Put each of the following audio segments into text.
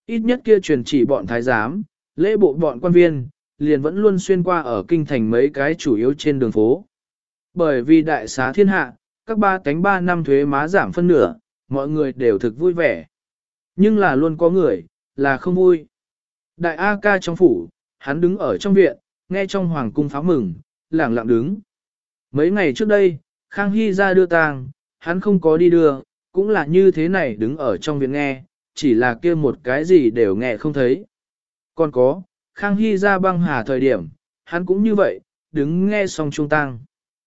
Ít nhất kia truyền chỉ bọn thái giám, lễ bộ bọn quan viên, liền vẫn luôn xuyên qua ở kinh thành mấy cái chủ yếu trên đường phố. Bởi vì đại xá thiên hạ, các ba cánh 3 năm thuế má giảm phân nửa, mọi người đều thực vui vẻ. Nhưng là luôn có người, là không vui. Đại A ca trong phủ, hắn đứng ở trong viện, nghe trong hoàng cung pháo mừng, lẳng lặng đứng. Mấy ngày trước đây, Khang Hy ra đưa tang, hắn không có đi đưa, cũng là như thế này đứng ở trong viện nghe, chỉ là kia một cái gì đều nghe không thấy. Còn có, Khang Hy ra băng hà thời điểm, hắn cũng như vậy, đứng nghe xong trung tang.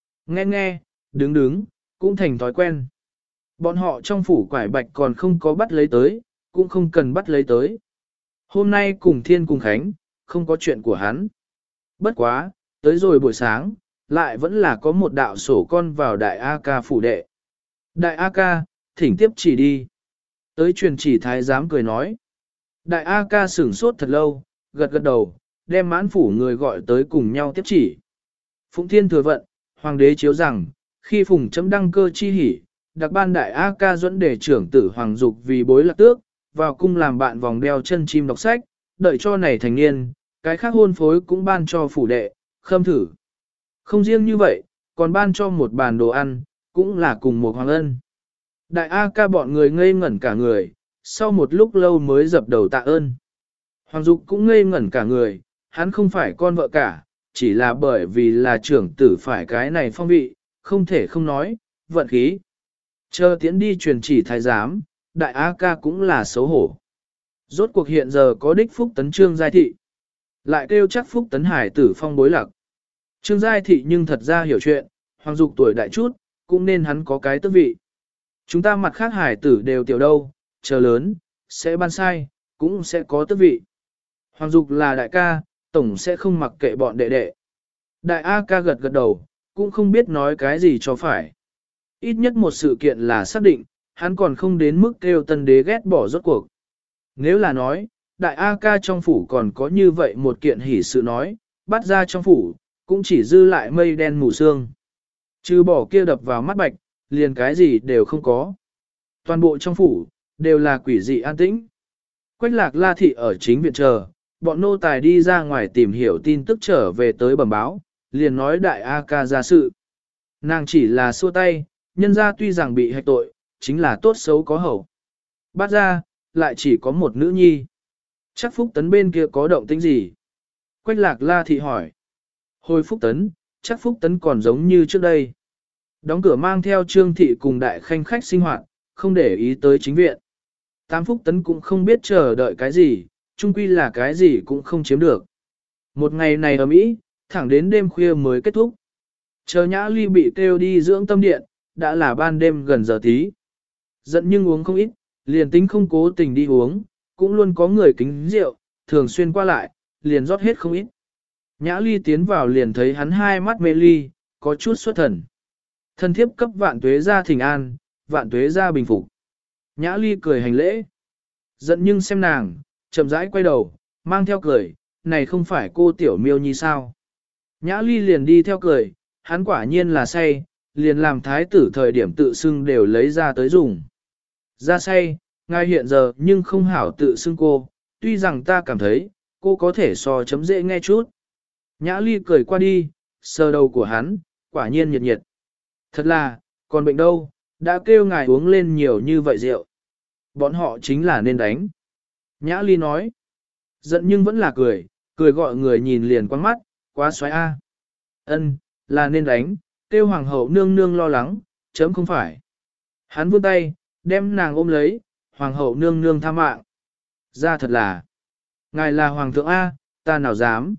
Nghe, đứng, cũng thành thói quen. Bọn họ trong phủ quải bạch còn không có bắt lấy tới, cũng không cần bắt lấy tới. Hôm nay cùng thiên cùng khánh, không có chuyện của hắn. Bất quá, tới rồi buổi sáng, lại vẫn là có một đạo sổ con vào đại A ca phủ đệ. Đại A ca, thỉnh tiếp chỉ đi. Tới truyền chỉ thái giám cười nói. Đại A ca sửng sốt thật lâu, gật gật đầu, đem mãn phủ người gọi tới cùng nhau tiếp chỉ. Phụng thiên thừa vận, hoàng đế chiếu rằng, khi phùng chấm đăng cơ chi hỉ, đặc ban đại A ca dẫn để trưởng tử hoàng dục vì bối lạc tước, vào cung làm bạn vòng đeo chân chim đọc sách, đợi cho này thành niên, cái khác hôn phối cũng ban cho phủ đệ, khâm thử. Không riêng như vậy, còn ban cho một bàn đồ ăn, cũng là cùng một hoàng ân. Đại A ca bọn người ngây ngẩn cả người, sau một lúc lâu mới dập đầu tạ ơn. Hoàng Dục cũng ngây ngẩn cả người, hắn không phải con vợ cả, chỉ là bởi vì là trưởng tử phải cái này phong vị, không thể không nói, vận khí. Chờ tiến đi truyền chỉ thái giám, đại A ca cũng là xấu hổ. Rốt cuộc hiện giờ có đích phúc tấn trương giai thị. Lại kêu chắc phúc tấn hải tử phong bối lạc. Trương giai thị nhưng thật ra hiểu chuyện, Hoàng Dục tuổi đại chút, cũng nên hắn có cái tước vị. Chúng ta mặt khác hải tử đều tiểu đâu, chờ lớn, sẽ ban sai, cũng sẽ có tước vị. Hoàng Dục là đại ca, tổng sẽ không mặc kệ bọn đệ đệ. Đại A ca gật gật đầu, cũng không biết nói cái gì cho phải. Ít nhất một sự kiện là xác định, hắn còn không đến mức kêu tân đế ghét bỏ rốt cuộc. Nếu là nói, đại A ca trong phủ còn có như vậy một kiện hỉ sự nói, bắt ra trong phủ, cũng chỉ dư lại mây đen mù sương. Trừ bỏ kia đập vào mắt bạch, liền cái gì đều không có. Toàn bộ trong phủ, đều là quỷ dị an tĩnh. Quách lạc la thị ở chính viện chờ, bọn nô tài đi ra ngoài tìm hiểu tin tức trở về tới bẩm báo, liền nói đại A ca ra sự. Nàng chỉ là xua tay, nhân ra tuy rằng bị hạch tội, chính là tốt xấu có hậu. Bắt ra, lại chỉ có một nữ nhi. Chắc Phúc Tấn bên kia có động tĩnh gì? Quách lạc la thị hỏi. Hồi Phúc Tấn, chắc Phúc Tấn còn giống như trước đây. Đóng cửa mang theo Trương thị cùng đại khanh khách sinh hoạt, không để ý tới chính viện. Tam Phúc Tấn cũng không biết chờ đợi cái gì, chung quy là cái gì cũng không chiếm được. Một ngày này ở Mỹ, thẳng đến đêm khuya mới kết thúc. Chờ Nhã Ly bị kêu đi dưỡng tâm điện, đã là ban đêm gần giờ tí. Giận nhưng uống không ít, liền tính không cố tình đi uống, cũng luôn có người kính rượu, thường xuyên qua lại, liền rót hết không ít. Nhã Ly tiến vào liền thấy hắn hai mắt mê ly, có chút xuất thần. Thân thiếp cấp vạn tuế ra thỉnh an, vạn tuế ra bình phục. Nhã Ly cười hành lễ. Giận nhưng xem nàng, chậm rãi quay đầu, mang theo cười, này không phải cô tiểu miêu nhi sao. Nhã Ly liền đi theo cười, hắn quả nhiên là say, liền làm thái tử thời điểm tự xưng đều lấy ra tới dùng. Ra say, ngài hiện giờ nhưng không hảo tự xưng cô, tuy rằng ta cảm thấy, cô có thể so chấm dễ nghe chút. Nhã Ly cười qua đi, sờ đầu của hắn, quả nhiên nhiệt nhiệt. Thật là, còn bệnh đâu, đã kêu ngài uống lên nhiều như vậy rượu. Bọn họ chính là nên đánh. Nhã Ly nói, giận nhưng vẫn là cười, cười gọi người nhìn liền quăng mắt, quá xoáy a. Ân, là nên đánh, kêu hoàng hậu nương nương lo lắng, chấm không phải. Hắn vươn tay, đem nàng ôm lấy, hoàng hậu nương nương tha mạng. Ra thật là, ngài là hoàng thượng A, ta nào dám.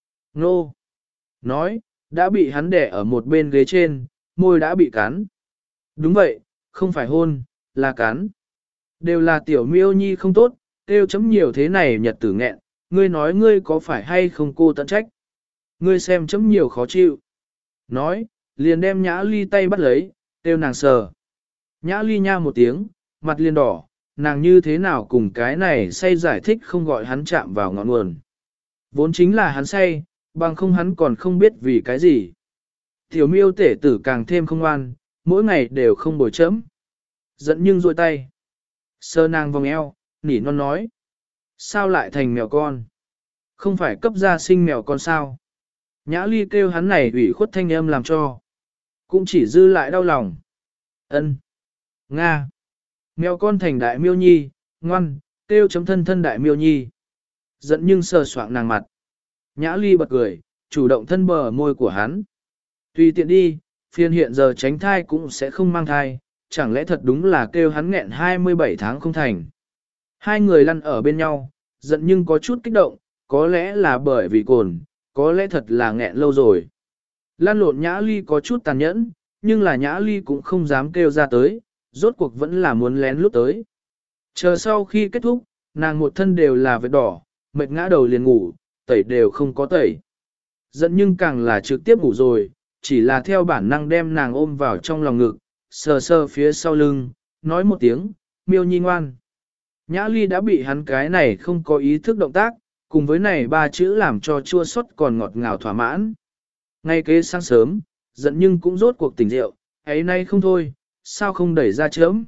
Nô. Nói, đã bị hắn đẻ ở một bên ghế trên, môi đã bị cắn. Đúng vậy, không phải hôn, là cắn. Đều là tiểu miêu nhi không tốt, kêu chấm nhiều thế này nhật tử nghẹn, ngươi nói ngươi có phải hay không cô tận trách. Ngươi xem chấm nhiều khó chịu. Nói, liền đem Nhã Ly tay bắt lấy, kêu nàng sờ. Nhã Ly nha một tiếng, mặt liền đỏ, nàng như thế nào cùng cái này say giải thích không gọi hắn chạm vào ngọn nguồn. Vốn chính là hắn say, bằng không hắn còn không biết vì cái gì. Tiểu miêu tể tử càng thêm không ngoan, mỗi ngày đều không bồi chấm. Giận nhưng rôi tay. Sơ nàng vòng eo, nỉ non nói. Sao lại thành mèo con? Không phải cấp gia sinh mèo con sao? Nhã Ly kêu hắn này ủy khuất thanh âm làm cho. Cũng chỉ dư lại đau lòng. Ân, Nga. Mèo con thành đại miêu nhi, ngoan, kêu chấm thân thân đại miêu nhi. Giận nhưng sờ soạng nàng mặt. Nhã Ly bật cười, chủ động thân bờ môi của hắn. Tùy tiện đi, phiên hiện giờ tránh thai cũng sẽ không mang thai, chẳng lẽ thật đúng là kêu hắn nghẹn 27 tháng không thành. Hai người lăn ở bên nhau, giận nhưng có chút kích động, có lẽ là bởi vì cồn, có lẽ thật là nghẹn lâu rồi. Lan lộn Nhã Ly có chút tàn nhẫn, nhưng là Nhã Ly cũng không dám kêu ra tới, rốt cuộc vẫn là muốn lén lút tới. Chờ sau khi kết thúc, nàng một thân đều là vết đỏ, mệt ngã đầu liền ngủ, tẩy đều không có tẩy. Giận nhưng càng là trực tiếp ngủ rồi, chỉ là theo bản năng đem nàng ôm vào trong lòng ngực, sờ sờ phía sau lưng, nói một tiếng, miêu nhi ngoan. Nhã Ly đã bị hắn cái này không có ý thức động tác, cùng với này ba chữ làm cho chua xót còn ngọt ngào thỏa mãn. Ngay kế sáng sớm, giận nhưng cũng rốt cuộc tỉnh rượu, ấy nay không thôi, sao không đẩy ra chớm.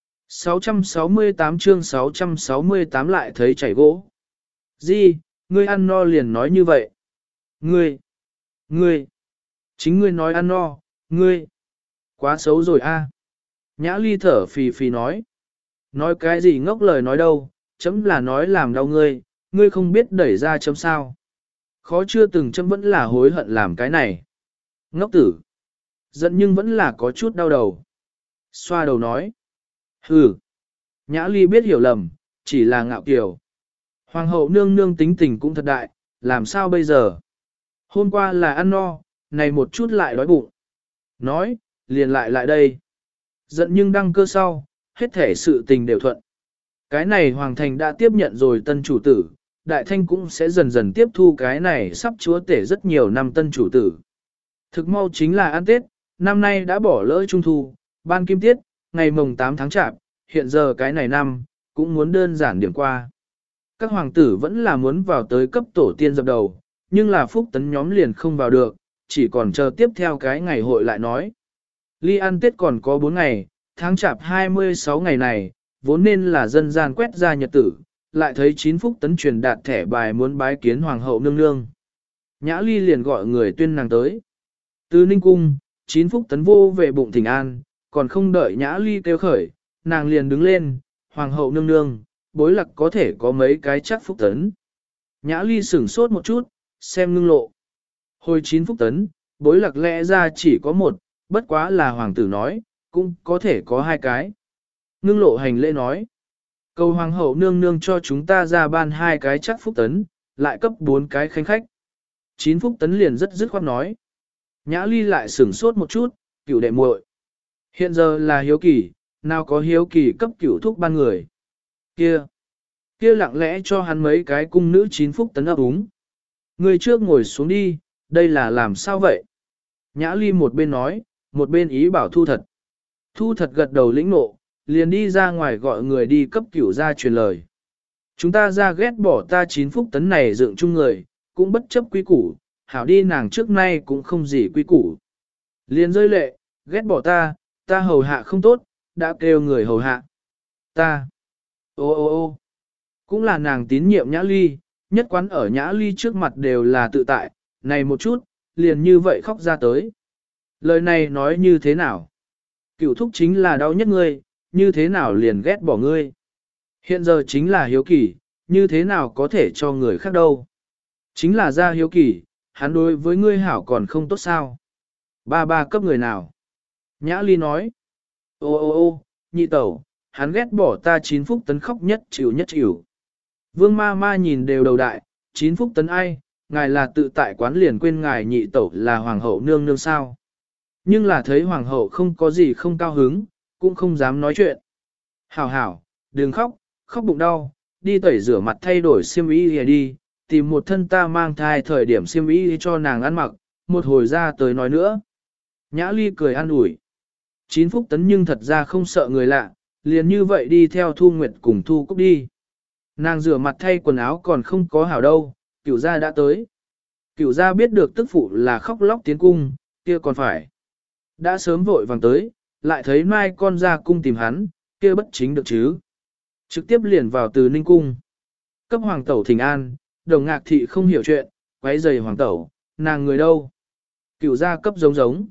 668 chương 668 lại thấy chảy gỗ. Gì, ngươi ăn no liền nói như vậy. Ngươi, chính ngươi nói ăn no, ngươi. Quá xấu rồi a. Nhã Ly thở phì phì nói. Nói cái gì ngốc lời nói đâu, chấm là nói làm đau ngươi, ngươi không biết đẩy ra chấm sao. Khó chưa từng chấm vẫn là hối hận làm cái này. Ngốc tử. Giận nhưng vẫn là có chút đau đầu. Xoa đầu nói. Hừ. Nhã Ly biết hiểu lầm, chỉ là ngạo kiều. Hoàng hậu nương nương tính tình cũng thật đại, làm sao bây giờ? Hôm qua là ăn no, này một chút lại đói bụng. Nói, liền lại đây. Giận nhưng đăng cơ sau, hết thể sự tình đều thuận. Cái này hoàng thành đã tiếp nhận rồi tân chủ tử, đại thanh cũng sẽ dần dần tiếp thu cái này sắp chúa tể rất nhiều năm tân chủ tử. Thực mau chính là ăn Tết, năm nay đã bỏ lỡ Trung Thu, ban kim tiết, ngày mồng 8 tháng chạp, hiện giờ cái này năm, cũng muốn đơn giản điểm qua. Các hoàng tử vẫn là muốn vào tới cấp tổ tiên dập đầu, nhưng là phúc tấn nhóm liền không vào được, chỉ còn chờ tiếp theo cái ngày hội lại nói. Ly ăn Tết còn có 4 ngày, tháng chạp 26 ngày này, vốn nên là dân gian quét ra nhật tử, lại thấy 9 phúc tấn truyền đạt thẻ bài muốn bái kiến hoàng hậu nương nương. Nhã Ly liền gọi người tuyên nàng tới. Từ Ninh Cung, 9 phúc tấn vô về bụng thỉnh an, còn không đợi Nhã Ly kêu khởi, nàng liền đứng lên, hoàng hậu nương nương, bối lạc có thể có mấy cái chắc phúc tấn. Nhã Ly sửng sốt một chút, xem ngưng lộ. Hồi 9 phúc tấn, bối lạc lẽ ra chỉ có một, bất quá là hoàng tử nói, cũng có thể có 2 cái. Ngưng lộ hành lễ nói, cầu hoàng hậu nương nương cho chúng ta ra ban 2 cái chắc phúc tấn, lại cấp 4 cái khanh khách. 9 phúc tấn liền rất dứt khoát nói. Nhã Ly lại sửng sốt một chút, cửu đệ muội. Hiện giờ là hiếu kỳ, nào có hiếu kỳ cấp cửu thúc ban người. Kia lặng lẽ cho hắn mấy cái cung nữ 9 phúc tấn ấp úng. Người trước ngồi xuống đi, đây là làm sao vậy? Nhã Ly một bên nói, một bên ý bảo Thu Thật. Thu Thật gật đầu lĩnh nộ, liền đi ra ngoài gọi người đi cấp cửu ra truyền lời. Chúng ta ra ghét bỏ ta 9 phúc tấn này dựng chung người, cũng bất chấp quy củ, hảo đi nàng trước nay cũng không gì quy củ. Liền rơi lệ, ghét bỏ ta hầu hạ không tốt, đã kêu người hầu hạ. Ta, ô, cũng là nàng tín nhiệm Nhã Ly, nhất quán ở Nhã Ly trước mặt đều là tự tại, này một chút, liền như vậy khóc ra tới. Lời này nói như thế nào? Cửu thúc chính là đau nhất ngươi, như thế nào liền ghét bỏ ngươi? Hiện giờ chính là hiếu kỳ, như thế nào có thể cho người khác đâu? Chính là ra hiếu kỳ, hắn đối với ngươi hảo còn không tốt sao? Ba cấp người nào? Nhã Ly nói, ô, nhị tẩu, hắn ghét bỏ ta 9 phúc tấn khóc nhất chịu. Vương ma nhìn đều đầu đại, 9 phúc tấn ai, ngài là tự tại quán liền quên ngài nhị tẩu là hoàng hậu nương nương sao. Nhưng là thấy hoàng hậu không có gì không cao hứng, cũng không dám nói chuyện. Hảo, đừng khóc, khóc bụng đau, đi tẩy rửa mặt thay đổi xiêm y đi, tìm một thân ta mang thai thời điểm xiêm y cho nàng ăn mặc, một hồi ra tới nói nữa. Nhã Ly cười an ủi. 9 phúc tấn nhưng thật ra không sợ người lạ, liền như vậy đi theo Thu Nguyệt cùng Thu Cúc đi. Nàng rửa mặt thay quần áo còn không có hảo đâu, cửu gia đã tới. Cửu gia biết được tức phụ là khóc lóc tiến cung, kia còn phải. Đã sớm vội vàng tới, lại thấy mai con ra cung tìm hắn, kia bất chính được chứ. Trực tiếp liền vào từ Ninh Cung. Cấp hoàng tẩu thỉnh an, Đồng Ngạc Thị không hiểu chuyện, quấy rầy hoàng tẩu, nàng người đâu? Cửu gia cấp giống giống.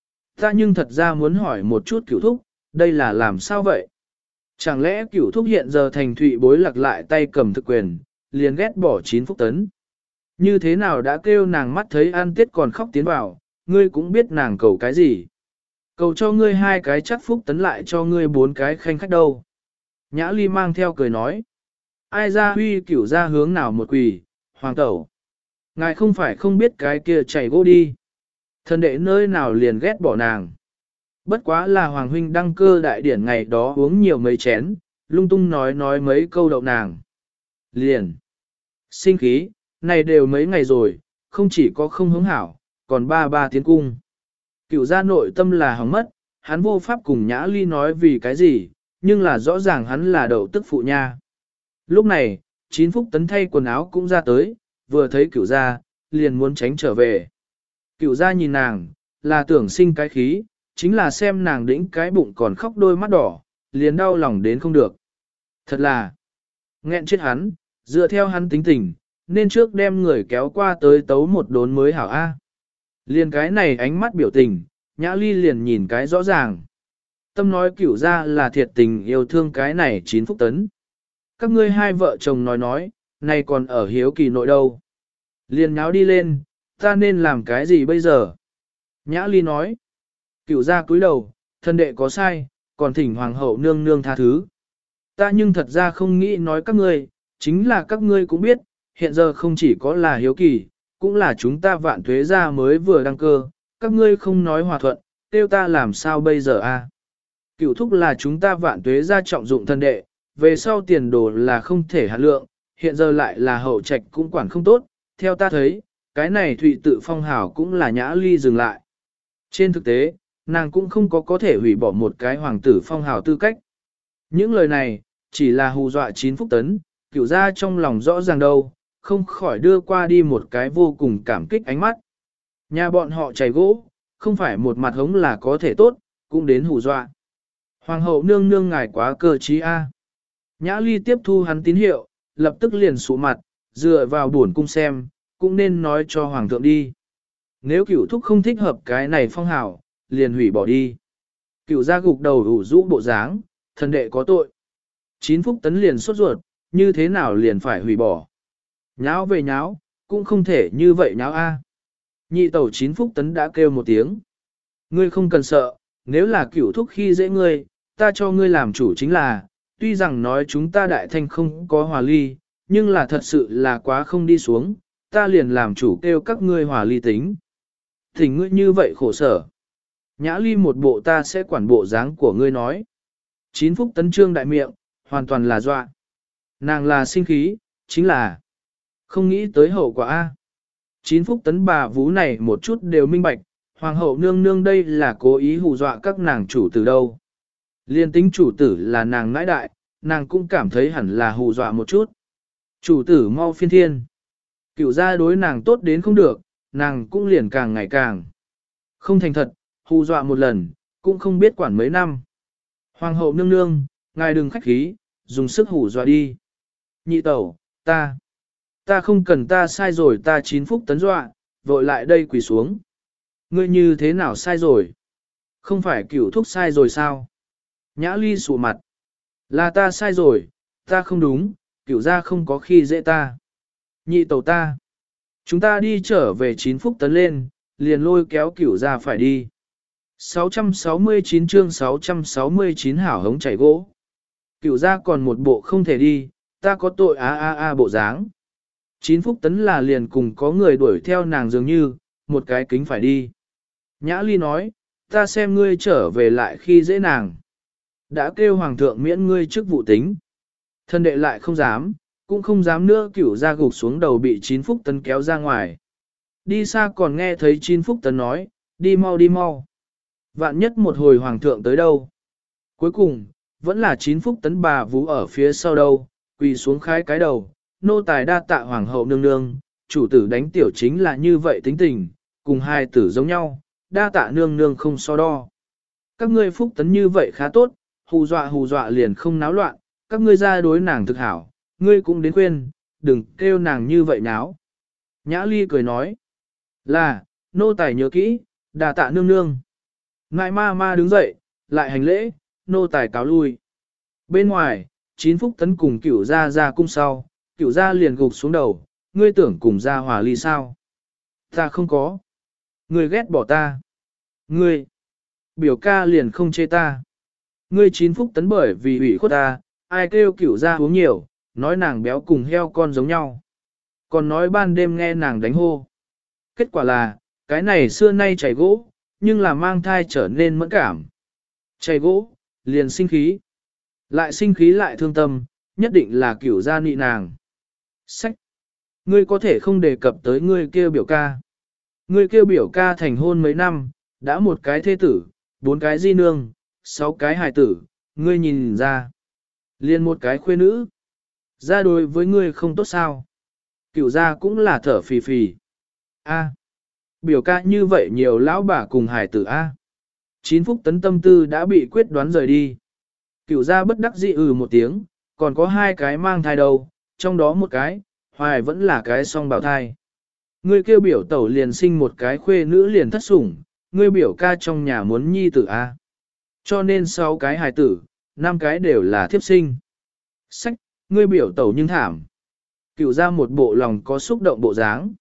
Ta nhưng thật ra muốn hỏi một chút Cửu thúc, đây là làm sao vậy? Chẳng lẽ Cửu thúc hiện giờ thành thụy bối lạc lại tay cầm thực quyền, liền ghét bỏ 9 phúc tấn? Như thế nào đã kêu nàng mắt thấy An Tiết còn khóc tiến vào, ngươi cũng biết nàng cầu cái gì? Cầu cho ngươi 2 cái chắc phúc tấn lại cho ngươi 4 cái khanh khách đâu? Nhã Ly mang theo cười nói. Ai ra huy Cửu gia hướng nào một quỳ, hoàng tẩu. Ngài không phải không biết cái kia chảy gỗ đi. Thần đệ nơi nào liền ghét bỏ nàng. Bất quá là hoàng huynh đăng cơ đại điển ngày đó uống nhiều mấy chén, lung tung nói mấy câu đậu nàng. Liền. Sinh khí, này đều mấy ngày rồi, không chỉ có không hướng hảo, còn ba tiến cung. Cửu gia nội tâm là hỏng mất, hắn vô pháp cùng Nhã Ly nói vì cái gì, nhưng là rõ ràng hắn là đậu tức phụ nha. Lúc này, 9 phúc tấn thay quần áo cũng ra tới, vừa thấy cửu gia, liền muốn tránh trở về. Cửu gia nhìn nàng, là tưởng sinh cái khí, chính là xem nàng đĩnh cái bụng còn khóc đôi mắt đỏ, liền đau lòng đến không được. Thật là, nghẹn chết hắn, dựa theo hắn tính tình, nên trước đem người kéo qua tới tấu một đốn mới hảo A. Liền cái này ánh mắt biểu tình, Nhã Ly liền nhìn cái rõ ràng. Tâm nói cửu gia là thiệt tình yêu thương cái này 9 phúc tấn. Các ngươi 2 vợ chồng nói, này còn ở hiếu kỳ nội đâu. Liền nháo đi lên, ta nên làm cái gì bây giờ? Nhã Ly nói, cửu gia cúi đầu, thân đệ có sai, còn thỉnh hoàng hậu nương nương tha thứ. Ta nhưng thật ra không nghĩ nói các ngươi, chính là các ngươi cũng biết, hiện giờ không chỉ có là hiếu kỳ, cũng là chúng ta Vạn Tuế gia mới vừa đăng cơ, các ngươi không nói hòa thuận, tiêu ta làm sao bây giờ a? Cửu thúc là chúng ta Vạn Tuế gia trọng dụng thân đệ, về sau tiền đồ là không thể hạn lượng, hiện giờ lại là hậu trạch cũng quản không tốt, theo ta thấy, cái này Thụy tự phong hào cũng là Nhã Ly dừng lại. Trên thực tế, nàng cũng không có thể hủy bỏ một cái hoàng tử phong hào tư cách. Những lời này, chỉ là hù dọa 9 phúc tấn, cửu gia trong lòng rõ ràng đâu, không khỏi đưa qua đi một cái vô cùng cảm kích ánh mắt. Nhà bọn họ chảy gỗ, không phải một mặt hống là có thể tốt, cũng đến hù dọa. Hoàng hậu nương nương ngài quá cơ trí a. Nhã Ly tiếp thu hắn tín hiệu, lập tức liền sụ mặt, dựa vào buồn cung xem, cũng nên nói cho hoàng thượng đi. Nếu cửu thúc không thích hợp cái này phong hào, liền hủy bỏ đi. Cửu gia gục đầu ủ rũ bộ dáng, thần đệ có tội. 9 phúc tấn liền sốt ruột, như thế nào liền phải hủy bỏ. Nháo về nháo, cũng không thể như vậy nháo a. Nhị tẩu 9 phúc tấn đã kêu một tiếng. Ngươi không cần sợ, nếu là cửu thúc khi dễ ngươi, ta cho ngươi làm chủ chính là, tuy rằng nói chúng ta đại thanh không có hòa ly, nhưng là thật sự là quá không đi xuống, ta liền làm chủ kêu các ngươi hòa ly tính. Thỉnh ngươi như vậy khổ sở. Nhã Ly một bộ ta sẽ quản bộ dáng của ngươi nói. 9 phúc tấn trương đại miệng, hoàn toàn là dọa. Nàng là sinh khí, chính là không nghĩ tới hậu quả A. 9 phúc tấn bà vú này một chút đều minh bạch, hoàng hậu nương nương đây là cố ý hù dọa các nàng chủ tử đâu. Liên tính chủ tử là nàng nãi đại, nàng cũng cảm thấy hẳn là hù dọa một chút. Chủ tử mau phiên thiên. Cửu gia đối nàng tốt đến không được, nàng cũng liền càng ngày càng không thành thật, hù dọa một lần, cũng không biết quản mấy năm. Hoàng hậu nương nương, ngài đừng khách khí, dùng sức hù dọa đi. Nhị tẩu, ta không cần, ta sai rồi, ta 9 phúc tấn dọa, vội lại đây quỳ xuống. Ngươi như thế nào sai rồi? Không phải cửu thúc sai rồi sao? Nhã Ly sụ mặt. Là ta sai rồi, ta không đúng, cửu gia không có khi dễ ta. Nhị tẩu ta. Chúng ta đi trở về 9 phúc tấn lên, liền lôi kéo cửu gia phải đi. 669 chương 669 hảo hống chảy gỗ. Cửu gia còn một bộ không thể đi, ta có tội bộ dáng. 9 phúc tấn là liền cùng có người đuổi theo nàng dường như, một cái kính phải đi. Nhã Ly nói, ta xem ngươi trở về lại khi dễ nàng. Đã kêu hoàng thượng miễn ngươi chức vụ tính. Thân đệ lại không dám, cũng không dám nữa, cửu gia gục xuống đầu bị 9 phúc tấn kéo ra ngoài. Đi xa còn nghe thấy 9 phúc tấn nói, đi mau đi mau. Vạn nhất một hồi hoàng thượng tới đâu. Cuối cùng, vẫn là 9 phúc tấn bà vú ở phía sau đâu, quỳ xuống khái cái đầu, nô tài đa tạ hoàng hậu nương nương, chủ tử đánh tiểu chính là như vậy tính tình, cùng hai tử giống nhau, đa tạ nương nương không so đo. Các ngươi phúc tấn như vậy khá tốt, hù dọa liền không náo loạn, các ngươi ra đối nàng thực hảo, ngươi cũng đến khuyên, đừng kêu nàng như vậy náo. Nhã Ly cười nói, là, nô tài nhớ kỹ, đà tạ nương nương. Ngại ma ma đứng dậy, lại hành lễ, nô tài cáo lui. Bên ngoài, 9 Phúc Tấn cùng Cửu gia ra cung sau, Cửu gia liền gục xuống đầu, ngươi tưởng cùng gia hòa ly sao? Ta không có. Ngươi ghét bỏ ta. Ngươi, biểu ca liền không chê ta. Ngươi 9 Phúc Tấn bởi vì ủy khuất ta, ai kêu Cửu gia uống nhiều, nói nàng béo cùng heo con giống nhau. Còn nói ban đêm nghe nàng đánh hô. Kết quả là, cái này xưa nay chảy gỗ, nhưng là mang thai trở nên mẫn cảm. Chảy gỗ, liền sinh khí. Lại sinh khí lại thương tâm, nhất định là Cửu gia nị nàng. Sách! Ngươi có thể không đề cập tới ngươi kêu biểu ca. Ngươi kêu biểu ca thành hôn mấy năm, đã một cái thê tử, 4 cái di nương, 6 cái hài tử, ngươi nhìn ra. Liên một cái khuê nữ. Ra đối với ngươi không tốt sao. Cửu gia cũng là thở phì phì. A, biểu ca như vậy nhiều lão bà cùng hài tử A. 9 Phúc Tấn tâm tư đã bị quyết đoán rời đi. Cửu gia bất đắc dĩ một tiếng, còn có 2 cái mang thai đâu, trong đó một cái, hoài vẫn là cái song bào thai. Ngươi kêu biểu tẩu liền sinh một cái khuê nữ liền thất sủng, ngươi biểu ca trong nhà muốn nhi tử A. Cho nên 6 cái hài tử, 5 cái đều là thiếp sinh. Sách, ngươi biểu tẩu nhưng thảm. Cửu gia một bộ lòng có xúc động bộ dáng.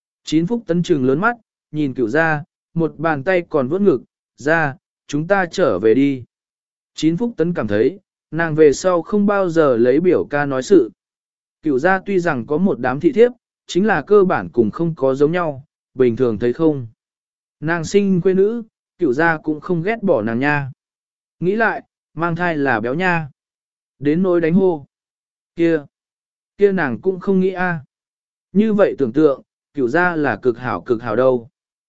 9 Phúc Tấn trừng lớn mắt, nhìn Cửu gia, một bàn tay còn vuốt ngực, ra, chúng ta trở về đi. 9 Phúc Tấn cảm thấy, nàng về sau không bao giờ lấy biểu ca nói sự. Cửu gia tuy rằng có một đám thị thiếp, chính là cơ bản cùng không có giống nhau, bình thường thấy không. Nàng sinh quê nữ, Cửu gia cũng không ghét bỏ nàng nha. Nghĩ lại, mang thai là béo nha. Đến nỗi đánh hô. Kia nàng cũng không nghĩ a. Như vậy tưởng tượng, Cửu gia là cực hảo đâu.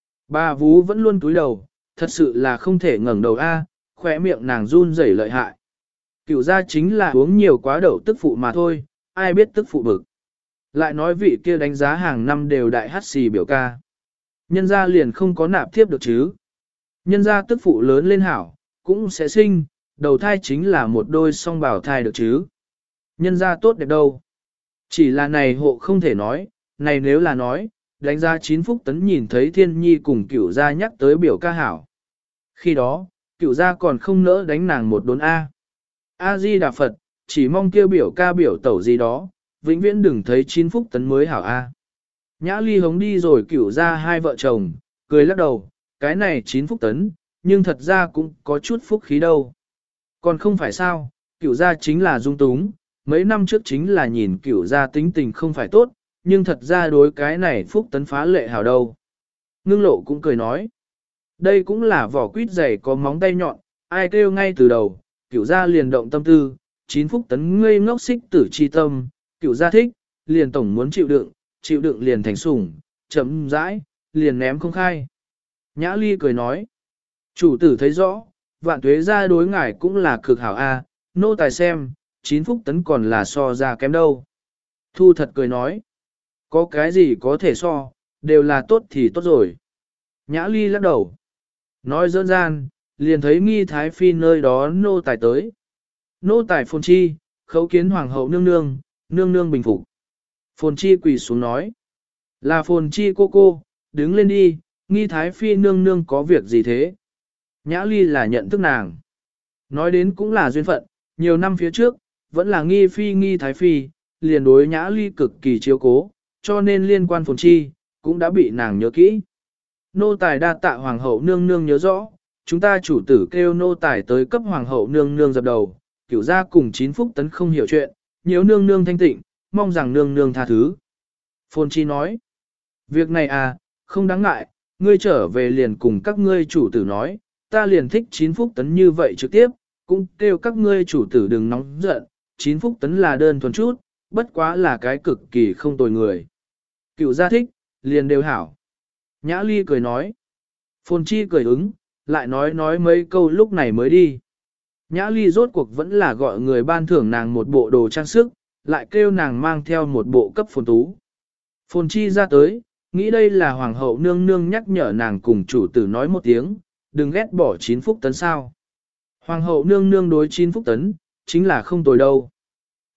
Bà Vú vẫn luôn cúi đầu, thật sự là không thể ngẩng đầu a, khỏe miệng nàng run rẩy lợi hại. Cửu gia chính là uống nhiều quá đậu tức phụ mà thôi, ai biết tức phụ bực. Lại nói vị kia đánh giá hàng năm đều đại hát xì biểu ca. Nhân gia liền không có nạp thiếp được chứ. Nhân gia tức phụ lớn lên hảo, cũng sẽ sinh, đầu thai chính là một đôi song bào thai được chứ. Nhân gia tốt đẹp đâu. Chỉ là này hộ không thể nói, này nếu là nói, đánh giá 9 Phúc Tấn nhìn thấy Thiên Nhi cùng Cửu gia nhắc tới biểu ca hảo. Khi đó, Cửu gia còn không nỡ đánh nàng một đốn A. A-di-đà Phật, chỉ mong kêu biểu ca biểu tẩu gì đó, vĩnh viễn đừng thấy 9 Phúc Tấn mới hảo A. Nhã Ly hống đi rồi Cửu gia 2 vợ chồng, cười lắc đầu, cái này 9 Phúc Tấn, nhưng thật ra cũng có chút phúc khí đâu. Còn không phải sao, Cửu gia chính là dung túng, mấy năm trước chính là nhìn Cửu gia tính tình không phải tốt, nhưng thật ra đối cái này Phúc Tấn phá lệ hảo đâu. Ngưng Lộ cũng cười nói, đây cũng là vỏ quýt dày có móng tay nhọn, ai kêu ngay từ đầu, Cửu gia liền động tâm tư, 9 Phúc Tấn ngây ngốc xích tử chi tâm, Cửu gia thích, liền tổng muốn chịu đựng liền thành sủng, chậm rãi, liền ném không khai. Nhã Ly cười nói, chủ tử thấy rõ, Vạn Tuế gia đối ngải cũng là cực hảo a, nô tài xem, 9 Phúc Tấn còn là so ra kém đâu. Thu Thật cười nói, có cái gì có thể so, đều là tốt thì tốt rồi. Nhã Ly lắc đầu, nói dỡn gian, liền thấy Nghi Thái Phi nơi đó nô tài tới. Nô tài Phồn Chi, khấu kiến hoàng hậu nương nương bình phục. Phồn Chi quỳ xuống nói, là Phồn Chi cô, đứng lên đi, Nghi Thái Phi nương nương có việc gì thế? Nhã Ly là nhận thức nàng. Nói đến cũng là duyên phận, nhiều năm phía trước, vẫn là Nghi Thái Phi, liền đối Nhã Ly cực kỳ chiếu cố, cho nên liên quan Phồn Chi, cũng đã bị nàng nhớ kỹ. Nô tài đa tạ hoàng hậu nương nương nhớ rõ, chúng ta chủ tử kêu nô tài tới cấp hoàng hậu nương nương dập đầu, Cửu gia cùng 9 Phúc Tấn không hiểu chuyện, nhiều nương nương thanh tịnh, mong rằng nương nương tha thứ. Phồn Chi nói, việc này à, không đáng ngại, ngươi trở về liền cùng các ngươi chủ tử nói, ta liền thích 9 Phúc Tấn như vậy trực tiếp, cũng kêu các ngươi chủ tử đừng nóng giận, 9 Phúc Tấn là đơn thuần chút, bất quá là cái cực kỳ không tồi người. Cửu gia thích, liền đều hảo. Nhã Ly cười nói. Phồn Chi cười ứng, lại nói mấy câu lúc này mới đi. Nhã Ly rốt cuộc vẫn là gọi người ban thưởng nàng một bộ đồ trang sức, lại kêu nàng mang theo một bộ cấp Phồn Tú. Phồn Chi ra tới, nghĩ đây là hoàng hậu nương nương nhắc nhở nàng cùng chủ tử nói một tiếng, đừng ghét bỏ 9 Phúc Tấn sao. Hoàng hậu nương nương đối 9 Phúc Tấn, chính là không tồi đâu.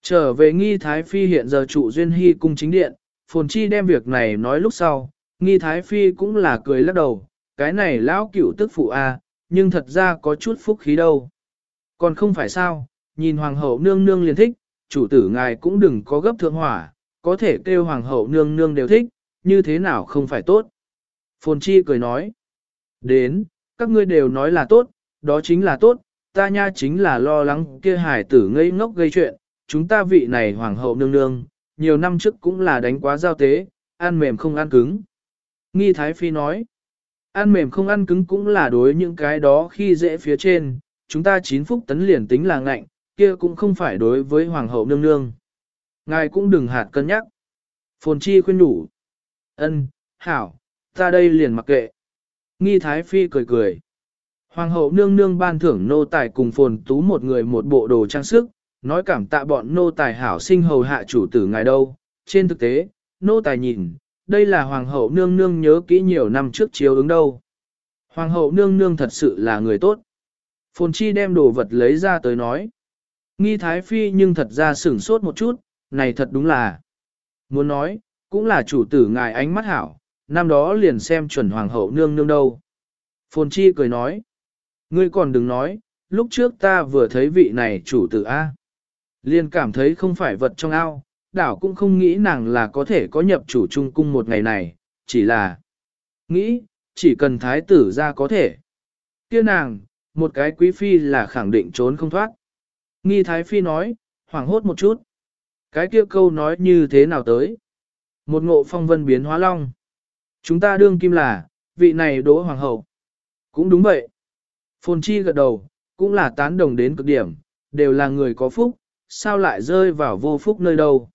Trở về Nghi Thái Phi hiện giờ trụ Duyên Hy cung chính điện, Phồn Chi đem việc này nói lúc sau, Nghi Thái Phi cũng là cười lắc đầu, cái này lão cửu tức phụ a, nhưng thật ra có chút phúc khí đâu. Còn không phải sao, nhìn hoàng hậu nương nương liền thích, chủ tử ngài cũng đừng có gấp thượng hỏa, có thể kêu hoàng hậu nương nương đều thích, như thế nào không phải tốt. Phồn Chi cười nói, đến, các ngươi đều nói là tốt, đó chính là tốt, ta nha chính là lo lắng kia hải tử ngây ngốc gây chuyện, chúng ta vị này hoàng hậu nương nương, nhiều năm trước cũng là đánh quá giao tế, ăn mềm không ăn cứng. Nghi Thái Phi nói, ăn mềm không ăn cứng cũng là đối những cái đó khi dễ phía trên, chúng ta 9 phúc tấn liền tính là ngạnh, kia cũng không phải đối với hoàng hậu nương nương. Ngài cũng đừng hạt cân nhắc. Phồn Chi khuyên nhủ. Ân, hảo, ta đây liền mặc kệ. Nghi Thái Phi cười cười. Hoàng hậu nương nương ban thưởng nô tài cùng Phồn Tú một người một bộ đồ trang sức, nói cảm tạ bọn nô tài hảo sinh hầu hạ chủ tử ngài đâu. Trên thực tế, nô tài nhìn, đây là hoàng hậu nương nương nhớ kỹ nhiều năm trước chiếu ứng đâu. Hoàng hậu nương nương thật sự là người tốt. Phồn Chi đem đồ vật lấy ra tới nói. Nghi Thái Phi nhưng thật ra sửng sốt một chút, này thật đúng là. Muốn nói, cũng là chủ tử ngài ánh mắt hảo, năm đó liền xem chuẩn hoàng hậu nương nương đâu. Phồn Chi cười nói. Ngươi còn đừng nói, lúc trước ta vừa thấy vị này chủ tử A. Liền cảm thấy không phải vật trong ao, đảo cũng không nghĩ nàng là có thể có nhập chủ trung cung một ngày này, chỉ là nghĩ, chỉ cần thái tử ra có thể. Kia nàng, một cái quý phi là khẳng định trốn không thoát. Nghi Thái Phi nói, hoảng hốt một chút. Cái kia câu nói như thế nào tới? Một ngộ phong vân biến hóa long. Chúng ta đương kim là, vị này đỗ hoàng hậu. Cũng đúng vậy. Phồn Chi gật đầu, cũng là tán đồng đến cực điểm, đều là người có phúc, sao lại rơi vào vô phúc nơi đâu.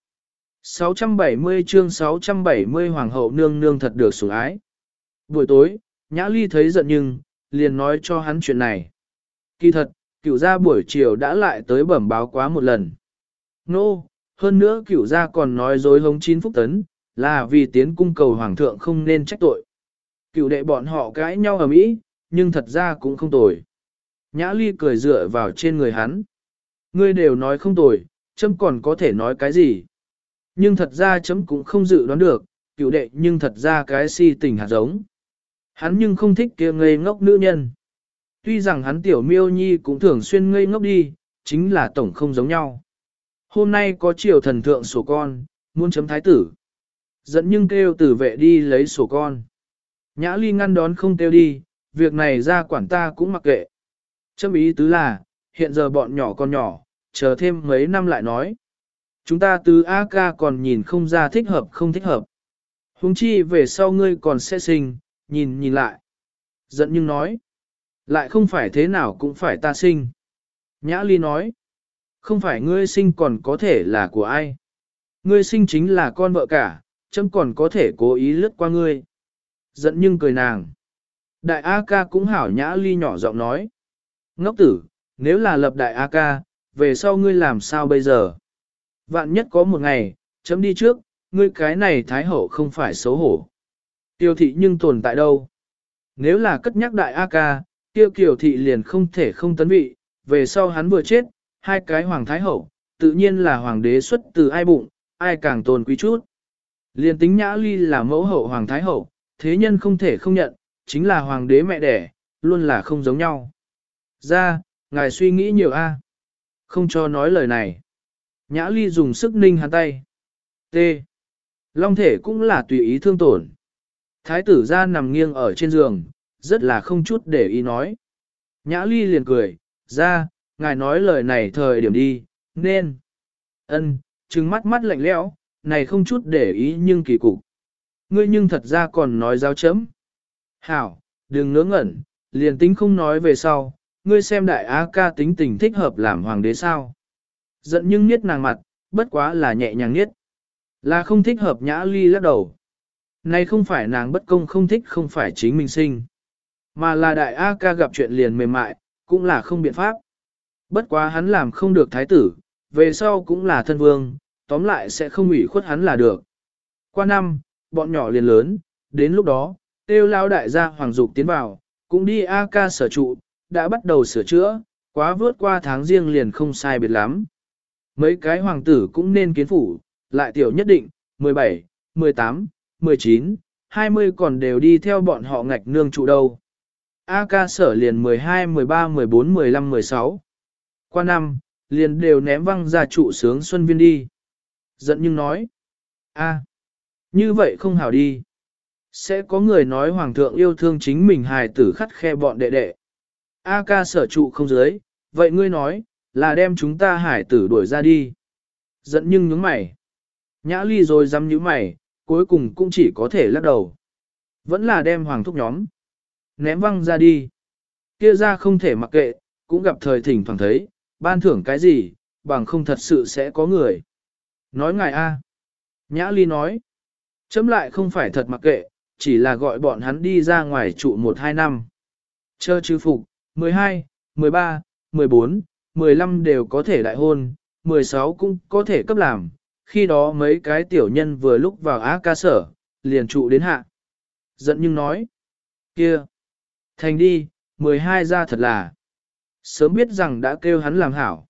670 chương 670 Hoàng hậu nương nương thật được sủng ái. Buổi tối, Nhã Ly thấy giận nhưng, liền nói cho hắn chuyện này. Kỳ thật, cửu gia buổi chiều đã lại tới bẩm báo quá một lần. Nô, hơn nữa cửu gia còn nói dối hống 9 phúc tấn, là vì tiến cung cầu hoàng thượng không nên trách tội. Cửu đệ bọn họ cãi nhau ở mỹ, nhưng thật ra cũng không tồi. Nhã Ly cười dựa vào trên người hắn. Ngươi đều nói không tồi, chấm còn có thể nói cái gì. Nhưng thật ra chấm cũng không dự đoán được, cửu đệ nhưng thật ra cái si tình hạt giống. Hắn nhưng không thích kia ngây ngốc nữ nhân. Tuy rằng hắn tiểu miêu nhi cũng thường xuyên ngây ngốc đi, chính là tổng không giống nhau. Hôm nay có triều thần thượng sổ con, muốn chấm thái tử. Dẫn nhưng kêu tử vệ đi lấy sổ con. Nhã Ly ngăn đón không kêu đi, việc này ra quản ta cũng mặc kệ. Chấm ý tứ là, hiện giờ bọn nhỏ con nhỏ, chờ thêm mấy năm lại nói. Chúng ta tứ A ca còn nhìn không ra thích hợp không thích hợp. Huống chi về sau ngươi còn sẽ sinh, nhìn lại. Giận nhưng nói. Lại không phải thế nào cũng phải ta sinh. Nhã Ly nói. Không phải ngươi sinh còn có thể là của ai. Ngươi sinh chính là con vợ cả, chấm còn có thể cố ý lướt qua ngươi. Giận nhưng cười nàng. Đại A ca cũng hảo. Nhã Ly nhỏ giọng nói. Ngốc tử, nếu là lập đại A ca, về sau ngươi làm sao bây giờ? Vạn nhất có một ngày, chấm đi trước, ngươi cái này thái hậu không phải xấu hổ. Tiêu thị nhưng tồn tại đâu? Nếu là cất nhắc đại A ca, tiêu kiều thị liền không thể không tấn vị, về sau hắn vừa chết, hai cái hoàng thái hậu, tự nhiên là hoàng đế xuất từ ai bụng, ai càng tôn quý chút. Liền tính Nhã Ly là mẫu hậu hoàng thái hậu, thế nhân không thể không nhận, chính là hoàng đế mẹ đẻ, luôn là không giống nhau. Ra, ngài suy nghĩ nhiều a. Không cho nói lời này. Nhã Ly dùng sức ninh hắn tay. T. Long thể cũng là tùy ý thương tổn. Thái tử ra nằm nghiêng ở trên giường, rất là không chút để ý nói. Nhã Ly liền cười, ra, ngài nói lời này thời điểm đi, nên. Ân, trừng mắt mắt lạnh lẽo, này không chút để ý nhưng kỳ cục. Ngươi nhưng thật ra còn nói giáo chấm. Hảo, đừng ngớ ngẩn, liền tính không nói về sau, ngươi xem đại A ca tính tình thích hợp làm hoàng đế sao. Giận nhưng niết nàng mặt, bất quá là nhẹ nhàng niết. Là không thích hợp. Nhã Ly lắc đầu. Này không phải nàng bất công không thích không phải chính mình sinh. Mà là đại A ca gặp chuyện liền mềm mại, cũng là không biện pháp. Bất quá hắn làm không được thái tử, về sau cũng là thân vương, tóm lại sẽ không ủy khuất hắn là được. Qua năm, bọn nhỏ liền lớn, đến lúc đó, tiêu lao đại gia hoàng dục tiến vào, cũng đi A ca sở trụ, đã bắt đầu sửa chữa, quá vượt qua tháng riêng liền không sai biệt lắm. Mấy cái hoàng tử cũng nên kiến phủ, lại tiểu nhất định, 17, 18, 19, 20 còn đều đi theo bọn họ ngạch nương trụ đâu. A ca sở liền 12, 13, 14, 15, 16. Qua năm, liền đều ném văng ra trụ sướng xuân viên đi. Giận nhưng nói, như vậy không hảo đi. Sẽ có người nói hoàng thượng yêu thương chính mình hài tử khắt khe bọn đệ đệ. A ca sở trụ không dưới, vậy ngươi nói, là đem chúng ta hải tử đuổi ra đi. Giận nhưng nhướng mày. Nhã ly rồi dám nhíu mày, cuối cùng cũng chỉ có thể lắc đầu. Vẫn là đem hoàng thúc nhóm. Ném văng ra đi. Kia ra không thể mặc kệ, cũng gặp thời thỉnh thoảng thấy, ban thưởng cái gì, bằng không thật sự sẽ có người. Nói ngài A. Nhã ly nói. Chấm lại không phải thật mặc kệ, chỉ là gọi bọn hắn đi ra ngoài trụ 1-2 năm. Chờ chư phục, 12, 13, 14, 15 đều có thể đại hôn, 16 cũng có thể cấp làm, khi đó mấy cái tiểu nhân vừa lúc vào á ca sở, liền trụ đến hạ. Giận nhưng nói, kia, thành đi, 12 ra thật là, sớm biết rằng đã kêu hắn làm hảo.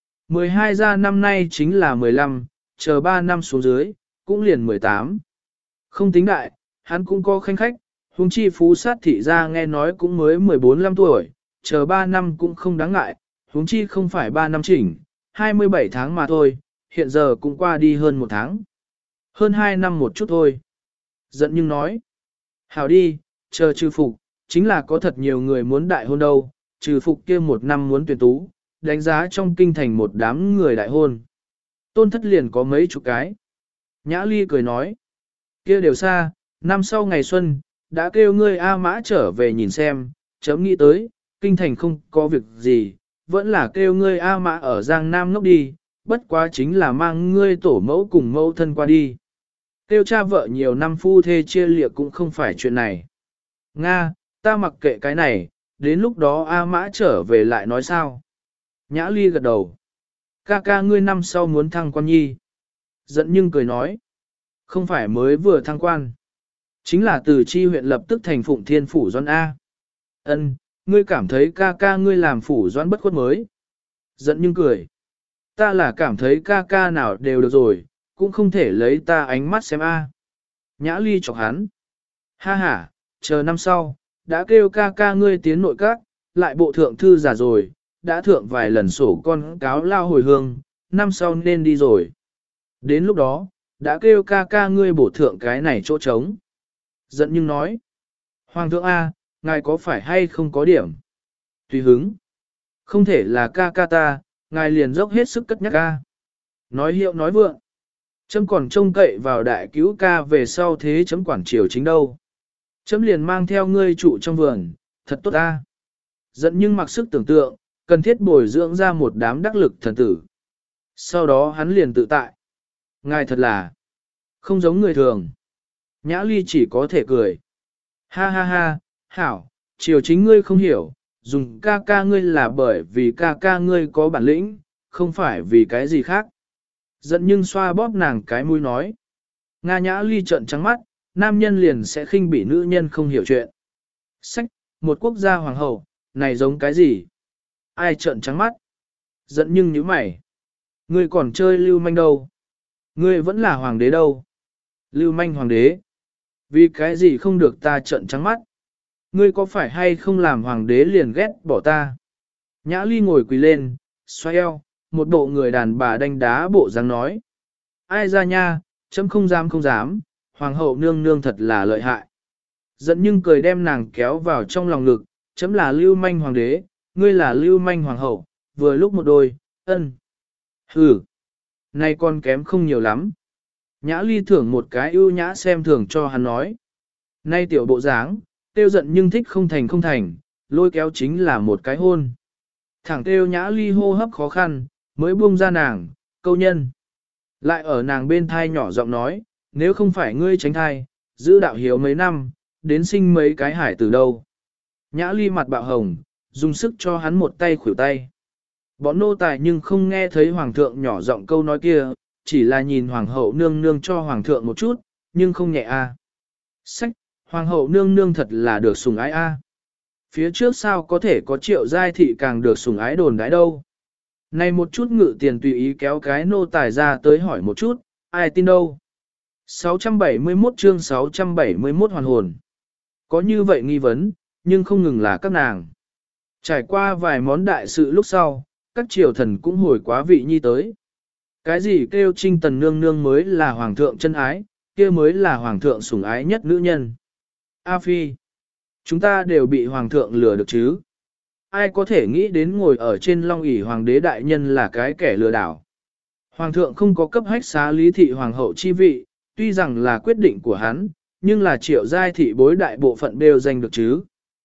12 ra năm nay chính là 15, chờ 3 năm xuống dưới, cũng liền 18. Không tính đại, hắn cũng có khanh khách, huống chi phú sát thị ra nghe nói cũng mới 14-15 tuổi, chờ 3 năm cũng không đáng ngại, huống chi không phải 3 năm chỉnh, 27 tháng mà thôi, hiện giờ cũng qua đi hơn 1 tháng. Hơn 2 năm một chút thôi. Giận nhưng nói, hảo đi, chờ trừ phục, chính là có thật nhiều người muốn đại hôn đâu, trừ phục kia 1 năm muốn tuyển tú, đánh giá trong kinh thành một đám người đại hôn. Tôn thất liền có mấy chục cái. Nhã ly cười nói, kia đều xa, năm sau ngày xuân, đã kêu ngươi A Mã trở về nhìn xem, chấm nghĩ tới, kinh thành không có việc gì, vẫn là kêu ngươi A Mã ở Giang Nam ngốc đi, bất quá chính là mang ngươi tổ mẫu cùng mẫu thân qua đi. Kêu cha vợ nhiều năm phu thê chia liệt cũng không phải chuyện này. Nga, ta mặc kệ cái này, đến lúc đó A Mã trở về lại nói sao. Nhã ly gật đầu. Ca ca ngươi năm sau muốn thăng quan nhi. Giận nhưng cười nói. Không phải mới vừa thăng quan. Chính là từ chi huyện lập tức thành Phụng Thiên Phủ Doãn A. Ân, ngươi cảm thấy ca ca ngươi làm Phủ Doãn bất khuất mới. Giận nhưng cười. Ta là cảm thấy ca ca nào đều được rồi, cũng không thể lấy ta ánh mắt xem A. Nhã ly chọc hắn. Ha ha, chờ năm sau, đã kêu ca ca ngươi tiến nội các, lại bộ thượng thư giả rồi, đã thượng vài lần sổ con cáo lao hồi hương, năm sau nên đi rồi. Đến lúc đó, đã kêu ca ca ngươi bổ thượng cái này chỗ trống. Giận nhưng nói, Hoàng thượng A, ngài có phải hay không có điểm? Tùy hứng. Không thể là ca ca ta, ngài liền dốc hết sức cất nhắc ca. Nói hiệu nói vượng. Chấm còn trông cậy vào đại cứu ca về sau thế chấm quản triều chính đâu. Chấm liền mang theo ngươi trụ trong vườn, thật tốt ta. Giận nhưng mặc sức tưởng tượng, cần thiết bồi dưỡng ra một đám đắc lực thần tử. Sau đó hắn liền tự tại. Ngài thật là không giống người thường. Nhã ly chỉ có thể cười. Ha ha ha, hảo, triều chính ngươi không hiểu, dùng ca ca ngươi là bởi vì ca ca ngươi có bản lĩnh, không phải vì cái gì khác. Giận nhưng xoa bóp nàng cái mũi nói. Nga Nhã ly trợn trắng mắt, nam nhân liền sẽ khinh bỉ nữ nhân không hiểu chuyện. Sách, một quốc gia hoàng hậu, này giống cái gì? Ai trợn trắng mắt? Giận nhưng nhíu mày. Ngươi còn chơi lưu manh đâu? Ngươi vẫn là hoàng đế đâu? Lưu manh hoàng đế. Vì cái gì không được ta trợn trắng mắt? Ngươi có phải hay không làm hoàng đế liền ghét bỏ ta? Nhã ly ngồi quỳ lên, xoay eo, một bộ người đàn bà đánh đá bộ dáng nói. Ai ra nha, chấm không dám, hoàng hậu nương nương thật là lợi hại. Giận nhưng cười đem nàng kéo vào trong lòng ngực, chấm là lưu manh hoàng đế, ngươi là lưu manh hoàng hậu, vừa lúc một đôi, ân. Hừ, nay con kém không nhiều lắm. Nhã ly thưởng một cái ưu nhã xem thường cho hắn nói. Nay tiểu bộ dáng, tiêu giận nhưng thích không thành, lôi kéo chính là một cái hôn. Thẳng tiêu nhã ly hô hấp khó khăn, mới buông ra nàng, câu nhân. Lại ở nàng bên thai nhỏ giọng nói, nếu không phải ngươi tránh thai, giữ đạo hiếu mấy năm, đến sinh mấy cái hải từ đâu. Nhã ly mặt bạo hồng, dùng sức cho hắn một tay khuỷu tay. Bọn nô tài nhưng không nghe thấy hoàng thượng nhỏ giọng câu nói kia, chỉ là nhìn hoàng hậu nương nương cho hoàng thượng một chút, nhưng không nhẹ a. Sách, hoàng hậu nương nương thật là được sủng ái a. Phía trước sao có thể có triệu giai thị càng được sủng ái đồn đãi đâu. Này một chút ngự tiền tùy ý kéo cái nô tài ra tới hỏi một chút, ai tin đâu. 671 chương 671 hoàn hồn. Có như vậy nghi vấn, nhưng không ngừng là các nàng. Trải qua vài món đại sự lúc sau, các triều thần cũng hồi quá vị nhi tới. Cái gì kêu trinh tần nương nương mới là hoàng thượng chân ái, kia mới là hoàng thượng sủng ái nhất nữ nhân. A Phi, chúng ta đều bị hoàng thượng lừa được chứ. Ai có thể nghĩ đến ngồi ở trên long ỷ hoàng đế đại nhân là cái kẻ lừa đảo. Hoàng thượng không có cấp hách xá lý thị hoàng hậu chi vị, tuy rằng là quyết định của hắn, nhưng là triệu giai thị bối đại bộ phận đều giành được chứ.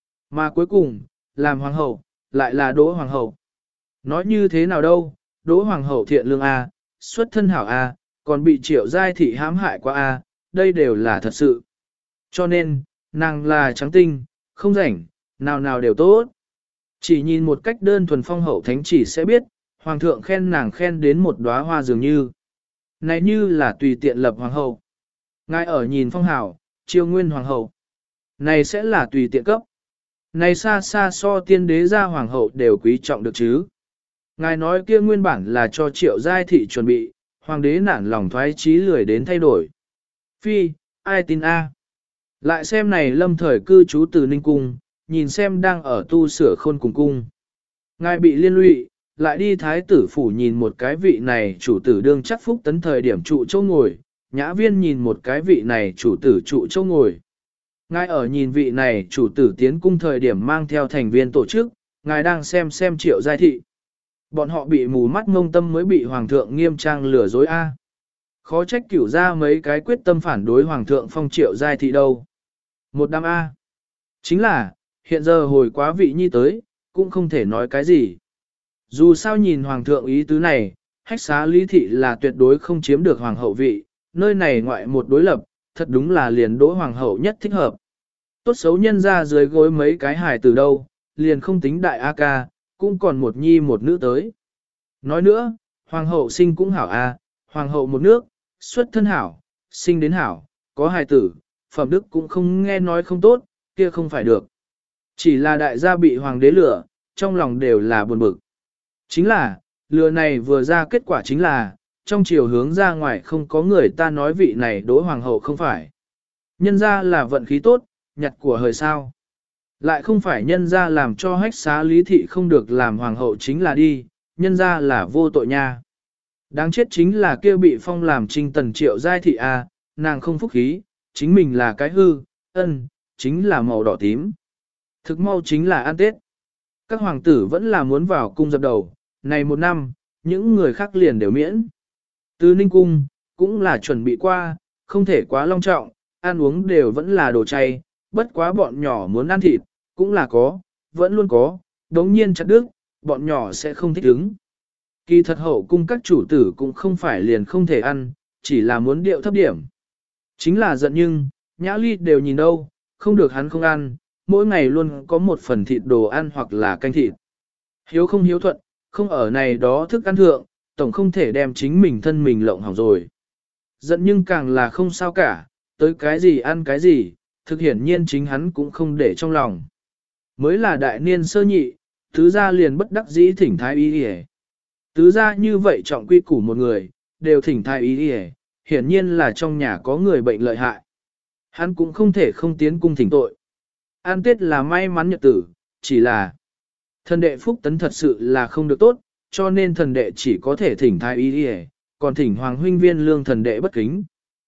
Mà cuối cùng, làm hoàng hậu, lại là Đỗ hoàng hậu. Nói như thế nào đâu, Đỗ hoàng hậu thiện lương A, xuất thân hảo A, còn bị triệu giai thị hãm hại qua A, đây đều là thật sự. Cho nên, nàng là trắng tinh, không rảnh, nào nào đều tốt. Chỉ nhìn một cách đơn thuần phong hậu thánh chỉ sẽ biết, hoàng thượng khen nàng khen đến một đóa hoa dường như. Này như là tùy tiện lập hoàng hậu. Ngài ở nhìn phong hảo, triều nguyên hoàng hậu. Này sẽ là tùy tiện cấp. Này xa xa so tiên đế gia hoàng hậu đều quý trọng được chứ. Ngài nói kia nguyên bản là cho triệu giai thị chuẩn bị, hoàng đế nản lòng thoái chí lười đến thay đổi. Phi, ai tin A. Lại xem này lâm thời cư trú từ Ninh Cung, nhìn xem đang ở tu sửa khôn cùng cung. Ngài bị liên lụy, lại đi thái tử phủ nhìn một cái vị này chủ tử đương chắc phúc tấn thời điểm trụ châu ngồi, nhã viên nhìn một cái vị này chủ tử trụ châu ngồi. Ngài ở nhìn vị này chủ tử tiến cung thời điểm mang theo thành viên tổ chức, ngài đang xem triệu giai thị. Bọn họ bị mù mắt ngông tâm mới bị hoàng thượng nghiêm trang lừa dối A. Khó trách cửu ra mấy cái quyết tâm phản đối hoàng thượng phong triệu giai thị đâu. Một đám A. Chính là, hiện giờ hồi quá vị nhi tới, cũng không thể nói cái gì. Dù sao nhìn hoàng thượng ý tứ này, hách xá lý thị là tuyệt đối không chiếm được hoàng hậu vị, nơi này ngoại một đối lập, thật đúng là liền đỗ hoàng hậu nhất thích hợp. Tốt xấu nhân ra dưới gối mấy cái hài từ đâu, liền không tính đại A ca, cũng còn một nhi một nữ tới. Nói nữa, hoàng hậu sinh cũng hảo A, hoàng hậu một nước, xuất thân hảo, sinh đến hảo, có hài tử, phẩm đức cũng không nghe nói không tốt, kia không phải được. Chỉ là đại gia bị hoàng đế lừa, trong lòng đều là buồn bực. Chính là, lừa này vừa ra kết quả chính là, trong chiều hướng ra ngoài không có người ta nói vị này đỗ hoàng hậu không phải. Nhân ra là vận khí tốt, nhặt của hời sao. Lại không phải nhân ra làm cho hách xá lý thị không được làm hoàng hậu chính là đi, nhân ra là vô tội nha. Đáng chết chính là kia bị phong làm trinh tần triệu giai thị A, nàng không phúc khí, chính mình là cái hư, chính là màu đỏ tím. Thực mau chính là ăn Tết. Các hoàng tử vẫn là muốn vào cung dập đầu, này một năm, những người khác liền đều miễn. Từ Ninh Cung, cũng là chuẩn bị qua, không thể quá long trọng, ăn uống đều vẫn là đồ chay, bất quá bọn nhỏ muốn ăn thịt, cũng là có, vẫn luôn có, đống nhiên chặt đứt, bọn nhỏ sẽ không thích ứng. Kỳ thật hậu cung các chủ tử cũng không phải liền không thể ăn, chỉ là muốn điệu thấp điểm. Chính là giận nhưng, Nhã Ly đều nhìn đâu, không được hắn không ăn, mỗi ngày luôn có một phần thịt đồ ăn hoặc là canh thịt. Hiếu không hiếu thuận, không ở này đó thức ăn thượng, tổng không thể đem chính mình thân mình lộng hỏng rồi. Giận nhưng càng là không sao cả, tới cái gì ăn cái gì, thực hiển nhiên chính hắn cũng không để trong lòng. Mới là đại niên sơ nhị, tứ gia liền bất đắc dĩ thỉnh thái y y. Tứ gia như vậy trọng quy củ một người, đều thỉnh thái y y, hiển nhiên là trong nhà có người bệnh lợi hại. Hắn cũng không thể không tiến cung thỉnh tội. An Tết là may mắn nhật tử, chỉ là thần đệ phúc tấn thật sự là không được tốt, cho nên thần đệ chỉ có thể thỉnh thái y y, còn thỉnh hoàng huynh viên lương thần đệ bất kính.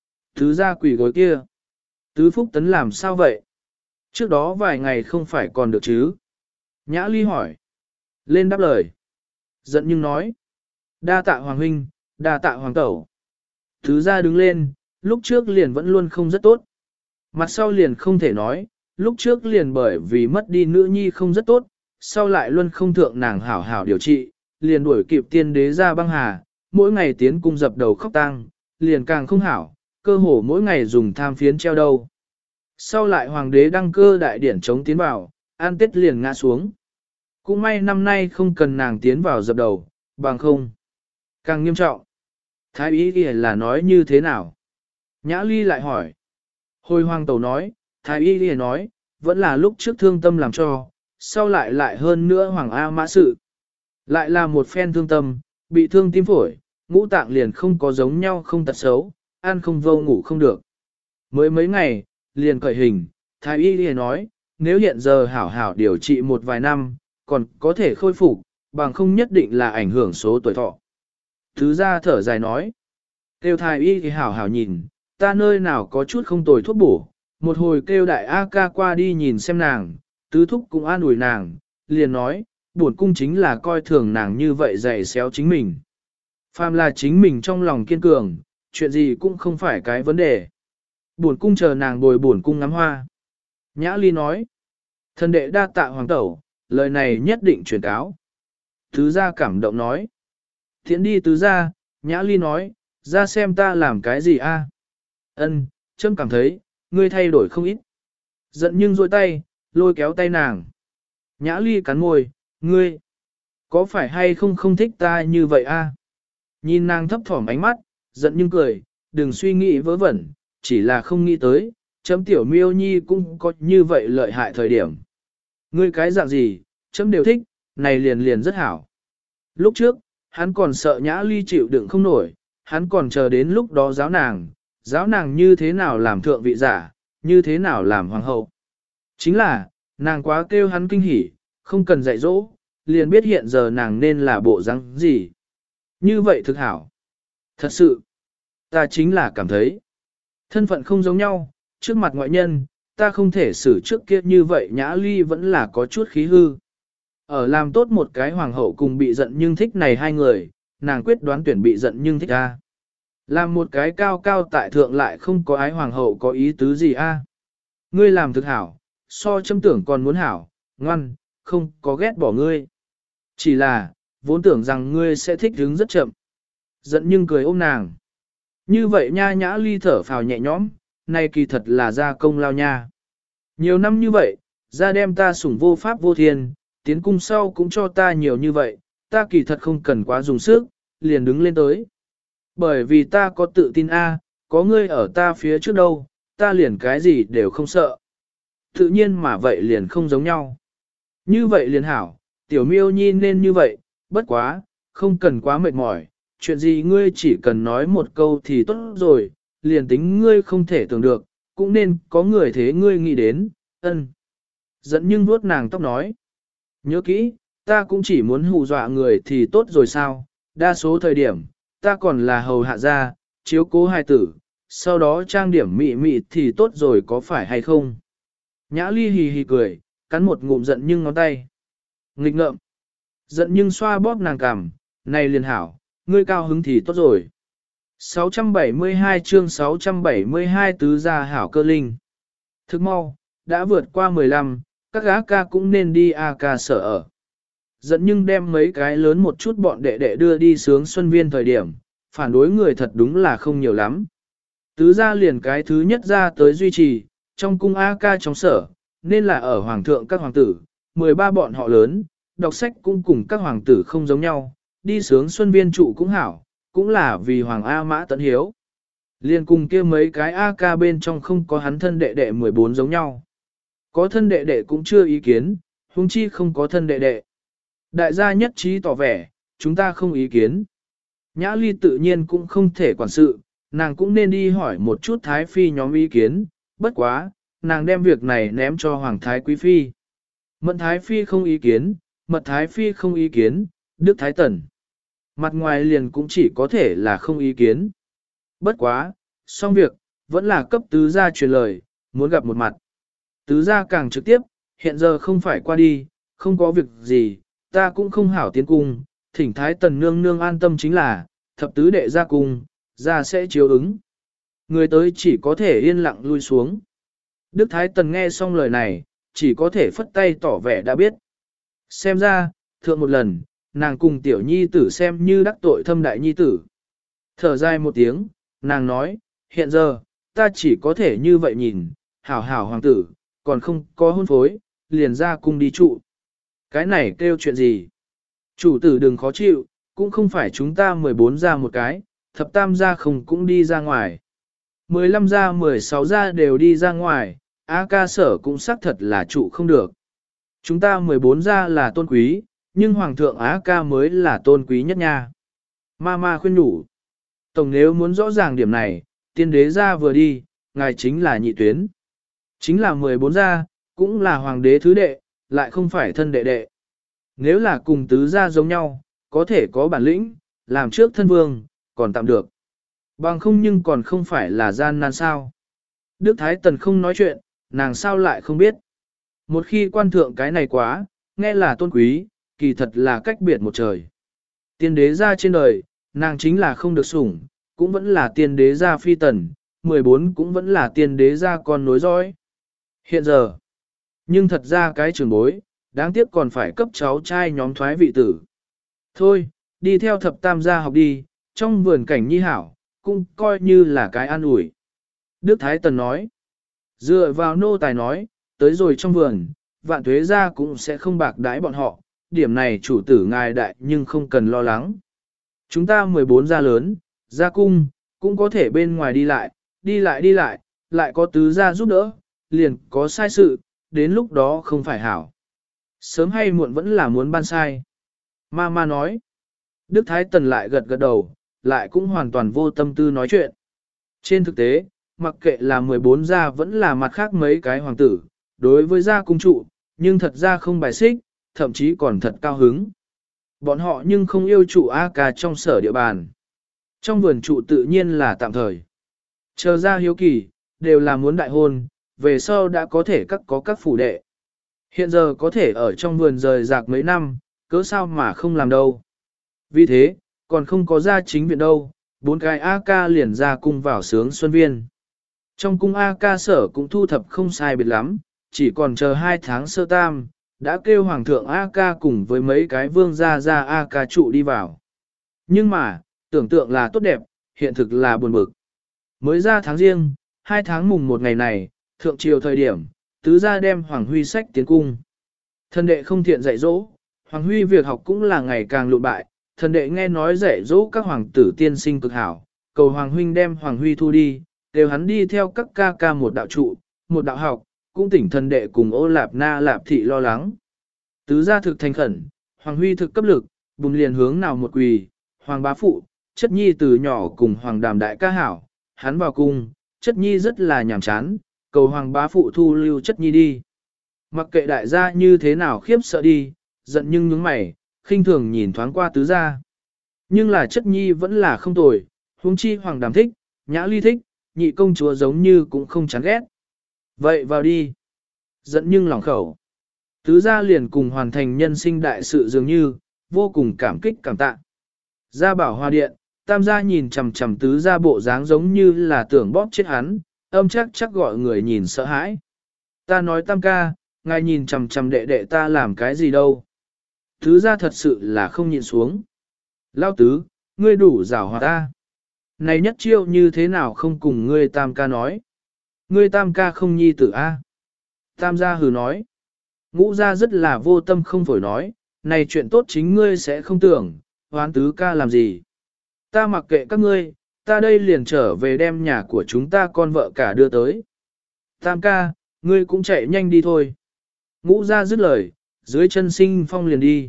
Tứ gia quỷ gối kia. Tứ phúc tấn làm sao vậy? Trước đó vài ngày không phải còn được chứ? Nhã Ly hỏi. Lên đáp lời. Giận nhưng nói. Đa tạ hoàng huynh, đa tạ hoàng tẩu. Tứ gia đứng lên, lúc trước liền vẫn luôn không rất tốt. Mặt sau liền không thể nói, lúc trước liền bởi vì mất đi nữ nhi không rất tốt, sau lại luôn không thượng nàng hảo hảo điều trị, liền đuổi kịp tiên đế ra băng hà, mỗi ngày tiến cung dập đầu khóc tang, liền càng không hảo, cơ hồ mỗi ngày dùng tham phiến treo đầu. Sau lại hoàng đế đăng cơ đại điển chống tiến vào, An Tết liền ngã xuống. Cũng may năm nay không cần nàng tiến vào dập đầu, bằng không. Càng nghiêm trọng. Thái ý ghi là nói như thế nào? Nhã Ly lại hỏi. Hồi hoàng tẩu nói, thái y ghi nói, vẫn là lúc trước thương tâm làm cho, sau lại hơn nữa hoàng A mã sự. Lại là một phen thương tâm, bị thương tim phổi, ngũ tạng liền không có giống nhau không tật xấu, ăn không vô ngủ không được. Mới mấy ngày, liền cởi hình, thái y liền nói, nếu hiện giờ hảo hảo điều trị một vài năm, còn có thể khôi phục, bằng không nhất định là ảnh hưởng số tuổi thọ. Thứ ra thở dài nói, kêu thái y thì hảo hảo nhìn, ta nơi nào có chút không tồi thuốc bổ, một hồi kêu đại A ca qua đi nhìn xem nàng, tứ thúc cũng an ủi nàng, liền nói, bổn cung chính là coi thường nàng như vậy dày xéo chính mình. Phàm là chính mình trong lòng kiên cường, chuyện gì cũng không phải cái vấn đề. Bổn cung chờ nàng bồi bổn cung ngắm hoa. Nhã Ly nói, thần đệ đa tạ hoàng tẩu, lời này nhất định truyền cáo. Tứ gia cảm động nói, thiện đi tứ gia, Nhã Ly nói, ra xem ta làm cái gì a? Ân, trâm cảm thấy, ngươi thay đổi không ít. Giận nhưng dôi tay, lôi kéo tay nàng. Nhã Ly cắn môi, ngươi, có phải hay không không thích ta như vậy a? Nhìn nàng thấp thỏm ánh mắt, giận nhưng cười, đừng suy nghĩ vớ vẩn, chỉ là không nghĩ tới, chấm tiểu miêu nhi cũng có như vậy lợi hại thời điểm. Ngươi cái dạng gì, chấm đều thích, này liền liền rất hảo. Lúc trước, hắn còn sợ Nhã Ly chịu đựng không nổi, hắn còn chờ đến lúc đó giáo nàng như thế nào làm thượng vị giả, như thế nào làm hoàng hậu. Chính là, nàng quá kêu hắn kinh hỉ, không cần dạy dỗ, liền biết hiện giờ nàng nên là bộ dáng gì. Như vậy thực hảo. Thật sự, ta chính là cảm thấy, thân phận không giống nhau, trước mặt ngoại nhân, ta không thể xử trước kia như vậy. Nhã Ly vẫn là có chút khí hư. Ở làm tốt một cái hoàng hậu cùng bị giận nhưng thích này hai người, nàng quyết đoán tuyển bị giận nhưng thích a. Làm một cái cao cao tại thượng lại không có ái hoàng hậu có ý tứ gì a? Ngươi làm thực hảo, so châm tưởng còn muốn hảo, ngoan, không có ghét bỏ ngươi. Chỉ là, vốn tưởng rằng ngươi sẽ thích hứng rất chậm. Giận nhưng cười ôm nàng. Như vậy nha. Nhã Ly thở phào nhẹ nhõm, này kỳ thật là ra công lao nha. Nhiều năm như vậy, ra đem ta sủng vô pháp vô thiên, tiến cung sau cũng cho ta nhiều như vậy, ta kỳ thật không cần quá dùng sức, liền đứng lên tới. Bởi vì ta có tự tin a, có ngươi ở ta phía trước đâu, ta liền cái gì đều không sợ. Tự nhiên mà vậy liền không giống nhau. Như vậy liền hảo, tiểu miêu nhi nên như vậy, bất quá, không cần quá mệt mỏi, chuyện gì ngươi chỉ cần nói một câu thì tốt rồi, liền tính ngươi không thể tưởng được, cũng nên có người thế ngươi nghĩ đến, ân. Dẫn nhưng vuốt nàng tóc nói, nhớ kỹ, ta cũng chỉ muốn hù dọa người thì tốt rồi sao, đa số thời điểm, ta còn là hầu hạ gia, chiếu cố hài tử, sau đó trang điểm mị mị thì tốt rồi có phải hay không. Nhã Ly hì hì cười, cắn một ngụm giận nhưng ngón tay. Nghịch ngợm. Giận nhưng xoa bóp nàng cằm, này liền hảo, ngươi cao hứng thì tốt rồi. 672 chương 672 tứ gia hảo cơ linh. Thức mau, đã vượt qua 15, các gã ca cũng nên đi A ca sở ở. Giận nhưng đem mấy cái lớn một chút bọn đệ đệ đưa đi sướng xuân viên thời điểm, phản đối người thật đúng là không nhiều lắm. Tứ gia liền cái thứ nhất ra tới duy trì, trong cung A ca trong sở, nên là ở hoàng thượng các hoàng tử, 13 bọn họ lớn, đọc sách cũng cùng các hoàng tử không giống nhau, đi sướng xuân viên trụ cũng hảo, cũng là vì hoàng A mã tận hiếu. Liền cùng kia mấy cái A ca bên trong không có hắn thân đệ đệ 14 giống nhau. Có thân đệ đệ cũng chưa ý kiến, huống chi không có thân đệ đệ. Đại gia nhất trí tỏ vẻ, chúng ta không ý kiến. Nhã Ly tự nhiên cũng không thể quản sự, nàng cũng nên đi hỏi một chút Thái Phi nhóm ý kiến, bất quá, nàng đem việc này ném cho Hoàng Thái Quý Phi. Mận Thái Phi không ý kiến, Mật Thái Phi không ý kiến, Đức Thái Tần. Mặt ngoài liền cũng chỉ có thể là không ý kiến. Bất quá, xong việc, vẫn là cấp tứ gia truyền lời, muốn gặp một mặt. Tứ gia càng trực tiếp, hiện giờ không phải qua đi, không có việc gì, ta cũng không hảo tiến cung, thỉnh Thái Tần nương nương an tâm chính là, thập tứ đệ ra cung, ra sẽ chiếu ứng. Người tới chỉ có thể yên lặng lui xuống. Đức Thái Tần nghe xong lời này, chỉ có thể phất tay tỏ vẻ đã biết. Xem ra, thượng một lần, nàng cùng tiểu nhi tử xem như đắc tội thâm đại nhi tử. Thở dài một tiếng, nàng nói, hiện giờ, ta chỉ có thể như vậy nhìn, hảo hảo hoàng tử, còn không có hôn phối, liền ra cung đi trụ. Cái này kêu chuyện gì? Chủ tử đừng khó chịu, cũng không phải chúng ta 14 ra một cái, thập tam gia không cũng đi ra ngoài. 15 gia 16 gia đều đi ra ngoài, A ca sở cũng xác thật là trụ không được. Chúng ta 14 gia là tôn quý, nhưng Hoàng thượng Á ca mới là tôn quý nhất nha. Ma khuyên nhủ. Tổng nếu muốn rõ ràng điểm này, tiên đế gia vừa đi, ngài chính là nhị tuyến. Chính là 14 gia, cũng là hoàng đế thứ đệ, lại không phải thân đệ đệ. Nếu là cùng tứ gia giống nhau, có thể có bản lĩnh, làm trước thân vương, còn tạm được. Bằng không nhưng còn không phải là gian nan sao. Đức Thái Tần không nói chuyện, nàng sao lại không biết. Một khi quan thượng cái này quá, nghe là tôn quý, kỳ thật là cách biệt một trời. Tiên đế gia trên đời, nàng chính là không được sủng, cũng vẫn là tiên đế gia phi tần, 14 cũng vẫn là tiên đế gia con nối dõi. Hiện giờ, nhưng thật ra cái trường bối, đáng tiếc còn phải cấp cháu trai nhóm thoái vị tử. Thôi, đi theo thập tam gia học đi, trong vườn cảnh nhi hảo, cũng coi như là cái an ủi. Đức Thái Tần nói, dựa vào nô tài nói, tới rồi trong vườn, vạn thuế gia cũng sẽ không bạc đãi bọn họ, điểm này chủ tử ngài đại nhưng không cần lo lắng. Chúng ta 14 gia lớn, gia cung, cũng có thể bên ngoài đi lại, lại có tứ gia giúp đỡ, liền có sai sự, đến lúc đó không phải hảo. Sớm hay muộn vẫn là muốn ban sai. Ma nói. Đức Thái Tần lại gật gật đầu, lại cũng hoàn toàn vô tâm tư nói chuyện. Trên thực tế, mặc kệ là 14 gia vẫn là mặt khác mấy cái hoàng tử, đối với gia cung trụ, nhưng thật ra không bài xích, thậm chí còn thật cao hứng. Bọn họ nhưng không yêu trụ A ca trong sở địa bàn. Trong vườn trụ tự nhiên là tạm thời. Chờ ra hiếu kỳ, đều là muốn đại hôn, về sau đã có thể có các phủ đệ. Hiện giờ có thể ở trong vườn rời rạc mấy năm, cớ sao mà không làm đâu. Vì thế, còn không có ra chính viện đâu, 4 cái A ca liền ra cung vào sướng xuân viên. Trong cung A ca sở cũng thu thập không sai biệt lắm, chỉ còn chờ 2 tháng sơ tam, đã kêu hoàng thượng A ca cùng với mấy cái vương gia ra A ca trụ đi vào. Nhưng mà, tưởng tượng là tốt đẹp, hiện thực là buồn bực. Mới ra tháng riêng, 2 tháng mùng 1 ngày này, thượng triều thời điểm, tứ gia đem Hoàng Huy sách tiến cung. Thần đệ không thiện dạy dỗ, Hoàng Huy việc học cũng là ngày càng lụn bại, thần đệ nghe nói dạy dỗ các hoàng tử tiên sinh cực hảo, cầu Hoàng Huynh đem Hoàng Huy thu đi, đều hắn đi theo các ca ca một đạo trụ, một đạo học, cũng tỉnh thần đệ cùng Ô Lạp Na Lạp Thị lo lắng. Tứ gia thực thành khẩn, Hoàng Huy thực cấp lực, bùng liền hướng nào một quỳ, Hoàng bá phụ, chất nhi từ nhỏ cùng Hoàng đàm đại ca hảo, hắn vào cung, chất nhi rất là nhàm chán, cầu Hoàng bá phụ thu lưu chất nhi đi. Mặc kệ đại gia như thế nào khiếp sợ đi, giận nhưng nhướng mày, khinh thường nhìn thoáng qua tứ gia. Nhưng là chất nhi vẫn là không tồi, huống chi Hoàng đàm thích, nhã ly thích, nhị công chúa giống như cũng không chán ghét. Vậy vào đi. Giận nhưng lòng khẩu. Tứ gia liền cùng hoàn thành nhân sinh đại sự dường như, vô cùng cảm kích cảm tạ. Gia bảo hoa điện, tam gia nhìn chằm chằm tứ gia bộ dáng giống như là tưởng bóp chết hắn, âm chắc gọi người nhìn sợ hãi. Ta nói tam ca, ngài nhìn chằm chằm đệ đệ ta làm cái gì đâu. Tứ gia thật sự là không nhịn xuống. Lao tứ, ngươi đủ giảo hòa ta. Này nhất chiêu như thế nào không cùng ngươi tam ca nói. Ngươi tam ca không nhi tử a. Tam gia hừ nói. Ngũ gia rất là vô tâm không phổi nói, này chuyện tốt chính ngươi sẽ không tưởng, hoán tứ ca làm gì. Ta mặc kệ các ngươi, ta đây liền trở về đem nhà của chúng ta con vợ cả đưa tới. Tam ca, ngươi cũng chạy nhanh đi thôi. Ngũ gia dứt lời, dưới chân sinh phong liền đi.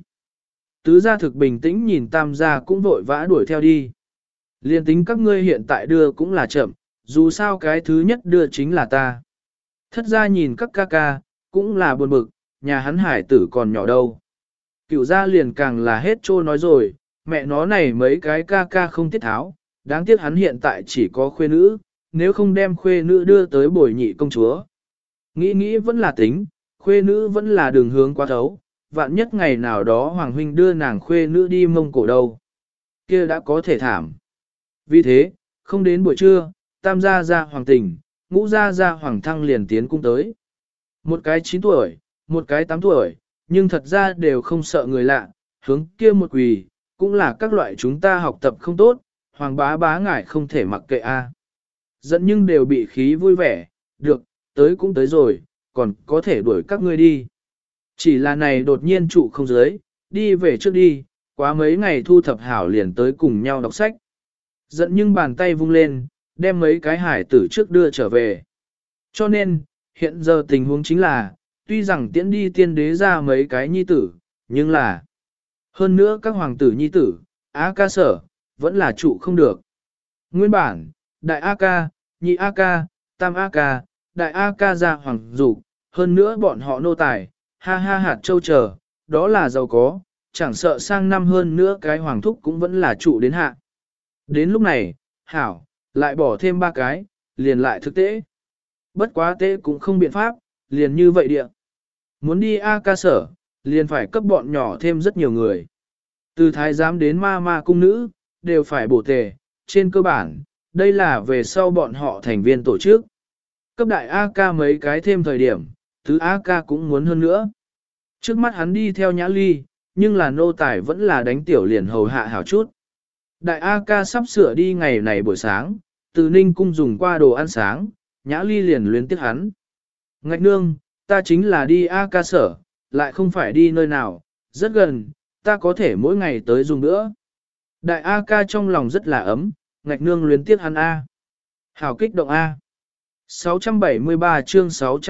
Tứ gia thực bình tĩnh nhìn tam gia cũng vội vã đuổi theo đi. Liên tính các ngươi hiện tại đưa cũng là chậm, dù sao cái thứ nhất đưa chính là ta. Thất gia nhìn các ca ca, cũng là buồn bực, nhà hắn hải tử còn nhỏ đâu. Cửu gia liền càng là hết trô nói rồi, mẹ nó này mấy cái ca ca không tiết tháo, đáng tiếc hắn hiện tại chỉ có khuê nữ, nếu không đem khuê nữ đưa tới bồi nhị công chúa. Nghĩ vẫn là tính, khuê nữ vẫn là đường hướng quá thấu, vạn nhất ngày nào đó Hoàng Huynh đưa nàng khuê nữ đi Mông Cổ đâu. Kia đã có thể thảm. Vì thế, không đến buổi trưa, tam gia gia Hoàng Tình, ngũ gia gia Hoàng Thăng liền tiến cung tới. Một cái 9 tuổi, một cái 8 tuổi, nhưng thật ra đều không sợ người lạ, hướng kia một quỳ, cũng là các loại chúng ta học tập không tốt, Hoàng bá ngải không thể mặc kệ a. Dẫn nhưng đều bị khí vui vẻ, được, tới cũng tới rồi, còn có thể đuổi các ngươi đi. Chỉ là này đột nhiên trụ không dưới, đi về trước đi, quá mấy ngày thu thập hảo liền tới cùng nhau đọc sách. Giận nhưng bàn tay vung lên, đem mấy cái hải tử trước đưa trở về. Cho nên, hiện giờ tình huống chính là, tuy rằng tiễn đi tiên đế ra mấy cái nhi tử, nhưng là Hơn nữa các hoàng tử nhi tử, A ca sở, vẫn là trụ không được. Nguyên bản, đại A ca, nhị A ca, tam A ca, đại A ca ra hoàng dục, hơn nữa bọn họ nô tài, ha ha hạt châu chờ, đó là giàu có, chẳng sợ sang năm hơn nữa cái hoàng thúc cũng vẫn là trụ đến hạ. Đến lúc này, hảo, lại bỏ thêm 3 cái, liền lại thực tế. Bất quá tế cũng không biện pháp, liền như vậy địa. Muốn đi A ca sở, liền phải cấp bọn nhỏ thêm rất nhiều người. Từ thái giám đến ma ma cung nữ, đều phải bổ tề, trên cơ bản, đây là về sau bọn họ thành viên tổ chức. Cấp đại A ca mấy cái thêm thời điểm, thứ A ca cũng muốn hơn nữa. Trước mắt hắn đi theo nhã ly, nhưng là nô tài vẫn là đánh tiểu liền hầu hạ hảo chút. Đại A ca sắp sửa đi ngày này buổi sáng, từ Ninh cung dùng qua đồ ăn sáng, nhã ly liền luyến tiếc hắn. Ngạch nương, ta chính là đi A ca sở, lại không phải đi nơi nào, rất gần, ta có thể mỗi ngày tới dùng nữa. Đại A ca trong lòng rất là ấm, ngạch nương luyến tiếc hắn A. Hảo kích động A. 673 chương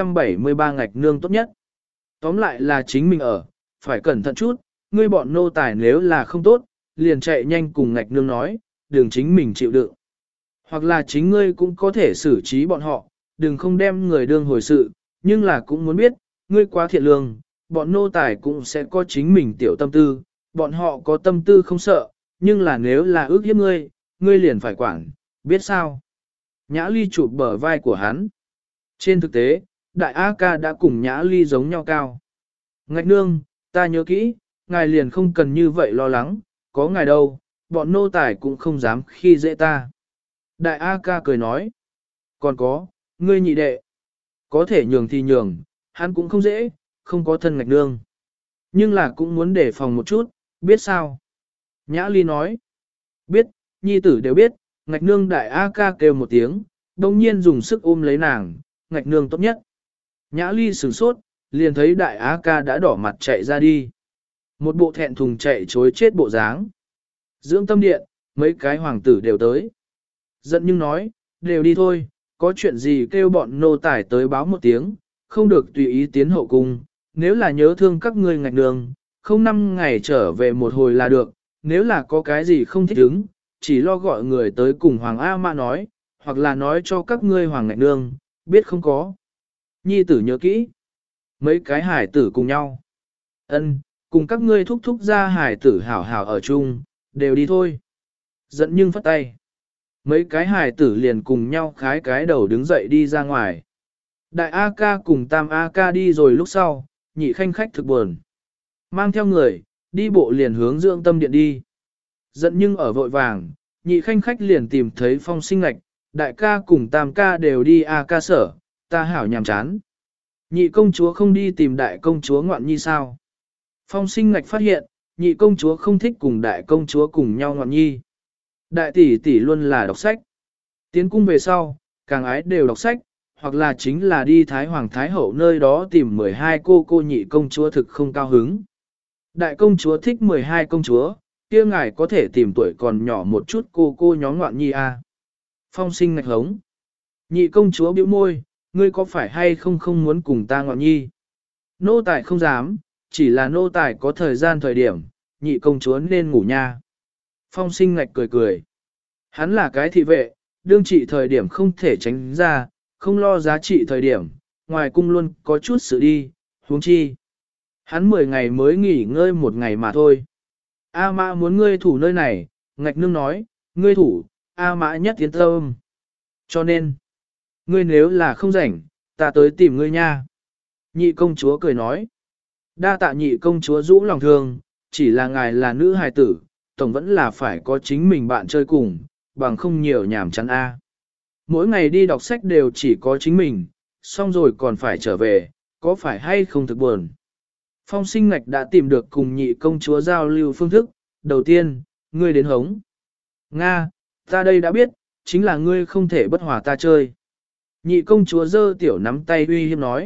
673 ngạch nương tốt nhất. Tóm lại là chính mình ở, phải cẩn thận chút, ngươi bọn nô tài nếu là không tốt, liền chạy nhanh cùng ngạch nương nói, đừng chính mình chịu đựng. Hoặc là chính ngươi cũng có thể xử trí bọn họ, đừng không đem người đương hồi sự, nhưng là cũng muốn biết, ngươi quá thiện lương, bọn nô tài cũng sẽ có chính mình tiểu tâm tư, bọn họ có tâm tư không sợ, nhưng là nếu là ước hiếp ngươi, ngươi liền phải quản, biết sao? Nhã Ly chụp bờ vai của hắn. Trên thực tế, đại A ca đã cùng Nhã Ly giống nhau cao. Ngạch nương, ta nhớ kỹ, ngài liền không cần như vậy lo lắng, có ngài đâu, bọn nô tài cũng không dám khi dễ ta. Đại A ca cười nói, còn có, ngươi nhị đệ, có thể nhường thì nhường, hắn cũng không dễ, không có thân ngạch nương. Nhưng là cũng muốn đề phòng một chút, biết sao? Nhã Ly nói, biết, nhi tử đều biết, ngạch nương đại A ca kêu một tiếng, đồng nhiên dùng sức ôm lấy nàng, ngạch nương tốt nhất. Nhã Ly sửng sốt, liền thấy đại A ca đã đỏ mặt chạy ra đi. Một bộ thẹn thùng chạy chối chết bộ dáng. Dưỡng tâm điện, mấy cái hoàng tử đều tới. Giận nhưng nói, đều đi thôi, có chuyện gì kêu bọn nô tài tới báo một tiếng, không được tùy ý tiến hậu cung, nếu là nhớ thương các ngươi ngạch đường, không 5 ngày trở về một hồi là được, nếu là có cái gì không thích ứng, chỉ lo gọi người tới cùng Hoàng A Mã nói, hoặc là nói cho các ngươi Hoàng ngạch đường, biết không có. Nhi tử nhớ kỹ, mấy cái hải tử cùng nhau. Ân, cùng các ngươi thúc thúc ra hải tử hảo hảo ở chung, đều đi thôi. Giận nhưng phất tay. Mấy cái hải tử liền cùng nhau khái cái đầu đứng dậy đi ra ngoài. Đại A ca cùng Tam A ca đi rồi lúc sau, nhị khanh khách thực buồn. Mang theo người, đi bộ liền hướng dưỡng tâm điện đi. Giận nhưng ở vội vàng, nhị khanh khách liền tìm thấy Phong Sinh Ngạch, đại ca cùng Tam ca đều đi A ca sở, ta hảo nhàm chán. Nhị công chúa không đi tìm đại công chúa ngoạn nhi sao? Phong Sinh Ngạch phát hiện, nhị công chúa không thích cùng đại công chúa cùng nhau ngoạn nhi. Đại tỷ tỷ luôn là đọc sách. Tiến cung về sau, càng ái đều đọc sách, hoặc là chính là đi Thái Hoàng Thái Hậu nơi đó tìm 12 cô nhị công chúa thực không cao hứng. Đại công chúa thích 12 công chúa, kia ngài có thể tìm tuổi còn nhỏ một chút cô nhóm ngoạn nhi a. Phong Sinh Ngạch hống. Nhị công chúa bĩu môi, ngươi có phải hay không muốn cùng ta ngoạn nhi? Nô tài không dám, chỉ là nô tài có thời gian thời điểm, nhị công chúa nên ngủ nha. Phong Sinh Ngạch cười cười. Hắn là cái thị vệ, đương trị thời điểm không thể tránh ra, không lo giá trị thời điểm, ngoài cung luôn có chút sự đi, huống chi. Hắn 10 ngày mới nghỉ ngơi 1 ngày mà thôi. A Mã muốn ngươi thủ nơi này, Ngạch nương nói, ngươi thủ, A Mã nhất tiến tâm. Cho nên, ngươi nếu là không rảnh, ta tới tìm ngươi nha. Nhị công chúa cười nói, đa tạ nhị công chúa rũ lòng thương, chỉ là ngài là nữ hài tử, tổng vẫn là phải có chính mình bạn chơi cùng, bằng không nhiều nhảm chán a. Mỗi ngày đi đọc sách đều chỉ có chính mình, xong rồi còn phải trở về, có phải hay không thực buồn. Phong Sinh Ngạch đã tìm được cùng nhị công chúa giao lưu phương thức, đầu tiên, ngươi đến hống. Nga, ta đây đã biết, chính là ngươi không thể bất hòa ta chơi. Nhị công chúa giơ tiểu nắm tay uy hiếp nói.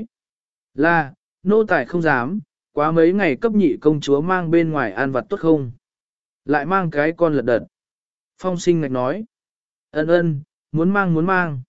Là, nô tài không dám, quá mấy ngày cấp nhị công chúa mang bên ngoài ăn vặt tốt không? Lại mang cái con lật đật. Phong Sinh Ngạch nói. Ân, muốn mang.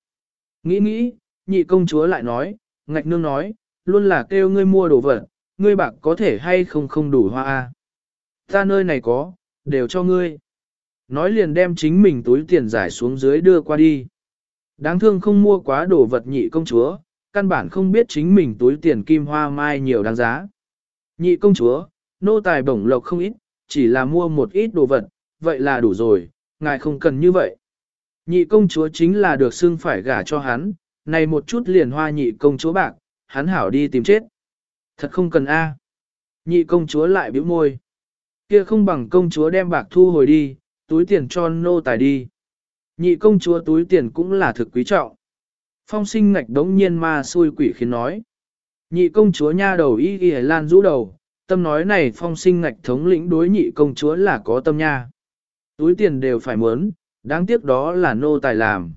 Nghĩ, nhị công chúa lại nói, Ngạch nương nói, luôn là kêu ngươi mua đồ vật, ngươi bạc có thể hay không đủ hoa a. Ta nơi này có, đều cho ngươi. Nói liền đem chính mình túi tiền giải xuống dưới đưa qua đi. Đáng thương không mua quá đồ vật nhị công chúa, căn bản không biết chính mình túi tiền kim hoa mai nhiều đáng giá. Nhị công chúa, nô tài bổng lộc không ít, chỉ là mua một ít đồ vật, vậy là đủ rồi, ngài không cần như vậy. Nhị công chúa chính là được xưng phải gả cho hắn, này một chút liền hoa nhị công chúa bạc, hắn hảo đi tìm chết. Thật không cần a. Nhị công chúa lại bĩu môi. Kia không bằng công chúa đem bạc thu hồi đi, túi tiền cho nô tài đi. Nhị công chúa túi tiền cũng là thực quý trọng. Phong sinh ngạch đống nhiên ma xui quỷ khiến nói. Nhị công chúa nha đầu y y lan rũ đầu, tâm nói này phong sinh ngạch thống lĩnh đối nhị công chúa là có tâm nha. Túi tiền đều phải muốn, đáng tiếc đó là nô tài làm.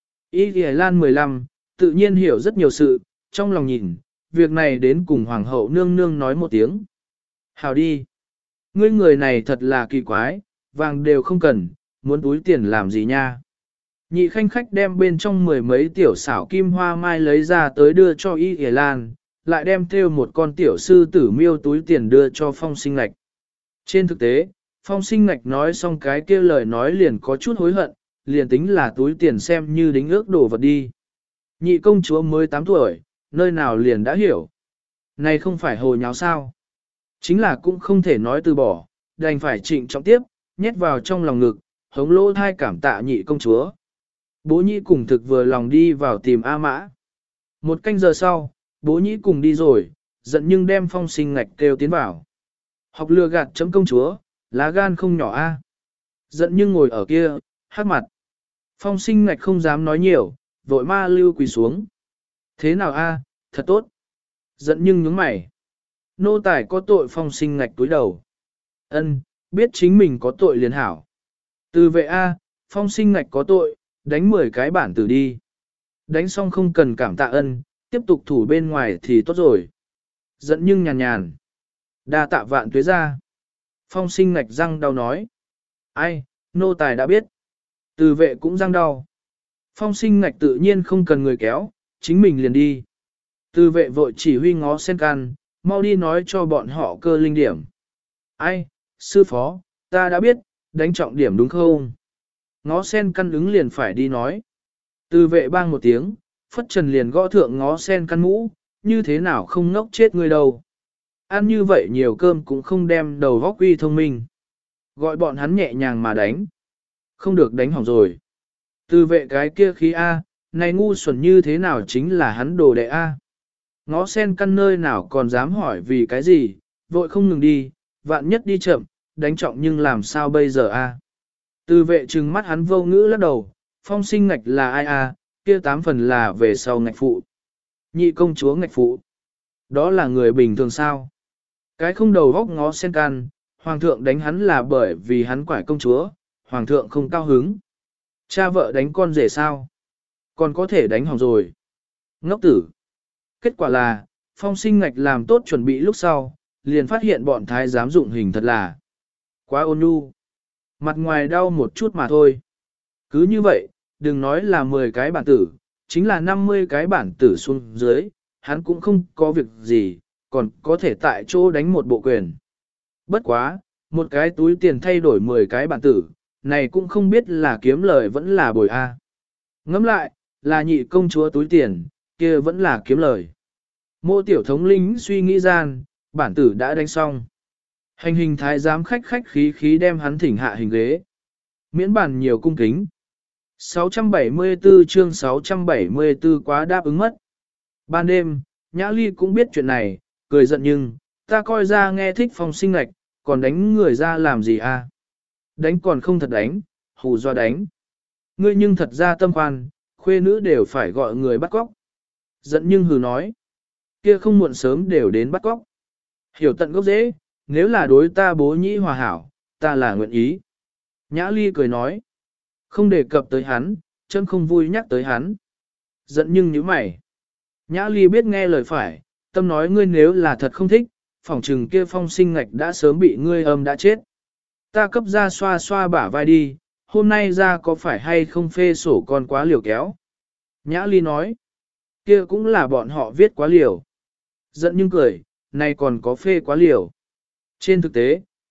Y y lan 15, tự nhiên hiểu rất nhiều sự, trong lòng nhìn, việc này đến cùng hoàng hậu nương nương nói một tiếng. Hào đi. Ngươi người này thật là kỳ quái, vàng đều không cần, muốn túi tiền làm gì nha. Nhị khanh khách đem bên trong mười mấy tiểu xảo kim hoa mai lấy ra tới đưa cho Y Y Lan, lại đem theo một con tiểu sư tử miêu túi tiền đưa cho phong sinh ngạch. Trên thực tế, phong sinh ngạch nói xong cái kia lời nói liền có chút hối hận, liền tính là túi tiền xem như đính ước đồ vật đi. Nhị công chúa mới 8 tuổi, nơi nào liền đã hiểu. Này không phải hồ nháo sao. Chính là cũng không thể nói từ bỏ, đành phải trịnh trọng tiếp, nhét vào trong lòng ngực, hống lỗ thai cảm tạ nhị công chúa. Bố nhĩ cùng thực vừa lòng đi vào tìm A Mã. Một canh giờ sau, bố nhĩ cùng đi rồi, giận nhưng đem phong sinh ngạch kêu tiến vào. Học lừa gạt chấm công chúa, lá gan không nhỏ a. Giận nhưng ngồi ở kia, hát mặt. Phong sinh ngạch không dám nói nhiều, vội ma lưu quỳ xuống. Thế nào a, thật tốt. Giận nhưng nhướng mày. Nô tài có tội phong sinh ngạch túi đầu. Ân, biết chính mình có tội liền hảo. Từ vệ a, phong sinh ngạch có tội, đánh 10 cái bản tử đi. Đánh xong không cần cảm tạ ân, tiếp tục thủ bên ngoài thì tốt rồi. Giận nhưng nhàn nhàn. Đa tạ vạn tuế ra. Phong sinh ngạch răng đau nói. Ai, nô tài đã biết. Từ vệ cũng răng đau. Phong sinh ngạch tự nhiên không cần người kéo, chính mình liền đi. Từ vệ vội chỉ huy ngó sen can, mau đi nói cho bọn họ cơ linh điểm. Ai, sư phó, ta đã biết, đánh trọng điểm đúng không? Ngó sen căn ứng liền phải đi nói. Từ vệ bang một tiếng, phất trần liền gõ thượng ngó sen căn mũ, như thế nào không ngốc chết người đâu. Ăn như vậy nhiều cơm cũng không đem đầu góc uy thông minh. Gọi bọn hắn nhẹ nhàng mà đánh. Không được đánh hỏng rồi. Từ vệ cái kia khí A, này ngu xuẩn như thế nào chính là hắn đồ đệ A. Ngó sen căn nơi nào còn dám hỏi vì cái gì, vội không ngừng đi, vạn nhất đi chậm, đánh trọng nhưng làm sao bây giờ A. Từ vệ trừng mắt hắn vô ngữ lắc đầu, phong sinh ngạch là ai A, kia 8 phần là về sau ngạch phụ. Nhị công chúa ngạch phụ. Đó là người bình thường sao? Cái không đầu góc ngó sen can, hoàng thượng đánh hắn là bởi vì hắn quải công chúa, hoàng thượng không cao hứng. Cha vợ đánh con rể sao? Còn có thể đánh hỏng rồi. Ngốc tử. Kết quả là, phong sinh ngạch làm tốt chuẩn bị lúc sau, liền phát hiện bọn thái giám dụng hình thật là quá ôn nhu. Mặt ngoài đau một chút mà thôi. Cứ như vậy, đừng nói là 10 cái bản tử, chính là 50 cái bản tử xuống dưới, hắn cũng không có việc gì, còn có thể tại chỗ đánh một bộ quyền. Bất quá, một cái túi tiền thay đổi 10 cái bản tử, này cũng không biết là kiếm lời vẫn là bồi A. Ngẫm lại, là nhị công chúa túi tiền, kia vẫn là kiếm lời. Mô tiểu thống lĩnh suy nghĩ gian, bản tử đã đánh xong. Hành hình thái giám khách khách khí khí đem hắn thỉnh hạ hình ghế. Miễn bản nhiều cung kính. 674 chương 674 quá đáp ứng mất. Ban đêm, Nhã Ly cũng biết chuyện này, cười giận nhưng, ta coi ra nghe thích phong sinh ngạch, còn đánh người ra làm gì à? Đánh còn không thật đánh, hù do đánh. Ngươi nhưng thật ra tâm khoan, khuê nữ đều phải gọi người bắt cóc. Giận nhưng hừ nói, kia không muộn sớm đều đến bắt cóc. Hiểu tận gốc dễ, nếu là đối ta bố nhĩ hòa hảo, ta là nguyện ý. Nhã Ly cười nói, không đề cập tới hắn, chân không vui nhắc tới hắn. Giận nhưng nhíu mày. Nhã Ly biết nghe lời phải, tâm nói ngươi nếu là thật không thích, phỏng trừng kia phong sinh ngạch đã sớm bị ngươi âm đã chết. Ta cấp ra xoa xoa bả vai đi, hôm nay ra có phải hay không phê sổ con quá liều kéo. Nhã Ly nói, kia cũng là bọn họ viết quá liều. Giận nhưng cười, nay còn có phê quá liều. Trên thực tế,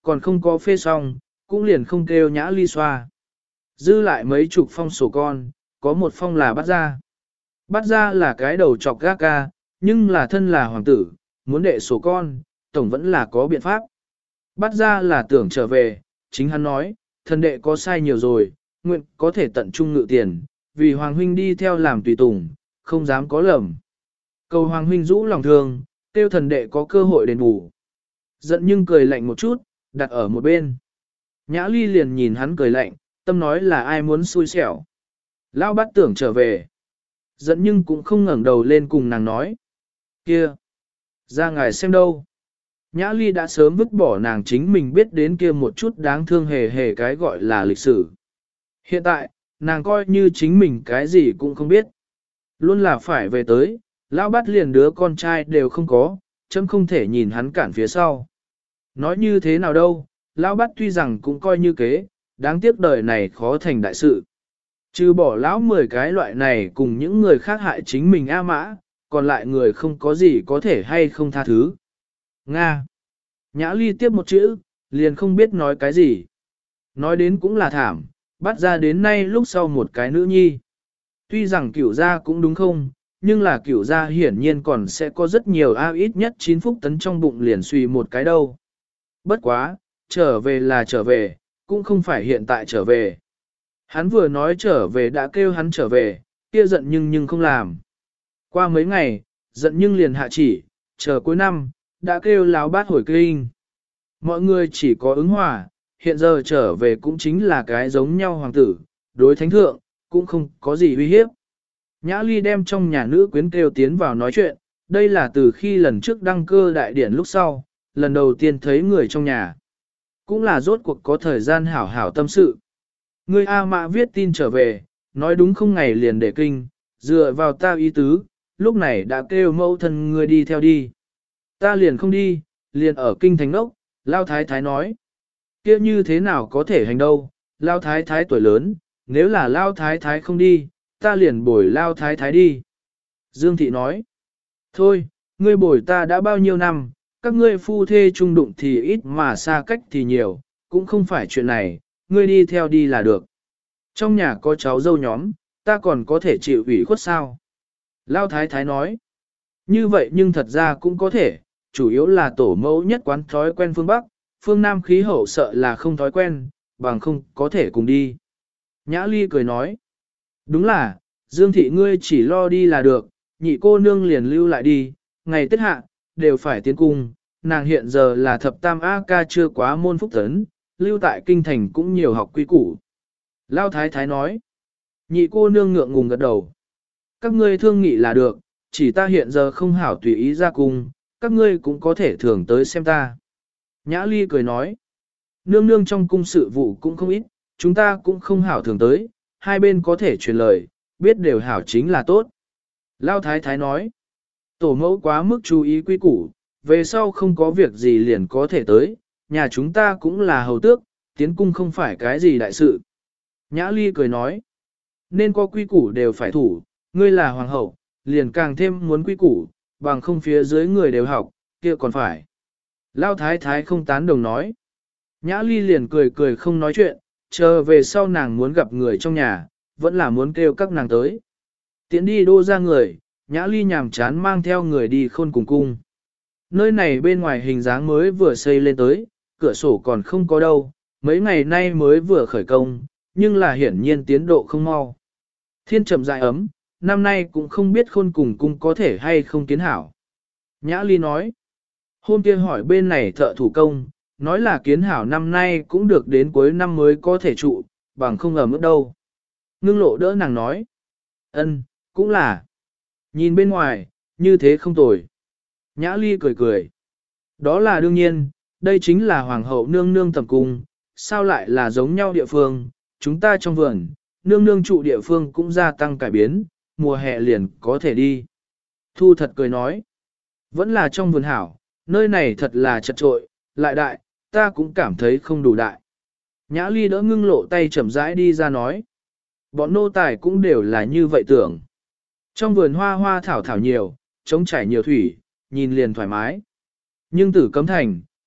còn không có phê xong, cũng liền không kêu Nhã Ly xoa. Dư lại mấy chục phong sổ con, có một phong là bắt ra. Bắt ra là cái đầu chọc gác ca, nhưng là thân là hoàng tử, muốn đệ sổ con, tổng vẫn là có biện pháp. Bắt ra là tưởng trở về, chính hắn nói, thần đệ có sai nhiều rồi, nguyện có thể tận trung ngự tiền, vì hoàng huynh đi theo làm tùy tùng, không dám có lầm. Cầu hoàng huynh rũ lòng thương, tiêu thần đệ có cơ hội đền bù. Giận nhưng cười lạnh một chút, đặt ở một bên. Nhã Ly liền nhìn hắn cười lạnh, tâm nói là ai muốn xui xẻo. Lão bát tưởng trở về. Giận nhưng cũng không ngẩng đầu lên cùng nàng nói. Kia! Ra ngài xem đâu. Nhã Ly đã sớm vứt bỏ nàng chính mình biết đến kia một chút đáng thương hề hề cái gọi là lịch sử. Hiện tại, nàng coi như chính mình cái gì cũng không biết. Luôn là phải về tới, lão bát liền đứa con trai đều không có, chấm không thể nhìn hắn cản phía sau. Nói như thế nào đâu, lão bát tuy rằng cũng coi như kế, đáng tiếc đời này khó thành đại sự. Trừ bỏ lão 10 cái loại này cùng những người khác hại chính mình A Mã, còn lại người không có gì có thể hay không tha thứ. Nga. Nhã Ly tiếp một chữ, liền không biết nói cái gì. Nói đến cũng là thảm, bắt ra đến nay lúc sau một cái nữ nhi. Tuy rằng cửu gia cũng đúng không, nhưng là cửu gia hiển nhiên còn sẽ có rất nhiều ít nhất 9 phúc tấn trong bụng liền suy một cái đâu. Bất quá, trở về là trở về, cũng không phải hiện tại trở về. Hắn vừa nói trở về đã kêu hắn trở về, kia giận nhưng không làm. Qua mấy ngày, giận nhưng liền hạ chỉ, chờ cuối năm, đã kêu láo bát hồi kinh. Mọi người chỉ có ứng hòa, hiện giờ trở về cũng chính là cái giống nhau hoàng tử, đối thánh thượng, cũng không có gì uy hiếp. Nhã Ly đem trong nhà nữ quyến kêu tiến vào nói chuyện, đây là từ khi lần trước đăng cơ đại điển lúc sau, lần đầu tiên thấy người trong nhà. Cũng là rốt cuộc có thời gian hảo hảo tâm sự. Người A Mã viết tin trở về, nói đúng không ngày liền để kinh, dựa vào ta ý tứ, lúc này đã kêu mẫu thân ngươi đi theo đi. Ta liền không đi, liền ở kinh thành ốc, Lao Thái Thái nói. Kia như thế nào có thể hành đâu, Lao Thái Thái tuổi lớn, nếu là Lao Thái Thái không đi, ta liền bồi Lao Thái Thái đi. Dương Thị nói, thôi, ngươi bồi ta đã bao nhiêu năm, các ngươi phu thê chung đụng thì ít mà xa cách thì nhiều, cũng không phải chuyện này, ngươi đi theo đi là được. Trong nhà có cháu dâu nhóm, ta còn có thể chịu ủy khuất sao? Lao Thái Thái nói, như vậy nhưng thật ra cũng có thể, chủ yếu là tổ mẫu nhất quán thói quen phương Bắc, phương Nam khí hậu sợ là không thói quen, bằng không có thể cùng đi. Nhã Ly cười nói, đúng là, Dương Thị ngươi chỉ lo đi là được, nhị cô nương liền lưu lại đi, ngày Tết hạ, đều phải tiến cung, nàng hiện giờ là thập tam A ca chưa quá môn phúc tấn, lưu tại kinh thành cũng nhiều học quy củ. Lao Thái Thái nói, nhị cô nương ngượng ngùng gật đầu. Các ngươi thương nghị là được, chỉ ta hiện giờ không hảo tùy ý ra cung, các ngươi cũng có thể thường tới xem ta. Nhã Ly cười nói, nương nương trong cung sự vụ cũng không ít, chúng ta cũng không hảo thường tới, hai bên có thể truyền lời, biết đều hảo chính là tốt. Lao Thái Thái nói, tổ mẫu quá mức chú ý quy củ, về sau không có việc gì liền có thể tới, nhà chúng ta cũng là hầu tước, tiến cung không phải cái gì đại sự. Nhã Ly cười nói, nên có quy củ đều phải thủ, ngươi là hoàng hậu, liền càng thêm muốn quy củ, bằng không phía dưới người đều học, kia còn phải. Lao Thái Thái không tán đồng nói. Nhã Ly liền cười cười không nói chuyện, chờ về sau nàng muốn gặp người trong nhà, vẫn là muốn kêu các nàng tới. Tiến đi đô ra người, Nhã Ly nhàm chán mang theo người đi khôn cùng cung. Nơi này bên ngoài hình dáng mới vừa xây lên tới, cửa sổ còn không có đâu, mấy ngày nay mới vừa khởi công, nhưng là hiển nhiên tiến độ không mau. Thiên trầm dài ấm, năm nay cũng không biết khôn cùng cung có thể hay không kiến hảo. Nhã Ly nói, hôm kia hỏi bên này thợ thủ công, nói là kiến hảo năm nay cũng được đến cuối năm mới có thể trụ, bằng không ở mức đâu. Ngưng lộ đỡ nàng nói, ân, cũng là. Nhìn bên ngoài, như thế không tồi. Nhã Ly cười cười. Đó là đương nhiên, đây chính là hoàng hậu nương nương tầm cung, sao lại là giống nhau địa phương, chúng ta trong vườn, nương nương trụ địa phương cũng gia tăng cải biến, mùa hè liền có thể đi. Thu thật cười nói, vẫn là trong vườn hảo, nơi này thật là chật trội, lại đại, ta cũng cảm thấy không đủ đại. Nhã Ly đỡ ngưng lộ tay chậm rãi đi ra nói, bọn nô tài cũng đều là như vậy tưởng. Trong vườn hoa hoa thảo thảo nhiều, trống trải nhiều thủy, nhìn liền thoải mái. Nhưng Tử Cấm Thành,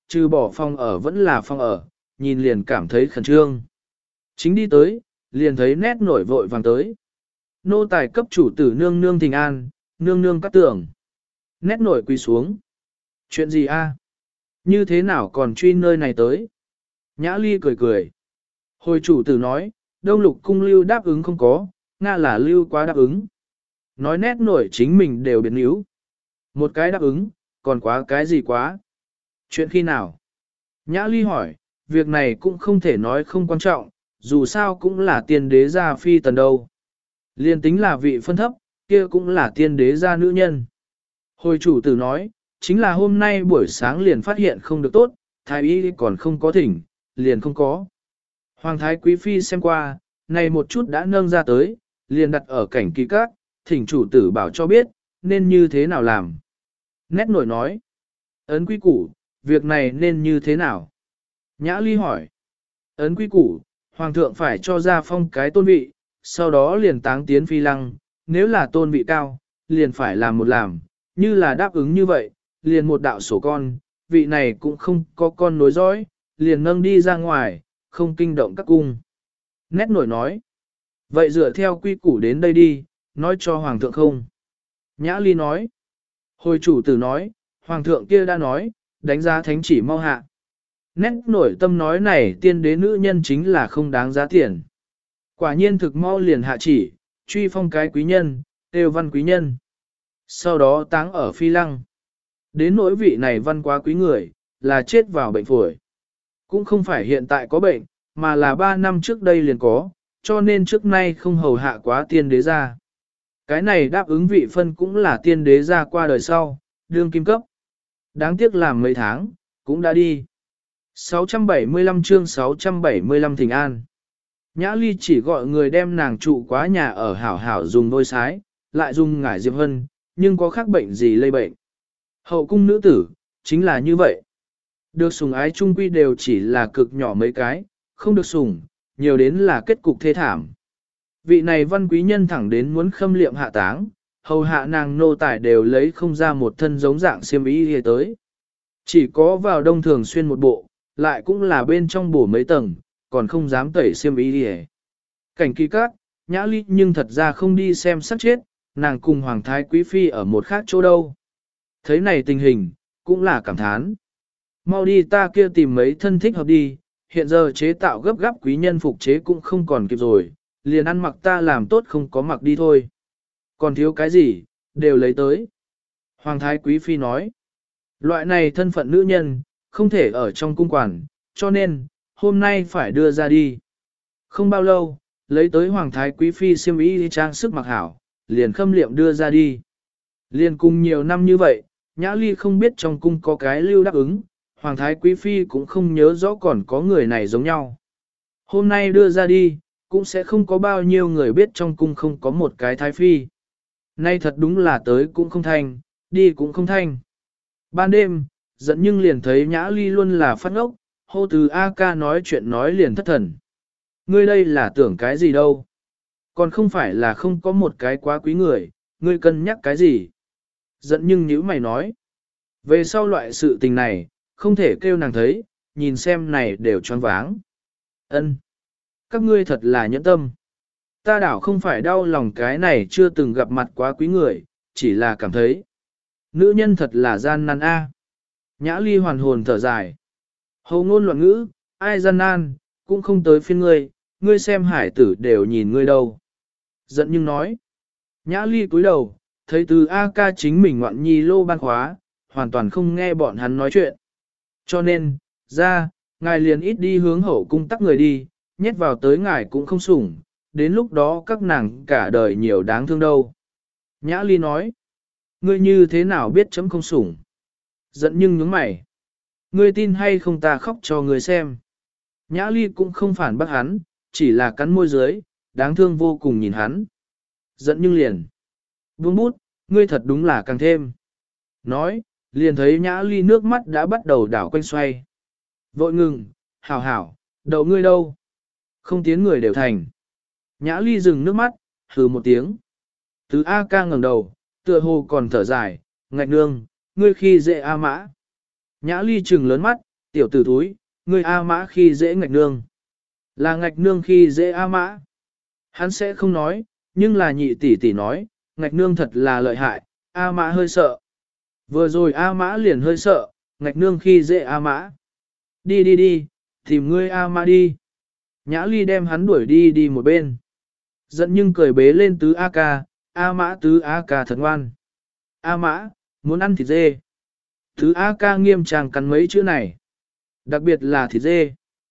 trừ bỏ phòng ở vẫn là phòng ở, nhìn liền cảm thấy khẩn trương. Chính đi tới, liền thấy nét nổi vội vàng tới. Nô tài cấp chủ tử nương nương thình an, nương nương cắt tưởng. Nét nổi quỳ xuống. Chuyện gì a? Như thế nào còn truy nơi này tới? Nhã Ly cười cười. Hồi chủ tử nói, Đông Lục cung lưu đáp ứng không có, Nga là lưu quá đáp ứng. Nói nét nổi chính mình đều biến yếu. Một cái đáp ứng, còn quá cái gì quá? Chuyện khi nào? Nhã Ly hỏi, việc này cũng không thể nói không quan trọng, dù sao cũng là tiên đế gia phi tần đâu. Liên tính là vị phân thấp, kia cũng là tiên đế gia nữ nhân. Hồi chủ tử nói, chính là hôm nay buổi sáng liền phát hiện không được tốt, thái y còn không có thỉnh, liền không có. Hoàng thái quý phi xem qua, này một chút đã nâng ra tới, liền đặt ở cảnh kỳ các, thỉnh chủ tử bảo cho biết, nên như thế nào làm. Nét nổi nói, ấn quy củ, việc này nên như thế nào? Nhã Ly hỏi, ấn quy củ, hoàng thượng phải cho ra phong cái tôn vị, sau đó liền táng tiến phi lăng, nếu là tôn vị cao, liền phải làm một làm, như là đáp ứng như vậy, liền một đạo sổ con, vị này cũng không có con nối dõi, liền nâng đi ra ngoài, không kinh động các cung. Nét nổi nói, vậy dựa theo quy củ đến đây đi, nói cho hoàng thượng không? Nhã Ly nói, hồi chủ tử nói, hoàng thượng kia đã nói, đánh giá thánh chỉ mau hạ. Nét nổi tâm nói này tiên đế nữ nhân chính là không đáng giá tiền. Quả nhiên thực mau liền hạ chỉ, truy phong cái quý nhân, tiêu văn quý nhân. Sau đó táng ở phi lăng. Đến nỗi vị này văn quá quý người, là chết vào bệnh phổi. Cũng không phải hiện tại có bệnh, mà là 3 năm trước đây liền có, cho nên trước nay không hầu hạ quá tiên đế gia. Cái này đáp ứng vị phân cũng là tiên đế gia qua đời sau, đương kim cấp. Đáng tiếc làm mấy tháng, cũng đã đi. 675 chương 675 Thịnh An. Nhã Ly chỉ gọi người đem nàng trụ quá nhà ở hảo hảo dùng đôi sái, lại dùng ngải diệp hân, nhưng có khác bệnh gì lây bệnh. Hậu cung nữ tử, chính là như vậy. Được sủng ái trung quy đều chỉ là cực nhỏ mấy cái, không được sủng, nhiều đến là kết cục thê thảm. Vị này văn quý nhân thẳng đến muốn khâm liệm hạ táng, hầu hạ nàng nô tài đều lấy không ra một thân giống dạng xiêm y hề tới. Chỉ có vào đông thường xuyên một bộ, lại cũng là bên trong bổ mấy tầng, còn không dám tẩy xiêm y hề. Cảnh kỳ cát, Nhã Ly nhưng thật ra không đi xem sắc chết, nàng cùng Hoàng thái quý phi ở một khác chỗ đâu. Thấy này tình hình, cũng là cảm thán. Mau đi ta kia tìm mấy thân thích hợp đi, hiện giờ chế tạo gấp gáp quý nhân phục chế cũng không còn kịp rồi, liền ăn mặc ta làm tốt không có mặc đi thôi. Còn thiếu cái gì, đều lấy tới. Hoàng thái quý phi nói, loại này thân phận nữ nhân, không thể ở trong cung quản, cho nên, hôm nay phải đưa ra đi. Không bao lâu, lấy tới Hoàng thái quý phi xiêm y trang sức mặc hảo, liền khâm liệm đưa ra đi. Liền cùng nhiều năm như vậy, Nhã Ly không biết trong cung có cái lưu đáp ứng, Hoàng thái quý phi cũng không nhớ rõ còn có người này giống nhau. Hôm nay đưa ra đi, cũng sẽ không có bao nhiêu người biết trong cung không có một cái thái phi. Nay thật đúng là tới cũng không thanh, đi cũng không thanh. Ban đêm, giận nhưng liền thấy Nhã Ly luôn là phát ngốc, hô từ A ca nói chuyện nói liền thất thần. Ngươi đây là tưởng cái gì đâu? Còn không phải là không có một cái quá quý người, ngươi cân nhắc cái gì? Giận nhưng nhíu mày nói. Về sau loại sự tình này, không thể kêu nàng thấy, nhìn xem này đều choáng váng. Ân, các ngươi thật là nhẫn tâm. Ta đảo không phải đau lòng cái này chưa từng gặp mặt quá quý người, chỉ là cảm thấy. Nữ nhân thật là gian nan a. Nhã Ly hoàn hồn thở dài. Hầu ngôn loạn ngữ, ai gian nan, cũng không tới phiên ngươi, ngươi xem hải tử đều nhìn ngươi đâu. Giận nhưng nói. Nhã Ly cúi đầu, thấy từ A ca chính mình ngoạn nhi lô ban khóa, hoàn toàn không nghe bọn hắn nói chuyện. Cho nên, ra, ngài liền ít đi hướng hậu cung tắc người đi, nhét vào tới ngài cũng không sủng, đến lúc đó các nàng cả đời nhiều đáng thương đâu. Nhã Ly nói, ngươi như thế nào biết chấm không sủng? Giận nhưng nhướng mày. Ngươi tin hay không ta khóc cho ngươi xem. Nhã Ly cũng không phản bác hắn, chỉ là cắn môi dưới, đáng thương vô cùng nhìn hắn. Giận nhưng liền. Buông bút, ngươi thật đúng là càng thêm. Nói, liền thấy Nhã Ly nước mắt đã bắt đầu đảo quanh xoay. Vội ngừng, hảo hảo, đậu ngươi đâu? Không tiến người đều thành. Nhã Ly dừng nước mắt, hừ một tiếng. Từ A ca ngẩng đầu, tựa hồ còn thở dài, ngạch nương, ngươi khi dễ A mã. Nhã Ly trừng lớn mắt, tiểu tử thúi, ngươi A Mã khi dễ Ngạch Nương. Là Ngạch Nương khi dễ A Mã. Hắn sẽ không nói, nhưng là nhị tỷ tỷ nói, Ngạch Nương thật là lợi hại, A Mã hơi sợ. Vừa rồi A Mã liền hơi sợ, Ngạch Nương khi dễ A Mã. Đi đi đi, tìm ngươi A Mã đi. Nhã Ly đem hắn đuổi đi một bên. Giận nhưng cười bế lên tứ A ca, A Mã tứ A ca thật ngoan. A Mã, muốn ăn thịt dê. Tứ A ca nghiêm trang cắn mấy chữ này. Đặc biệt là thịt dê.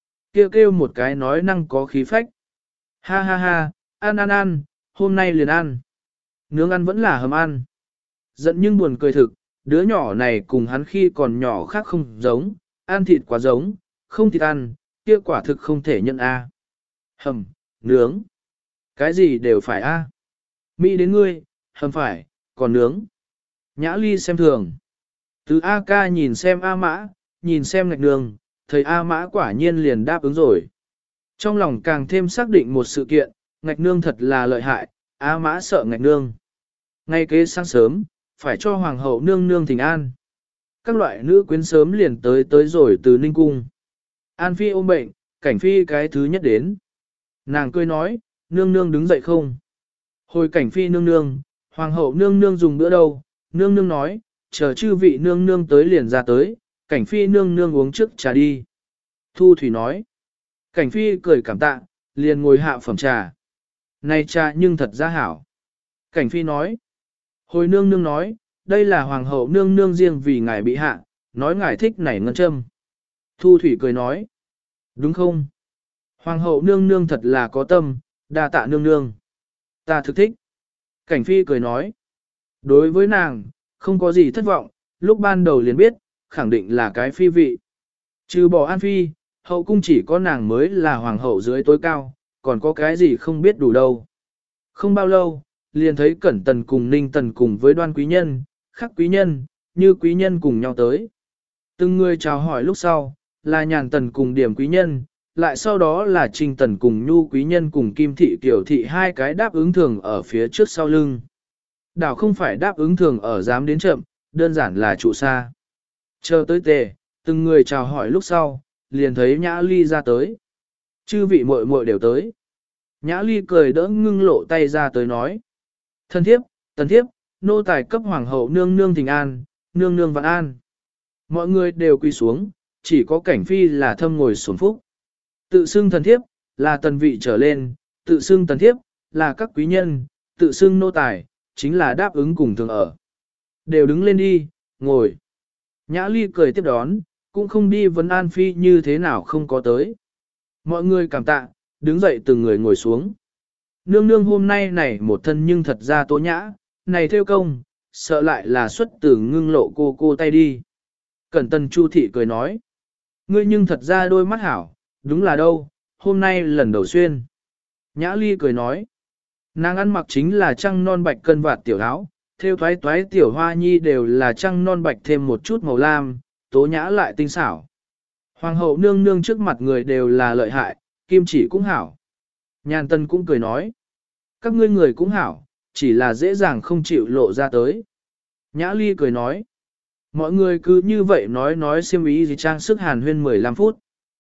Kêu một cái nói năng có khí phách. Ha ha ha, ăn, hôm nay liền ăn. Nướng ăn vẫn là hầm ăn. Giận nhưng buồn cười thực, đứa nhỏ này cùng hắn khi còn nhỏ khác không giống, ăn thịt quá giống, không thịt ăn, kia quả thực không thể nhận a. Hầm, nướng, cái gì đều phải a. Mỹ đến ngươi, hầm phải, còn nướng. Nhã Ly xem thường. Từ A ca nhìn xem A Mã, nhìn xem Ngạch Nương, thấy A Mã quả nhiên liền đáp ứng rồi. Trong lòng càng thêm xác định một sự kiện, Ngạch Nương thật là lợi hại, A Mã sợ Ngạch Nương. Ngay kế sáng sớm, phải cho Hoàng hậu nương nương thỉnh an. Các loại nữ quyến sớm liền tới rồi từ Ninh Cung. An Phi ôm bệnh, Cảnh Phi cái thứ nhất đến. Nàng cười nói, nương nương đứng dậy không? Hồi Cảnh Phi nương nương, Hoàng hậu nương nương dùng bữa đâu? Nương nương nói, chờ chư vị nương nương tới liền ra tới, Cảnh Phi nương nương uống trước trà đi. Thu Thủy nói, Cảnh Phi cười cảm tạ, liền ngồi hạ phẩm trà. Này trà nhưng thật ra hảo. Cảnh Phi nói, hồi nương nương nói, đây là Hoàng hậu nương nương riêng vì ngài bị hạ, nói ngài thích nảy ngân châm. Thu Thủy cười nói, đúng không? Hoàng hậu nương nương thật là có tâm, đa tạ nương nương. Ta thực thích. Cảnh Phi cười nói, đối với nàng, không có gì thất vọng, lúc ban đầu liền biết, khẳng định là cái phi vị. Trừ bỏ An Phi, hậu cung chỉ có nàng mới là hoàng hậu dưới tối cao, còn có cái gì không biết đủ đâu. Không bao lâu, liền thấy Cẩn Tần cùng Ninh Tần cùng với Đoan Quý Nhân, Khắc Quý Nhân, Như Quý Nhân cùng nhau tới. Từng người chào hỏi lúc sau, là Nhàn Tần cùng Điểm Quý Nhân, lại sau đó là Trình Tần cùng Nhu Quý Nhân cùng Kim Thị Tiểu Thị hai cái đáp ứng thường ở phía trước sau lưng. Đảo không phải đáp ứng thường ở dám đến chậm, đơn giản là trụ xa. Chờ tới tề, từng người chào hỏi lúc sau, liền thấy Nhã Ly ra tới. Chư vị muội muội đều tới. Nhã Ly cười đỡ ngưng lộ tay ra tới nói. Thân thiếp, tần thiếp, nô tài cấp hoàng hậu nương nương thỉnh an, nương nương vạn an. Mọi người đều quỳ xuống, chỉ có Cảnh Phi là thâm ngồi xuống phúc. Tự xưng thần thiếp, là tần vị trở lên, tự xưng tần thiếp, là các quý nhân, tự xưng nô tài, chính là đáp ứng cùng thường ở. Đều đứng lên đi, ngồi. Nhã Ly cười tiếp đón, cũng không đi vấn An Phi như thế nào không có tới. Mọi người cảm tạ, đứng dậy từng người ngồi xuống. Nương nương hôm nay này một thân nhưng thật ra tố nhã, này theo công, sợ lại là xuất tử ngưng lộ cô tay đi. Cẩn Tần Chu Thị cười nói, ngươi nhưng thật ra đôi mắt hảo, đúng là đâu, hôm nay lần đầu xuyên. Nhã Ly cười nói, nàng ăn mặc chính là trăng non bạch cân vạt tiểu áo, theo thoái toái tiểu hoa nhi đều là trăng non bạch thêm một chút màu lam, tố nhã lại tinh xảo. Hoàng hậu nương nương trước mặt người đều là lợi hại, Kim Chỉ cũng hảo. Nhàn Tân cũng cười nói, các ngươi người cũng hảo, chỉ là dễ dàng không chịu lộ ra tới. Nhã Ly cười nói, mọi người cứ như vậy nói xiêm ý gì trang sức hàn huyên 15 phút.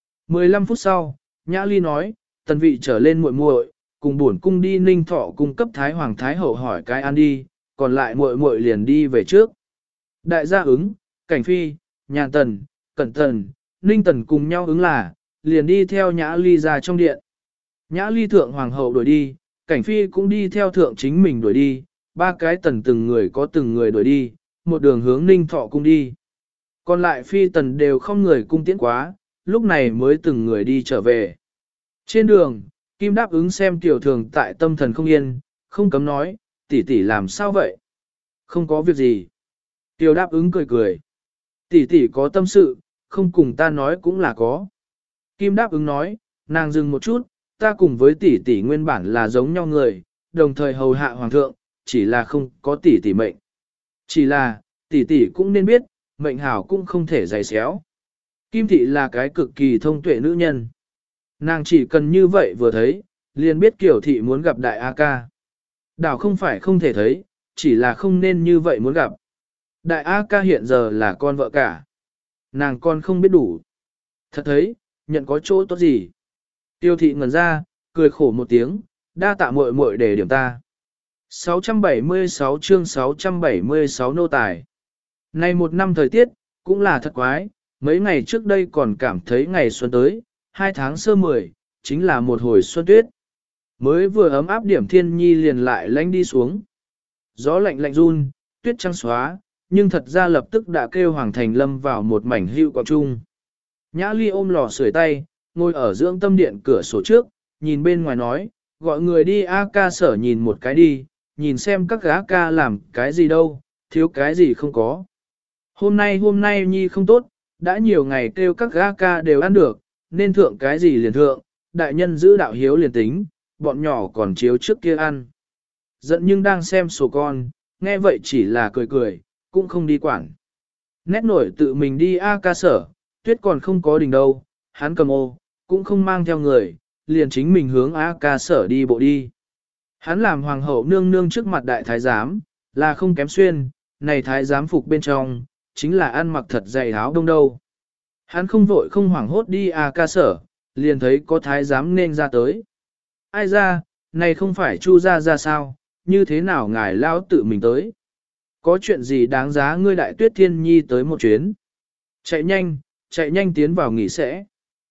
15 phút sau, Nhã Ly nói, tần vị trở lên muội muội, cùng bổn cung đi Ninh Thọ cung cấp Thái Hoàng Thái Hậu hỏi cái ăn đi, còn lại muội muội liền đi về trước. Đại gia ứng, Cảnh Phi, Nhàn Tần, Cẩn Tần, Ninh Tần cùng nhau ứng là, liền đi theo Nhã Ly ra trong điện. Nhã Ly thượng Hoàng hậu đuổi đi, Cảnh Phi cũng đi theo thượng chính mình đuổi đi, ba cái tần từng người có từng người đuổi đi, một đường hướng Ninh Thọ cung đi. Còn lại Phi tần đều không người cung tiễn quá, lúc này mới từng người đi trở về. Trên đường, Kim đáp ứng xem tiểu thường tại tâm thần không yên, không cấm nói, tỷ tỷ làm sao vậy? Không có việc gì. Tiểu đáp ứng cười cười. Tỷ tỷ có tâm sự, không cùng ta nói cũng là có. Kim đáp ứng nói, nàng dừng một chút, ta cùng với tỷ tỷ nguyên bản là giống nhau người, đồng thời hầu hạ hoàng thượng, chỉ là không có tỷ tỷ mệnh. Chỉ là, tỷ tỷ cũng nên biết, mệnh hảo cũng không thể giày xéo. Kim thị là cái cực kỳ thông tuệ nữ nhân. Nàng chỉ cần như vậy vừa thấy, liền biết Kiều thị muốn gặp đại A ca. Đảo không phải không thể thấy, chỉ là không nên như vậy muốn gặp. Đại A ca hiện giờ là con vợ cả. Nàng con không biết đủ. Thật thấy, nhận có chỗ tốt gì. Tiêu thị ngẩn ra, cười khổ một tiếng, đa tạ muội muội để điểm ta. 676 chương 676 nô tài. Này một năm thời tiết, cũng là thật quái, mấy ngày trước đây còn cảm thấy ngày xuân tới, 2 tháng sơ 10, chính là một hồi xuân tuyết. Mới vừa ấm áp điểm thiên nhi liền lại lánh đi xuống. Gió lạnh lạnh run, tuyết trắng xóa, nhưng thật ra lập tức đã kêu Hoàng Thành lâm vào một mảnh hưu quang trung. Nhã Ly ôm lò sưởi tay, ngồi ở dưỡng tâm điện cửa sổ trước, nhìn bên ngoài nói, gọi người đi A ca sở nhìn một cái đi, nhìn xem các gã ca làm cái gì đâu, thiếu cái gì không có. Hôm nay nhi không tốt, đã nhiều ngày kêu các gã ca đều ăn được, nên thượng cái gì liền thượng, đại nhân giữ đạo hiếu liền tính, bọn nhỏ còn chiếu trước kia ăn. Giận nhưng đang xem sổ con, nghe vậy chỉ là cười cười, cũng không đi quản. Nét nổi tự mình đi A ca sở, tuyết còn không có đỉnh đâu, hắn cầm ô, cũng không mang theo người, liền chính mình hướng A ca sở đi bộ đi. Hắn làm hoàng hậu nương nương trước mặt đại thái giám, là không kém xuyên, này thái giám phục bên trong, chính là ăn mặc thật dày áo đông đâu. Hắn không vội không hoảng hốt đi A ca sở, liền thấy có thái giám nên ra tới. Ai ra, này không phải chu ra sao, như thế nào ngài lao tự mình tới. Có chuyện gì đáng giá ngươi đại tuyết thiên nhi tới một chuyến. Chạy nhanh tiến vào nghỉ sẽ.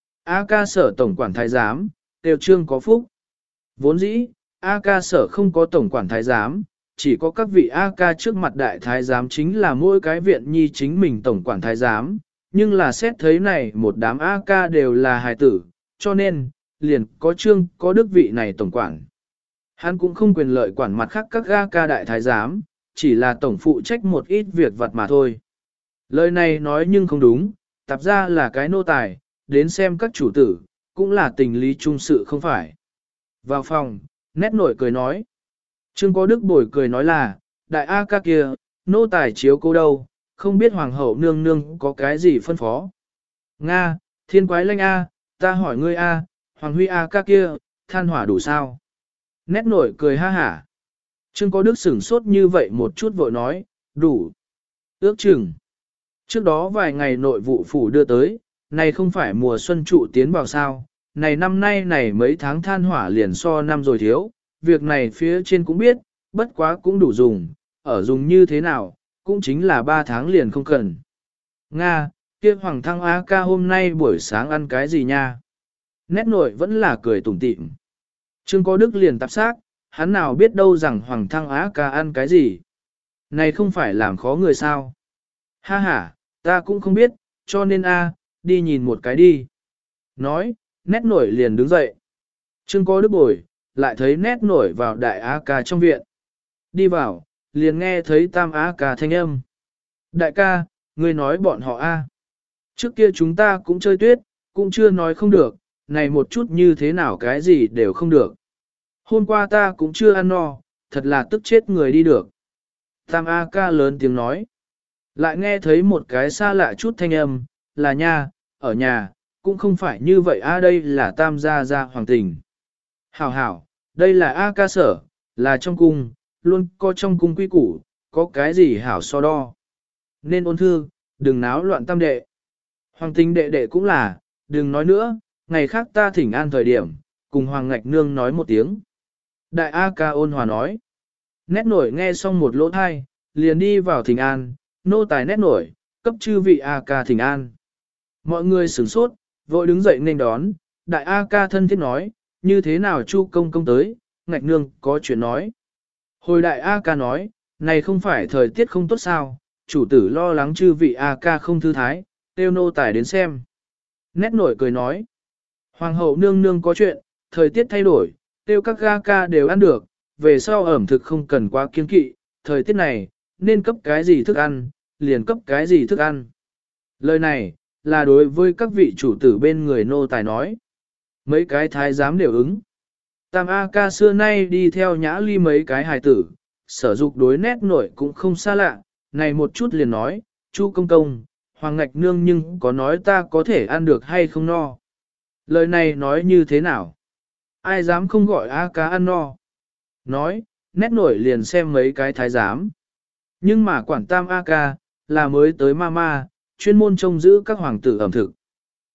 A ca sở tổng quản thái giám, đều trương có phúc. Vốn dĩ, A ca sở không có tổng quản thái giám, chỉ có các vị A ca trước mặt đại thái giám chính là mỗi cái viện nhi chính mình tổng quản thái giám, nhưng là xét thấy này một đám A ca đều là hài tử, cho nên, liền có trương có đức vị này tổng quản. Hắn cũng không quyền lợi quản mặt khác các A ca đại thái giám, chỉ là tổng phụ trách một ít việc vặt mà thôi. Lời này nói nhưng không đúng, tạp ra là cái nô tài, đến xem các chủ tử, cũng là tình lý trung sự không phải. Vào phòng, nét nổi cười nói. Trương có đức bồi cười nói là, đại A ca kia, nô tài chiếu cô đâu, không biết hoàng hậu nương nương có cái gì phân phó. Nga, thiên quái lanh A, ta hỏi ngươi A, hoàng huy A ca kia, than hỏa đủ sao? Nét nổi cười ha hả. Trương có đức sửng sốt như vậy một chút vội nói, đủ. Ước chừng. Trước đó vài ngày nội vụ phủ đưa tới, này không phải mùa xuân trụ tiến vào sao, này năm nay này mấy tháng than hỏa liền so năm rồi thiếu, việc này phía trên cũng biết, bất quá cũng đủ dùng, ở dùng như thế nào, cũng chính là 3 tháng liền không cần. Nga, kia Hoàng Thăng A ca hôm nay buổi sáng ăn cái gì nha? Nét nội vẫn là cười tủm tỉm. Trương có đức liền tạp xác, hắn nào biết đâu rằng Hoàng Thăng Á ca ăn cái gì. Này không phải làm khó người sao. Ha ha, ta cũng không biết, cho nên đi nhìn một cái đi. Nói, nét nổi liền đứng dậy. Trương có đức bồi, lại thấy nét nổi vào đại Á ca trong viện. Đi vào, liền nghe thấy tam Á ca thanh âm. Đại ca, ngươi nói bọn họ Trước kia chúng ta cũng chơi tuyết, cũng chưa nói không được, này một chút như thế nào cái gì đều không được. Hôm qua ta cũng chưa ăn no, thật là tức chết người đi được. Tam A ca lớn tiếng nói. Lại nghe thấy một cái xa lạ chút thanh âm, là nha, ở nhà, cũng không phải như vậy đây là tam gia hoàng tình. Hảo hảo, đây là A ca sở, là trong cung, luôn có trong cung quy củ, có cái gì hảo so đo. Nên ôn thư, đừng náo loạn tam đệ. Hoàng tình đệ đệ cũng là, đừng nói nữa, ngày khác ta thỉnh an thời điểm, cùng Hoàng Ngạch Nương nói một tiếng. Đại A ca ôn hòa nói. Nét nổi nghe xong một lỗ thai, liền đi vào thỉnh an, nô tài nét nổi, cấp chư vị A ca thỉnh an. Mọi người sửng sốt, vội đứng dậy nên đón, đại A ca thân thiết nói, như thế nào Chu công công tới, Ngạch Nương có chuyện nói. Hồi đại A ca nói, này không phải thời tiết không tốt sao, chủ tử lo lắng chư vị A ca không thư thái, tiêu nô tài đến xem. Nét nổi cười nói, Hoàng hậu nương nương có chuyện, thời tiết thay đổi, tiêu các ga ca đều ăn được, về sau ẩm thực không cần quá kiên kỵ, thời tiết này, nên cấp cái gì thức ăn, liền cấp cái gì thức ăn. Lời này, là đối với các vị chủ tử bên người nô tài nói. Mấy cái thái giám đều ứng. Tam A ca xưa nay đi theo nhã ly mấy cái hài tử, sở dục đối nét nổi cũng không xa lạ, này một chút liền nói, Chu công công, Hoàng Ngạch Nương nhưng có nói ta có thể ăn được hay không no. Lời này nói như thế nào? Ai dám không gọi A ca ăn no? Nói, nét nổi liền xem mấy cái thái giám. Nhưng mà quản tam A ca, là mới tới mama, chuyên môn trông giữ các hoàng tử ẩm thực.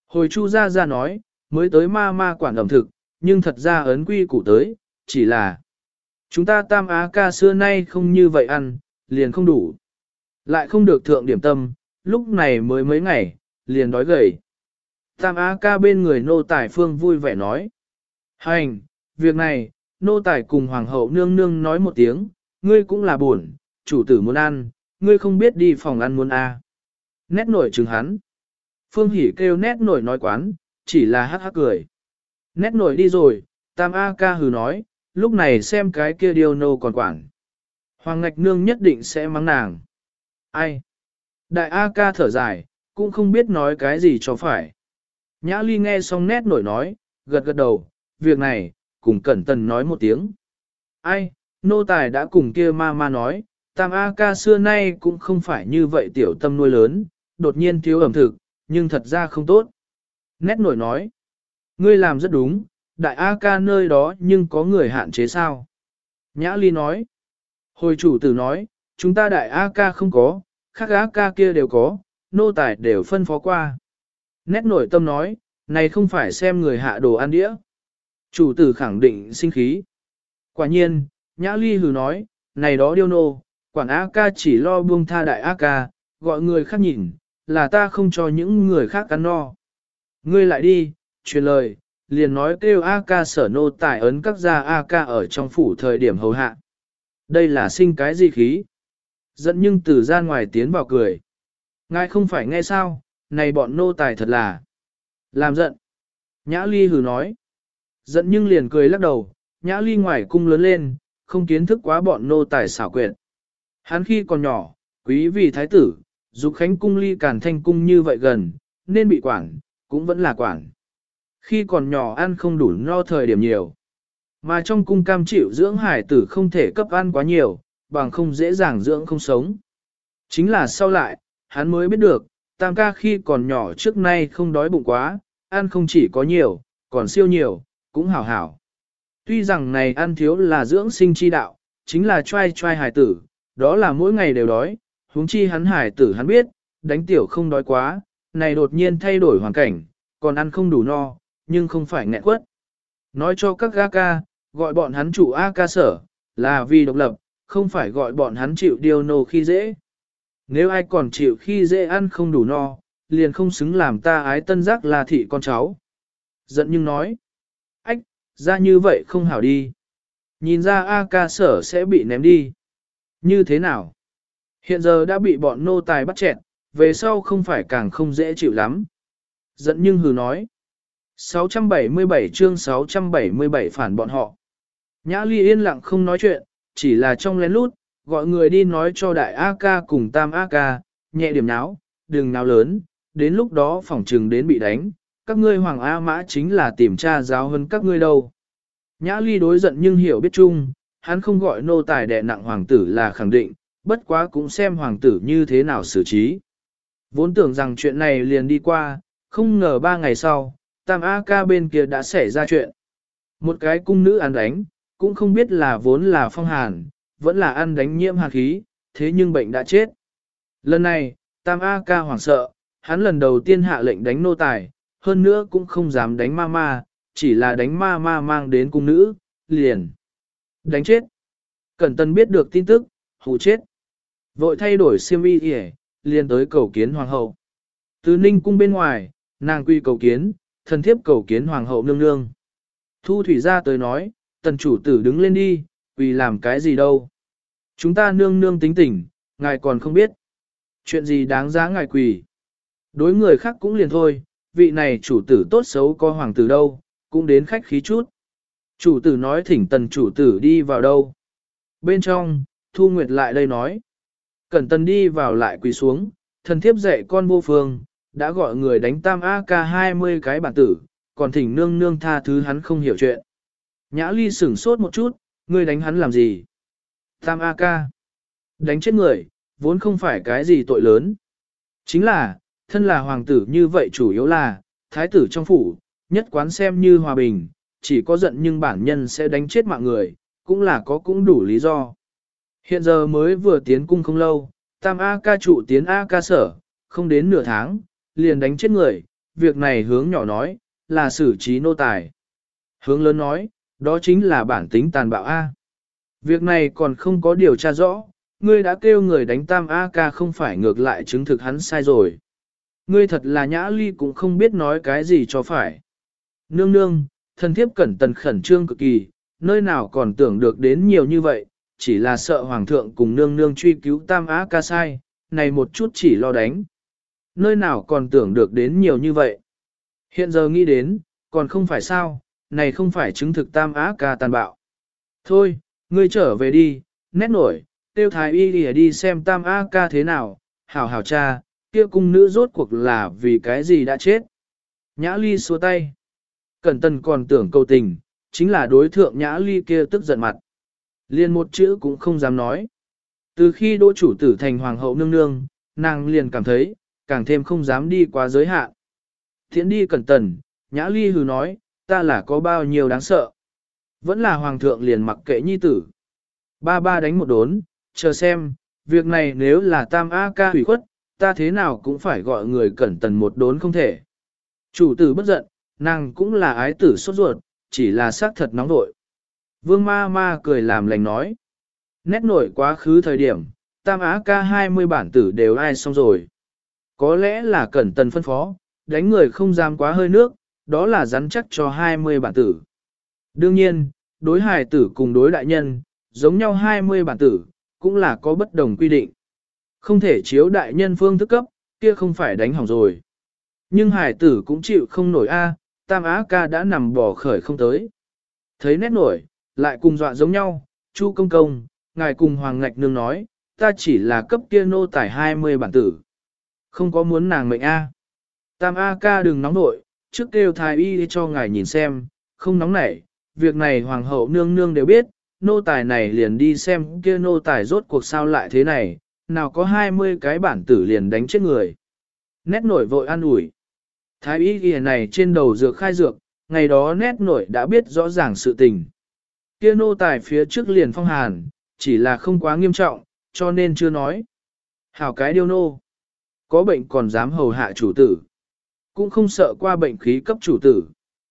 Hồi Chu Gia Gia nói, mới tới ma ma quản ẩm thực, nhưng thật ra ấn quy củ tới, chỉ là chúng ta Tam Á ca xưa nay không như vậy ăn, liền không đủ. Lại không được thượng điểm tâm, lúc này mới mấy ngày, liền đói gầy. Tam Á ca bên người nô tài phương vui vẻ nói. Hành, việc này, nô tài cùng hoàng hậu nương nương nói một tiếng, ngươi cũng là buồn, chủ tử muốn ăn, ngươi không biết đi phòng ăn muốn à. Nét nổi chừng hắn. Phương Hỷ kêu nét nổi nói quán, chỉ là hắc hắc cười. Nét nổi đi rồi, Tam A ca hừ nói, lúc này xem cái kia điều nô còn quản. Hoàng ngạch nương nhất định sẽ mắng nàng. Ai? Đại A ca thở dài, cũng không biết nói cái gì cho phải. Nhã Ly nghe xong nét nổi nói, gật gật đầu, việc này, cùng Cẩn Tần nói một tiếng. Ai, nô tài đã cùng kia ma ma nói, Tam A ca xưa nay cũng không phải như vậy tiểu tâm nuôi lớn, đột nhiên thiếu ẩm thực, nhưng thật ra không tốt. Nét nổi nói, ngươi làm rất đúng, đại A ca nơi đó nhưng có người hạn chế sao? Nhã Ly nói, hồi chủ tử nói, chúng ta đại A ca không có, khác A ca kia đều có, nô tài đều phân phó qua. Nét nổi tâm nói, này không phải xem người hạ đồ ăn đĩa. Chủ tử khẳng định sinh khí. Quả nhiên, Nhã Ly hừ nói, này đó điêu nô, quản A ca chỉ lo buông tha đại A ca, gọi người khác nhìn, là ta không cho những người khác ăn no. Ngươi lại đi, truyền lời, liền nói kêu A ca sở nô tài ấn các gia A ca ở trong phủ thời điểm hầu hạ. Đây là sinh cái gì khí? Giận nhưng từ ra ngoài tiến vào cười. Ngài không phải nghe sao, này bọn nô tài thật là làm giận. Nhã Ly hừ nói. Giận nhưng liền cười lắc đầu, Nhã Ly ngoài cung lớn lên, không kiến thức quá bọn nô tài xảo quyệt. Hắn khi còn nhỏ, quý vì thái tử, dục khánh cung ly càn thanh cung như vậy gần, nên bị quản, cũng vẫn là quản. Khi còn nhỏ ăn không đủ no thời điểm nhiều. Mà trong cung cam chịu dưỡng hải tử không thể cấp ăn quá nhiều, bằng không dễ dàng dưỡng không sống. Chính là sau lại, hắn mới biết được, Tam ca khi còn nhỏ trước nay không đói bụng quá, ăn không chỉ có nhiều, còn siêu nhiều, cũng hảo hảo. Tuy rằng này ăn thiếu là dưỡng sinh chi đạo, chính là trai trai hải tử, đó là mỗi ngày đều đói, huống chi hắn hải tử hắn biết, đánh tiểu không đói quá, này đột nhiên thay đổi hoàn cảnh, còn ăn không đủ no, nhưng không phải nghẹn quất. Nói cho các ga ca, gọi bọn hắn chủ A ca sở, là vì độc lập, không phải gọi bọn hắn chịu điều nô khi dễ. Nếu ai còn chịu khi dễ ăn không đủ no, liền không xứng làm ta ái tân giác là thị con cháu. Giận nhưng nói, ách, ra như vậy không hảo đi. Nhìn ra A ca sở sẽ bị ném đi. Như thế nào? Hiện giờ đã bị bọn nô tài bắt chẹn, về sau không phải càng không dễ chịu lắm. Giận nhưng hừ nói. 677 chương 677 phản bọn họ. Nhã Ly yên lặng không nói chuyện, chỉ là trong lén lút, gọi người đi nói cho đại A ca cùng tam A ca, nhẹ điểm náo, đừng náo lớn, đến lúc đó phỏng trừng đến bị đánh, các ngươi hoàng A mã chính là tìm tra giáo hơn các ngươi đâu. Nhã Ly đối giận nhưng hiểu biết chung, hắn không gọi nô tài đè nặng hoàng tử là khẳng định, bất quá cũng xem hoàng tử như thế nào xử trí. Vốn tưởng rằng chuyện này liền đi qua, không ngờ 3 ngày sau, Tam A ca bên kia đã xảy ra chuyện. Một cái cung nữ ăn đánh, cũng không biết là vốn là phong hàn, vẫn là ăn đánh nhiễm hàn khí, thế nhưng bệnh đã chết. Lần này, Tam A ca hoảng sợ, hắn lần đầu tiên hạ lệnh đánh nô tài, hơn nữa cũng không dám đánh ma ma, chỉ là đánh ma ma mang đến cung nữ, liền. Đánh chết. Cẩn Tân biết được tin tức, hù chết. Vội thay đổi xiêm y yể, liền tới cầu kiến hoàng hậu. Từ ninh cung bên ngoài, nàng quy cầu kiến, thần thiếp cầu kiến hoàng hậu nương nương. Thu thủy ra tới nói, tần chủ tử đứng lên đi, quỳ làm cái gì đâu. Chúng ta nương nương tính tình, ngài còn không biết. Chuyện gì đáng giá ngài quỳ. Đối người khác cũng liền thôi, vị này chủ tử tốt xấu có hoàng tử đâu, cũng đến khách khí chút. Chủ tử nói thỉnh tần chủ tử đi vào đâu. Bên trong, Thu Nguyệt lại đây nói. Cẩn Tần đi vào lại quỳ xuống, thần thiếp dạy con vô phương, đã gọi người đánh tam AK 20 cái bản tử, còn thỉnh nương nương tha thứ hắn không hiểu chuyện. Nhã Ly sửng sốt một chút, ngươi đánh hắn làm gì? Tam AK. Đánh chết người, vốn không phải cái gì tội lớn. Chính là, thân là hoàng tử như vậy chủ yếu là, thái tử trong phủ, nhất quán xem như hòa bình, chỉ có giận nhưng bản nhân sẽ đánh chết mạng người, cũng là có cũng đủ lý do. Hiện giờ mới vừa tiến cung không lâu, tam A ca trụ tiến A ca sở, không đến nửa tháng, liền đánh chết người, việc này hướng nhỏ nói, là xử trí nô tài. Hướng lớn nói, đó chính là bản tính tàn bạo A. Việc này còn không có điều tra rõ, ngươi đã kêu người đánh tam A ca không phải ngược lại chứng thực hắn sai rồi. Ngươi thật là nhã ly cũng không biết nói cái gì cho phải. Nương nương, thần thiếp cẩn tần khẩn trương cực kỳ, nơi nào còn tưởng được đến nhiều như vậy, chỉ là sợ hoàng thượng cùng nương nương truy cứu tam á ca sai, này một chút chỉ lo đánh. Nơi nào còn tưởng được đến nhiều như vậy. Hiện giờ nghĩ đến, còn không phải sao, này không phải chứng thực tam á ca tàn bạo. Thôi, ngươi trở về đi, nét nổi, tiêu thái y đi xem tam á ca thế nào, hảo hảo cha, kia cung nữ rốt cuộc là vì cái gì đã chết. Nhã ly xua tay. Cẩn Tần còn tưởng câu tình, chính là đối thượng Nhã ly kia tức giận mặt. Liền một chữ cũng không dám nói. Từ khi đỗ chủ tử thành hoàng hậu nương nương, nàng liền cảm thấy, càng thêm không dám đi quá giới hạn. Thiện đi Cẩn Tần, Nhã ly hừ nói, ta là có bao nhiêu đáng sợ. Vẫn là hoàng thượng liền mặc kệ nhi tử. Ba ba đánh một đốn, chờ xem, việc này nếu là tam A ca hủy khuất, ta thế nào cũng phải gọi người Cẩn Tần một đốn không thể. Chủ tử bất giận, nàng cũng là ái tử sốt ruột, chỉ là xác thật nóng nội. Vương ma ma cười làm lành nói. Nét nổi quá khứ thời điểm, tam á ca 20 bản tử đều ai xong rồi. Có lẽ là Cẩn Tần phân phó, đánh người không dám quá hơi nước, đó là rắn chắc cho 20 bản tử. Đương nhiên, đối hài tử cùng đối đại nhân, giống nhau 20 bản tử, cũng là có bất đồng quy định. Không thể chiếu đại nhân phương thức cấp, kia không phải đánh hỏng rồi. Nhưng hải tử cũng chịu không nổi a, tam á ca đã nằm bỏ khởi không tới. Thấy nét nổi, lại cùng dọa giống nhau, Chu công công, ngài cùng Hoàng Ngạch Nương nói, ta chỉ là cấp kia nô tải 20 bản tử. Không có muốn nàng mệnh a. Tam á ca đừng nóng nội, trước kêu thái y cho ngài nhìn xem, không nóng nảy, việc này Hoàng hậu nương nương đều biết, nô tài này liền đi xem kia nô tài rốt cuộc sao lại thế này, nào có 20 cái bản tử liền đánh chết người. Nét nổi vội an ủi. Thái y ghi này trên đầu dược khai dược, ngày đó nét nổi đã biết rõ ràng sự tình. Kia nô tài phía trước liền phong hàn, chỉ là không quá nghiêm trọng, cho nên chưa nói. Hảo cái điêu nô. Có bệnh còn dám hầu hạ chủ tử. Cũng không sợ qua bệnh khí cấp chủ tử.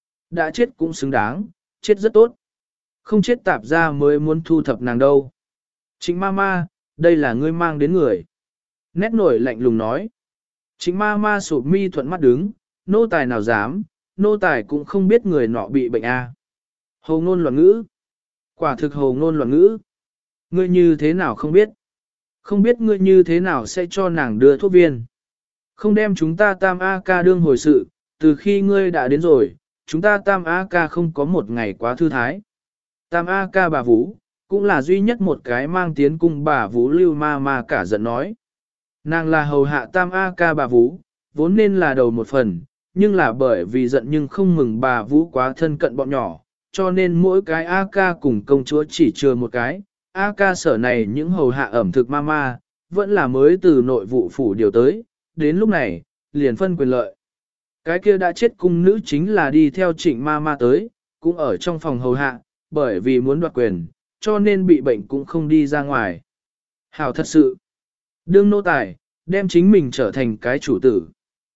Đã chết cũng xứng đáng, chết rất tốt. Không chết tạp ra mới muốn thu thập nàng đâu. Trịnh ma ma, đây là ngươi mang đến người. Nét nổi lạnh lùng nói. Trịnh ma ma sụp mi thuận mắt đứng, nô tài nào dám, nô tài cũng không biết người nọ bị bệnh a. Hồ ngôn loạn ngữ. Quả thực hồ ngôn loạn ngữ. Ngươi như thế nào không biết? Không biết ngươi như thế nào sẽ cho nàng đưa thuốc viên. Không đem chúng ta tam A ca đương hồi sự, từ khi ngươi đã đến rồi, chúng ta tam A ca không có một ngày quá thư thái. Tam A ca bà Vũ, cũng là duy nhất một cái mang tiến cung bà Vũ lưu ma ma cả giận nói. Nàng là hầu hạ tam A ca bà Vũ, vốn nên là đầu một phần, nhưng là bởi vì giận nhưng không mừng bà Vũ quá thân cận bọn nhỏ, cho nên mỗi cái A ca cùng công chúa chỉ chừa một cái. A ca sở này những hầu hạ ẩm thực ma ma, vẫn là mới từ nội vụ phủ điều tới, đến lúc này, liền phân quyền lợi. Cái kia đã chết cung nữ chính là đi theo trịnh ma ma tới, cũng ở trong phòng hầu hạ, bởi vì muốn đoạt quyền, cho nên bị bệnh cũng không đi ra ngoài. Hảo thật sự, đương nô tài, đem chính mình trở thành cái chủ tử.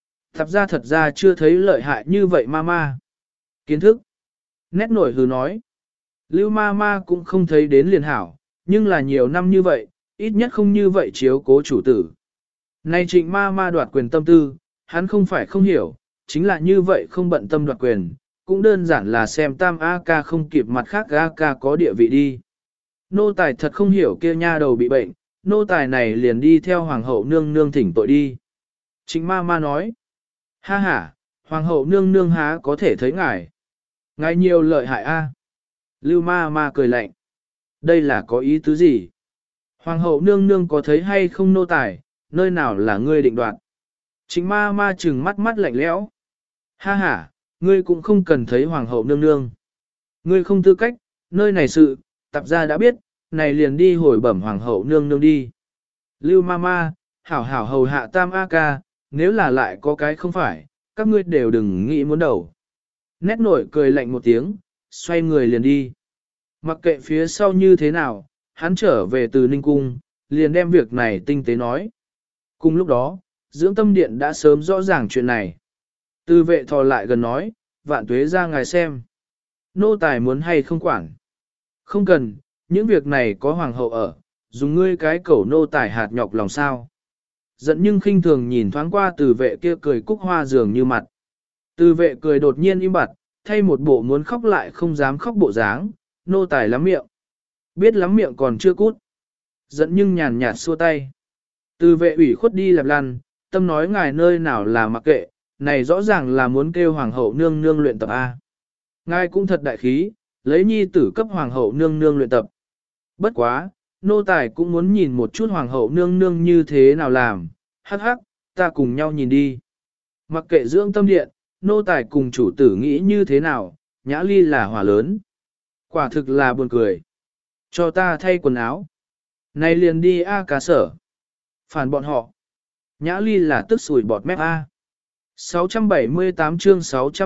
Thật ra chưa thấy lợi hại như vậy ma ma. Kiến thức. Nét nổi hừ nói. Lưu ma ma cũng không thấy đến liền hảo, nhưng là nhiều năm như vậy, ít nhất không như vậy chiếu cố chủ tử. Nay trịnh ma ma đoạt quyền tâm tư, hắn không phải không hiểu, chính là như vậy không bận tâm đoạt quyền, cũng đơn giản là xem tam A ca không kịp mặt khác A ca có địa vị đi. Nô tài thật không hiểu kia nha đầu bị bệnh, nô tài này liền đi theo hoàng hậu nương nương thỉnh tội đi. Trịnh ma ma nói, ha ha, hoàng hậu nương nương há có thể thấy ngài. Ngài nhiều lợi hại a. Lưu ma ma cười lạnh. Đây là có ý tứ gì? Hoàng hậu nương nương có thấy hay không nô tài, nơi nào là ngươi định đoạt? Trịnh ma ma trừng mắt mắt lạnh lẽo. Ha ha, ngươi cũng không cần thấy hoàng hậu nương nương. Ngươi không tư cách, nơi này sự, tạp gia đã biết, này liền đi hồi bẩm hoàng hậu nương nương đi. Lưu ma ma, hảo hảo hầu hạ tam A ca, nếu là lại có cái không phải, các ngươi đều đừng nghĩ muốn đầu. Nét nổi cười lạnh một tiếng, xoay người liền đi. Mặc kệ phía sau như thế nào, hắn trở về từ Ninh Cung, liền đem việc này tinh tế nói. Cùng lúc đó, dưỡng tâm điện đã sớm rõ ràng chuyện này. Từ vệ thò lại gần nói, vạn tuế ra ngài xem. Nô tài muốn hay không quản. Không cần, những việc này có hoàng hậu ở, dùng ngươi cái cẩu nô tài hạt nhọc lòng sao. Giận nhưng khinh thường nhìn thoáng qua từ vệ kia cười cúc hoa dường như mặt. Từ vệ cười đột nhiên im bặt, thay một bộ muốn khóc lại không dám khóc bộ dáng, nô tài lắm miệng. Biết lắm miệng còn chưa cút. Giận nhưng nhàn nhạt xua tay. Từ vệ ủy khuất đi lặp lăn, tâm nói ngài nơi nào là mặc kệ, này rõ ràng là muốn kêu hoàng hậu nương nương luyện tập A. Ngài cũng thật đại khí, lấy nhi tử cấp hoàng hậu nương nương luyện tập. Bất quá, nô tài cũng muốn nhìn một chút hoàng hậu nương nương như thế nào làm, hắc hắc, ta cùng nhau nhìn đi. Mặc kệ dưỡng tâm điện, nô tài cùng chủ tử nghĩ như thế nào, nhã ly là hỏa lớn. Quả thực là buồn cười. Cho ta thay quần áo. Này liền đi A cá sở. Phản bọn họ. Nhã ly là tức sủi bọt mép A. 678 chương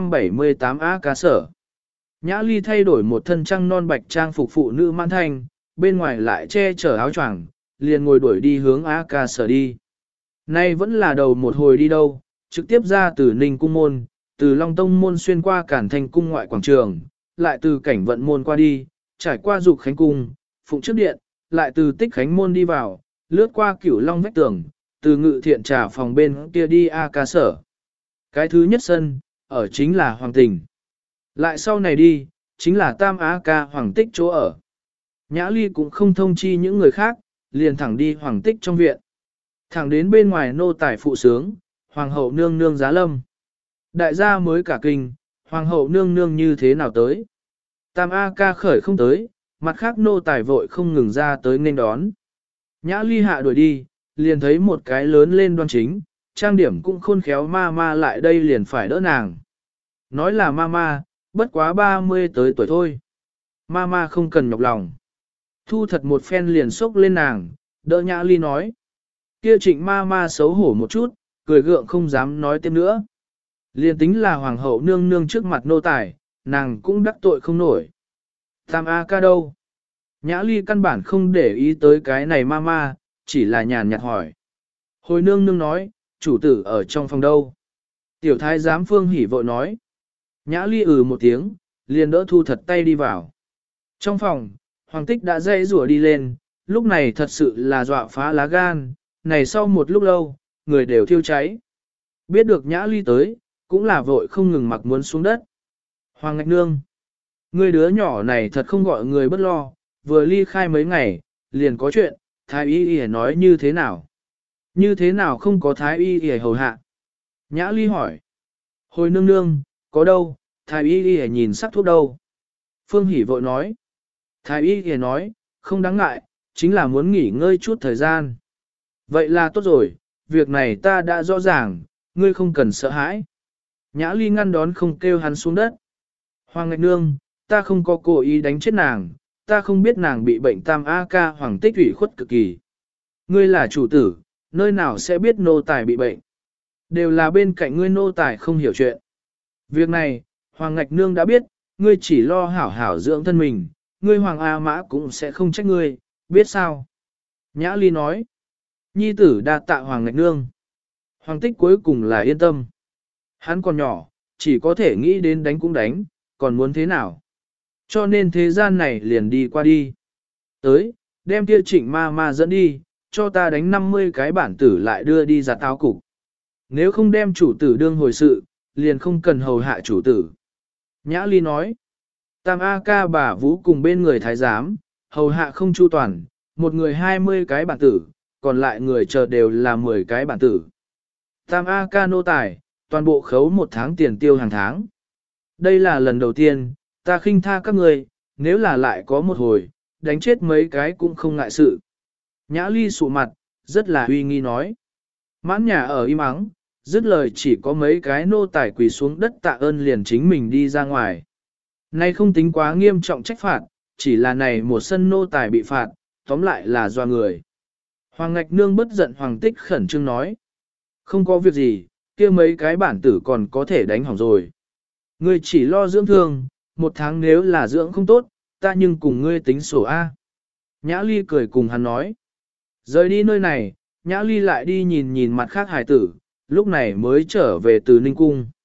678 A cá sở. Nhã ly thay đổi một thân trăng non bạch trang phục phụ nữ mãn thanh, bên ngoài lại che chở áo choàng, liền ngồi đuổi đi hướng A ca sở đi. Nay vẫn là đầu một hồi đi đâu, trực tiếp ra từ Ninh Cung Môn, từ Long Tông Môn xuyên qua Cản Thành Cung ngoại quảng trường, lại từ Cảnh Vận Môn qua đi, trải qua Dục Khánh Cung, Phụng trước điện, lại từ Tích Khánh Môn đi vào, lướt qua Cửu Long vách tường, từ Ngự Thiện Trà phòng bên kia đi A ca sở. Cái thứ nhất sân, ở chính là Hoàng Tình. Lại sau này đi, chính là Tam Á ca Hoàng Tích chỗ ở. Nhã Ly cũng không thông chi những người khác, liền thẳng đi Hoàng Tích trong viện. Thẳng đến bên ngoài nô tài phụ sướng, Hoàng hậu nương nương giá lâm. Đại gia mới cả kinh, Hoàng hậu nương nương như thế nào tới. Tam A ca khởi không tới, mặt khác nô tài vội không ngừng ra tới nên đón. Nhã Ly hạ đuổi đi, liền thấy một cái lớn lên đoan chính, trang điểm cũng khôn khéo ma ma lại đây liền phải đỡ nàng. Nói là ma ma, bất quá 30 tới tuổi thôi. Ma ma không cần nhọc lòng. Thu thật một phen liền sốc lên nàng, đỡ Nhã Ly nói. Kia Trịnh ma ma xấu hổ một chút, cười gượng không dám nói thêm nữa. Liền tính là hoàng hậu nương nương trước mặt nô tài, nàng cũng đắc tội không nổi. Tam A ca đâu? Nhã Ly căn bản không để ý tới cái này ma ma, chỉ là nhàn nhạt hỏi. Hồi nương nương nói, chủ tử ở trong phòng đâu? Tiểu thái giám Phương Hỉ vội nói. Nhã Ly một tiếng, liền đỡ Thu thật tay đi vào. Trong phòng, Hoàng Tích đã dây rủa đi lên, lúc này thật sự là dọa phá lá gan, này sau một lúc lâu, người đều thiêu cháy. Biết được Nhã Ly tới, cũng là vội không ngừng mặc muốn xuống đất. Hoàng Ngạch Nương, người đứa nhỏ này thật không gọi người bất lo, vừa ly khai mấy ngày, liền có chuyện, Thái Y Y nói như thế nào? Như thế nào không có Thái Y Y hầu hạ? Nhã Ly hỏi. Hồi nương nương, có đâu, Thái Y Y nhìn sắc thuốc đâu? Phương Hỷ vội nói. Thái Y Y nói, không đáng ngại, chính là muốn nghỉ ngơi chút thời gian. Vậy là tốt rồi, việc này ta đã rõ ràng, ngươi không cần sợ hãi. Nhã Ly ngăn đón không kêu hắn xuống đất. Hoàng Ngạch Nương, ta không có cố ý đánh chết nàng, ta không biết nàng bị bệnh Tam A ca Hoàng Tích ủy khuất cực kỳ. Ngươi là chủ tử, nơi nào sẽ biết nô tài bị bệnh. Đều là bên cạnh ngươi nô tài không hiểu chuyện. Việc này, Hoàng Ngạch Nương đã biết, ngươi chỉ lo hảo hảo dưỡng thân mình, ngươi Hoàng A Mã cũng sẽ không trách ngươi, biết sao? Nhã Ly nói, nhi tử đa tạ Hoàng Ngạch Nương. Hoàng Tích cuối cùng là yên tâm. Hắn còn nhỏ, chỉ có thể nghĩ đến đánh cũng đánh, còn muốn thế nào? Cho nên thế gian này liền đi qua đi. Tới, đem kia Trịnh ma ma dẫn đi, cho ta đánh 50 cái bản tử lại đưa đi giặt áo cục. Nếu không đem chủ tử đương hồi sự, liền không cần hầu hạ chủ tử. Nhã Ly nói, Tam A ca bà Vũ cùng bên người thái giám, hầu hạ không chu toàn, một người 20 cái bản tử, còn lại người chờ đều là 10 cái bản tử. Tam A ca nô tài, toàn bộ khấu 1 tháng tiền tiêu hàng tháng. Đây là lần đầu tiên, ta khinh tha các người, nếu là lại có một hồi, đánh chết mấy cái cũng không ngại sự. Nhã Ly sụ mặt, rất là uy nghi nói. Mãn nhà ở im ắng, dứt lời chỉ có mấy cái nô tài quỳ xuống đất tạ ơn liền chính mình đi ra ngoài. Nay không tính quá nghiêm trọng trách phạt, chỉ là này một sân nô tài bị phạt, tóm lại là do người. Hoàng Ngạch Nương bất giận Hoàng Tích khẩn trương nói. Không có việc gì, kia mấy cái bản tử còn có thể đánh hỏng rồi. Ngươi chỉ lo dưỡng thương, 1 tháng nếu là dưỡng không tốt, ta nhưng cùng ngươi tính sổ A. Nhã Ly cười cùng hắn nói. Rời đi nơi này, Nhã Ly lại đi nhìn nhìn mặt khác hài tử, lúc này mới trở về từ Ninh Cung.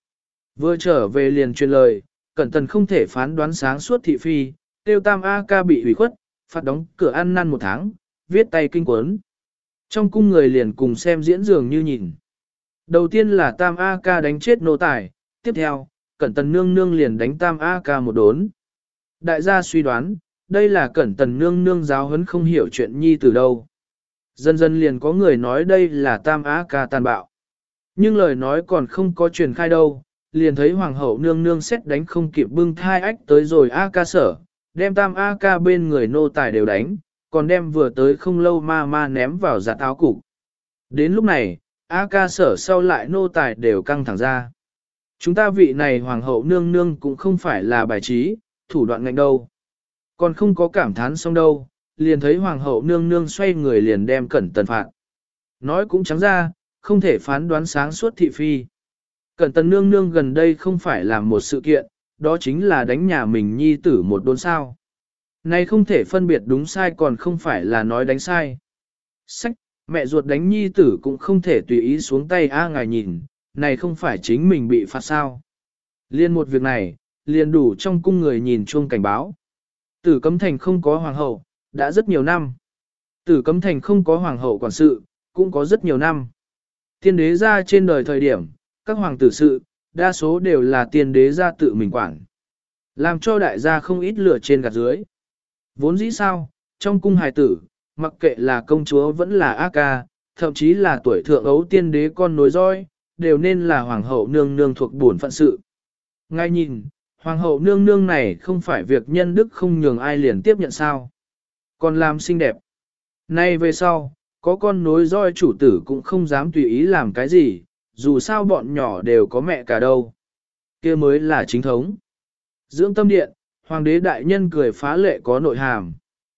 Vừa trở về liền truyền lời, Cẩn Tần không thể phán đoán sáng suốt thị phi, tiêu tam A ca bị hủy khuất, phạt đóng cửa ăn năn 1 tháng, viết tay kinh quấn. Trong cung người liền cùng xem diễn dường như nhìn. Đầu tiên là tam A ca đánh chết nô tài, tiếp theo, Cẩn Tần nương nương liền đánh tam A ca một đốn. Đại gia suy đoán, đây là Cẩn Tần nương nương giáo huấn không hiểu chuyện nhi từ đâu. Dần dần liền có người nói đây là tam A ca tàn bạo. Nhưng lời nói còn không có truyền khai đâu, liền thấy hoàng hậu nương nương xét đánh không kịp bưng thai ách tới rồi A ca sở, đem tam A ca bên người nô tài đều đánh, còn đem vừa tới không lâu ma ném vào giặt áo cục. Đến lúc này, A ca sở sau lại nô tài đều căng thẳng ra. Chúng ta vị này hoàng hậu nương nương cũng không phải là bài trí, thủ đoạn ngạnh đâu. Còn không có cảm thán xong đâu, liền thấy hoàng hậu nương nương xoay người liền đem Cẩn Tần phạt. Nói cũng trắng ra, không thể phán đoán sáng suốt thị phi. Cẩn Tần nương nương gần đây không phải làm một sự kiện, đó chính là đánh nhà mình nhi tử một đốn sao. Này không thể phân biệt đúng sai còn không phải là nói đánh sai. Sách, mẹ ruột đánh nhi tử cũng không thể tùy ý xuống tay ngài nhìn, này không phải chính mình bị phạt sao. Liên một việc này, liền đủ trong cung người nhìn chuông cảnh báo. Tử Cấm Thành không có hoàng hậu, đã rất nhiều năm. Tử Cấm Thành không có hoàng hậu quản sự, cũng có rất nhiều năm. Tiên đế ra trên đời thời điểm, các hoàng tử sự, đa số đều là tiên đế ra tự mình quản. Làm cho đại gia không ít lửa trên gạt dưới. Vốn dĩ sao, trong cung hài tử, mặc kệ là công chúa vẫn là A ca, thậm chí là tuổi thượng ấu tiên đế con nối roi, đều nên là hoàng hậu nương nương thuộc bổn phận sự. Ngay nhìn, hoàng hậu nương nương này không phải việc nhân đức không nhường ai liền tiếp nhận sao. Còn làm xinh đẹp. Nay về sau, có con nối roi chủ tử cũng không dám tùy ý làm cái gì, dù sao bọn nhỏ đều có mẹ cả đâu. Kia mới là chính thống. Dưỡng tâm điện, hoàng đế đại nhân cười phá lệ có nội hàm.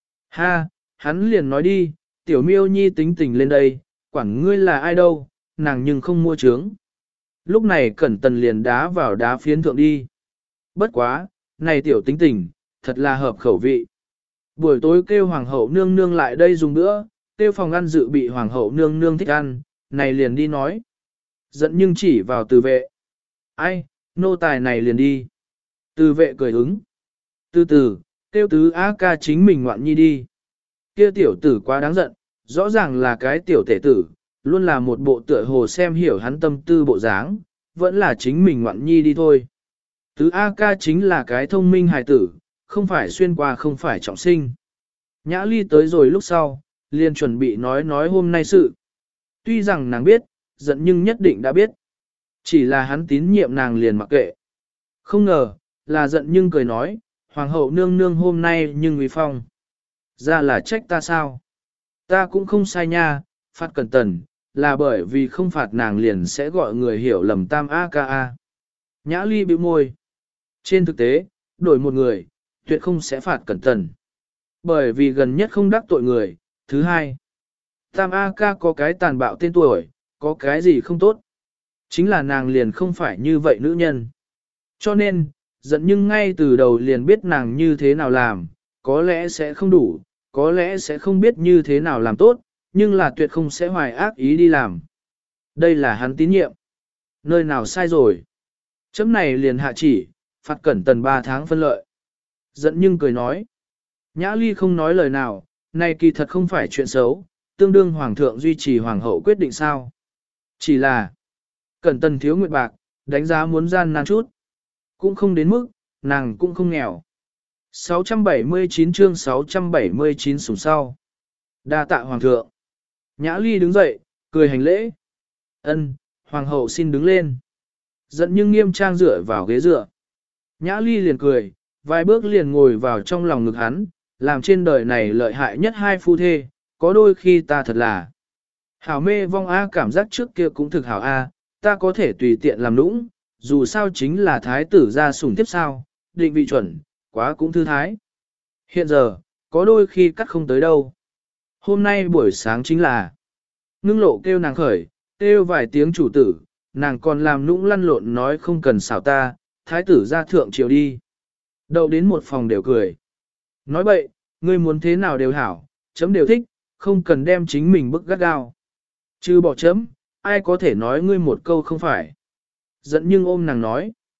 Ha, hắn liền nói đi, tiểu miêu nhi tính tình lên đây, quản ngươi là ai đâu, nàng nhưng không mua trướng. Lúc này Cẩn Tần liền đá vào đá phiến thượng đi. Bất quá, này tiểu tính tình, thật là hợp khẩu vị. Buổi tối kêu hoàng hậu nương nương lại đây dùng bữa, kêu phòng ăn dự bị hoàng hậu nương nương thích ăn, này liền đi nói. Giận nhưng chỉ vào từ vệ. Ai, nô tài này liền đi. Từ vệ cười ứng. Từ từ, kêu tứ á ca chính mình ngoạn nhi đi. Kia tiểu tử quá đáng giận, rõ ràng là cái tiểu tể tử, luôn là một bộ tựa hồ xem hiểu hắn tâm tư bộ dáng, vẫn là chính mình ngoạn nhi đi thôi. Tứ A ca chính là cái thông minh hài tử, không phải xuyên qua không phải trọng sinh. Nhã Ly tới rồi lúc sau, liền chuẩn bị nói hôm nay sự. Tuy rằng nàng biết, giận nhưng nhất định đã biết. Chỉ là hắn tín nhiệm nàng liền mặc kệ. Không ngờ, là giận nhưng cười nói, hoàng hậu nương nương hôm nay nhưng uy phong. Ra là trách ta sao? Ta cũng không sai nha, phạt Cẩn Tần, là bởi vì không phạt nàng liền sẽ gọi người hiểu lầm tam A ca A. Nhã Ly bĩu môi. Trên thực tế, đổi một người, tuyệt không sẽ phạt Cẩn Tần. Bởi vì gần nhất không đắc tội người. Thứ hai, tam A ca có cái tàn bạo tên tuổi, có cái gì không tốt. Chính là nàng liền không phải như vậy nữ nhân. Cho nên, giận nhưng ngay từ đầu liền biết nàng như thế nào làm, có lẽ sẽ không đủ, có lẽ sẽ không biết như thế nào làm tốt, nhưng là tuyệt không sẽ hoài ác ý đi làm. Đây là hắn tín nhiệm. Nơi nào sai rồi? Chấm này liền hạ chỉ, phạt Cẩn Tần 3 tháng phân lợi. Giận nhưng cười nói. Nhã Ly không nói lời nào, này kỳ thật không phải chuyện xấu, tương đương hoàng thượng duy trì hoàng hậu quyết định sao. Chỉ là, Cẩn Tần thiếu nguyện bạc, đánh giá muốn gian nan chút. Cũng không đến mức, nàng cũng không nghèo. 679 chương 679 sủng sau. Đa tạ hoàng thượng. Nhã Ly đứng dậy, cười hành lễ. Ân, hoàng hậu xin đứng lên. Giận nhưng nghiêm trang dựa vào ghế dựa. Nhã Ly liền cười, vài bước liền ngồi vào trong lòng ngực hắn, làm trên đời này lợi hại nhất hai phu thê, có đôi khi ta thật là. Hảo mê vong A cảm giác trước kia cũng thực hảo A, ta có thể tùy tiện làm nũng, dù sao chính là thái tử ra sủng tiếp sao, định vị chuẩn, quá cũng thư thái. Hiện giờ, có đôi khi cắt không tới đâu. Hôm nay buổi sáng chính là ngưng lộ kêu nàng khởi, kêu vài tiếng chủ tử, nàng còn làm nũng lăn lộn nói không cần xảo ta, thái tử ra thượng triều đi. Đậu đến một phòng đều cười. Nói bậy, ngươi muốn thế nào đều hảo, chấm đều thích, không cần đem chính mình bức gắt gao. Chứ bỏ chấm, ai có thể nói ngươi một câu không phải. Giận nhưng ôm nàng nói.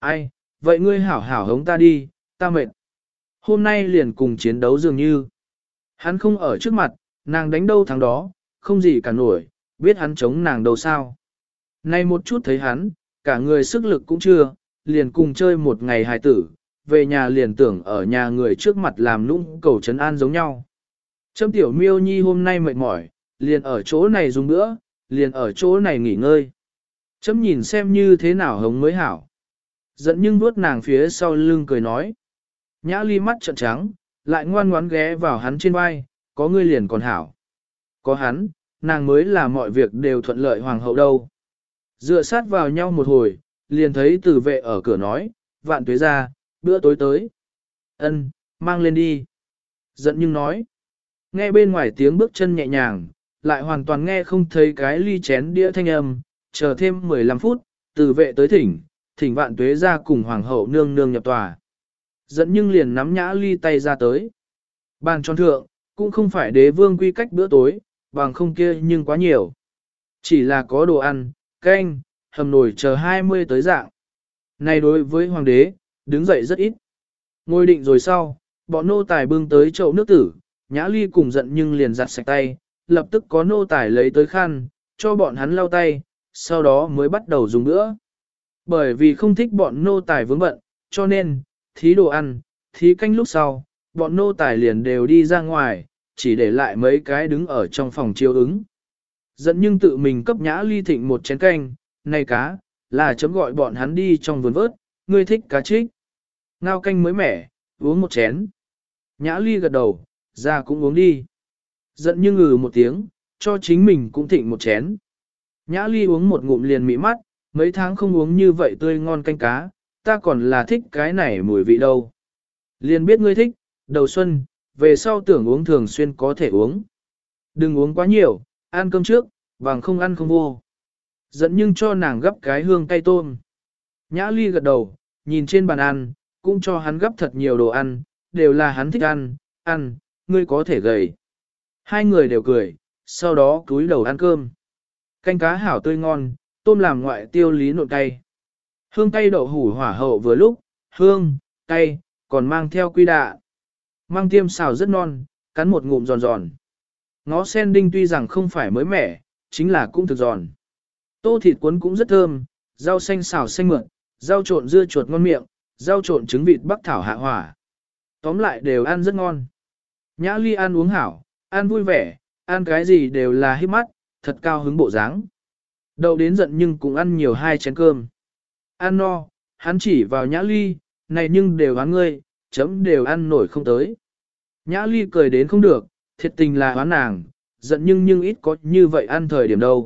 Ai, vậy ngươi hảo hảo hống ta đi, ta mệt. Hôm nay liền cùng chiến đấu dường như. Hắn không ở trước mặt, nàng đánh đâu thắng đó, không gì cả nổi, biết hắn chống nàng đâu sao. Nay một chút thấy hắn, cả người sức lực cũng chưa, liền cùng chơi một ngày hài tử, về nhà liền tưởng ở nhà người trước mặt làm nũng cầu trấn an giống nhau. Trâm tiểu miêu nhi hôm nay mệt mỏi, liền ở chỗ này dùng nữa, liền ở chỗ này nghỉ ngơi. Chấm nhìn xem như thế nào hống mới hảo. Giận nhưng vuốt nàng phía sau lưng cười nói. Nhã ly mắt trợn trắng, lại ngoan ngoãn ghé vào hắn trên vai, có ngươi liền còn hảo. Có hắn, nàng mới là mọi việc đều thuận lợi hoàng hậu đâu. Dựa sát vào nhau một hồi, liền thấy tử vệ ở cửa nói, vạn tuế ra, bữa tối tới. Ân, mang lên đi. Giận nhưng nói. Nghe bên ngoài tiếng bước chân nhẹ nhàng, lại hoàn toàn nghe không thấy cái ly chén đĩa thanh âm, chờ thêm 15 phút, tử vệ tới thỉnh vạn tuế ra cùng hoàng hậu nương nương nhập tòa. Giận nhưng liền nắm nhã ly tay ra tới. Bàn tròn thượng, cũng không phải đế vương quy cách bữa tối, bằng không kia nhưng quá nhiều. Chỉ là có đồ ăn, canh, hầm nồi chờ 20 tới dạng. Này đối với hoàng đế, đứng dậy rất ít. Ngồi định rồi sau, bọn nô tài bưng tới chậu nước tử, nhã ly cùng giận nhưng liền giặt sạch tay, lập tức có nô tài lấy tới khăn, cho bọn hắn lau tay, sau đó mới bắt đầu dùng nữa. Bởi vì không thích bọn nô tài vướng bận, cho nên, thí đồ ăn, thí canh lúc sau, bọn nô tài liền đều đi ra ngoài, chỉ để lại mấy cái đứng ở trong phòng chiêu ứng. Giận nhưng tự mình cấp nhã ly thịnh một chén canh, này cá, là chấm gọi bọn hắn đi trong vườn vớt, ngươi thích cá trích. Ngao canh mới mẻ, uống một chén. Nhã ly gật đầu, ra cũng uống đi. Giận nhưng ngừ một tiếng, cho chính mình cũng thịnh một chén. Nhã ly uống một ngụm liền mị mắt, mấy tháng không uống như vậy tươi ngon canh cá, ta còn là thích cái này mùi vị đâu. Liền biết ngươi thích, đầu xuân, về sau tưởng uống thường xuyên có thể uống. Đừng uống quá nhiều, ăn cơm trước, bằng không ăn không vô. Giận nhưng cho nàng gấp cái hương cay tôm. Nhã ly gật đầu, nhìn trên bàn ăn, cũng cho hắn gấp thật nhiều đồ ăn, đều là hắn thích ăn, ngươi có thể gầy. Hai người đều cười, sau đó cúi đầu ăn cơm. Canh cá hảo tươi ngon, tôm làm ngoại tiêu lý nộn cay. Hương cay đậu hủ hỏa hậu vừa lúc, hương, cay, còn mang theo quy đạ. Mang tiêm xào rất non, cắn một ngụm giòn giòn. Ngó sen đinh tuy rằng không phải mới mẻ, chính là cũng thực giòn. Tô thịt cuốn cũng rất thơm, rau xanh xào xanh mượn, rau trộn dưa chuột ngon miệng, rau trộn trứng vịt bắc thảo hạ hỏa. Tóm lại đều ăn rất ngon. Nhã ly ăn uống hảo, ăn vui vẻ, ăn cái gì đều là hít mắt, thật cao hứng bộ dáng. Đậu đến giận nhưng cũng ăn nhiều 2 chén cơm. Ăn no, hắn chỉ vào nhã ly, này nhưng đều hắn ngươi, chấm đều ăn nổi không tới. Nhã ly cười đến không được, thiệt tình là hoán nàng, giận nhưng ít có như vậy ăn thời điểm đâu.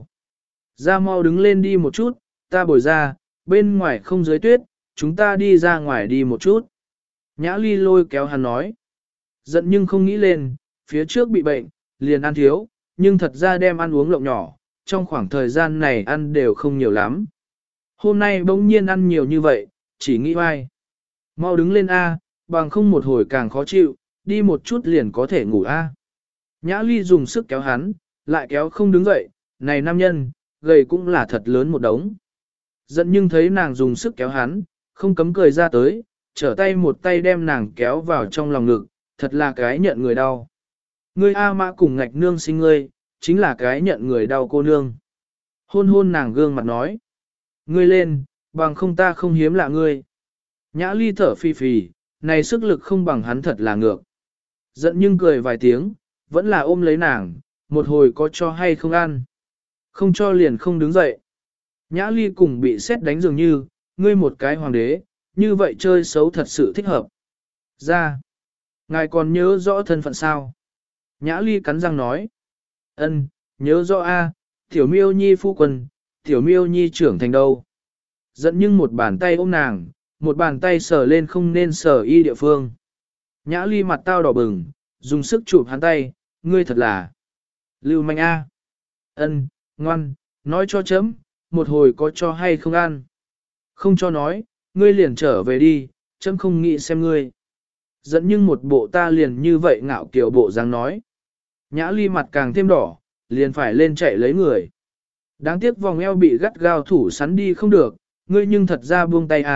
Ra mau đứng lên đi một chút, ta bồi ra, bên ngoài không dưới tuyết, chúng ta đi ra ngoài đi một chút. Nhã ly lôi kéo hắn nói. Giận nhưng không nghĩ lên, phía trước bị bệnh, liền ăn thiếu, nhưng thật ra đem ăn uống lộng nhỏ, trong khoảng thời gian này ăn đều không nhiều lắm. Hôm nay bỗng nhiên ăn nhiều như vậy, chỉ nghĩ vai. Mau đứng lên A, bằng không một hồi càng khó chịu, đi một chút liền có thể ngủ A. Nhã ly dùng sức kéo hắn, lại kéo không đứng dậy, này nam nhân, gầy cũng là thật lớn một đống. Giận nhưng thấy nàng dùng sức kéo hắn, không cấm cười ra tới, trở tay một tay đem nàng kéo vào trong lòng ngực, thật là cái nhận người đau. Ngươi A mã cùng ngạch nương sinh ngươi, chính là cái nhận người đau cô nương. Hôn hôn nàng gương mặt nói. Ngươi lên, bằng không ta không hiếm lạ ngươi. Nhã ly thở phì phì, này sức lực không bằng hắn thật là ngược. Giận nhưng cười vài tiếng, vẫn là ôm lấy nàng, một hồi có cho hay không ăn. Không cho liền không đứng dậy. Nhã ly cùng bị xét đánh dường như, ngươi một cái hoàng đế, như vậy chơi xấu thật sự thích hợp. Ra, ngài còn nhớ rõ thân phận sao? Nhã ly cắn răng nói. Ân, nhớ rõ a, tiểu miêu nhi phu quân, tiểu miêu nhi trưởng thành đâu. Giận nhưng một bàn tay ôm nàng, một bàn tay sờ lên không nên sờ y địa phương. Nhã ly mặt tao đỏ bừng, dùng sức chụp hắn tay, ngươi thật là lưu manh a. Ân, ngoan, nói cho chấm, một hồi có cho hay không ăn. Không cho nói, ngươi liền trở về đi, chấm không nghĩ xem ngươi. Giận nhưng một bộ ta liền như vậy ngạo kiểu bộ dáng nói. Nhã ly mặt càng thêm đỏ, liền phải lên chạy lấy người. Đáng tiếc vòng eo bị gắt gao thủ sắn đi không được, ngươi nhưng thật ra buông tay à,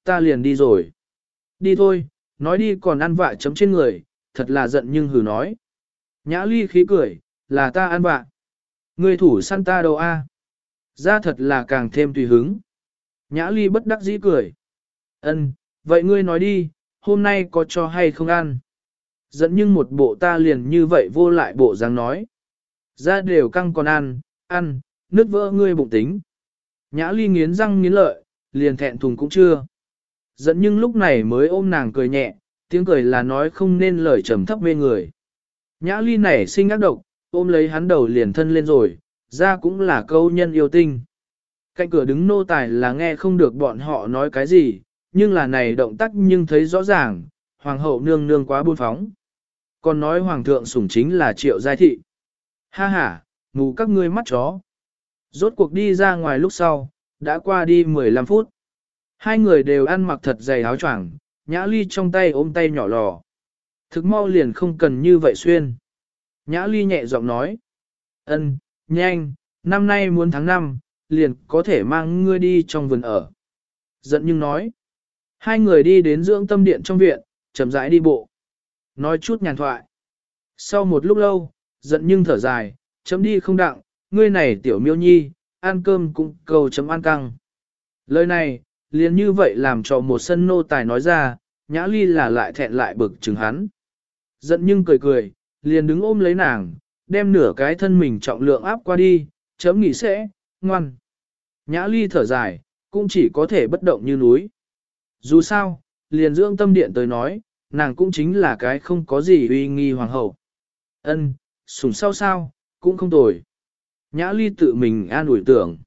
ta liền đi rồi. Đi thôi, nói đi còn ăn vạ chấm trên người, thật là giận nhưng hừ nói. Nhã ly khí cười, là ta ăn vạ. Ngươi thủ săn ta đâu a? Ra thật là càng thêm tùy hứng. Nhã ly bất đắc dĩ cười. Ân, vậy ngươi nói đi, hôm nay có cho hay không ăn? Giận nhưng một bộ ta liền như vậy vô lại bộ dáng nói. Ra đều căng còn ăn, nứt vỡ ngươi bụng tính. Nhã ly nghiến răng nghiến lợi, liền thẹn thùng cũng chưa. Giận nhưng lúc này mới ôm nàng cười nhẹ, tiếng cười là nói không nên lời trầm thấp mê người. Nhã ly nảy sinh ác độc, ôm lấy hắn đầu liền thân lên rồi, ra cũng là câu nhân yêu tinh. Cạnh cửa đứng nô tài là nghe không được bọn họ nói cái gì, nhưng là này động tác nhưng thấy rõ ràng, hoàng hậu nương nương quá buôn phóng. Còn nói hoàng thượng sủng chính là Triệu Giai Thị. Ha ha, ngủ các ngươi mắt chó. Rốt cuộc đi ra ngoài lúc sau, đã qua đi 15 phút. Hai người đều ăn mặc thật dày áo choàng, Nhã ly trong tay ôm tay nhỏ lò. Thực mau liền không cần như vậy xuyên. Nhã ly nhẹ giọng nói. Ân, nhanh, năm nay muốn tháng 5, liền có thể mang ngươi đi trong vườn ở. Giận nhưng nói. Hai người đi đến dưỡng tâm điện trong viện, chậm rãi đi bộ. Nói chút nhàn thoại. Sau một lúc lâu, giận nhưng thở dài, chấm đi không đặng, ngươi này tiểu miêu nhi, ăn cơm cũng cầu chấm ăn căng. Lời này, liền như vậy làm cho một sân nô tài nói ra, Nhã ly là lại thẹn lại bực chừng hắn. Giận nhưng cười cười, liền đứng ôm lấy nàng, đem nửa cái thân mình trọng lượng áp qua đi, chấm nghỉ sẽ, ngoan. Nhã ly thở dài, cũng chỉ có thể bất động như núi. Dù sao, liền dưỡng tâm điện tới nói, nàng cũng chính là cái không có gì uy nghi hoàng hậu. Ân, sủng sao sao, cũng không tồi. Nhã ly tự mình an ủi tưởng.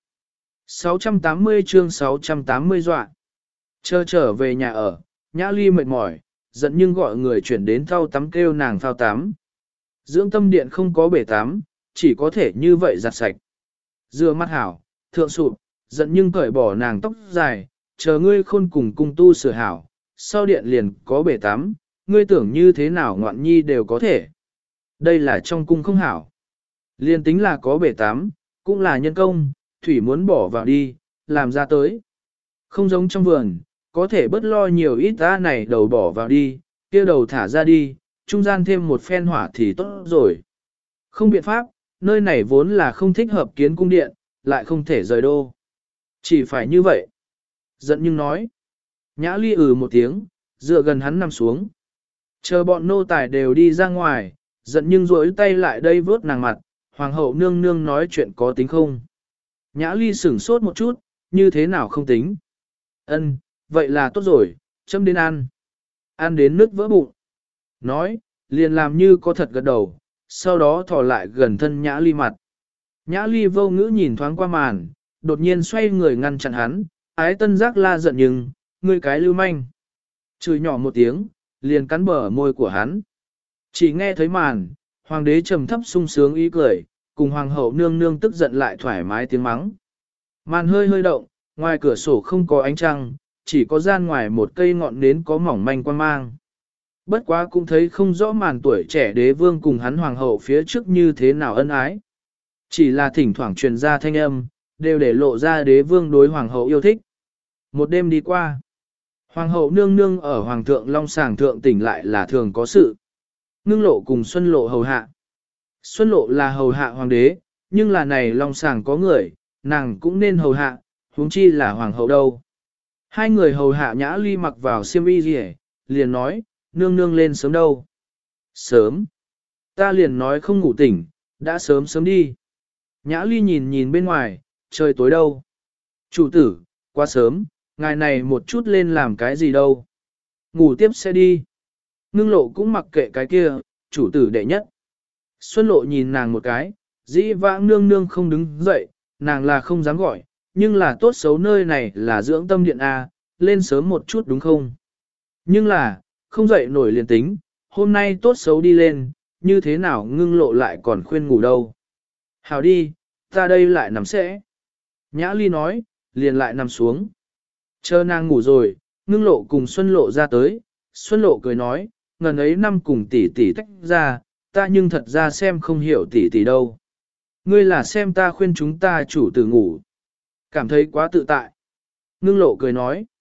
680 chương 680 dọa. Chờ trở về nhà ở, Nhã ly mệt mỏi, giận nhưng gọi người chuyển đến thau tắm kêu nàng phao tắm. Dưỡng tâm điện không có bể tắm, chỉ có thể như vậy giặt sạch. Dừa mắt hảo, thượng sụp, giận nhưng cởi bỏ nàng tóc dài, chờ ngươi khôn cùng cung tu sửa hảo, sau điện liền có bể tắm, ngươi tưởng như thế nào ngoạn nhi đều có thể. Đây là trong cung không hảo. Liên tính là có bể tắm, cũng là nhân công, thủy muốn bỏ vào đi, làm ra tới. Không giống trong vườn, có thể bớt lo nhiều ít ra này đầu bỏ vào đi, kia đầu thả ra đi, trung gian thêm một phen hỏa thì tốt rồi. Không biện pháp, nơi này vốn là không thích hợp kiến cung điện, lại không thể rời đô. Chỉ phải như vậy. Giận nhưng nói. Nhã ly một tiếng, dựa gần hắn nằm xuống. Chờ bọn nô tài đều đi ra ngoài, giận nhưng rỗi tay lại đây vớt nàng mặt, hoàng hậu nương nương nói chuyện có tính không. Nhã ly sửng sốt một chút, như thế nào không tính. Ân, vậy là tốt rồi, châm đến ăn. Ăn đến nứt vỡ bụng. Nói, liền làm như có thật gật đầu, sau đó thò lại gần thân Nhã ly mặt. Nhã ly vô ngữ nhìn thoáng qua màn, đột nhiên xoay người ngăn chặn hắn, ái tân giác la giận nhưng, ngươi cái lưu manh. Chửi nhỏ một tiếng, liền cắn bờ môi của hắn. Chỉ nghe thấy màn, hoàng đế trầm thấp sung sướng ý cười, cùng hoàng hậu nương nương tức giận lại thoải mái tiếng mắng. Màn hơi hơi động, ngoài cửa sổ không có ánh trăng, chỉ có gian ngoài một cây ngọn nến có mỏng manh quan mang. Bất quá cũng thấy không rõ màn tuổi trẻ đế vương cùng hắn hoàng hậu phía trước như thế nào ân ái. Chỉ là thỉnh thoảng truyền ra thanh âm, đều để lộ ra đế vương đối hoàng hậu yêu thích. Một đêm đi qua, hoàng hậu nương nương ở hoàng thượng long sàng thượng tỉnh lại là thường có sự. Ngưng lộ cùng Xuân lộ hầu hạ. Xuân lộ là hầu hạ hoàng đế, nhưng là này long sàng có người, nàng cũng nên hầu hạ, huống chi là hoàng hậu đâu. Hai người hầu hạ Nhã ly mặc vào xiêm y gì liền nói, nương nương lên sớm đâu. Sớm. Ta liền nói không ngủ tỉnh, đã sớm sớm đi. Nhã ly nhìn nhìn bên ngoài, trời tối đâu. Chủ tử, quá sớm, ngài này một chút lên làm cái gì đâu. Ngủ tiếp sẽ đi. Ngưng lộ cũng mặc kệ cái kia, chủ tử đệ nhất. Xuân lộ nhìn nàng một cái, dĩ vãng nương nương không đứng dậy, nàng là không dám gọi, nhưng là tốt xấu nơi này là dưỡng tâm điện A, lên sớm một chút đúng không? Nhưng là, không dậy nổi liền tính, hôm nay tốt xấu đi lên, như thế nào ngưng lộ lại còn khuyên ngủ đâu. Hào đi, ta đây lại nằm sẽ. Nhã ly nói, liền lại nằm xuống. Chờ nàng ngủ rồi, ngưng lộ cùng Xuân lộ ra tới, Xuân lộ cười nói, ngần ấy năm cùng tỷ tỷ tách ra, ta nhưng thật ra xem không hiểu tỷ tỷ đâu. Ngươi là xem ta khuyên chúng ta chủ tử ngủ. Cảm thấy quá tự tại. Ngưng lộ cười nói.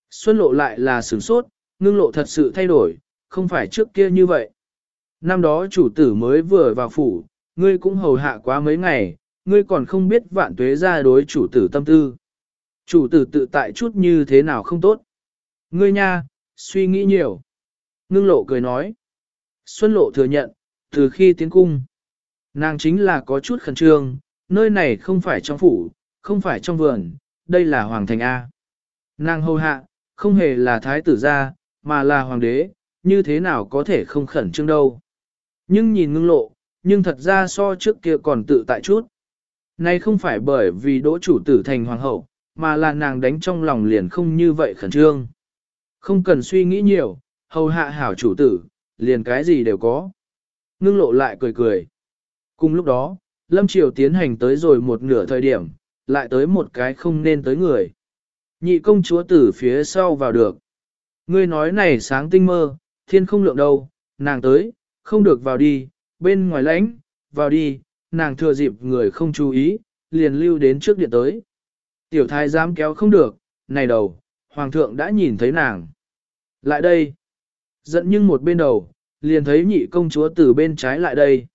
Xuân lộ lại là sửng sốt, ngưng lộ thật sự thay đổi, không phải trước kia như vậy. Năm đó chủ tử mới vừa vào phủ, ngươi cũng hầu hạ quá mấy ngày, ngươi còn không biết vạn tuế ra đối chủ tử tâm tư. Chủ tử tự tại chút như thế nào không tốt. Ngươi nha, suy nghĩ nhiều. Ngưng lộ cười nói. Xuân lộ thừa nhận, từ khi tiến cung, nàng chính là có chút khẩn trương, nơi này không phải trong phủ, không phải trong vườn, đây là hoàng thành A. Nàng hầu hạ, không hề là thái tử gia, mà là hoàng đế, như thế nào có thể không khẩn trương đâu. Nhưng nhìn ngưng lộ, nhưng thật ra so trước kia còn tự tại chút. Nay không phải bởi vì đỗ chủ tử thành hoàng hậu, mà là nàng đánh trong lòng liền không như vậy khẩn trương. Không cần suy nghĩ nhiều, hầu hạ hảo chủ tử, liền cái gì đều có. Ngưng lộ lại cười cười. Cùng lúc đó, Lâm Triều tiến hành tới rồi một nửa thời điểm, lại tới một cái không nên tới người. Nhị công chúa từ phía sau vào được. Ngươi nói này sáng tinh mơ, thiên không lượng đâu, nàng tới, không được vào đi, bên ngoài lãnh, vào đi, nàng thừa dịp người không chú ý, liền lưu đến trước điện tới. Tiểu thái dám kéo không được, này đầu, hoàng thượng đã nhìn thấy nàng. Lại đây, giận nhưng một bên đầu, liền thấy nhị công chúa từ bên trái lại đây.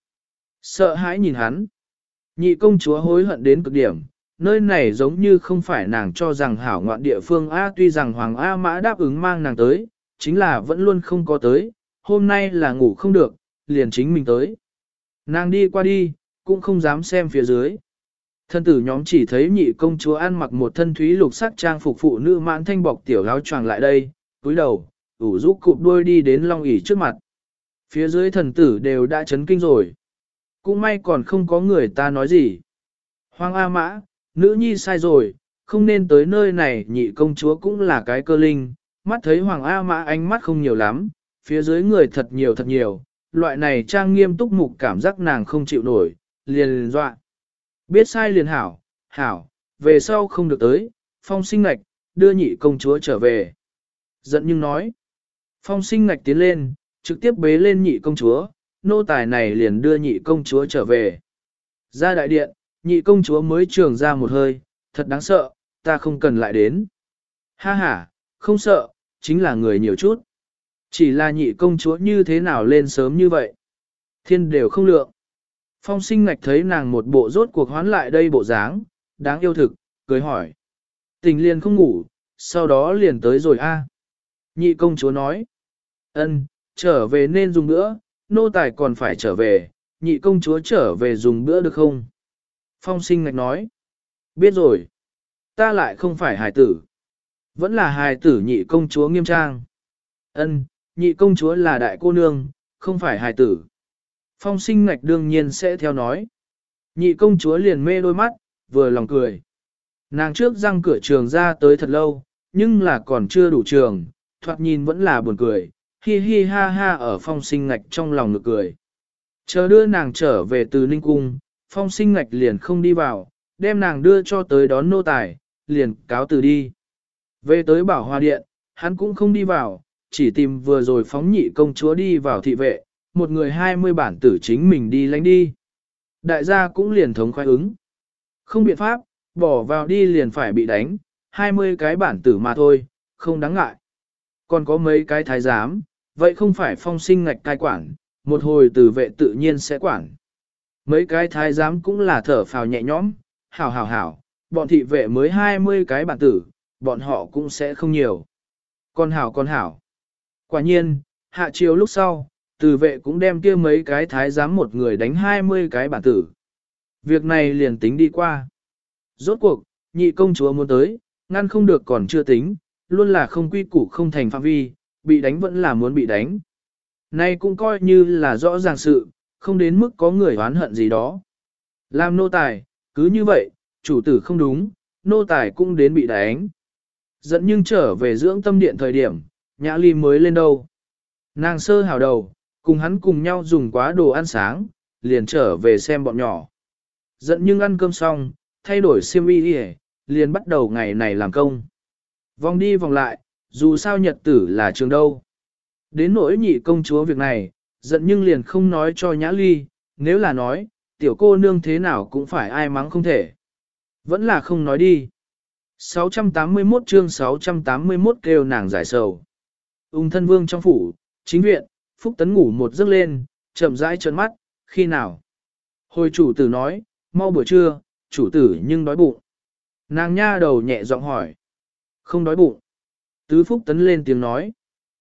Sợ hãi nhìn hắn. Nhị công chúa hối hận đến cực điểm, nơi này giống như không phải nàng cho rằng hảo ngoạn địa phương A, tuy rằng Hoàng A Mã đáp ứng mang nàng tới, chính là vẫn luôn không có tới, hôm nay là ngủ không được, liền chính mình tới. Nàng đi qua đi, cũng không dám xem phía dưới. Thân tử nhóm chỉ thấy nhị công chúa ăn mặc một thân thúy lục sắc trang phục phụ nữ mãn thanh bọc tiểu áo choàng lại đây, cúi đầu, ủ rũ cụp đuôi đi đến long ỷ trước mặt. Phía dưới thần tử đều đã chấn kinh rồi. Cũng may còn không có người ta nói gì. Hoàng A Mã, nữ nhi sai rồi, không nên tới nơi này, nhị công chúa cũng là cái cơ linh, mắt thấy Hoàng A Mã ánh mắt không nhiều lắm, phía dưới người thật nhiều, loại này trang nghiêm túc mục cảm giác nàng không chịu nổi, liền dọa. Biết sai liền hảo, về sau không được tới, Phong Sinh Ngạch, đưa nhị công chúa trở về. Giận nhưng nói, Phong Sinh Ngạch tiến lên, trực tiếp bế lên nhị công chúa, nô tài này liền đưa nhị công chúa trở về. Ra đại điện, nhị công chúa mới trường ra một hơi, thật đáng sợ, ta không cần lại đến. Ha ha, không sợ, chính là người nhiều chút. Chỉ là nhị công chúa như thế nào lên sớm như vậy. Thiên đều không lượng. Phong Sinh Ngạch thấy nàng một bộ rốt cuộc hoán lại đây bộ dáng, đáng yêu thực, cười hỏi. Tình liền không ngủ, sau đó liền tới rồi a. Nhị công chúa nói. Ân, trở về nên dùng bữa, nô tài còn phải trở về, nhị công chúa trở về dùng bữa được không? Phong Sinh Ngạch nói. Biết rồi. Ta lại không phải hài tử. Vẫn là hài tử nhị công chúa nghiêm trang. Ân, nhị công chúa là đại cô nương, không phải hài tử. Phong Sinh Ngạch đương nhiên sẽ theo nói. Nhị công chúa liền mê đôi mắt, vừa lòng cười. Nàng trước răng cửa trường ra tới thật lâu, nhưng là còn chưa đủ trường, thoạt nhìn vẫn là buồn cười, hi hi ha ha ở Phong Sinh Ngạch trong lòng ngược cười. Chờ đưa nàng trở về từ Ninh Cung, Phong Sinh Ngạch liền không đi vào, đem nàng đưa cho tới đón nô tài, liền cáo từ đi. Về tới Bảo Hoa Điện, hắn cũng không đi vào, chỉ tìm vừa rồi phóng nhị công chúa đi vào thị vệ, một người 20 bản tử chính mình đi lánh đi. Đại gia cũng liền thống khoái ứng. Không biện pháp, bỏ vào đi liền phải bị đánh, 20 cái bản tử mà thôi, không đáng ngại. Còn có mấy cái thái giám, vậy không phải Phong Sinh Ngạch cai quản, một hồi tử vệ tự nhiên sẽ quản. Mấy cái thái giám cũng là thở phào nhẹ nhõm, hảo, bọn thị vệ mới 20 cái bản tử, bọn họ cũng sẽ không nhiều. Con hảo. Quả nhiên, hạ chiều lúc sau, tử vệ cũng đem kia mấy cái thái giám một người đánh 20 cái bản tử. Việc này liền tính đi qua. Rốt cuộc, nhị công chúa muốn tới, ngăn không được còn chưa tính, luôn là không quy củ không thành phạm vi, bị đánh vẫn là muốn bị đánh. Nay cũng coi như là rõ ràng sự, không đến mức có người oán hận gì đó. Làm nô tài, cứ như vậy, chủ tử không đúng, nô tài cũng đến bị đánh. Dẫn nhưng trở về dưỡng tâm điện thời điểm, Nhã Ly mới lên đâu. Nàng sơ hào đầu, cùng hắn cùng nhau dùng quá đồ ăn sáng, liền trở về xem bọn nhỏ. Dẫn nhưng ăn cơm xong, thay đổi xiêm y đi, liền bắt đầu ngày này làm công. Vòng đi vòng lại, dù sao nhật tử là trường đâu. Đến nỗi nhị công chúa việc này, giận nhưng liền không nói cho Nhã Ly, nếu là nói, tiểu cô nương thế nào cũng phải ai mắng không thể. Vẫn là không nói đi. 681 chương 681 kêu nàng giải sầu. Ung thân vương trong phủ, chính viện, Phúc Tấn ngủ một giấc lên, chậm rãi trợn mắt, khi nào? Hồi chủ tử nói, mau buổi trưa, chủ tử nhưng đói bụng. Nàng nha đầu nhẹ giọng hỏi. Không đói bụng. Tứ Phúc Tấn lên tiếng nói.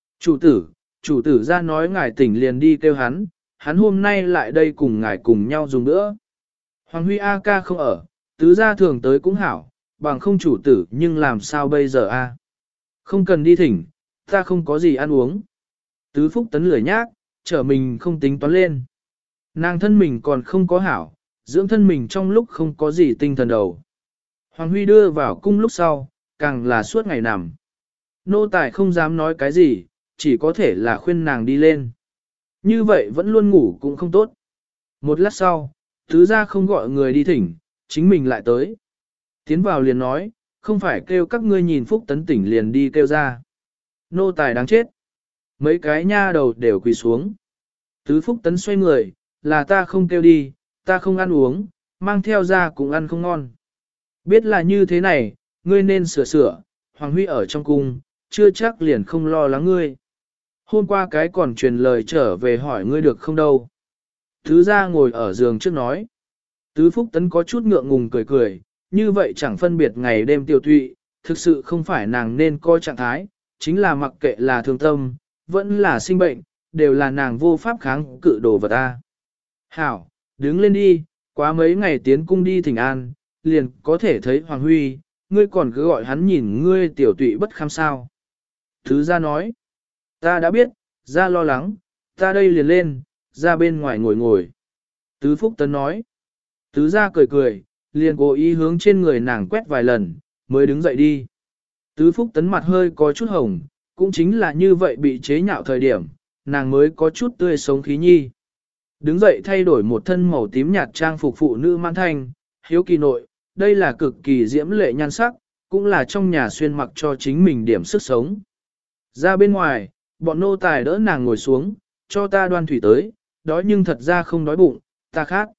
Chủ tử ra nói ngài tỉnh liền đi kêu hắn, hắn hôm nay lại đây cùng ngài cùng nhau dùng nữa. Hoàng Huy A ca không ở, tứ gia thường tới cũng hảo, bằng không chủ tử nhưng làm sao bây giờ a? Không cần đi thỉnh, ta không có gì ăn uống. Tứ Phúc Tấn lười nhác, trở mình không tính toán lên. Nàng thân mình còn không có hảo, dưỡng thân mình trong lúc không có gì tinh thần đầu. Hoàng Huy đưa vào cung lúc sau, càng là suốt ngày nằm. Nô tài không dám nói cái gì, chỉ có thể là khuyên nàng đi lên. Như vậy vẫn luôn ngủ cũng không tốt. Một lát sau, tứ gia không gọi người đi thỉnh, chính mình lại tới. Tiến vào liền nói, không phải kêu các ngươi nhìn Phúc Tấn tỉnh liền đi kêu ra. Nô tài đáng chết. Mấy cái nha đầu đều quỳ xuống. Tứ Phúc Tấn xoay người, là ta không kêu đi, ta không ăn uống, mang theo ra cũng ăn không ngon. Biết là như thế này, ngươi nên sửa sửa, Hoàng Huy ở trong cung, chưa chắc liền không lo lắng ngươi. Hôm qua cái còn truyền lời trở về hỏi ngươi được không đâu. Tứ gia ngồi ở giường trước nói. Tứ Phúc Tấn có chút ngượng ngùng cười cười, như vậy chẳng phân biệt ngày đêm tiêu tụy, thực sự không phải nàng nên coi trạng thái, chính là mặc kệ là thương tâm, vẫn là sinh bệnh, đều là nàng vô pháp kháng cự đồ vật ta. Hảo, đứng lên đi, quá mấy ngày tiến cung đi thỉnh an, liền có thể thấy Hoàng Huy, ngươi còn cứ gọi hắn nhìn ngươi tiểu tụy bất kham sao. Tứ gia nói, ta đã biết, gia lo lắng, ta đây liền lên, ra bên ngoài ngồi ngồi. Tứ Phúc Tấn nói, tứ gia cười cười, liền cố ý hướng trên người nàng quét vài lần, mới đứng dậy đi. Tứ Phúc Tấn mặt hơi có chút hồng, cũng chính là như vậy bị chế nhạo thời điểm, nàng mới có chút tươi sống khí nhi. Đứng dậy thay đổi một thân màu tím nhạt trang phục phụ nữ mãn thanh, hiếu kỳ nội, đây là cực kỳ diễm lệ nhan sắc, cũng là trong nhà xuyên mặc cho chính mình điểm sức sống. Ra bên ngoài, bọn nô tài đỡ nàng ngồi xuống, cho ta đoan thủy tới, đói nhưng thật ra không đói bụng, ta khát.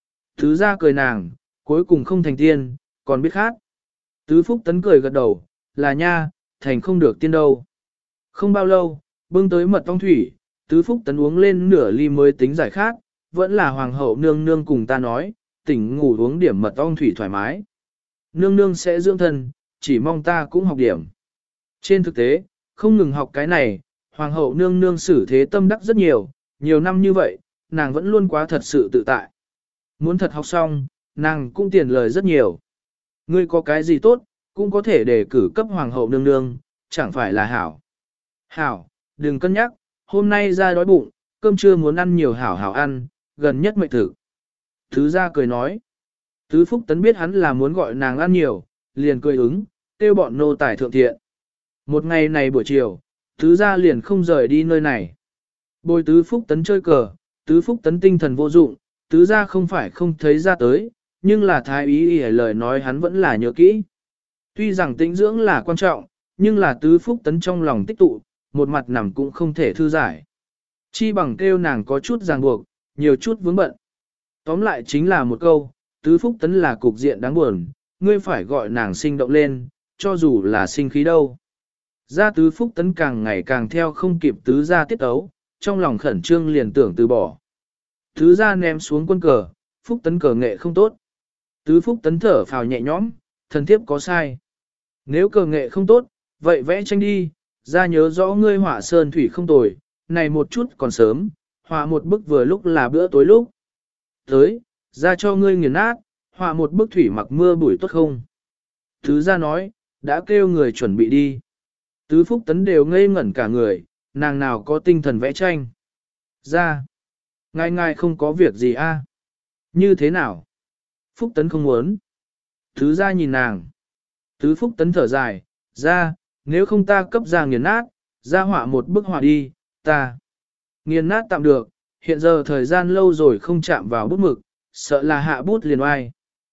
Tứ gia cười nàng, cuối cùng không thành tiên, còn biết khát. Tứ Phúc Tấn cười gật đầu, là nha, thành không được tiên đâu. Không bao lâu, bưng tới mật ong thủy, Tứ Phúc Tấn uống lên nửa ly mới tính giải khát, vẫn là hoàng hậu nương nương cùng ta nói, tỉnh ngủ uống điểm mật ong thủy thoải mái. Nương nương sẽ dưỡng thân, chỉ mong ta cũng học điểm. Trên thực tế, không ngừng học cái này, hoàng hậu nương nương xử thế tâm đắc rất nhiều, nhiều năm như vậy, nàng vẫn luôn quá thật sự tự tại. Muốn thật học xong, nàng cũng tiền lời rất nhiều. Ngươi có cái gì tốt, cũng có thể đề cử cấp hoàng hậu nương nương, chẳng phải là hảo. Hảo, đừng cân nhắc, hôm nay ra đói bụng, cơm trưa muốn ăn nhiều hảo hảo ăn, gần nhất mệnh thực. Tứ gia cười nói. Tứ Phúc Tấn biết hắn là muốn gọi nàng ăn nhiều, liền cười ứng, kêu bọn nô tài thượng thiện. Một ngày này buổi chiều, tứ gia liền không rời đi nơi này. Bồi Tứ Phúc Tấn chơi cờ, Tứ Phúc Tấn tinh thần vô dụng, tứ gia không phải không thấy ra tới, nhưng là thái ý ý lời nói hắn vẫn là nhớ kỹ. Tuy rằng tĩnh dưỡng là quan trọng, nhưng là Tứ Phúc Tấn trong lòng tích tụ, một mặt nằm cũng không thể thư giải. Chi bằng kêu nàng có chút ràng buộc, nhiều chút vướng bận. Tóm lại chính là một câu, Tứ Phúc Tấn là cục diện đáng buồn, ngươi phải gọi nàng sinh động lên, cho dù là sinh khí đâu. Gia Tứ Phúc Tấn càng ngày càng theo không kịp tứ gia tiết ấu, trong lòng khẩn trương liền tưởng từ bỏ. Tứ gia ném xuống quân cờ, Phúc Tấn cờ nghệ không tốt. Tứ Phúc Tấn thở phào nhẹ nhõm, thần thiếp có sai. Nếu cờ nghệ không tốt, vậy vẽ tranh đi, ra nhớ rõ ngươi họa sơn thủy không tồi, này một chút còn sớm, họa một bức vừa lúc là bữa tối lúc. Tới, ra cho ngươi nghiền nát, họa một bức thủy mặc mưa bụi tốt không? Tứ gia nói, đã kêu người chuẩn bị đi. Tứ Phúc Tấn đều ngây ngẩn cả người, nàng nào có tinh thần vẽ tranh. Ra, ngài không có việc gì a? Như thế nào? Phúc Tấn không muốn. Tứ gia nhìn nàng. Tứ Phúc Tấn thở dài, ra, nếu không ta cấp ra nghiền nát, ra họa một bức họa đi, ta. Nghiền nát tạm được, hiện giờ thời gian lâu rồi không chạm vào bút mực, sợ là hạ bút liền oai.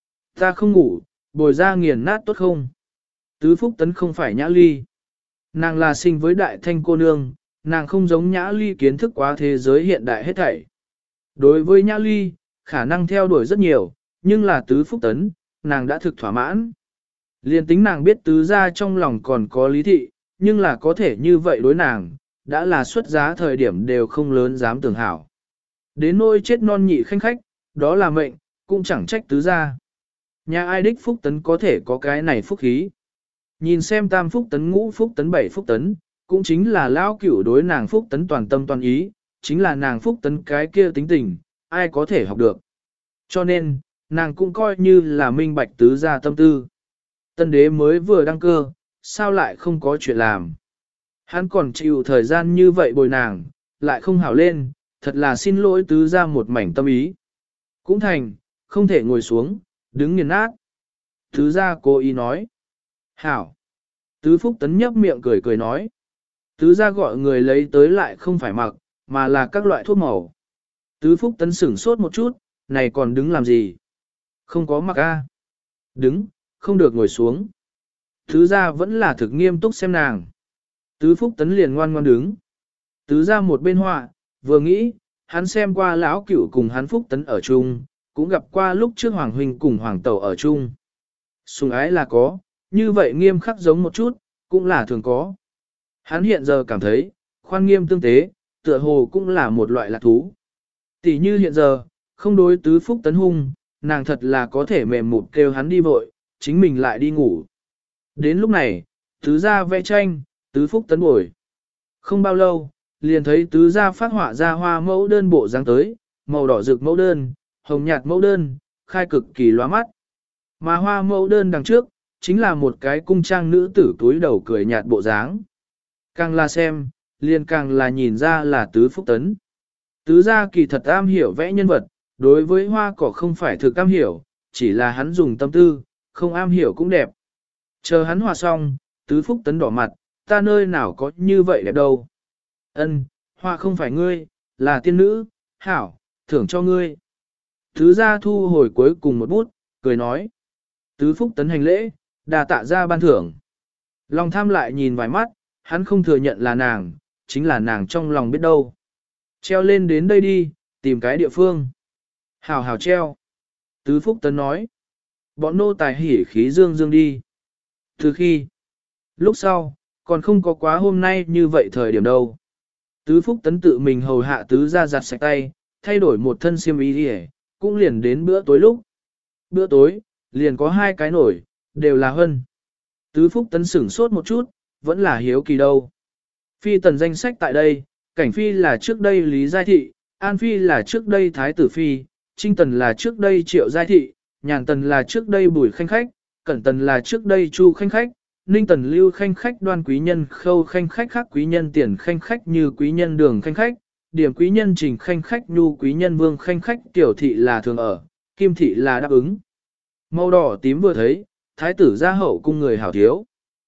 Ta không ngủ, bồi ra nghiền nát tốt không? Tứ Phúc Tấn không phải Nhã Ly. Nàng là sinh với đại thanh cô nương, nàng không giống Nhã Ly kiến thức quá thế giới hiện đại hết thảy. Đối với Nhã Ly, khả năng theo đuổi rất nhiều, nhưng là Tứ Phúc Tấn, nàng đã thực thỏa mãn. Liên tính nàng biết tứ gia trong lòng còn có lý thị, nhưng là có thể như vậy đối nàng, đã là xuất giá thời điểm đều không lớn dám tưởng hảo. Đến nôi chết non nhị khanh khách, đó là mệnh, cũng chẳng trách tứ gia. Nhà ai đích phúc tấn có thể có cái này phúc khí. Nhìn xem tam phúc tấn ngũ phúc tấn bảy phúc tấn, cũng chính là lão cửu đối nàng phúc tấn toàn tâm toàn ý, chính là nàng phúc tấn cái kia tính tình, ai có thể học được. Cho nên, nàng cũng coi như là minh bạch tứ gia tâm tư. Tân đế mới vừa đăng cơ, sao lại không có chuyện làm. Hắn còn chịu thời gian như vậy bồi nàng, lại không hảo lên, thật là xin lỗi tứ gia một mảnh tâm ý. Cũng thành, không thể ngồi xuống, đứng nghiền nát. Tứ gia cố ý nói. Hảo. Tứ phúc tấn nhấp miệng cười cười nói. Tứ gia gọi người lấy tới lại không phải mặc, mà là các loại thuốc màu. Tứ phúc tấn sửng sốt một chút, này còn đứng làm gì? Không có mặc a. Đứng, không được ngồi xuống. Tứ gia vẫn là thực nghiêm túc xem nàng. Tứ phúc tấn liền ngoan ngoan đứng. Tứ gia một bên họa, vừa nghĩ, hắn xem qua lão cửu cùng hắn phúc tấn ở chung, cũng gặp qua lúc trước hoàng huynh cùng hoàng tẩu ở chung. Sùng ái là có, như vậy nghiêm khắc giống một chút, cũng là thường có. Hắn hiện giờ cảm thấy, khoan nghiêm tương tế, tựa hồ cũng là một loại lạc thú. Tỷ như hiện giờ, không đối tứ phúc tấn hung, nàng thật là có thể mềm mụt kêu hắn đi vội, chính mình lại đi ngủ. Đến lúc này, tứ gia vẽ tranh, tứ phúc tấn bồi. Không bao lâu, liền thấy tứ gia phát họa ra hoa mẫu đơn bộ dáng tới, màu đỏ rực mẫu đơn, hồng nhạt mẫu đơn, khai cực kỳ lóa mắt. Mà hoa mẫu đơn đằng trước, chính là một cái cung trang nữ tử túi đầu cười nhạt bộ dáng. Càng là xem, liền càng là nhìn ra là tứ phúc tấn. Tứ gia kỳ thật am hiểu vẽ nhân vật, đối với hoa cỏ không phải thực am hiểu, chỉ là hắn dùng tâm tư, không am hiểu cũng đẹp. Chờ hắn hòa xong, tứ phúc tấn đỏ mặt, ta nơi nào có như vậy đẹp đâu. Ân, hoa không phải ngươi, là tiên nữ, hảo, thưởng cho ngươi. Tứ gia thu hồi cuối cùng một bút, cười nói. Tứ phúc tấn hành lễ, đà tạ ra ban thưởng. Lòng tham lại nhìn vài mắt, hắn không thừa nhận là nàng, chính là nàng trong lòng biết đâu. Treo lên đến đây đi, tìm cái địa phương. Hào hào treo. Tứ phúc tấn nói. Bọn nô tài hỉ khí dương dương đi. Từ khi, lúc sau, còn không có quá hôm nay như vậy thời điểm đâu. Tứ phúc tấn tự mình hầu hạ tứ ra giặt sạch tay, thay đổi một thân xiêm y đi, cũng liền đến bữa tối lúc. Bữa tối, liền có hai cái nổi, đều là hân. Tứ phúc tấn sửng sốt một chút, vẫn là hiếu kỳ đâu. Phi tần danh sách tại đây, cảnh phi là trước đây Lý Giai Thị, An phi là trước đây Thái tử phi, Trinh tần là trước đây Triệu Giai Thị, Nhàn tần là trước đây Bùi Khanh Khách, Cẩn tần là trước đây Chu Khanh Khách, Ninh tần Lưu Khanh Khách, Đoan quý nhân Khâu Khanh Khách, Khắc quý nhân Tiền Khanh Khách, Như quý nhân Đường Khanh Khách, Điểm quý nhân Trình Khanh Khách, Nhu quý nhân Vương Khanh Khách, Tiểu thị là thường ở, Kim thị là đáp ứng. Màu đỏ tím vừa thấy, thái tử gia hậu cung người hảo thiếu.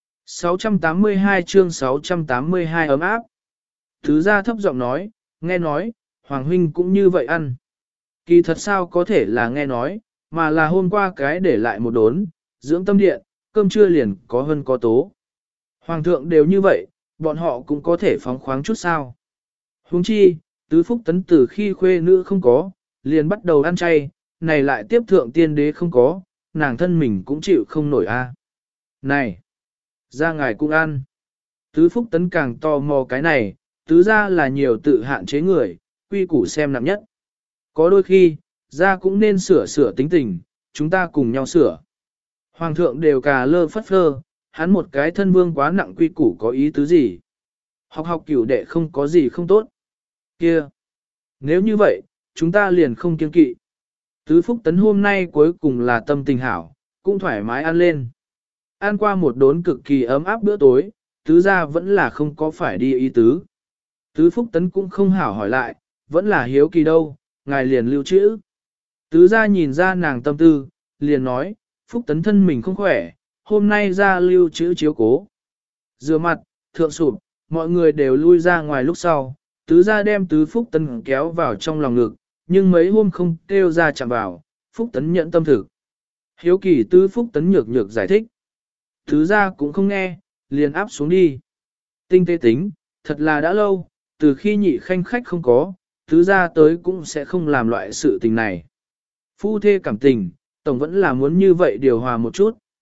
682 chương 682 ấm áp. Thứ gia thấp giọng nói, nghe nói, Hoàng huynh cũng như vậy ăn. Kỳ thật sao có thể là nghe nói, mà là hôm qua cái để lại một đốn, dưỡng tâm điện, cơm trưa liền có hơn có tố. Hoàng thượng đều như vậy, bọn họ cũng có thể phóng khoáng chút sao. Huống chi, tứ phúc tấn từ khi khuê nữ không có, liền bắt đầu ăn chay, này lại tiếp thượng tiên đế không có, nàng thân mình cũng chịu không nổi a. Này, ra ngài cũng ăn. Tứ phúc tấn càng tò mò cái này, tứ ra là nhiều tự hạn chế người, quy củ xem nặng nhất. Có đôi khi, ra cũng nên sửa tính tình, chúng ta cùng nhau sửa. Hoàng thượng đều cà lơ phất phơ, hắn một cái thân vương quá nặng quy củ có ý tứ gì. Học cửu đệ không có gì không tốt. Kia, nếu như vậy, chúng ta liền không kiêng kỵ. Tứ phúc tấn hôm nay cuối cùng là tâm tình hảo, cũng thoải mái ăn lên. Ăn qua một đốn cực kỳ ấm áp bữa tối, tứ ra vẫn là không có phải đi ý tứ. Tứ phúc tấn cũng không hảo hỏi lại, vẫn là hiếu kỳ đâu, ngài liền lưu trữ. Tứ ra nhìn ra nàng tâm tư, liền nói, phúc tấn thân mình không khỏe, hôm nay ra lưu trữ chiếu cố. Rửa mặt, thượng sụp, mọi người đều lui ra ngoài lúc sau, tứ ra đem tứ phúc tấn kéo vào trong lòng ngực, nhưng mấy hôm không kêu ra chạm vào, phúc tấn nhận tâm thực. Hiếu kỳ tứ phúc tấn nhược giải thích. Tứ ra cũng không nghe, liền áp xuống đi. Tinh tế tính, thật là đã lâu, từ khi nhị khanh khách không có, tứ ra tới cũng sẽ không làm loại sự tình này. Phu thê cảm tình, tổng vẫn là muốn như vậy điều hòa một chút.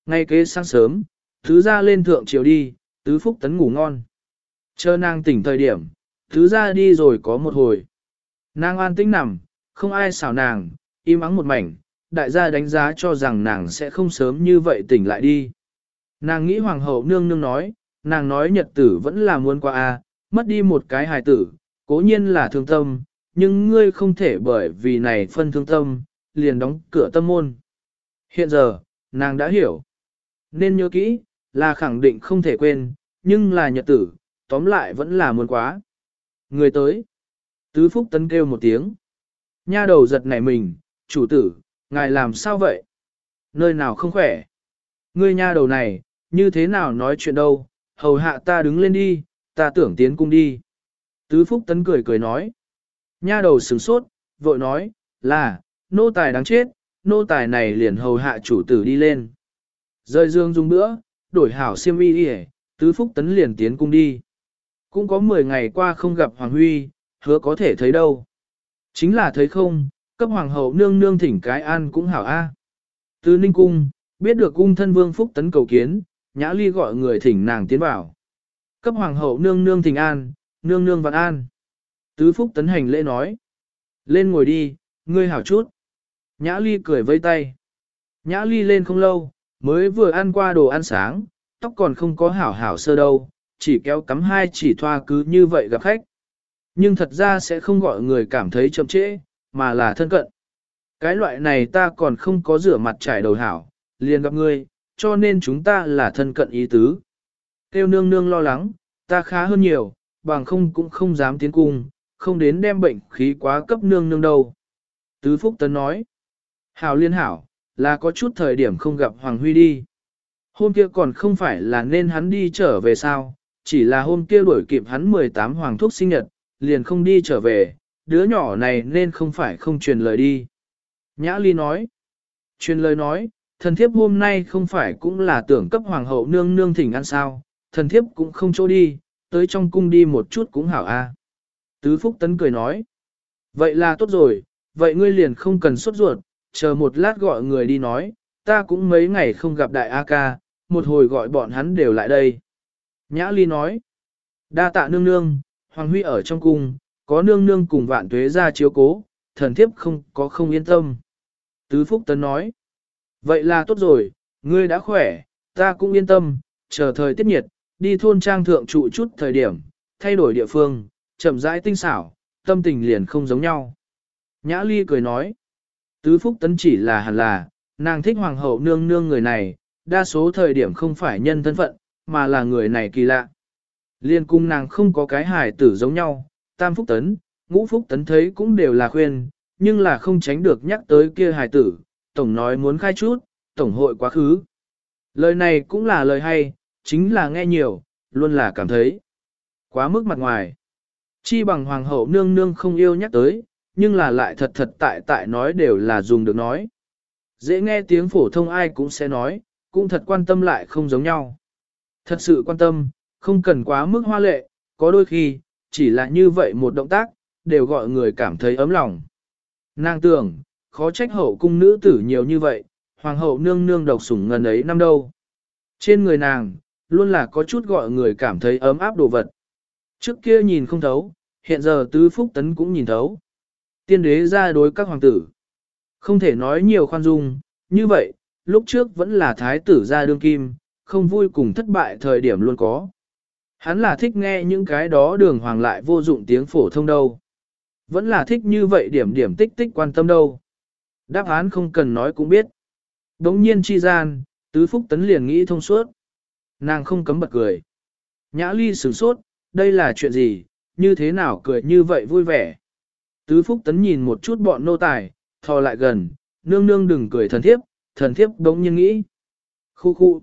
Ngay kế sáng sớm, tứ gia lên thượng triều đi, tứ phúc tấn ngủ ngon. Chờ nàng tỉnh thời điểm, tứ gia đi rồi có một hồi. Nàng an tĩnh nằm, không ai xảo nàng, im ắng một mảnh, đại gia đánh giá cho rằng nàng sẽ không sớm như vậy tỉnh lại đi. Nàng nghĩ hoàng hậu nương nương nói, nàng nói nhật tử vẫn là muốn qua a, mất đi một cái hài tử, cố nhiên là thương tâm, nhưng ngươi không thể bởi vì này phân thương tâm, liền đóng cửa tâm môn. Hiện giờ, nàng đã hiểu. Nên nhớ kỹ, là khẳng định không thể quên, nhưng là nhật tử, tóm lại vẫn là muốn quá. Người tới. Tứ Phúc Tấn kêu một tiếng. Nha đầu giật nảy mình, chủ tử, ngài làm sao vậy? Nơi nào không khỏe? Ngươi nha đầu này, như thế nào nói chuyện đâu? Hầu hạ ta đứng lên đi, ta tưởng tiến cung đi. Tứ Phúc Tấn cười cười nói. Nha đầu sửng sốt, vội nói, là, nô tài đáng chết, nô tài này liền hầu hạ chủ tử đi lên. Rời giường dùng bữa, đổi hảo xiêm y đi, Tứ Phúc Tấn liền tiến cung đi. Cũng có 10 ngày qua không gặp Hoàng Huy, hứa có thể thấy đâu. Chính là thấy không, cấp Hoàng hậu nương nương thỉnh cái an cũng hảo a. Từ Ninh Cung, biết được cung thân Vương Phúc Tấn cầu kiến, Nhã Ly gọi người thỉnh nàng tiến vào. Cấp Hoàng hậu nương nương thỉnh an, nương nương vạn an. Tứ Phúc Tấn hành lễ nói. Lên ngồi đi, ngươi hảo chút. Nhã Ly cười vây tay. Nhã Ly lên không lâu, mới vừa ăn qua đồ ăn sáng, tóc còn không có hảo hảo sơ đâu, chỉ kéo cắm hai chỉ thoa cứ như vậy gặp khách. Nhưng thật ra sẽ không gọi người cảm thấy chậm trễ, mà là thân cận. Cái loại này ta còn không có rửa mặt trải đầu hảo, liền gặp ngươi, cho nên chúng ta là thân cận ý tứ. Tiêu nương nương lo lắng, ta khá hơn nhiều, bằng không cũng không dám tiến cung, không đến đem bệnh khí quá cấp nương nương đâu. Tứ Phúc Tấn nói, hảo liên hảo, là có chút thời điểm không gặp Hoàng Huy đi. Hôm kia còn không phải là nên hắn đi trở về sao, chỉ là hôm kia đuổi kịp hắn 18 hoàng thúc sinh nhật, liền không đi trở về, đứa nhỏ này nên không phải không truyền lời đi. Nhã Ly nói, truyền lời nói, thần thiếp hôm nay không phải cũng là tưởng cấp hoàng hậu nương nương thỉnh ăn sao, thần thiếp cũng không chỗ đi, tới trong cung đi một chút cũng hảo a. Tứ Phúc Tấn cười nói, vậy là tốt rồi, vậy ngươi liền không cần sốt ruột, chờ một lát gọi người đi nói, ta cũng mấy ngày không gặp đại A ca, một hồi gọi bọn hắn đều lại đây. Nhã Ly nói, đa tạ nương nương, Hoàng Huy ở trong cung, có nương nương cùng Vạn Tuế ra chiếu cố, thần thiếp không yên tâm. Tứ Phúc Tấn nói, vậy là tốt rồi, ngươi đã khỏe, ta cũng yên tâm, chờ thời tiết nhiệt, đi thôn trang thượng trụ chút thời điểm, thay đổi địa phương, chậm rãi tinh xảo, tâm tình liền không giống nhau. Nhã Ly cười nói, Tứ Phúc Tấn chỉ là hẳn là, nàng thích hoàng hậu nương nương người này, đa số thời điểm không phải nhân thân phận, mà là người này kỳ lạ. Liên cung nàng không có cái hài tử giống nhau, Tam Phúc Tấn, Ngũ Phúc Tấn thấy cũng đều là khuyên, nhưng là không tránh được nhắc tới kia hài tử, tổng nói muốn khai chút, tổng hội quá khứ. Lời này cũng là lời hay, chính là nghe nhiều, luôn là cảm thấy quá mức mặt ngoài. Chi bằng hoàng hậu nương nương không yêu nhắc tới, nhưng là lại thật thật tại nói đều là dùng được nói. Dễ nghe tiếng phổ thông ai cũng sẽ nói, cũng thật quan tâm lại không giống nhau. Thật sự quan tâm, không cần quá mức hoa lệ, có đôi khi, chỉ là như vậy một động tác, đều gọi người cảm thấy ấm lòng. Nàng tưởng, khó trách hậu cung nữ tử nhiều như vậy, hoàng hậu nương nương độc sủng ngần ấy năm đâu. Trên người nàng, luôn là có chút gọi người cảm thấy ấm áp đồ vật. Trước kia nhìn không thấu, hiện giờ Tứ Phúc Tấn cũng nhìn thấu. Tiên đế ra đối các hoàng tử. Không thể nói nhiều khoan dung, như vậy, lúc trước vẫn là thái tử ra đương kim, không vui cùng thất bại thời điểm luôn có. Hắn là thích nghe những cái đó đường hoàng lại vô dụng tiếng phổ thông đâu. Vẫn là thích như vậy điểm điểm tích tích quan tâm đâu. Đáp án không cần nói cũng biết. Đống nhiên chi gian, Tứ Phúc Tấn liền nghĩ thông suốt. Nàng không cấm bật cười. Nhã Ly sửng sốt, đây là chuyện gì, như thế nào cười như vậy vui vẻ. Tứ Phúc Tấn nhìn một chút bọn nô tài, thò lại gần, nương nương đừng cười thần thiếp đống nhiên nghĩ. Khu khu.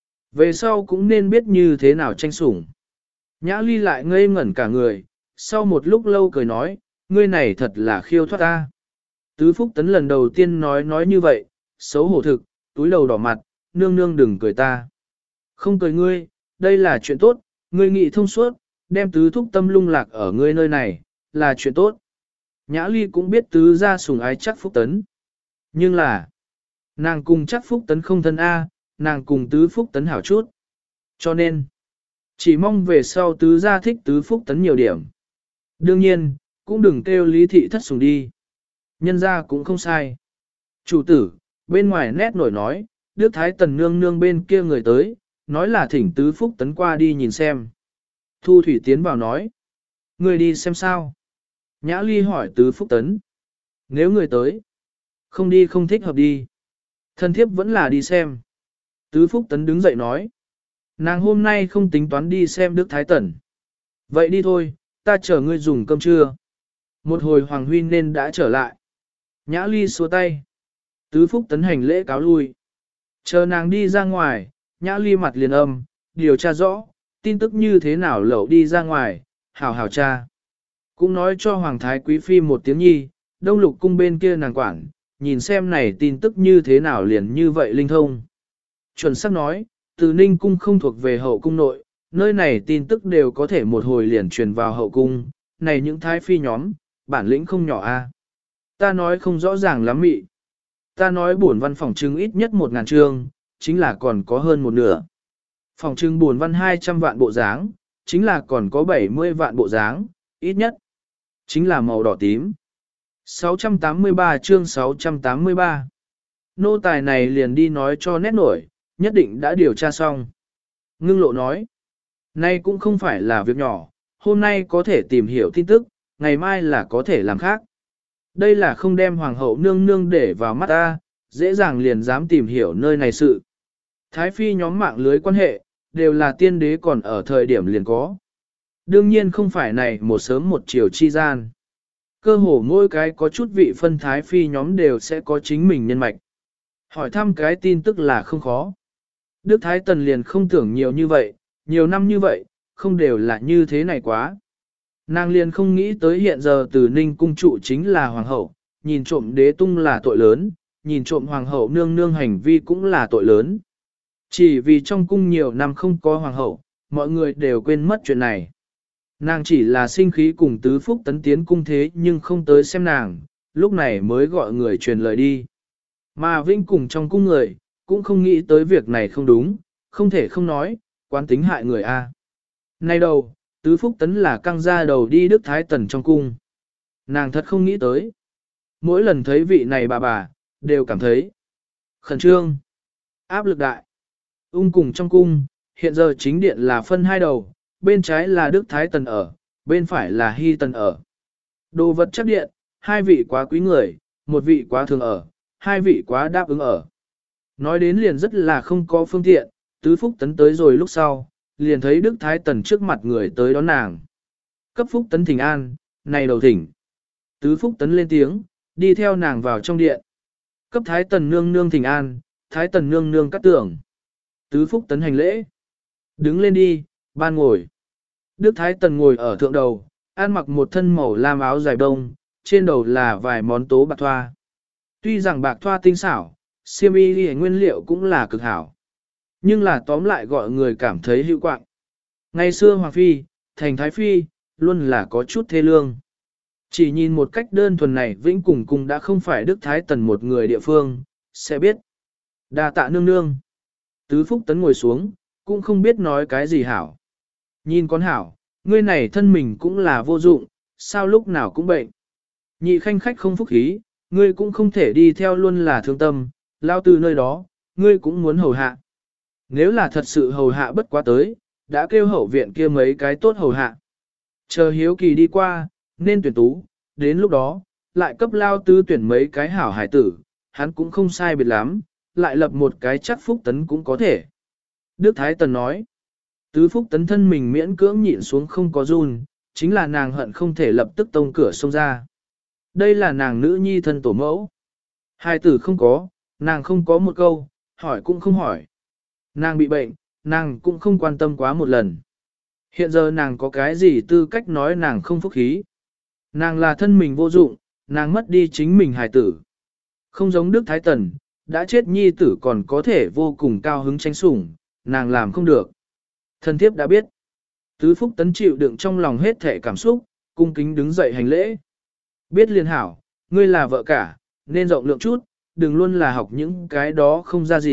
Về sau cũng nên biết như thế nào tranh sủng. Nhã Ly lại ngây ngẩn cả người, sau một lúc lâu cười nói, ngươi này thật là khiêu thoát ta. Tứ Phúc Tấn lần đầu tiên nói như vậy, xấu hổ thực, túi đầu đỏ mặt, nương nương đừng cười ta. Không cười ngươi, đây là chuyện tốt, ngươi nghĩ thông suốt, đem tứ thúc tâm lung lạc ở ngươi nơi này, là chuyện tốt. Nhã Ly cũng biết tứ ra sủng ái chắc Phúc Tấn. Nhưng là, nàng cùng chắc Phúc Tấn không thân A, nàng cùng tứ phúc tấn hảo chút. Cho nên, chỉ mong về sau tứ gia thích tứ phúc tấn nhiều điểm. Đương nhiên, cũng đừng kêu lý thị thất sủng đi. Nhân gia cũng không sai. Chủ tử, bên ngoài nét nổi nói, Đức Thái Tần nương nương bên kia người tới, nói là thỉnh tứ phúc tấn qua đi nhìn xem. Thu Thủy tiến vào nói, người đi xem sao. Nhã Ly hỏi tứ phúc tấn. Nếu người tới, không đi không thích hợp đi. Thân thiếp vẫn là đi xem. Tứ phúc tấn đứng dậy nói, nàng hôm nay không tính toán đi xem Đức Thái Tần. Vậy đi thôi, ta chờ ngươi dùng cơm trưa. Một hồi Hoàng Huy nên đã trở lại. Nhã Ly xua tay. Tứ phúc tấn hành lễ cáo lui. Chờ nàng đi ra ngoài, Nhã Ly mặt liền âm, điều tra rõ, tin tức như thế nào lẩu đi ra ngoài, hảo hảo cha. Cũng nói cho Hoàng Thái Quý Phi một tiếng nhi, Đông Lục cung bên kia nàng quản, nhìn xem này tin tức như thế nào liền như vậy linh thông. Chuẩn xác nói, từ Ninh cung không thuộc về hậu cung nội, nơi này tin tức đều có thể một hồi liền truyền vào hậu cung, này những thái phi nhóm, bản lĩnh không nhỏ a. Ta nói không rõ ràng lắm mị. Ta nói buồn văn phòng trưng ít nhất 1.000 chương, chính là còn có hơn một nửa. Phòng trưng buồn văn 200 vạn bộ dáng, chính là còn có 70 vạn bộ dáng, ít nhất. Chính là màu đỏ tím. 683 chương 683. Nô tài này liền đi nói cho nét nổi, nhất định đã điều tra xong. Ngưng lộ nói, nay cũng không phải là việc nhỏ, hôm nay có thể tìm hiểu tin tức, ngày mai là có thể làm khác. Đây là không đem hoàng hậu nương nương để vào mắt ta, dễ dàng liền dám tìm hiểu nơi này sự. Thái phi nhóm mạng lưới quan hệ, đều là tiên đế còn ở thời điểm liền có. Đương nhiên không phải này một sớm một chiều chi gian. Cơ hồ mỗi cái có chút vị phân thái phi nhóm đều sẽ có chính mình nhân mạch. Hỏi thăm cái tin tức là không khó. Đức Thái Tần liền không tưởng nhiều như vậy, nhiều năm như vậy, không đều là như thế này quá. Nàng liền không nghĩ tới hiện giờ từ Ninh cung trụ chính là hoàng hậu, nhìn trộm đế tung là tội lớn, nhìn trộm hoàng hậu nương nương hành vi cũng là tội lớn. Chỉ vì trong cung nhiều năm không có hoàng hậu, mọi người đều quên mất chuyện này. Nàng chỉ là sinh khí cùng tứ phúc tấn tiến cung thế nhưng không tới xem nàng, lúc này mới gọi người truyền lời đi. Mà Vinh cùng trong cung người, cũng không nghĩ tới việc này không đúng, không thể không nói, quán tính hại người a. Nay đầu, tứ phúc tấn là căng ra đầu đi Đức Thái Tần trong cung. Nàng thật không nghĩ tới. Mỗi lần thấy vị này bà, đều cảm thấy khẩn trương, áp lực đại. Cùng trong cung, hiện giờ chính điện là phân hai đầu, bên trái là Đức Thái Tần ở, bên phải là Hy Tần ở. Đồ vật chắc điện, hai vị quá quý người, một vị quá thường ở, hai vị quá đáp ứng ở. Nói đến liền rất là không có phương tiện, tứ phúc tấn tới rồi lúc sau, liền thấy Đức Thái Tần trước mặt người tới đón nàng. Cấp phúc tấn thỉnh an, này đầu thỉnh. Tứ phúc tấn lên tiếng, đi theo nàng vào trong điện. Cấp Thái Tần nương nương thỉnh an, Thái Tần nương nương cắt tưởng. Tứ phúc tấn hành lễ. Đứng lên đi, ban ngồi. Đức Thái Tần ngồi ở thượng đầu, ăn mặc một thân màu lam áo dài đông, trên đầu là vài món tố bạc thoa. Tuy rằng bạc thoa tinh xảo, xiêm y nguyên liệu cũng là cực hảo. Nhưng là tóm lại gọi người cảm thấy hữu quạng. Ngày xưa Hoàng Phi, thành Thái Phi, luôn là có chút thê lương. Chỉ nhìn một cách đơn thuần này Vĩnh cùng cung đã không phải Đức Thái Tần một người địa phương, sẽ biết. Đa tạ nương nương. Tứ Phúc Tấn ngồi xuống, cũng không biết nói cái gì hảo. Nhìn con hảo, ngươi này thân mình cũng là vô dụng, sao lúc nào cũng bệnh. Nhị khanh khách không phúc khí, ngươi cũng không thể đi theo luôn là thương tâm, lao từ nơi đó, ngươi cũng muốn hầu hạ. Nếu là thật sự hầu hạ bất quá tới, đã kêu hậu viện kia mấy cái tốt hầu hạ. Chờ hiếu kỳ đi qua, nên tuyển tú, đến lúc đó, lại cấp lao tư tuyển mấy cái hảo hải tử, hắn cũng không sai biệt lắm, lại lập một cái chắc Phúc Tấn cũng có thể. Đức Thái Tần nói, tứ Phúc Tấn thân mình miễn cưỡng nhịn xuống không có run, chính là nàng hận không thể lập tức tông cửa xông ra. Đây là nàng nữ nhi thân tổ mẫu. Hai tử không có, nàng không có một câu, hỏi cũng không hỏi. Nàng bị bệnh, nàng cũng không quan tâm quá một lần. Hiện giờ nàng có cái gì tư cách nói nàng không phúc khí. Nàng là thân mình vô dụng, nàng mất đi chính mình hài tử. Không giống Đức Thái Tần, đã chết nhi tử còn có thể vô cùng cao hứng tranh sủng, nàng làm không được. Thân thiếp đã biết. Tứ Phúc Tấn chịu đựng trong lòng hết thể cảm xúc, cung kính đứng dậy hành lễ. Biết liên hảo, ngươi là vợ cả, nên rộng lượng chút, đừng luôn là học những cái đó không ra gì,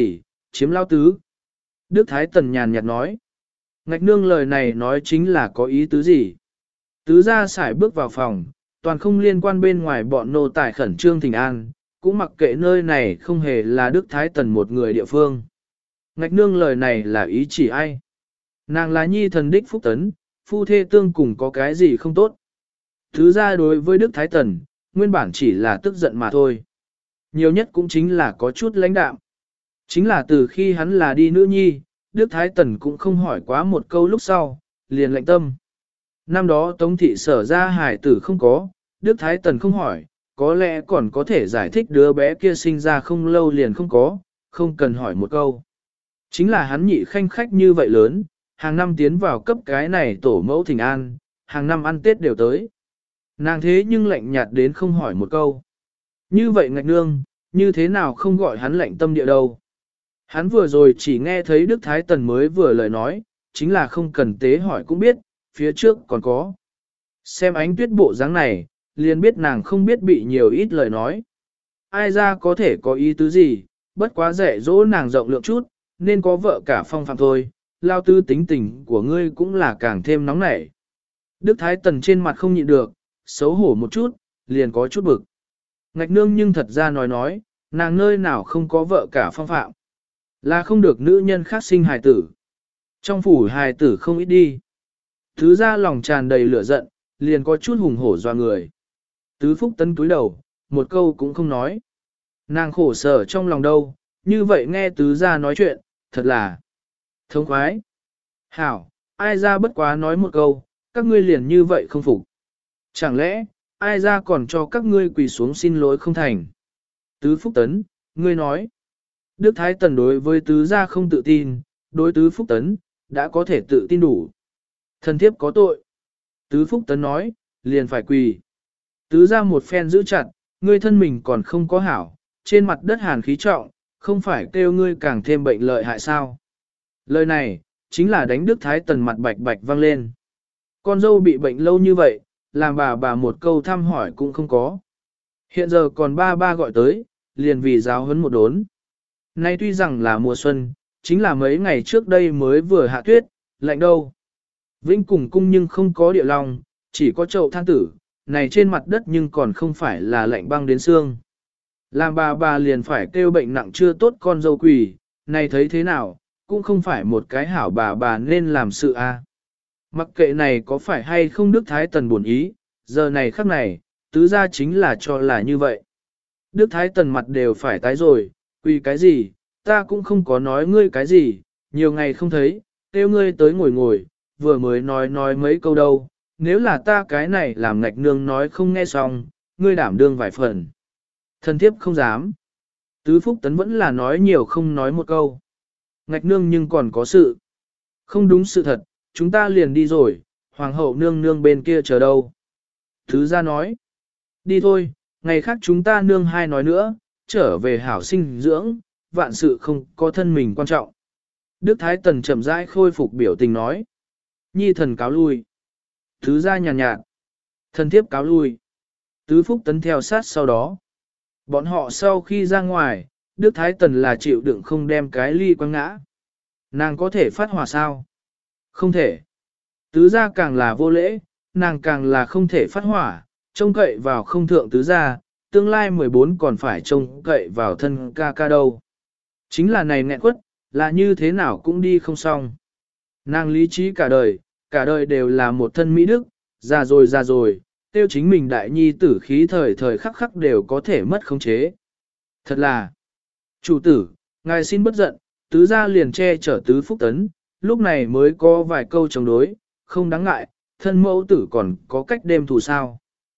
chiếm lao tứ. Đức Thái Tần nhàn nhạt nói. Ngạch nương lời này nói chính là có ý tứ gì? Tứ gia sải bước vào phòng, toàn không liên quan bên ngoài bọn nô tài khẩn trương thỉnh an, cũng mặc kệ nơi này không hề là Đức Thái Tần một người địa phương. Ngạch nương lời này là ý chỉ ai? Nàng là nhi thần đích phúc tấn, phu thê tương cùng có cái gì không tốt. Thứ ra đối với Đức Thái Tần, nguyên bản chỉ là tức giận mà thôi. Nhiều nhất cũng chính là có chút lãnh đạm. Chính là từ khi hắn là đi nữ nhi, Đức Thái Tần cũng không hỏi quá một câu lúc sau, liền lạnh tâm. Năm đó Tống thị sở ra hài tử không có, Đức Thái Tần không hỏi, có lẽ còn có thể giải thích đứa bé kia sinh ra không lâu liền không có, không cần hỏi một câu. Chính là hắn nhị khanh khách như vậy lớn, hàng năm tiến vào cấp cái này tổ mẫu thỉnh an, hàng năm ăn Tết đều tới. Nàng thế nhưng lạnh nhạt đến không hỏi một câu. Như vậy ngạch nương, như thế nào không gọi hắn lạnh tâm địa đâu. Hắn vừa rồi chỉ nghe thấy Đức Thái Tần mới vừa lời nói, chính là không cần tế hỏi cũng biết, phía trước còn có. Xem ánh tuyết bộ dáng này, liền biết nàng không biết bị nhiều ít lời nói. Ai ra có thể có ý tứ gì, bất quá dạy dỗ nàng rộng lượng chút, nên có vợ cả phong phạm thôi, lao tư tính tình của ngươi cũng là càng thêm nóng nảy. Đức Thái Tần trên mặt không nhịn được, xấu hổ một chút, liền có chút bực. Ngạch nương nhưng thật ra nói, nàng nơi nào không có vợ cả phong phạm. Là không được nữ nhân khác sinh hài tử. Trong phủ hài tử không ít đi. Thứ ra lòng tràn đầy lửa giận, liền có chút hùng hổ doa người. Tứ Phúc Tấn cúi đầu, một câu cũng không nói. Nàng khổ sở trong lòng đâu, như vậy nghe tứ ra nói chuyện, thật là thống khoái. Hảo, ai ra bất quá nói một câu, các ngươi liền như vậy không phục. Chẳng lẽ, ai ra còn cho các ngươi quỳ xuống xin lỗi không thành? Tứ Phúc Tấn, ngươi nói. Đức Thái Tần đối với tứ gia không tự tin, đối tứ Phúc Tấn, đã có thể tự tin đủ. Thần thiếp có tội. Tứ Phúc Tấn nói, liền phải quỳ. Tứ gia một phen giữ chặt, ngươi thân mình còn không có hảo, trên mặt đất hàn khí trọng, không phải kêu ngươi càng thêm bệnh lợi hại sao. Lời này, chính là đánh Đức Thái Tần mặt bạch bạch vang lên. Con dâu bị bệnh lâu như vậy, làm bà một câu thăm hỏi cũng không có. Hiện giờ còn ba gọi tới, liền vì giáo huấn một đốn. Nay tuy rằng là mùa xuân, chính là mấy ngày trước đây mới vừa hạ tuyết, lạnh đâu. Vĩnh cùng cung nhưng không có địa long, chỉ có chậu than tử, này trên mặt đất nhưng còn không phải là lạnh băng đến xương. Làm bà liền phải kêu bệnh nặng chưa tốt con dâu quỷ, này thấy thế nào, cũng không phải một cái hảo bà nên làm sự a. Mặc kệ này có phải hay không Đức Thái Tần buồn ý, giờ này khắc này, tứ gia chính là cho là như vậy. Đức Thái Tần mặt đều phải tái rồi, quỳ cái gì, ta cũng không có nói ngươi cái gì, nhiều ngày không thấy, kêu ngươi tới ngồi, vừa mới nói mấy câu đâu, nếu là ta cái này làm ngạch nương nói không nghe xong, ngươi đảm đương vài phần. Thần thiếp không dám. Tứ Phúc Tấn vẫn là nói nhiều không nói một câu. Ngạch nương nhưng còn có sự. Không đúng sự thật, chúng ta liền đi rồi, hoàng hậu nương bên kia chờ đâu. Thứ gia nói. Đi thôi, ngày khác chúng ta nương hai nói nữa, trở về hảo sinh dưỡng, vạn sự không có thân mình quan trọng. Đức Thái Tần chậm rãi khôi phục biểu tình nói. Nhi thần cáo lui. Thứ gia nhàn nhạt. Thần thiếp cáo lui. Tứ Phúc Tấn theo sát sau đó. Bọn họ sau khi ra ngoài, Đức Thái Tần là chịu đựng không đem cái ly quăng ngã. Nàng có thể phát hỏa sao? Không thể. Tứ gia càng là vô lễ, nàng càng là không thể phát hỏa, trông cậy vào không thượng tứ gia, tương lai 14 còn phải trông cậy vào thân ca ca đâu. Chính là này nghẹn quất, là như thế nào cũng đi không xong. Nàng lý trí cả đời đều là một thân mỹ đức, già rồi, tiêu chính mình đại nhi tử khí thời khắc đều có thể mất khống chế. Thật là, chủ tử, ngài xin bất giận, tứ gia liền che chở tứ Phúc Tấn, lúc này mới có vài câu chống đối, không đáng ngại, thân mẫu tử còn có cách đêm thù sao.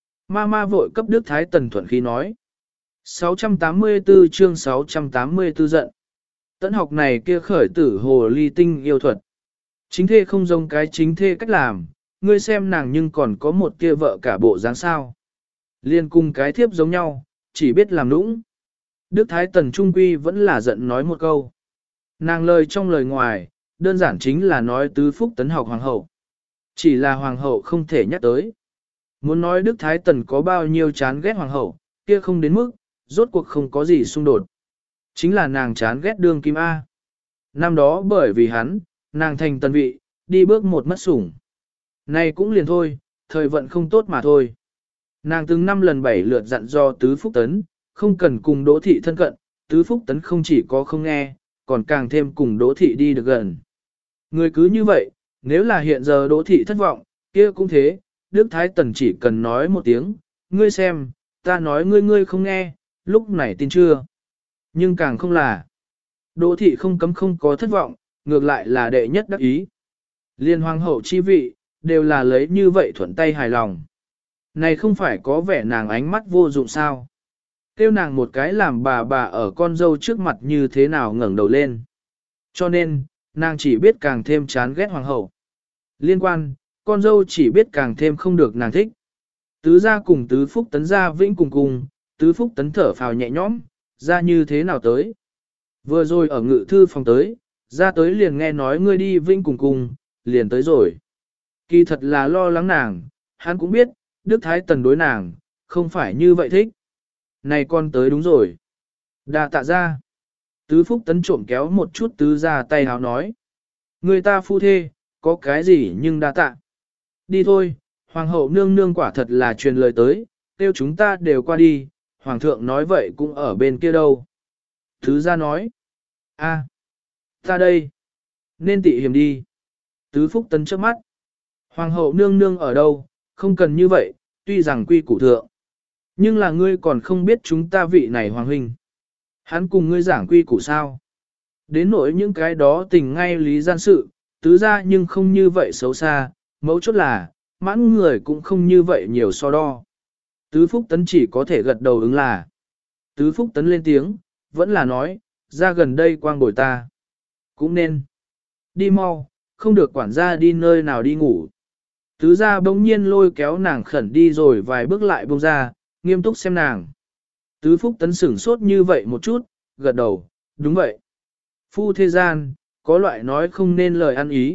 Ma vội cấp Đức Thái Tần thuận khí nói. 684 chương 684 giận. Tấn học này kia khởi tử hồ ly tinh yêu thuật. Chính thê không giống cái chính thê cách làm, ngươi xem nàng nhưng còn có một kia vợ cả bộ dáng sao. Liên cùng cái thiếp giống nhau, chỉ biết làm nũng. Đức Thái Tần Trung Quy vẫn là giận nói một câu. Nàng lời trong lời ngoài, đơn giản chính là nói tứ Phúc Tấn học hoàng hậu. Chỉ là hoàng hậu không thể nhắc tới. Muốn nói Đức Thái Tần có bao nhiêu chán ghét hoàng hậu, kia không đến mức, rốt cuộc không có gì xung đột. Chính là nàng chán ghét đương kim A. năm đó bởi vì hắn, nàng thành tần vị, đi bước một mất sủng. Này cũng liền thôi, thời vận không tốt mà thôi. Nàng từng 5 lần 7 lượt dặn do Tứ Phúc Tấn, không cần cùng Đỗ Thị thân cận, Tứ Phúc Tấn không chỉ có không nghe, còn càng thêm cùng Đỗ Thị đi được gần. Người cứ như vậy, nếu là hiện giờ Đỗ Thị thất vọng, kia cũng thế, Đức Thái Tần chỉ cần nói một tiếng, ngươi xem, ta nói ngươi không nghe, lúc này tin chưa. Nhưng càng không là, Đỗ Thị không cấm không có thất vọng, ngược lại là đệ nhất đắc ý. Liên hoàng hậu chi vị, đều là lấy như vậy thuận tay hài lòng. Này không phải có vẻ nàng ánh mắt vô dụng sao. Kêu nàng một cái làm bà ở con dâu trước mặt như thế nào ngẩng đầu lên. Cho nên, nàng chỉ biết càng thêm chán ghét hoàng hậu. Liên quan, con dâu chỉ biết càng thêm không được nàng thích. Tứ gia cùng Tứ Phúc Tấn gia vĩnh cùng, Tứ Phúc Tấn thở phào nhẹ nhõm, ra như thế nào tới. Vừa rồi ở ngự thư phòng tới, ra tới liền nghe nói ngươi đi vĩnh cùng, liền tới rồi. Kỳ thật là lo lắng nàng, hắn cũng biết, Đức Thái Tần đối nàng, không phải như vậy thích. Này con tới đúng rồi. Đà tạ ra. Tứ Phúc Tấn trộm kéo một chút tứ ra tay háo nói. Người ta phu thê, có cái gì nhưng đa tạ. Đi thôi, Hoàng hậu nương nương quả thật là truyền lời tới, tiêu chúng ta đều qua đi, Hoàng thượng nói vậy cũng ở bên kia đâu. Tứ ra nói. A, ta đây. Nên tị hiểm đi. Tứ Phúc Tấn trước mắt. Hoàng hậu nương nương ở đâu, không cần như vậy, tuy rằng quy củ thượng. Nhưng là ngươi còn không biết chúng ta vị này hoàng huynh. Hắn cùng ngươi giảng quy củ sao. Đến nỗi những cái đó tình ngay lý gian sự, tứ ra nhưng không như vậy xấu xa, mấu chốt là, mãn người cũng không như vậy nhiều so đo. Tứ Phúc Tấn chỉ có thể gật đầu ứng là. Tứ Phúc Tấn lên tiếng, vẫn là nói, ra gần đây quang bồi ta. Cũng nên. Đi mau, không được quản gia đi nơi nào đi ngủ. Tứ gia bỗng nhiên lôi kéo nàng khẩn đi rồi vài bước lại buông ra, nghiêm túc xem nàng. Tứ Phúc Tấn sửng sốt như vậy một chút, gật đầu, đúng vậy. Phu thế gian, có loại nói không nên lời ăn ý.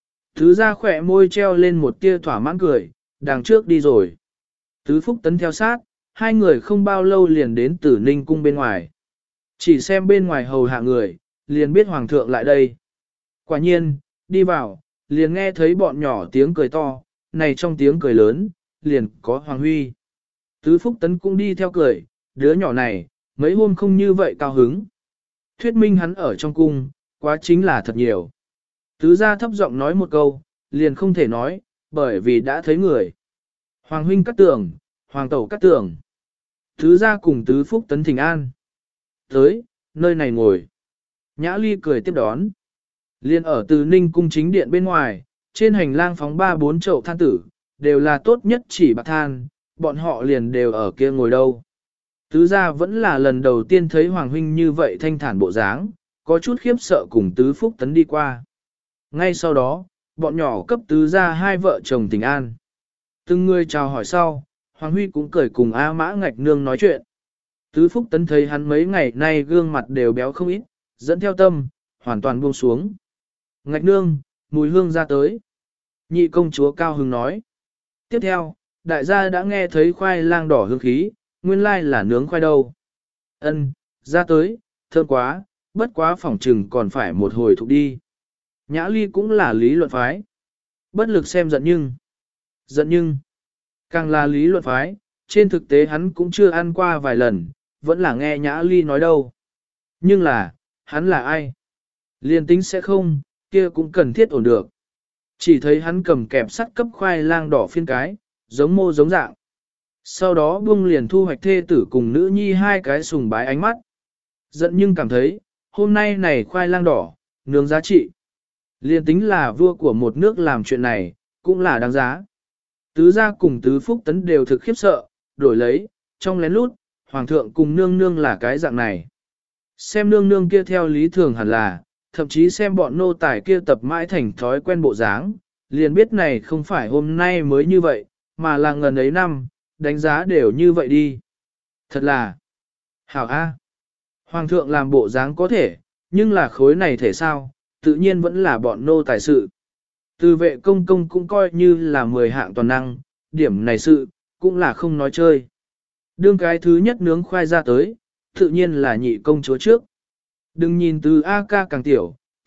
Tứ gia khỏe môi treo lên một tia thỏa mãn cười, đằng trước đi rồi. Tứ Phúc Tấn theo sát, hai người không bao lâu liền đến Tử Ninh cung bên ngoài. Chỉ xem bên ngoài hầu hạ người, liền biết hoàng thượng lại đây. Quả nhiên, đi vào, liền nghe thấy bọn nhỏ tiếng cười to, này trong tiếng cười lớn, liền có Hoàng Huy. Tứ Phúc Tấn cũng đi theo cười, đứa nhỏ này, mấy hôm không như vậy cao hứng. Thuyết minh hắn ở trong cung, quá chính là thật nhiều. Tứ gia thấp giọng nói một câu, liền không thể nói, bởi vì đã thấy người. Hoàng huynh cắt tường, hoàng tẩu cắt tường. Tứ gia cùng Tứ Phúc Tấn thỉnh an. Tới, nơi này ngồi. Nhã Ly cười tiếp đón. Liên ở Từ Ninh cung chính điện bên ngoài, trên hành lang phóng 3-4 chậu than tử, đều là tốt nhất chỉ bạc than, bọn họ liền đều ở kia ngồi đâu. Tứ gia vẫn là lần đầu tiên thấy Hoàng huynh như vậy thanh thản bộ dáng, có chút khiếp sợ cùng Tứ Phúc Tấn đi qua. Ngay sau đó, bọn nhỏ cấp tứ gia hai vợ chồng tình an. Từng người chào hỏi sau, Hoàng Huy cũng cười cùng A Mã Ngạch Nương nói chuyện. Tứ Phúc Tấn thấy hắn mấy ngày nay gương mặt đều béo không ít, dẫn theo tâm, hoàn toàn buông xuống. Ngạch Nương, mùi hương ra tới. Nhị công chúa cao hứng nói. Tiếp theo, đại gia đã nghe thấy khoai lang đỏ hương khí, nguyên lai là nướng khoai đâu. Ân, ra tới, thơm quá, bất quá phỏng trừng còn phải một hồi thục đi. Nhã Ly cũng là lý luận phái. Bất lực xem giận nhưng, càng là lý luận phái, trên thực tế hắn cũng chưa ăn qua vài lần, vẫn là nghe Nhã Ly nói đâu. Nhưng là, hắn là ai? Liên tính sẽ không, kia cũng cần thiết ổn được. Chỉ thấy hắn cầm kẹp sắt cấp khoai lang đỏ phiên cái, giống mô giống dạng. Sau đó buông liền thu hoạch thê tử cùng nữ nhi hai cái sùng bái ánh mắt. Giận nhưng cảm thấy, hôm nay này khoai lang đỏ, nướng giá trị. Liên tính là vua của một nước làm chuyện này, cũng là đáng giá. Tứ gia cùng Tứ Phúc Tấn đều thực khiếp sợ, đổi lấy, trong lén lút, hoàng thượng cùng nương nương là cái dạng này. Xem nương nương kia theo lý thường hẳn là, thậm chí xem bọn nô tài kia tập mãi thành thói quen bộ dáng, liền biết này không phải hôm nay mới như vậy, mà là ngần ấy năm, đánh giá đều như vậy đi. Thật là, hảo A. Hoàng thượng làm bộ dáng có thể, nhưng là khối này thể sao, tự nhiên vẫn là bọn nô tài sự. Từ vệ công công cũng coi như là 10 hạng toàn năng, điểm này sự, cũng là không nói chơi. Đương cái thứ nhất nướng khoai ra tới, tự nhiên là nhị công chúa trước. Đừng nhìn từ A ca càng tiểu,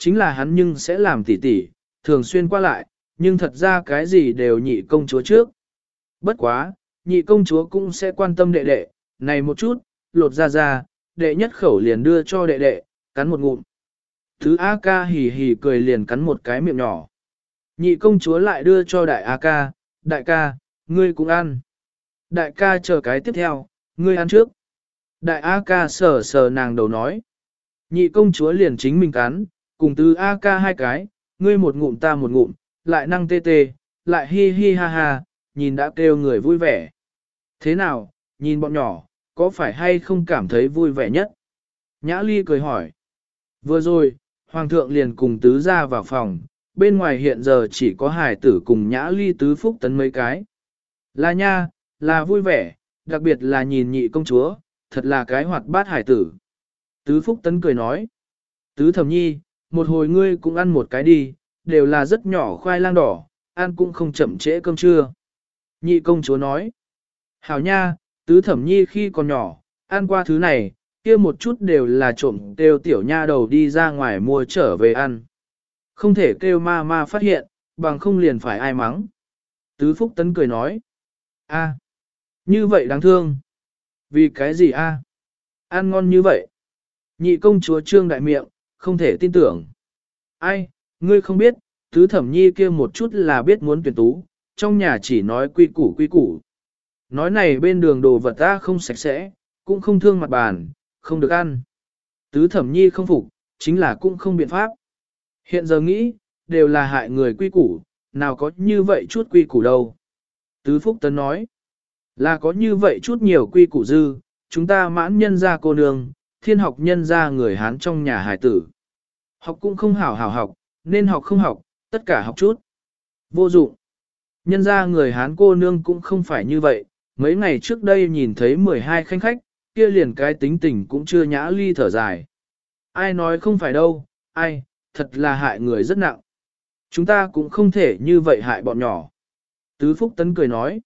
chính là hắn nhưng sẽ làm tỉ tỉ, thường xuyên qua lại, nhưng thật ra cái gì đều nhị công chúa trước. Bất quá, nhị công chúa cũng sẽ quan tâm đệ đệ, này một chút, lột ra, đệ nhất khẩu liền đưa cho đệ đệ, cắn một ngụm. Thứ A ca hì hì cười liền cắn một cái miệng nhỏ. Nhị công chúa lại đưa cho đại A ca, đại ca, ngươi cũng ăn. Đại ca chờ cái tiếp theo, ngươi ăn trước. Đại A ca sờ sờ nàng đầu nói. Nhị công chúa liền chính mình cắn, cùng tứ A ca hai cái, ngươi một ngụm ta một ngụm, lại năng tê tê, lại hi hi ha ha, nhìn đã kêu người vui vẻ. Thế nào, nhìn bọn nhỏ, có phải hay không cảm thấy vui vẻ nhất? Nhã Ly cười hỏi. Vừa rồi, Hoàng thượng liền cùng tứ ra vào phòng, bên ngoài hiện giờ chỉ có hải tử cùng Nhã Ly tứ phúc tấn mấy cái. Là nha, là vui vẻ, đặc biệt là nhìn nhị công chúa, thật là cái hoạt bát hải tử. Tứ phúc tấn cười nói. Tứ thẩm nhi, một hồi ngươi cũng ăn một cái đi, đều là rất nhỏ khoai lang đỏ, ăn cũng không chậm trễ cơm trưa. Nhị công chúa nói. Hảo nha, tứ thẩm nhi khi còn nhỏ, ăn qua thứ này, kia một chút đều là trộm kêu tiểu nha đầu đi ra ngoài mua trở về ăn. Không thể kêu ma phát hiện, bằng không liền phải ai mắng. Tứ Phúc Tấn cười nói. A, như vậy đáng thương. Vì cái gì a? Ăn ngon như vậy. Nhị công chúa trương đại miệng, không thể tin tưởng. Ai, ngươi không biết, tứ thẩm nhi kia một chút là biết muốn tuyển tú, trong nhà chỉ nói quy củ. Nói này bên đường đồ vật ta không sạch sẽ, cũng không thương mặt bàn, không được ăn. Tứ thẩm nhi không phục, chính là cũng không biện pháp. Hiện giờ nghĩ, đều là hại người quy củ, nào có như vậy chút quy củ đâu. Tứ Phúc Tấn nói, là có như vậy chút nhiều quy củ dư, chúng ta mãn nhân ra cô nương, thiên học nhân ra người Hán trong nhà hải tử. Học cũng không hảo học, nên học không học, tất cả học chút. Vô dụng. Nhân ra người Hán cô nương cũng không phải như vậy, mấy ngày trước đây nhìn thấy 12 khanh khách, kia liền cái tính tình cũng chưa Nhã Ly thở dài. Ai nói không phải đâu, ai, thật là hại người rất nặng. Chúng ta cũng không thể như vậy hại bọn nhỏ. Tứ Phúc Tấn cười nói.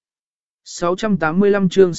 685 chương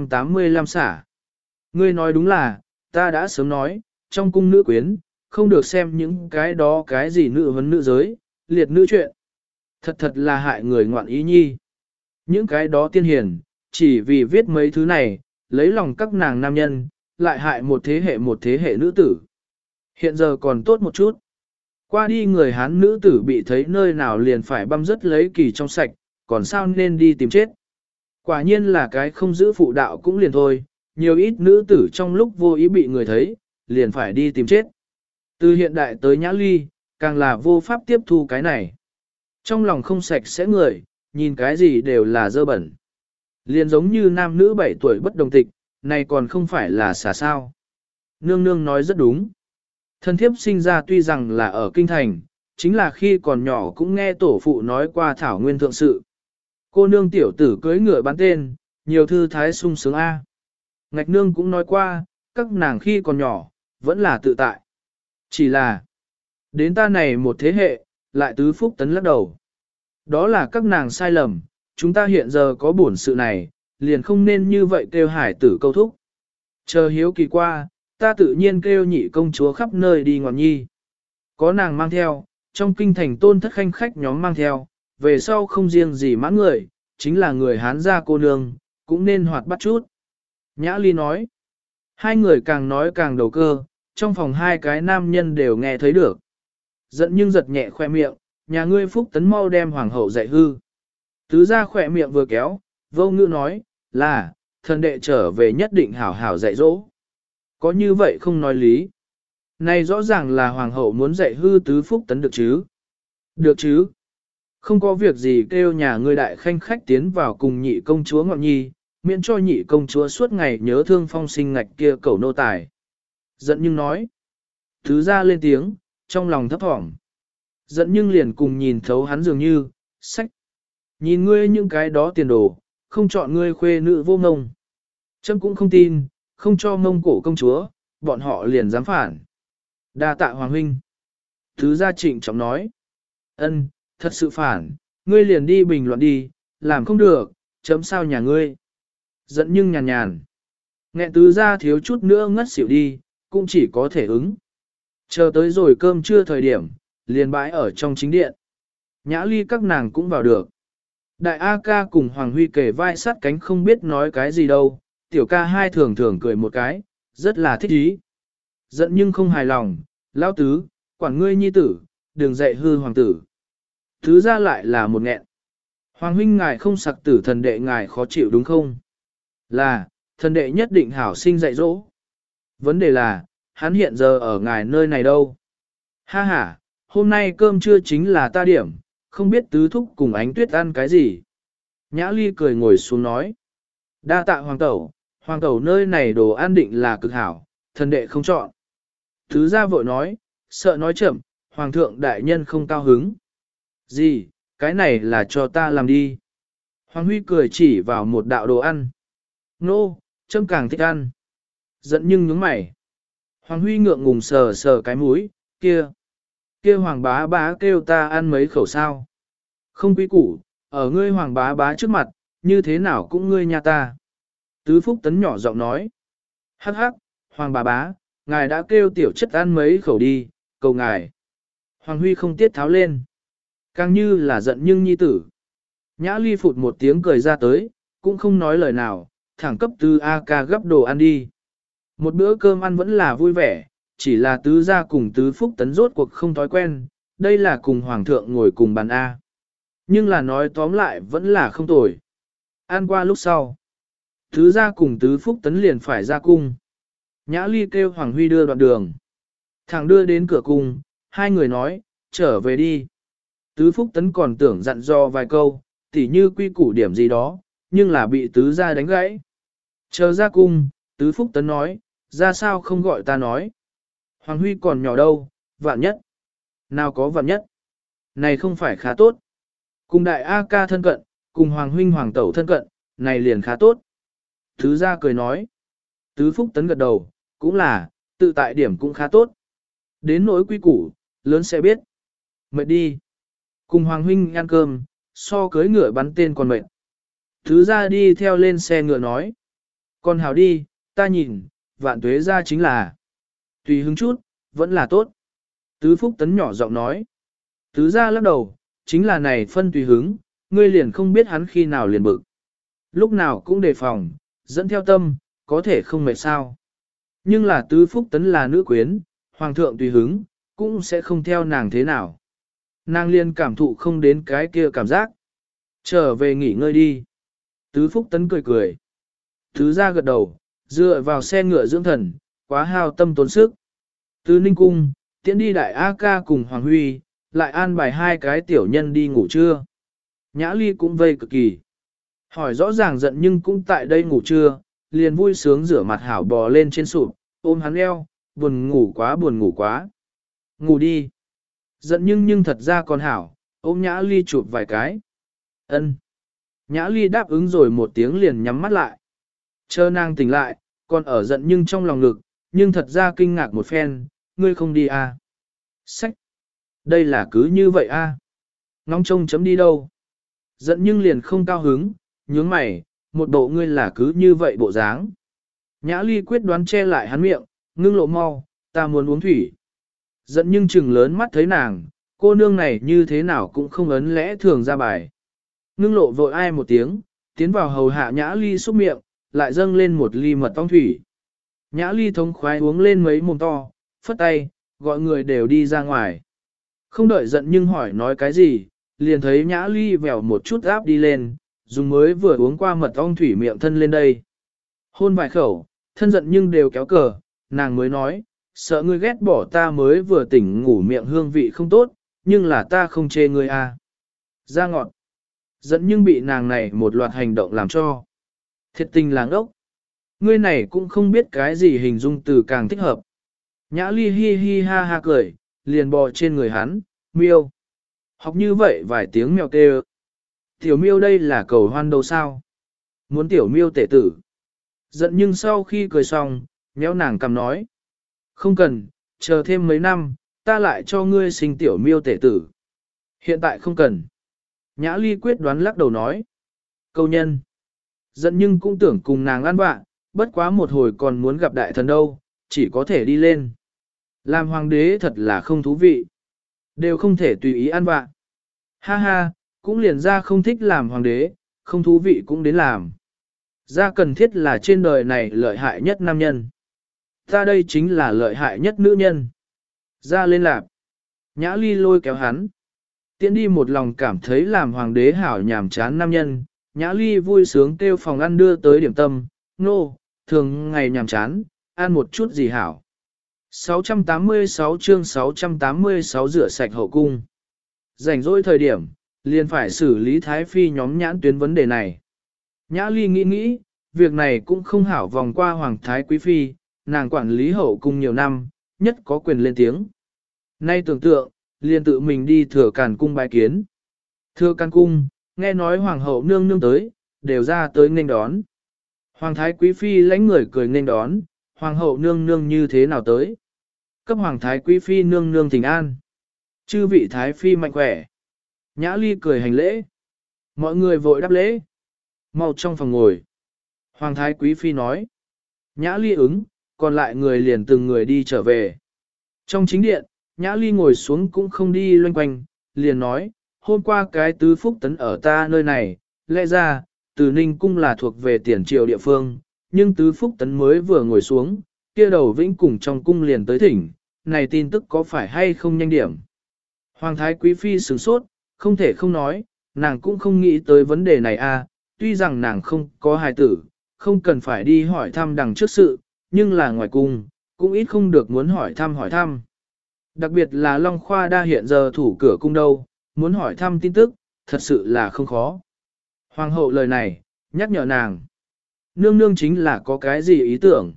685 xả. Ngươi nói đúng là, ta đã sớm nói, trong cung nữ quyến, không được xem những cái đó cái gì nữ vấn nữ giới, liệt nữ chuyện. Thật là hại người ngoạn ý nhi. Những cái đó tiên hiền, chỉ vì viết mấy thứ này, lấy lòng các nàng nam nhân, lại hại một thế hệ nữ tử. Hiện giờ còn tốt một chút. Qua đi người Hán nữ tử bị thấy nơi nào liền phải băm rớt lấy kỳ trong sạch, còn sao nên đi tìm chết. Quả nhiên là cái không giữ phụ đạo cũng liền thôi, nhiều ít nữ tử trong lúc vô ý bị người thấy, liền phải đi tìm chết. Từ hiện đại tới Nhã Ly, càng là vô pháp tiếp thu cái này. Trong lòng không sạch sẽ người, nhìn cái gì đều là dơ bẩn. Liền giống như nam nữ 7 tuổi bất đồng tịch, này còn không phải là xả sao. Nương nương nói rất đúng. Thân thiếp sinh ra tuy rằng là ở kinh thành, chính là khi còn nhỏ cũng nghe tổ phụ nói qua thảo nguyên thượng sự. Cô nương tiểu tử cưới ngựa bán tên, nhiều thư thái sung sướng A. Ngạch nương cũng nói qua, các nàng khi còn nhỏ, vẫn là tự tại. Chỉ là, đến ta này một thế hệ, lại tứ Phúc Tấn lắc đầu. Đó là các nàng sai lầm, chúng ta hiện giờ có bổn sự này, liền không nên như vậy kêu hải tử câu thúc. Chờ hiếu kỳ qua, ta tự nhiên kêu nhị công chúa khắp nơi đi ngọn nhi. Có nàng mang theo, trong kinh thành tôn thất khanh khách nhóm mang theo, về sau không riêng gì mãn người, chính là người Hán gia cô nương, cũng nên hoạt bắt chút. Nhã Ly nói, hai người càng nói càng đầu cơ, trong phòng hai cái nam nhân đều nghe thấy được. Giận nhưng giật nhẹ khoe miệng, nhà ngươi Phúc Tấn mau đem hoàng hậu dạy hư. Tứ ra khoe miệng vừa kéo, vô ngữ nói, là, thần đệ trở về nhất định hảo hảo dạy dỗ. Có như vậy không nói lý. Này rõ ràng là hoàng hậu muốn dạy hư tứ Phúc Tấn được chứ. Được chứ. Không có việc gì kêu nhà ngươi đại khanh khách tiến vào cùng nhị công chúa ngọn nhi, miễn cho nhị công chúa suốt ngày nhớ thương phong sinh ngạch kia cẩu nô tài. Giận nhưng nói. Tứ ra lên tiếng, trong lòng thấp thỏm. Giận nhưng liền cùng nhìn thấu hắn dường như, sách. Nhìn ngươi những cái đó tiền đồ, không chọn ngươi khuê nữ vô ngông. Trâm cũng không tin, không cho mông cổ công chúa, bọn họ liền dám phản. Đa tạ hoàng huynh. Thứ gia trịnh trọng nói. Ân, thật sự phản, ngươi liền đi bình luận đi, làm không được, chấm sao nhà ngươi. Giận nhưng nhàn nhàn. Nghẹn tứ gia thiếu chút nữa ngất xỉu đi, cũng chỉ có thể ứng. Chờ tới rồi cơm trưa thời điểm, liền bãi ở trong chính điện. Nhã Ly các nàng cũng vào được. Đại A ca cùng Hoàng Huy kề vai sát cánh không biết nói cái gì đâu, tiểu ca hai thường thường cười một cái, rất là thích ý. Giận nhưng không hài lòng, lão tứ, quản ngươi nhi tử, đừng dạy hư hoàng tử. Thứ ra lại là một nghẹn. Hoàng huynh ngài không sặc tử thần đệ ngài khó chịu đúng không? Là, thần đệ nhất định hảo sinh dạy dỗ. Vấn đề là, hắn hiện giờ ở ngài nơi này đâu? Ha ha, hôm nay cơm trưa chính là ta điểm, không biết tứ thúc cùng ánh tuyết ăn cái gì. Nhã Ly cười ngồi xuống nói. Đa tạ hoàng tẩu nơi này đồ ăn định là cực hảo, thần đệ không chọn. Thứ gia vội nói, sợ nói chậm, hoàng thượng đại nhân không cao hứng. Gì, cái này là cho ta làm đi. Hoàng Huy cười chỉ vào một đạo đồ ăn. Nô, trâm càng thích ăn. Giận nhưng nhướng mày. Hoàng Huy ngượng ngùng sờ sờ cái mũi, kia hoàng bá bá kêu ta ăn mấy khẩu sao. Không quý củ, ở ngươi hoàng bá bá trước mặt, như thế nào cũng ngươi nhà ta. Tứ Phúc Tấn nhỏ giọng nói. Hắc hắc, hoàng bá bá, ngài đã kêu tiểu chất ăn mấy khẩu đi, cầu ngài. Hoàng Huy không tiết tháo lên. Càng như là giận nhưng nhi tử. Nhã Ly phụt một tiếng cười ra tới, cũng không nói lời nào, thẳng cấp tứ A ca gấp đồ ăn đi. Một bữa cơm ăn vẫn là vui vẻ, chỉ là tứ gia cùng tứ Phúc Tấn rốt cuộc không thói quen, đây là cùng hoàng thượng ngồi cùng bàn A. Nhưng là nói tóm lại vẫn là không tồi. Ăn qua lúc sau. Tứ gia cùng tứ Phúc Tấn liền phải ra cung. Nhã Ly kêu Hoàng Huy đưa đoạn đường. Thẳng đưa đến cửa cung, hai người nói, trở về đi. Tứ Phúc Tấn còn tưởng dặn dò vài câu, tỉ như quy củ điểm gì đó, nhưng là bị tứ gia đánh gãy. Chờ ra cung, Tứ Phúc Tấn nói, ra sao không gọi ta nói. Hoàng Huy còn nhỏ đâu, vạn nhất. Nào có vạn nhất. Này không phải khá tốt. Cùng đại A ca thân cận, cùng Hoàng Huynh Hoàng Tẩu thân cận, này liền khá tốt. Thứ gia cười nói. Tứ Phúc Tấn gật đầu, cũng là, tự tại điểm cũng khá tốt. Đến nỗi quy củ, lớn sẽ biết. Mệt đi. Cùng Hoàng Huynh ăn cơm, so cưới ngựa bắn tên còn mệt. Thứ gia đi theo lên xe ngựa nói. Còn hảo đi, ta nhìn, vạn tuế ra chính là. Tùy hứng chút, vẫn là tốt. Tứ Phúc Tấn nhỏ giọng nói. Tứ gia lắc đầu, chính là này phân tùy hứng, ngươi liền không biết hắn khi nào liền bực. Lúc nào cũng đề phòng, dẫn theo tâm, có thể không mệt sao. Nhưng là Tứ Phúc Tấn là nữ quyến, hoàng thượng tùy hứng, cũng sẽ không theo nàng thế nào. Nàng liền cảm thụ không đến cái kia cảm giác. Trở về nghỉ ngơi đi. Tứ Phúc Tấn cười cười. Tứ gia gật đầu, dựa vào xe ngựa dưỡng thần, quá hao tâm tốn sức. Tứ Ninh Cung, tiễn đi đại A ca cùng Hoàng Huy, lại an bài hai cái tiểu nhân đi ngủ trưa. Nhã Ly cũng vây cực kỳ. Hỏi rõ ràng giận nhưng cũng tại đây ngủ trưa, liền vui sướng rửa mặt hảo bò lên trên sụp, ôm hắn eo, buồn ngủ quá buồn ngủ quá. Ngủ đi. Giận nhưng thật ra còn hảo, ôm Nhã Ly chụp vài cái. Ân. Nhã Ly đáp ứng rồi một tiếng liền nhắm mắt lại. Chờ nàng tỉnh lại, còn ở giận nhưng trong lòng ngực, nhưng thật ra kinh ngạc một phen, ngươi không đi à? Sách! Đây là cứ như vậy à? Ngóng trông chấm đi đâu? Giận nhưng liền không cao hứng, nhướng mày, một bộ ngươi là cứ như vậy bộ dáng. Nhã Ly quyết đoán che lại hắn miệng, ngưng lộ mau, ta muốn uống thủy. Giận nhưng chừng lớn mắt thấy nàng, cô nương này như thế nào cũng không ấn lẽ thường ra bài. Ngưng lộ vội ai một tiếng, tiến vào hầu hạ Nhã Ly xúc miệng, lại dâng lên một ly mật ong thủy. Nhã Ly thống khoái uống lên mấy mồm to, phất tay, gọi người đều đi ra ngoài. Không đợi giận nhưng hỏi nói cái gì, liền thấy Nhã Ly vèo một chút áp đi lên, dùng mới vừa uống qua mật ong thủy miệng thân lên đây. Hôn vài khẩu, thân giận nhưng đều kéo cờ, nàng mới nói, sợ ngươi ghét bỏ ta mới vừa tỉnh ngủ miệng hương vị không tốt, nhưng là ta không chê ngươi à. Ra ngọn. Giận nhưng bị nàng này một loạt hành động làm cho. Thiệt tình làng ốc. Ngươi này cũng không biết cái gì hình dung từ càng thích hợp. Nhã Ly hi hi ha ha cười, liền bò trên người hắn, miêu. Học như vậy vài tiếng mèo kêu. Tiểu miêu đây là cầu hoan đâu sao? Muốn tiểu miêu tể tử. Giận nhưng sau khi cười xong, méo nàng cầm nói. Không cần, chờ thêm mấy năm, ta lại cho ngươi sinh tiểu miêu tể tử. Hiện tại không cần. Nhã Ly quyết đoán lắc đầu nói. Câu nhân. Giận nhưng cũng tưởng cùng nàng ăn vạ, bất quá một hồi còn muốn gặp đại thần đâu, chỉ có thể đi lên. Làm hoàng đế thật là không thú vị. Đều không thể tùy ý ăn vạ. Ha ha, cũng liền ra không thích làm hoàng đế, không thú vị cũng đến làm. Ra cần thiết là trên đời này lợi hại nhất nam nhân. Ta đây chính là lợi hại nhất nữ nhân. Ra lên lạp. Nhã Ly lôi kéo hắn. Tiễn đi một lòng cảm thấy làm hoàng đế hảo nhàm chán nam nhân. Nhã Ly vui sướng kêu phòng ăn đưa tới điểm tâm. Nô, thường ngày nhàm chán, ăn một chút gì hảo. 686 chương 686 rửa sạch hậu cung. Rảnh rỗi thời điểm, liền phải xử lý Thái Phi nhóm nhãn tuyến vấn đề này. Nhã Ly nghĩ, việc này cũng không hảo vòng qua Hoàng Thái Quý Phi, nàng quản lý hậu cung nhiều năm, nhất có quyền lên tiếng. Nay tưởng tượng, liền tự mình đi Thừa Càn Cung bái kiến. Thừa Càn Cung, nghe nói Hoàng hậu nương nương tới, đều ra tới nghênh đón. Hoàng Thái Quý Phi lãnh người cười nghênh đón, Hoàng hậu nương nương như thế nào tới. Cấp Hoàng Thái Quý Phi nương nương thỉnh an. Chư vị Thái Phi mạnh khỏe. Nhã Ly cười hành lễ. Mọi người vội đáp lễ. Mau trong phòng ngồi. Hoàng Thái Quý Phi nói. Nhã Ly ứng, còn lại người liền từng người đi trở về. Trong chính điện, Nhã Ly ngồi xuống cũng không đi loanh quanh, liền nói, hôm qua cái tứ phúc tấn ở ta nơi này, lẽ ra, từ Ninh Cung là thuộc về tiền triều địa phương, nhưng tứ phúc tấn mới vừa ngồi xuống, kia đầu vĩnh cùng trong cung liền tới thỉnh, này tin tức có phải hay không nhanh điểm. Hoàng Thái Quý Phi sửng sốt, không thể không nói, nàng cũng không nghĩ tới vấn đề này à, tuy rằng nàng không có hài tử, không cần phải đi hỏi thăm đằng trước sự, nhưng là ngoài cung, cũng ít không được muốn hỏi thăm. Đặc biệt là Long Khoa đa hiện giờ thủ cửa cung đâu, muốn hỏi thăm tin tức, thật sự là không khó. Hoàng hậu lời này, nhắc nhở nàng. Nương nương chính là có cái gì ý tưởng.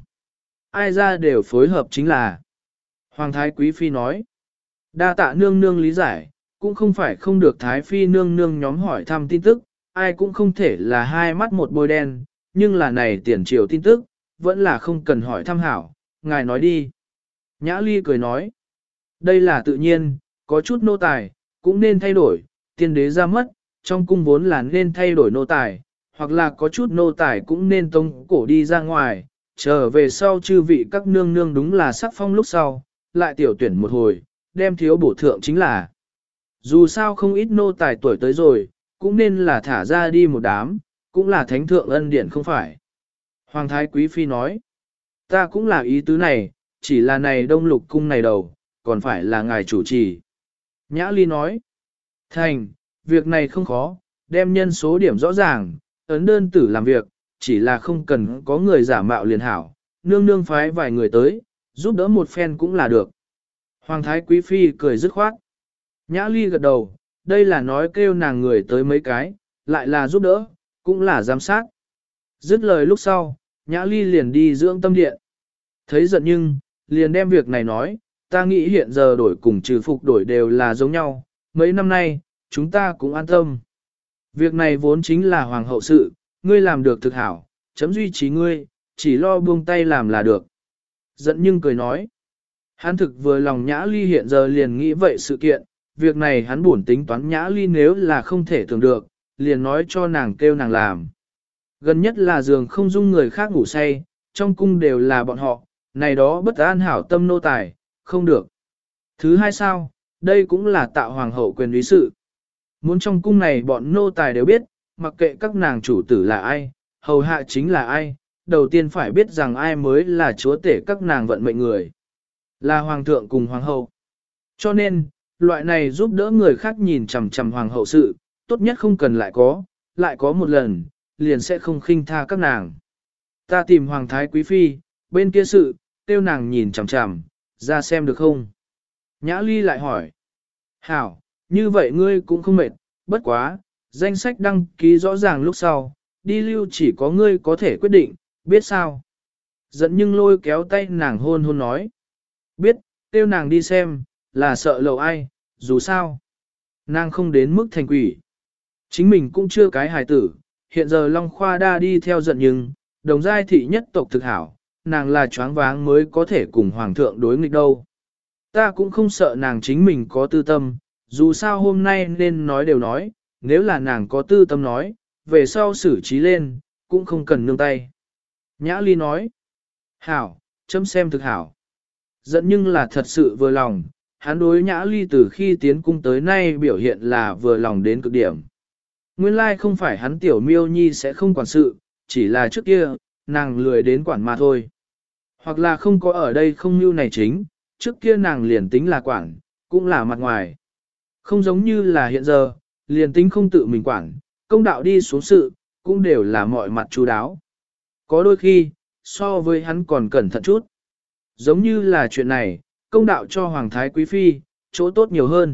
Ai ra đều phối hợp chính là. Hoàng Thái Quý Phi nói. Đa tạ nương nương lý giải, cũng không phải không được Thái Phi nương nương nhóm hỏi thăm tin tức, ai cũng không thể là hai mắt một bôi đen, nhưng là này tiền triều tin tức, vẫn là không cần hỏi thăm hảo, ngài nói đi. Nhã Ly cười nói. Đây là tự nhiên, có chút nô tài, cũng nên thay đổi, tiên đế ra mất, trong cung vốn là nên thay đổi nô tài, hoặc là có chút nô tài cũng nên tông cổ đi ra ngoài, trở về sau chư vị các nương nương đúng là sắc phong lúc sau, lại tiểu tuyển một hồi, đem thiếu bổ thượng chính là. Dù sao không ít nô tài tuổi tới rồi, cũng nên là thả ra đi một đám, cũng là thánh thượng ân điển không phải. Hoàng Thái Quý Phi nói, ta cũng là ý tứ này, chỉ là này đông lục cung này đầu, còn phải là ngài chủ trì. Nhã Ly nói, thành, việc này không khó, đem nhân số điểm rõ ràng, ấn đơn tử làm việc, chỉ là không cần có người giả mạo liền hảo, nương nương phái vài người tới, giúp đỡ một phen cũng là được. Hoàng Thái Quý Phi cười dứt khoát. Nhã Ly gật đầu, đây là nói kêu nàng người tới mấy cái, lại là giúp đỡ, cũng là giám sát. Dứt lời lúc sau, Nhã Ly liền đi dưỡng tâm điện. Thấy giận nhưng, liền đem việc này nói, ta nghĩ hiện giờ đổi cùng trừ phục đổi đều là giống nhau, mấy năm nay, chúng ta cũng an tâm. Việc này vốn chính là hoàng hậu sự, ngươi làm được thực hảo, chấm duy trì ngươi, chỉ lo buông tay làm là được. Giận nhưng cười nói, hắn thực vừa lòng Nhã Ly hiện giờ liền nghĩ vậy sự kiện, việc này hắn buồn tính toán Nhã Ly nếu là không thể tưởng được, liền nói cho nàng kêu nàng làm. Gần nhất là giường không dung người khác ngủ say, trong cung đều là bọn họ, này đó bất an hảo tâm nô tài, không được. Thứ hai sao, đây cũng là tạo hoàng hậu quyền lý sự. Muốn trong cung này bọn nô tài đều biết, mặc kệ các nàng chủ tử là ai, hầu hạ chính là ai, đầu tiên phải biết rằng ai mới là chúa tể các nàng vận mệnh người. Là hoàng thượng cùng hoàng hậu. Cho nên, loại này giúp đỡ người khác nhìn chằm chằm hoàng hậu sự, tốt nhất không cần lại có một lần, liền sẽ không khinh tha các nàng. Ta tìm hoàng thái quý phi, bên kia sự, tiêu nàng nhìn chằm chằm, ra xem được không? Nhã Ly lại hỏi. Hảo, như vậy ngươi cũng không mệt, bất quá, danh sách đăng ký rõ ràng lúc sau, đi lưu chỉ có ngươi có thể quyết định, biết sao? Giận nhưng lôi kéo tay nàng hôn hôn nói. Biết, tiêu nàng đi xem, là sợ lầu ai, dù sao. Nàng không đến mức thành quỷ. Chính mình cũng chưa cái hài tử, hiện giờ Long Khoa đa đi theo giận nhưng, đồng giai thị nhất tộc thực hảo, nàng là choáng váng mới có thể cùng hoàng thượng đối nghịch đâu. Ta cũng không sợ nàng chính mình có tư tâm, dù sao hôm nay nên nói đều nói, nếu là nàng có tư tâm nói, về sau xử trí lên, cũng không cần nương tay. Nhã Ly nói, hảo, chấm xem thực hảo. Giận nhưng là thật sự vừa lòng, hắn đối Nhã Ly từ khi tiến cung tới nay biểu hiện là vừa lòng đến cực điểm. Nguyên lai không phải hắn tiểu miêu nhi sẽ không quản sự, chỉ là trước kia, nàng lười đến quản mà thôi. Hoặc là không có ở đây không mưu này chính, trước kia nàng liền tính là quản, cũng là mặt ngoài. Không giống như là hiện giờ, liền tính không tự mình quản, công đạo đi xuống sự, cũng đều là mọi mặt chú đáo. Có đôi khi, so với hắn còn cẩn thận chút. Giống như là chuyện này, công đạo cho Hoàng Thái Quý Phi, chỗ tốt nhiều hơn.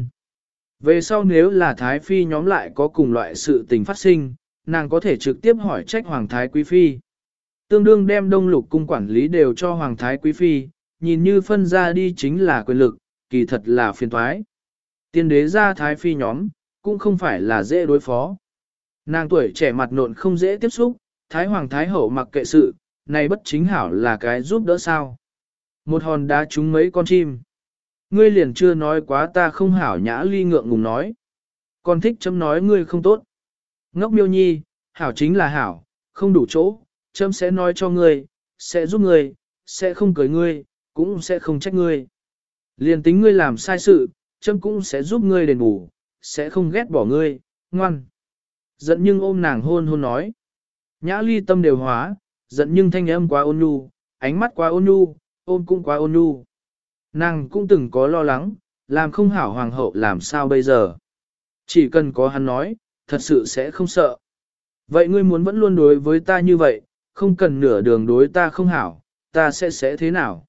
Về sau nếu là Thái Phi nhóm lại có cùng loại sự tình phát sinh, nàng có thể trực tiếp hỏi trách Hoàng Thái Quý Phi. Tương đương đem Đông Lục cung quản lý đều cho Hoàng Thái Quý Phi, nhìn như phân ra đi chính là quyền lực, kỳ thật là phiền toái. Tiên đế gia Thái Phi nhóm, cũng không phải là dễ đối phó. Nàng tuổi trẻ mặt nộn không dễ tiếp xúc, Thái Hoàng Thái Hậu mặc kệ sự, này bất chính hảo là cái giúp đỡ sao. Một hòn đá trúng mấy con chim. Ngươi liền chưa nói quá ta không hảo. Nhã Ly ngượng ngùng nói. Còn thích chấm nói ngươi không tốt. Ngốc miêu nhi, hảo chính là hảo, không đủ chỗ, chấm sẽ nói cho ngươi, sẽ giúp ngươi, sẽ không cười ngươi, cũng sẽ không trách ngươi. Liền tính ngươi làm sai sự, chấm cũng sẽ giúp ngươi đền bù, sẽ không ghét bỏ ngươi, ngoan. Giận nhưng ôm nàng hôn hôn nói. Nhã Ly tâm đều hóa, giận nhưng thanh âm quá ôn nhu, ánh mắt quá ôn nhu, ôm cũng quá ôn nhu. Nàng cũng từng có lo lắng, làm không hảo hoàng hậu làm sao bây giờ. Chỉ cần có hắn nói, thật sự sẽ không sợ. Vậy ngươi muốn vẫn luôn đối với ta như vậy, không cần nửa đường đối ta không hảo, ta sẽ thế nào?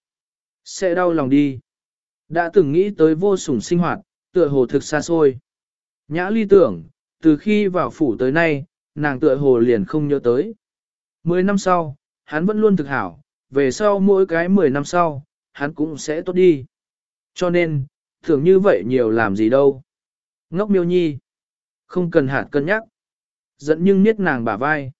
Sẽ đau lòng đi. Đã từng nghĩ tới vô sủng sinh hoạt, tựa hồ thực xa xôi. Nhã Ly tưởng, từ khi vào phủ tới nay, nàng tựa hồ liền không nhớ tới. 10 năm sau, hắn vẫn luôn thực hảo, về sau mỗi cái 10 năm sau, hắn cũng sẽ tốt đi. Cho nên, thường như vậy nhiều làm gì đâu. Ngốc miêu nhi. Không cần hạt cân nhắc. Giận nhưng niết nàng bả vai.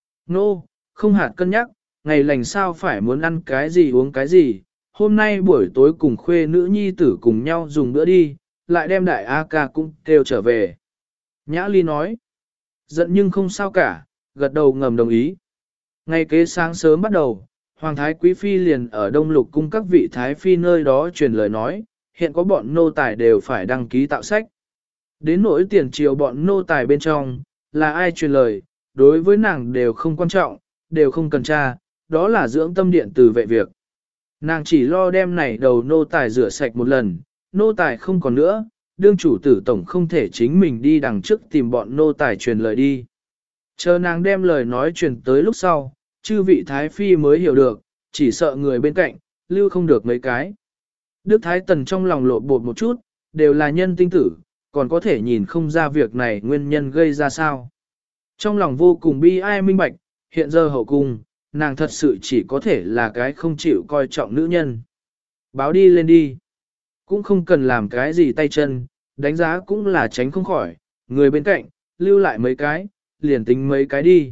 Nô, không hạt cân nhắc, ngày lành sao phải muốn ăn cái gì uống cái gì. Hôm nay buổi tối cùng khuê nữ nhi tử cùng nhau dùng bữa đi, lại đem đại A ca cũng kêu trở về. Nhã Ly nói. Giận nhưng không sao cả, gật đầu ngầm đồng ý. Ngày kế sáng sớm bắt đầu, Hoàng Thái Quý Phi liền ở Đông Lục cung các vị Thái Phi nơi đó truyền lời nói, hiện có bọn nô tài đều phải đăng ký tạo sách. Đến nỗi tiền triều bọn nô tài bên trong, là ai truyền lời, đối với nàng đều không quan trọng, đều không cần tra, đó là dưỡng tâm điện từ vệ việc. Nàng chỉ lo đem này đầu nô tài rửa sạch một lần, nô tài không còn nữa, đương chủ tử tổng không thể chính mình đi đằng trước tìm bọn nô tài truyền lời đi. Chờ nàng đem lời nói truyền tới lúc sau, chư vị Thái Phi mới hiểu được, chỉ sợ người bên cạnh, lưu không được mấy cái. Đức Thái Tần trong lòng lộ bột một chút, đều là nhân tinh tử, còn có thể nhìn không ra việc này nguyên nhân gây ra sao. Trong lòng vô cùng bi ai minh bạch, hiện giờ hậu cung, nàng thật sự chỉ có thể là cái không chịu coi trọng nữ nhân. Báo đi lên đi. Cũng không cần làm cái gì tay chân, đánh giá cũng là tránh không khỏi, người bên cạnh, lưu lại mấy cái, liền tính mấy cái đi.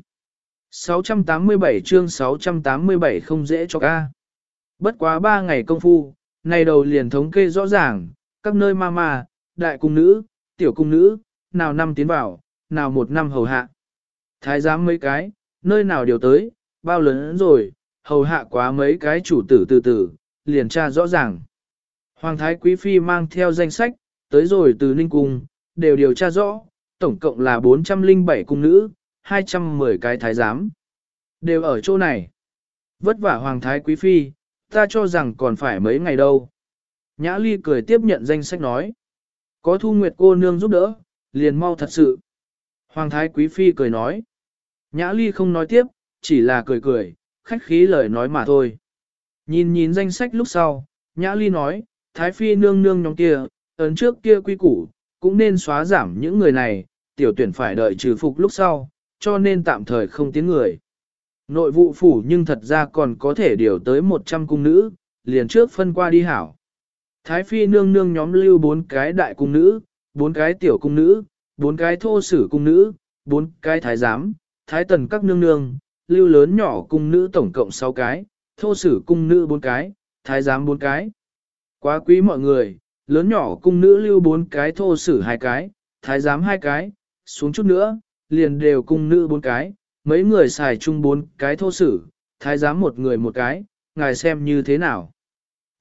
687 chương 687 không dễ cho ca. Bất quá 3 ngày công phu, này đầu liền thống kê rõ ràng, các nơi ma, đại cung nữ, tiểu cung nữ, nào năm tiến vào, nào một năm hầu hạ. Thái giám mấy cái, nơi nào điều tới, bao lớn rồi, hầu hạ quá mấy cái chủ tử từ, liền tra rõ ràng. Hoàng thái quý phi mang theo danh sách, tới rồi từ Ninh Cung, đều điều tra rõ, tổng cộng là 407 cung nữ, 210 cái thái giám. Đều ở chỗ này. Vất vả Hoàng thái quý phi, ta cho rằng còn phải mấy ngày đâu. Nhã Ly cười tiếp nhận danh sách nói. Có Thu Nguyệt cô nương giúp đỡ, liền mau thật sự. Hoàng thái quý phi cười nói. Nhã Ly không nói tiếp, chỉ là cười, khách khí lời nói mà thôi. Nhìn danh sách lúc sau, Nhã Ly nói, Thái phi nương nương nhóm kia, ấn trước kia quy củ, cũng nên xóa giảm những người này, tiểu tuyển phải đợi trừ phục lúc sau, cho nên tạm thời không tiến người. Nội vụ phủ nhưng thật ra còn có thể điều tới 100 cung nữ, liền trước phân qua đi hảo. Thái phi nương nương nhóm lưu 4 cái đại cung nữ, 4 cái tiểu cung nữ, 4 cái thô sử cung nữ, 4 cái thái giám, thái tần các nương nương, lưu lớn nhỏ cung nữ tổng cộng 6 cái, thô sử cung nữ 4 cái, thái giám 4 cái. Quá quý mọi người, lớn nhỏ cung nữ lưu 4 cái thô sử 2 cái, thái giám 2 cái, xuống chút nữa, liền đều cung nữ 4 cái, mấy người xài chung 4 cái thô sử, thái giám một người một cái, ngài xem như thế nào.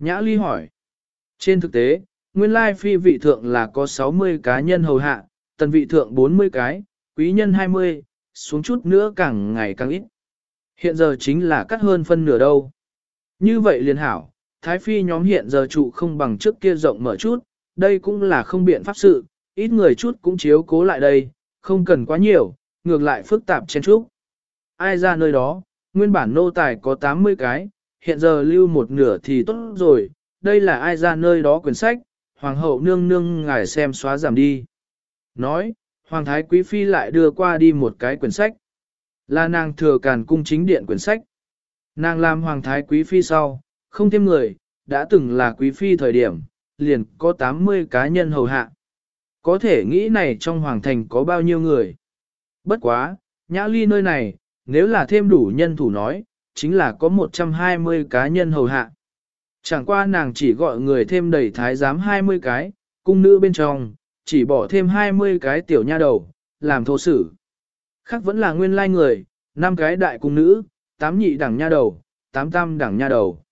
Nhã Ly hỏi. Trên thực tế, nguyên lai phi vị thượng là có 60 cá nhân hầu hạ, tần vị thượng 40 cái, quý nhân 20, xuống chút nữa càng ngày càng ít. Hiện giờ chính là cắt hơn phân nửa đâu. Như vậy liền hảo, Thái Phi nhóm hiện giờ trụ không bằng trước kia rộng mở chút, đây cũng là không biện pháp sự, ít người chút cũng chiếu cố lại đây, không cần quá nhiều, ngược lại phức tạp chen chúc. Ai ra nơi đó, nguyên bản nô tài có 80 cái, hiện giờ lưu một nửa thì tốt rồi, đây là ai ra nơi đó quyển sách, hoàng hậu nương nương ngài xem xóa giảm đi. Nói, hoàng thái quý phi lại đưa qua đi một cái quyển sách. Là nàng thừa càn cung chính điện quyển sách. Nàng làm hoàng thái quý phi sau, không thêm người, đã từng là quý phi thời điểm, liền có 80 cá nhân hầu hạ. Có thể nghĩ này trong hoàng thành có bao nhiêu người. Bất quá, Nhã Ly nơi này, nếu là thêm đủ nhân thủ nói, chính là có 120 cá nhân hầu hạ. Chẳng qua nàng chỉ gọi người thêm đầy thái giám 20 cái, cung nữ bên trong, chỉ bỏ thêm 20 cái tiểu nha đầu, làm thô sử. Khác vẫn là nguyên lai người, 5 cái đại cung nữ, 8 nhị đẳng nha đầu, 8 tam đẳng nha đầu,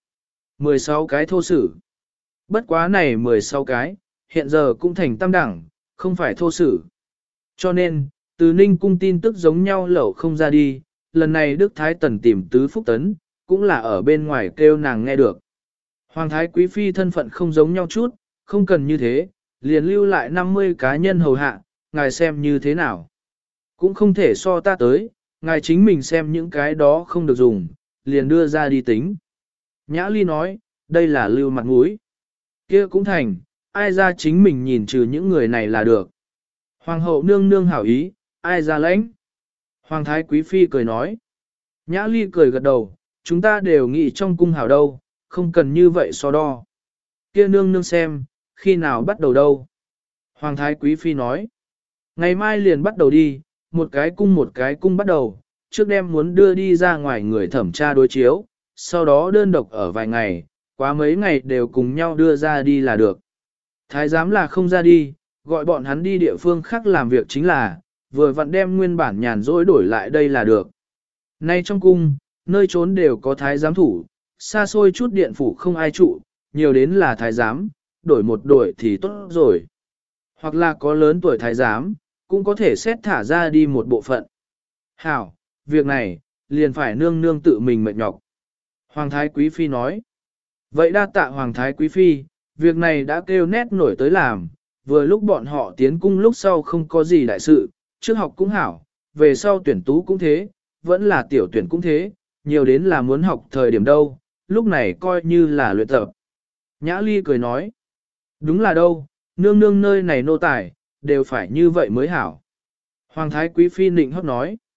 16 cái thô sử. Bất quá này 16 cái, hiện giờ cũng thành tam đẳng, không phải thô sử. Cho nên, từ Ninh cung tin tức giống nhau lẩu không ra đi, lần này Đức Thái Tần tìm Tứ Phúc Tấn, cũng là ở bên ngoài kêu nàng nghe được. Hoàng thái quý phi thân phận không giống nhau chút, không cần như thế, liền lưu lại 50 cá nhân hầu hạ, ngài xem như thế nào. Cũng không thể so ta tới, ngài chính mình xem những cái đó không được dùng, liền đưa ra đi tính. Nhã Ly nói, đây là lưu mặt mũi. Kia cũng thành, ai ra chính mình nhìn trừ những người này là được. Hoàng hậu nương nương hảo ý, ai ra lãnh. Hoàng thái quý phi cười nói. Nhã Ly cười gật đầu, chúng ta đều nghĩ trong cung hảo đâu, không cần như vậy so đo. Kia nương nương xem, khi nào bắt đầu đâu. Hoàng thái quý phi nói. Ngày mai liền bắt đầu đi, một cái cung bắt đầu, trước đêm muốn đưa đi ra ngoài người thẩm tra đối chiếu, sau đó đơn độc ở vài ngày, quá mấy ngày đều cùng nhau đưa ra đi là được. Thái giám là không ra đi, gọi bọn hắn đi địa phương khác làm việc chính là, vừa vặn đem nguyên bản nhàn rỗi đổi lại đây là được. Nay trong cung, nơi trốn đều có thái giám thủ, xa xôi chút điện phủ không ai trụ, nhiều đến là thái giám, đổi một đổi thì tốt rồi. Hoặc là có lớn tuổi thái giám, cũng có thể xét thả ra đi một bộ phận. Hảo, việc này, liền phải nương nương tự mình mệt nhọc. Hoàng thái quý phi nói. Vậy đa tạ hoàng thái quý phi, việc này đã kêu nét nổi tới làm, vừa lúc bọn họ tiến cung lúc sau không có gì đại sự, trước học cũng hảo, về sau tuyển tú cũng thế, vẫn là tiểu tuyển cũng thế, nhiều đến là muốn học thời điểm đâu, lúc này coi như là luyện tập. Nhã Ly cười nói, đúng là đâu, nương nương nơi này nô tài, đều phải như vậy mới hảo. Hoàng thái quý phi nịnh hót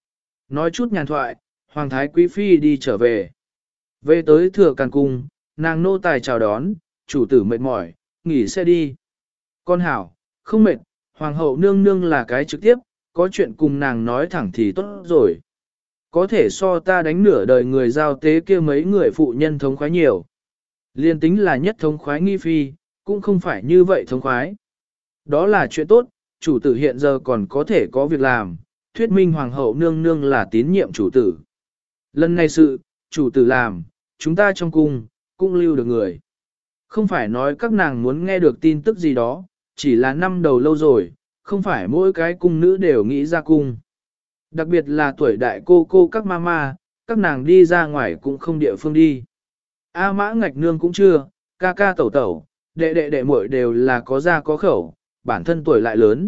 nói chút nhàn thoại, hoàng thái quý phi đi trở về. Về tới thừa càn cung, nàng nô tài chào đón, chủ tử mệt mỏi, nghỉ xe đi. Con hảo, không mệt, hoàng hậu nương nương là cái trực tiếp, có chuyện cùng nàng nói thẳng thì tốt rồi. Có thể so ta đánh nửa đời người giao tế kia mấy người phụ nhân thống khoái nhiều. Liên tính là nhất thống khoái nghi phi, cũng không phải như vậy thống khoái. Đó là chuyện tốt, chủ tử hiện giờ còn có thể có việc làm, thuyết minh hoàng hậu nương nương là tín nhiệm chủ tử. Lần này sự, chủ tử làm, chúng ta trong cung, cũng lưu được người. Không phải nói các nàng muốn nghe được tin tức gì đó, chỉ là năm đầu lâu rồi, không phải mỗi cái cung nữ đều nghĩ ra cung. Đặc biệt là tuổi đại cô các mama, các nàng đi ra ngoài cũng không địa phương đi. A mã ngạch nương cũng chưa, ca ca tẩu tẩu, đệ muội đều là có gia có khẩu, bản thân tuổi lại lớn.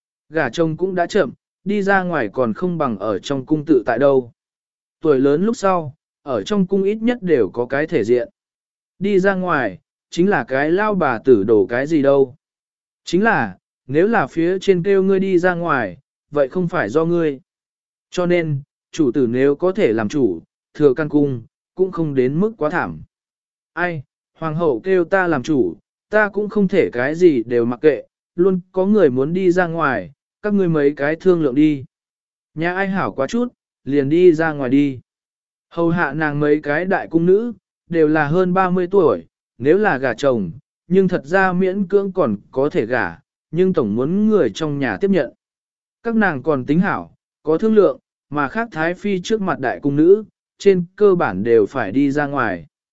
Gả chồng cũng đã chậm, đi ra ngoài còn không bằng ở trong cung tự tại đâu. Tuổi lớn lúc sau, ở trong cung ít nhất đều có cái thể diện. Đi ra ngoài, chính là cái lao bà tử đổ cái gì đâu. Chính là, nếu là phía trên kêu ngươi đi ra ngoài, vậy không phải do ngươi. Cho nên, chủ tử nếu có thể làm chủ, thừa căn cung, cũng không đến mức quá thảm. Ai, hoàng hậu kêu ta làm chủ, ta cũng không thể cái gì đều mặc kệ, luôn có người muốn đi ra ngoài, các ngươi mấy cái thương lượng đi. Nhà ai hảo quá chút, liền đi ra ngoài đi. Hầu hạ nàng mấy cái đại cung nữ, đều là hơn 30 tuổi, nếu là gả chồng, nhưng thật ra miễn cưỡng còn có thể gả, nhưng tổng muốn người trong nhà tiếp nhận. Các nàng còn tính hảo, có thương lượng, mà khác thái phi trước mặt đại cung nữ, trên cơ bản đều phải đi ra ngoài.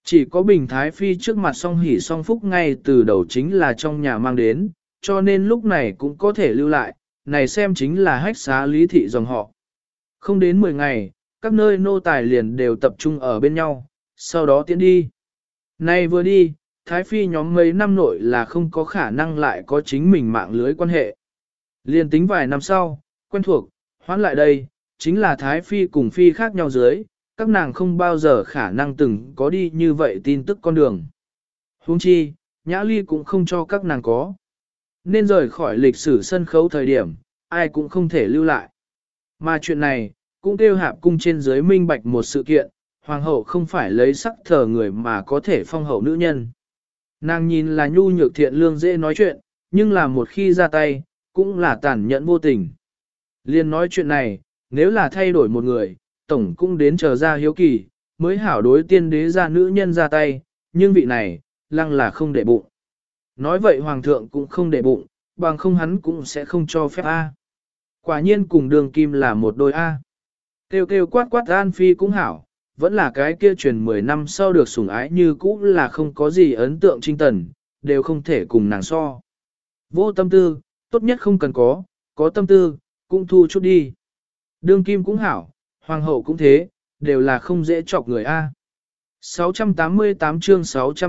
Chỉ có Bình Thái Phi trước mặt song hỷ song phúc ngay từ đầu chính là trong nhà mang đến, cho nên lúc này cũng có thể lưu lại, này xem chính là hách xá lý thị dòng họ. Không đến 10 ngày, các nơi nô tài liền đều tập trung ở bên nhau, sau đó tiến đi. Nay vừa đi, Thái Phi nhóm mấy năm nội là không có khả năng lại có chính mình mạng lưới quan hệ. Liền tính vài năm sau, quen thuộc, hoán lại đây, chính là Thái Phi cùng Phi khác nhau dưới, các nàng không bao giờ khả năng từng có đi như vậy tin tức con đường. Huống chi, Nhã Ly cũng không cho các nàng có. Nên rời khỏi lịch sử sân khấu thời điểm, ai cũng không thể lưu lại. Mà chuyện này, cũng kêu hạp cung trên dưới minh bạch một sự kiện, hoàng hậu không phải lấy sắc thờ người mà có thể phong hậu nữ nhân. Nàng nhìn là nhu nhược thiện lương dễ nói chuyện, nhưng là một khi ra tay, cũng là tàn nhẫn vô tình. Liên nói chuyện này, nếu là thay đổi một người, tổng cũng đến chờ ra hiếu kỳ, mới hảo đối tiên đế ra nữ nhân ra tay, nhưng vị này, lăng là không để bụng. Nói vậy hoàng thượng cũng không để bụng, bằng không hắn cũng sẽ không cho phép A. Quả nhiên cùng đường kim là một đôi A. Kêu kêu quát quát An Phi cũng hảo, vẫn là cái kia truyền 10 năm sau được sủng ái như cũ là không có gì ấn tượng trinh tần, đều không thể cùng nàng so. Vô tâm tư, tốt nhất không cần có tâm tư, cũng thu chút đi. Đương kim cũng hảo, hoàng hậu cũng thế, đều là không dễ chọc người A. 688 chương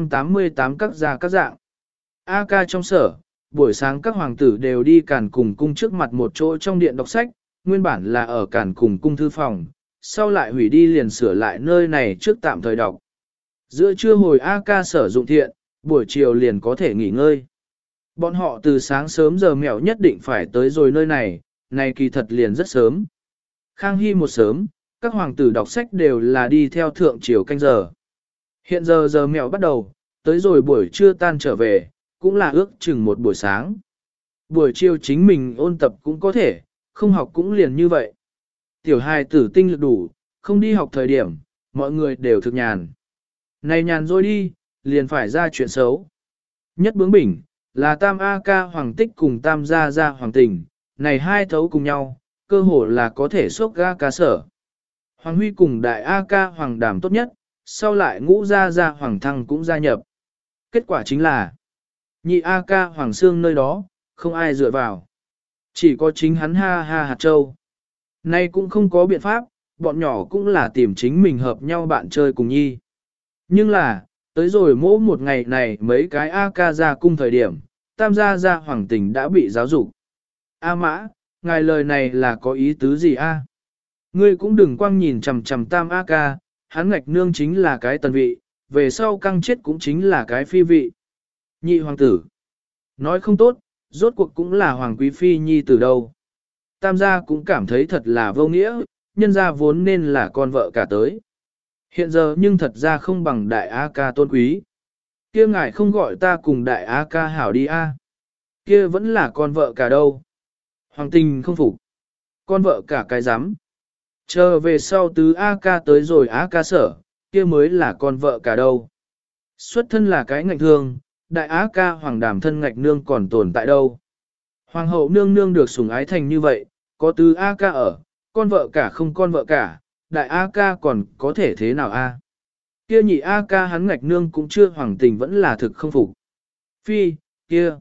688 các gia các dạng. A ca trong sở, buổi sáng các hoàng tử đều đi càn cùng cung trước mặt một chỗ trong điện đọc sách, nguyên bản là ở càn cùng cung thư phòng, sau lại hủy đi liền sửa lại nơi này trước tạm thời đọc. Giữa trưa hồi A ca sở dụng thiện, buổi chiều liền có thể nghỉ ngơi. Bọn họ từ sáng sớm giờ mẹo nhất định phải tới rồi nơi này, này kỳ thật liền rất sớm. Khang Hy một sớm, các hoàng tử đọc sách đều là đi theo thượng triều canh giờ. Hiện giờ giờ mẹo bắt đầu, tới rồi buổi trưa tan trở về, cũng là ước chừng một buổi sáng. Buổi chiều chính mình ôn tập cũng có thể, không học cũng liền như vậy. Tiểu hài tử tinh lực đủ, không đi học thời điểm, mọi người đều thực nhàn. Này nhàn rồi đi, liền phải ra chuyện xấu. Nhất bướng bỉnh, là Tam A Ca Hoàng Tích cùng Tam Gia Gia Hoàng Tình, này hai thấu cùng nhau, cơ hồ là có thể xốc ga ca sở. Hoàng Huy cùng Đại A Ca Hoàng Đàm tốt nhất, sau lại Ngũ Gia Gia Hoàng Thăng cũng gia nhập. Kết quả chính là, nhị A Ca Hoàng Sương nơi đó, không ai dựa vào. Chỉ có chính hắn ha ha hạt châu. Nay cũng không có biện pháp, bọn nhỏ cũng là tìm chính mình hợp nhau bạn chơi cùng nhi. Nhưng là, tới rồi mỗi một ngày này mấy cái A ca ra cung thời điểm, Tam gia gia Hoàng Tình đã bị giáo dục. A Mã, ngài lời này là có ý tứ gì a? Ngươi cũng đừng quăng nhìn chằm chằm Tam A ca, hắn ngạch nương chính là cái tần vị, về sau căng chết cũng chính là cái phi vị. Nhị hoàng tử. Nói không tốt, rốt cuộc cũng là hoàng quý phi nhi từ đâu. Tam gia cũng cảm thấy thật là vô nghĩa, nhân gia vốn nên là con vợ cả tới. Hiện giờ nhưng thật ra không bằng đại A ca tôn quý. Kia ngài không gọi ta cùng đại A ca hảo đi a? Kia vẫn là con vợ cả đâu. Hoàng Tình không phục. Con vợ cả cái rắm. Chờ về sau tứ A ca tới rồi A ca sở, kia mới là con vợ cả đâu. Xuất thân là cái ngạch thương, đại A ca Hoàng Đàm thân ngạch nương còn tồn tại đâu. Hoàng hậu nương nương được sủng ái thành như vậy, có tứ A ca ở, con vợ cả không con vợ cả, đại A ca còn có thể thế nào a? Kia nhị A ca hắn ngạch nương cũng chưa Hoàng Tình vẫn là thực không phục. Phi, kia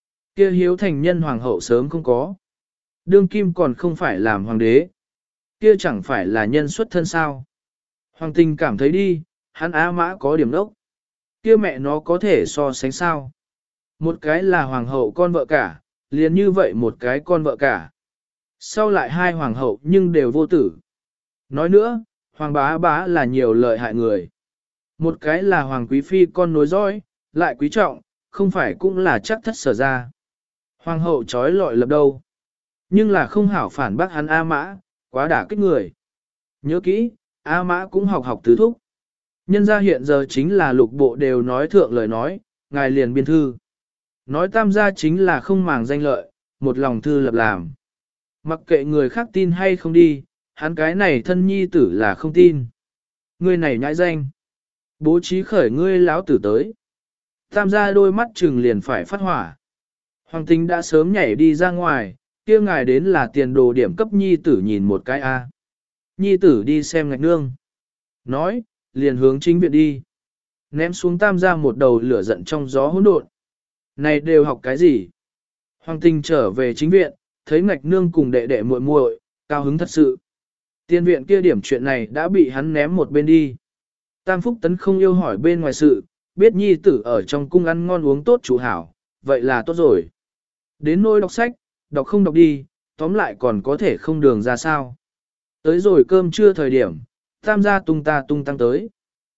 hiếu thành nhân hoàng hậu sớm không có. Đương kim còn không phải làm hoàng đế. Kia chẳng phải là nhân xuất thân sao. Hoàng Tình cảm thấy đi, hắn A Mã có điểm đốc. Kia mẹ nó có thể so sánh sao. Một cái là hoàng hậu con vợ cả, liền như vậy một cái con vợ cả. Sau lại hai hoàng hậu nhưng đều vô tử. Nói nữa, hoàng bá bá là nhiều lợi hại người. Một cái là hoàng quý phi con nối dõi, lại quý trọng, không phải cũng là chắc thất sở ra. Hoàng hậu trói lọi lập đâu. Nhưng là không hảo phản bác hắn A Mã, quá đả kích người. Nhớ kỹ, A Mã cũng học tứ thúc. Nhân gia hiện giờ chính là lục bộ đều nói thượng lời nói, ngài liền biên thư. Nói tam gia chính là không màng danh lợi, một lòng thư lập làm. Mặc kệ người khác tin hay không đi, hắn cái này thân nhi tử là không tin. Ngươi này nhãi danh. Bố trí khởi ngươi láo tử tới. Tam gia đôi mắt trừng liền phải phát hỏa. Hoàng Tình đã sớm nhảy đi ra ngoài, kia ngài đến là tiền đồ điểm cấp nhi tử nhìn một cái a. Nhi tử đi xem ngạch nương. Nói, liền hướng chính viện đi. ném xuống tam gia một đầu lửa giận trong gió hỗn độn. Này đều học cái gì? Hoàng Tình trở về chính viện, thấy Ngạch Nương cùng đệ đệ muội muội, cao hứng thật sự. Tiên viện kia điểm chuyện này đã bị hắn ném một bên đi. Tam Phúc Tấn không yêu hỏi bên ngoài sự, biết nhi tử ở trong cung ăn ngon uống tốt chủ hảo, vậy là tốt rồi. Đến nỗi đọc sách, đọc không đọc đi, tóm lại còn có thể không đường ra sao. Tới rồi cơm trưa thời điểm, tam gia tung ta tung tăng tới.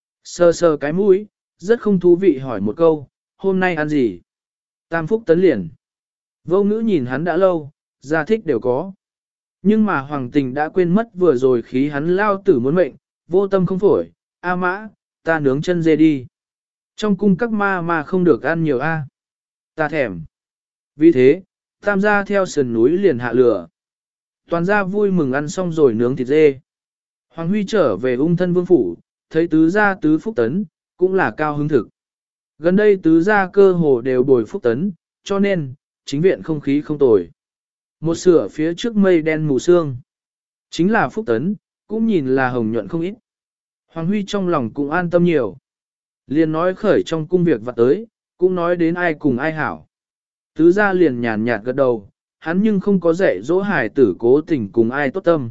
Sờ sờ cái mũi, rất không thú vị hỏi một câu, hôm nay ăn gì? Tam Phúc Tấn liền. Vô ngữ nhìn hắn đã lâu, gia thích đều có. Nhưng mà Hoàng Tình đã quên mất vừa rồi khí hắn lao tử muốn mệnh, vô tâm không phổi, a mã, ta nướng chân dê đi. Trong cung các ma mà không được ăn nhiều a. Ta thèm. Vì thế, tam gia theo sườn núi liền hạ lửa. Toàn gia vui mừng ăn xong rồi nướng thịt dê. Hoàng Huy trở về ung thân vương phủ, thấy tứ gia tứ Phúc Tấn, cũng là cao hứng thực. Gần đây tứ gia cơ hồ đều bồi Phúc Tấn, cho nên, chính viện không khí không tồi. Một sửa phía trước mây đen mù sương. Chính là Phúc Tấn, cũng nhìn là hồng nhuận không ít. Hoàng Huy trong lòng cũng an tâm nhiều. Liền nói khởi trong cung việc vặt tới, cũng nói đến ai cùng ai hảo. Tứ gia liền nhàn nhạt gật đầu, hắn nhưng không có dạy dỗ hải tử cố tình cùng ai tốt tâm.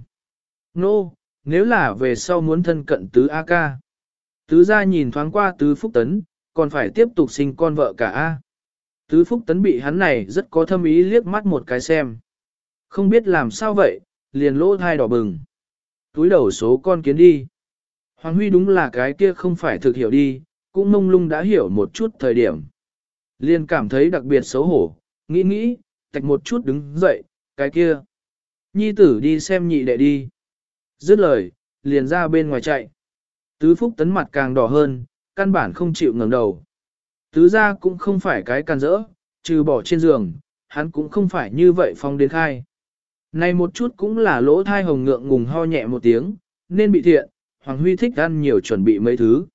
Nô, nếu là về sau muốn thân cận tứ A ca. Tứ gia nhìn thoáng qua tứ Phúc Tấn, còn phải tiếp tục sinh con vợ cả A. Tứ Phúc Tấn bị hắn này rất có thâm ý liếc mắt một cái xem. Không biết làm sao vậy, liền lỗ thai đỏ bừng. Túi đầu số con kiến đi. Hoàng Huy đúng là cái kia không phải thực hiểu đi, cũng mông lung đã hiểu một chút thời điểm. Liền cảm thấy đặc biệt xấu hổ, nghĩ, tạch một chút đứng dậy, cái kia. Nhi tử đi xem nhị đệ đi. Dứt lời, liền ra bên ngoài chạy. Tứ Phúc Tấn mặt càng đỏ hơn, căn bản không chịu ngẩng đầu. Tứ gia cũng không phải cái can rỡ, trừ bỏ trên giường, hắn cũng không phải như vậy phong đến khai. Này một chút cũng là lỗ thai hồng ngượng ngùng ho nhẹ một tiếng, nên bị thiện, Hoàng Huy thích ăn nhiều chuẩn bị mấy thứ.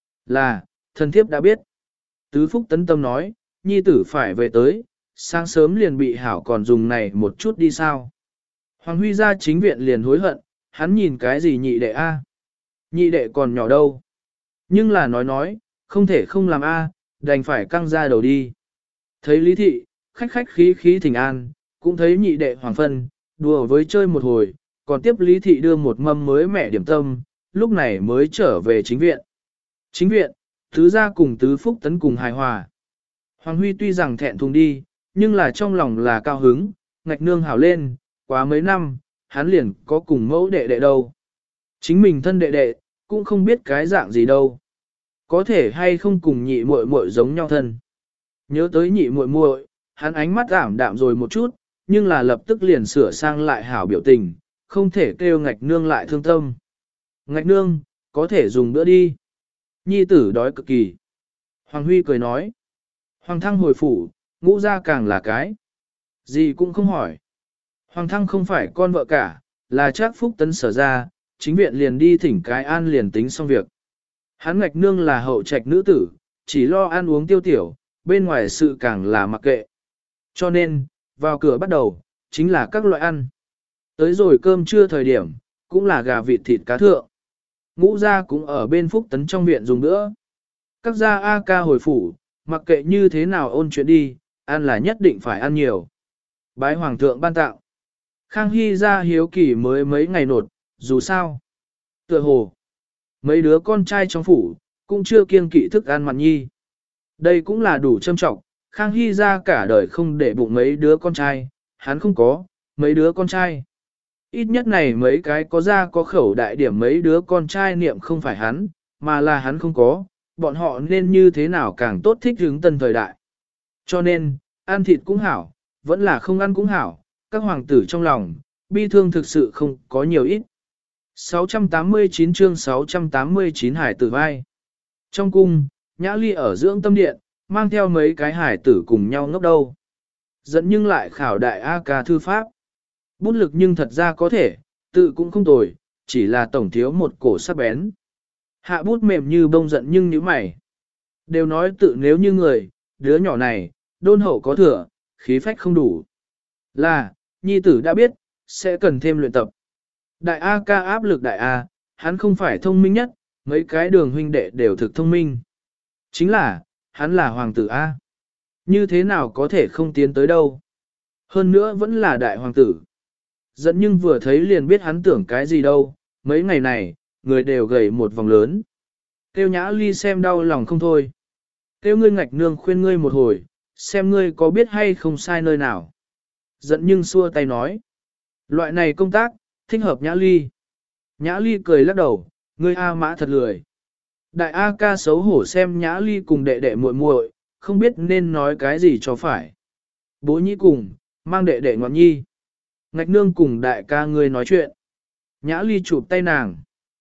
Là, thần thiếp đã biết. Tứ Phúc Tấn tâm nói, nhi tử phải về tới, sáng sớm liền bị hảo còn dùng này một chút đi sao. Hoàng Huy ra chính viện liền hối hận, hắn nhìn cái gì nhị đệ a? Nhị đệ còn nhỏ đâu. Nhưng là nói, không thể không làm a, đành phải căng ra đầu đi. Thấy Lý Thị, khách khí thỉnh an, cũng thấy nhị đệ Hoàng Phân, đùa với chơi một hồi, còn tiếp Lý Thị đưa một mâm mới mẻ điểm tâm, lúc này mới trở về chính viện. Chính viện, tứ gia cùng tứ Phúc Tấn cùng hài hòa. Hoàng Huy tuy rằng thẹn thùng đi, nhưng là trong lòng là cao hứng, Ngạch Nương hảo lên, quá mấy năm, hắn liền có cùng mẫu đệ đệ đâu. Chính mình thân đệ đệ, cũng không biết cái dạng gì đâu. Có thể hay không cùng nhị muội muội giống nhau thân. Nhớ tới nhị muội muội, hắn ánh mắt ảm đạm rồi một chút, nhưng là lập tức liền sửa sang lại hảo biểu tình, không thể kêu Ngạch Nương lại thương tâm. Ngạch Nương, có thể dùng bữa đi. Nhi tử đói cực kỳ. Hoàng Huy cười nói. Hoàng Thăng hồi phủ, ngũ ra càng là cái. Gì cũng không hỏi. Hoàng Thăng không phải con vợ cả, là Trác Phúc Tấn sở ra, chính viện liền đi thỉnh cái an liền tính xong việc. Hắn Ngạch Nương là hậu trạch nữ tử, chỉ lo ăn uống tiêu tiểu, bên ngoài sự càng là mặc kệ. Cho nên, vào cửa bắt đầu, chính là các loại ăn. Tới rồi cơm trưa thời điểm, cũng là gà vịt thịt cá thượng. Ngũ gia cũng ở bên Phúc Tấn trong viện dùng nữa. Các gia A ca hồi phủ, mặc kệ như thế nào ôn chuyện đi, ăn là nhất định phải ăn nhiều. Bái Hoàng thượng ban tạo. Khang Hy ra hiếu kỳ mới mấy ngày nột, dù sao. Tựa hồ, mấy đứa con trai trong phủ, cũng chưa kiêng kỵ thức ăn mặn nhi. Đây cũng là đủ châm trọng, Khang Hy ra cả đời không để bụng mấy đứa con trai, hắn không có, mấy đứa con trai. Ít nhất này mấy cái có ra có khẩu đại điểm mấy đứa con trai niệm không phải hắn, mà là hắn không có, bọn họ nên như thế nào càng tốt thích hướng tân thời đại. Cho nên, ăn thịt cũng hảo, vẫn là không ăn cũng hảo, các hoàng tử trong lòng, bi thương thực sự không có nhiều ít. 689 chương 689 hải tử vai. Trong cung, Nhã Ly ở dưỡng tâm điện, mang theo mấy cái hải tử cùng nhau ngốc đâu. Dẫn nhưng lại khảo đại A ca thư pháp. Bút lực nhưng thật ra có thể, tự cũng không tồi, chỉ là tổng thiếu một cổ sắc bén. Hạ bút mềm như bông giận nhưng nhíu mày. Đều nói tự nếu như người, đứa nhỏ này, đôn hậu có thừa, khí phách không đủ. Là, nhi tử đã biết, sẽ cần thêm luyện tập. Đại A ca áp lực đại A, hắn không phải thông minh nhất, mấy cái đường huynh đệ đều thực thông minh. Chính là, hắn là hoàng tử A. Như thế nào có thể không tiến tới đâu. Hơn nữa vẫn là đại hoàng tử. Dẫn nhưng vừa thấy liền biết hắn tưởng cái gì đâu, mấy ngày này, người đều gầy một vòng lớn. Tiêu Nhã Ly xem đau lòng không thôi. Tiêu ngươi Ngạch Nương khuyên ngươi một hồi, xem ngươi có biết hay không sai nơi nào. Dẫn nhưng xua tay nói. Loại này công tác, thích hợp Nhã Ly. Nhã Ly cười lắc đầu, ngươi A Mã thật lười. Đại A ca xấu hổ xem Nhã Ly cùng đệ đệ muội muội, không biết nên nói cái gì cho phải. Bố nhĩ cùng, mang đệ đệ ngọn nhi. Ngạch Nương cùng đại ca ngươi nói chuyện. Nhã Ly chụp tay nàng.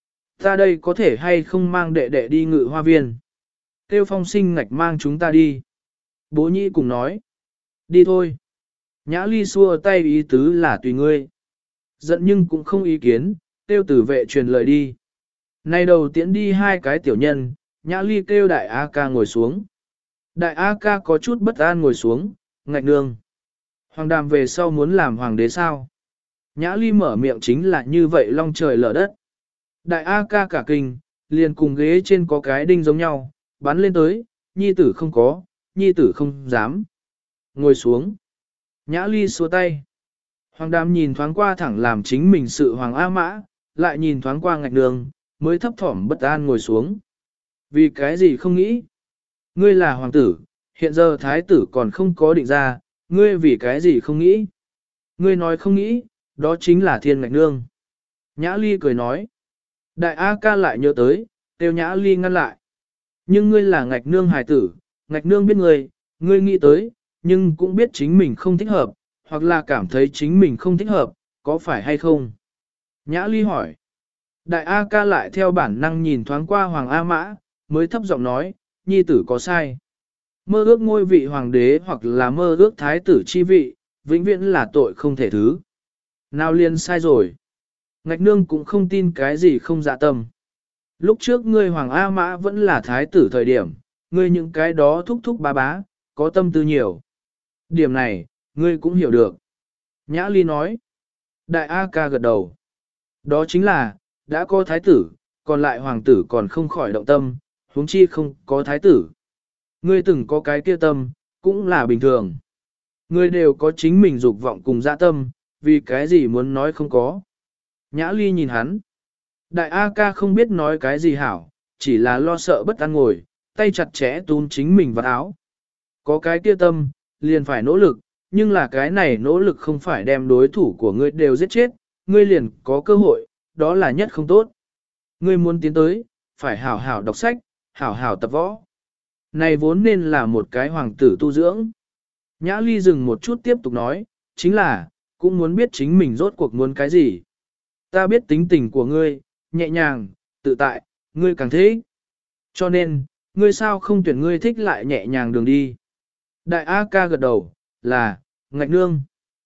Ta đây có thể hay không mang đệ đệ đi Ngự Hoa Viên. Tiêu Phong Sinh Ngạch mang chúng ta đi. Bố nhĩ cùng nói. Đi thôi. Nhã Ly xua tay ý tứ là tùy ngươi. Giận nhưng cũng không ý kiến, Tiêu Tử Vệ truyền lời đi. Nay đầu tiễn đi hai cái tiểu nhân, Nhã Ly kêu đại A ca ngồi xuống. Đại A ca có chút bất an ngồi xuống, Ngạch Nương. Hoàng Đàm về sau muốn làm hoàng đế sao? Nhã Ly mở miệng chính là như vậy long trời lở đất. Đại A ca cả kinh, liền cùng ghế trên có cái đinh giống nhau, bắn lên tới, nhi tử không có, nhi tử không dám. Ngồi xuống. Nhã Ly xua tay. Hoàng Đàm nhìn thoáng qua thẳng làm chính mình sự Hoàng A Mã, lại nhìn thoáng qua Ngạch Nương, mới thấp thỏm bất an ngồi xuống. Vì cái gì không nghĩ? Ngươi là hoàng tử, hiện giờ thái tử còn không có định ra, ngươi vì cái gì không nghĩ? Ngươi nói không nghĩ, đó chính là thiên Ngạch Nương. Nhã Ly cười nói. Đại A ca lại nhớ tới, tiêu Nhã Ly ngăn lại. Nhưng ngươi là Ngạch Nương hài tử, Ngạch Nương biết ngươi nghĩ tới, nhưng cũng biết chính mình không thích hợp, hoặc là cảm thấy chính mình không thích hợp, có phải hay không? Nhã Ly hỏi. Đại A ca lại theo bản năng nhìn thoáng qua Hoàng A Mã, mới thấp giọng nói, nhi tử có sai. Mơ ước ngôi vị hoàng đế hoặc là mơ ước thái tử chi vị, vĩnh viễn là tội không thể thứ. Nào liền sai rồi. Ngạch Nương cũng không tin cái gì không dạ tâm. Lúc trước ngươi Hoàng A Mã vẫn là thái tử thời điểm, ngươi những cái đó thúc thúc bá bá, có tâm tư nhiều. Điểm này, ngươi cũng hiểu được. Nhã Ly nói. Đại A ca gật đầu. Đó chính là, đã có thái tử, còn lại hoàng tử còn không khỏi động tâm, huống chi không có thái tử. Ngươi từng có cái kia tâm, cũng là bình thường. Ngươi đều có chính mình dục vọng cùng dạ tâm, vì cái gì muốn nói không có. Nhã Ly nhìn hắn. Đại A ca không biết nói cái gì hảo, chỉ là lo sợ bất an ngồi, tay chặt chẽ túm chính mình vào áo. Có cái kia tâm, liền phải nỗ lực, nhưng là cái này nỗ lực không phải đem đối thủ của ngươi đều giết chết, ngươi liền có cơ hội, đó là nhất không tốt. Ngươi muốn tiến tới, phải hảo hảo đọc sách, hảo hảo tập võ. Này vốn nên là một cái hoàng tử tu dưỡng. Nhã Ly dừng một chút tiếp tục nói, chính là, cũng muốn biết chính mình rốt cuộc muốn cái gì. Ta biết tính tình của ngươi, nhẹ nhàng, tự tại, ngươi càng thích. Cho nên, ngươi sao không tuyển ngươi thích lại nhẹ nhàng đường đi. Đại A ca gật đầu, là, Ngạch Nương.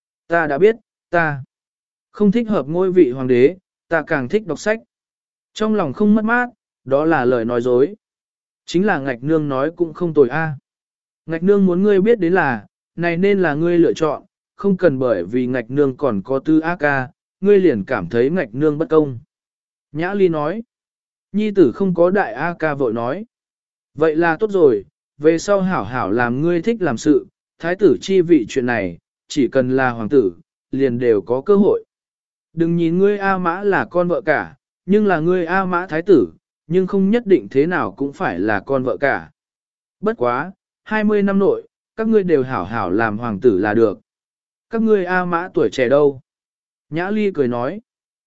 Ta đã biết, ta không thích hợp ngôi vị hoàng đế, ta càng thích đọc sách. Trong lòng không mất mát, đó là lời nói dối. Chính là Ngạch Nương nói cũng không tồi a. Ngạch Nương muốn ngươi biết đến là, này nên là ngươi lựa chọn, không cần bởi vì Ngạch Nương còn có tư A ca, ngươi liền cảm thấy Ngạch Nương bất công. Nhã Ly nói. Nhi tử không có đại A ca vội nói. Vậy là tốt rồi, về sau hảo hảo làm ngươi thích làm sự, thái tử chi vị chuyện này, chỉ cần là hoàng tử, liền đều có cơ hội. Đừng nhìn ngươi A Mã là con vợ cả, nhưng là ngươi A Mã thái tử, nhưng không nhất định thế nào cũng phải là con vợ cả. Bất quá, 20 năm nội, các ngươi đều hảo hảo làm hoàng tử là được. Các ngươi A Mã tuổi trẻ đâu? Nhã Ly cười nói.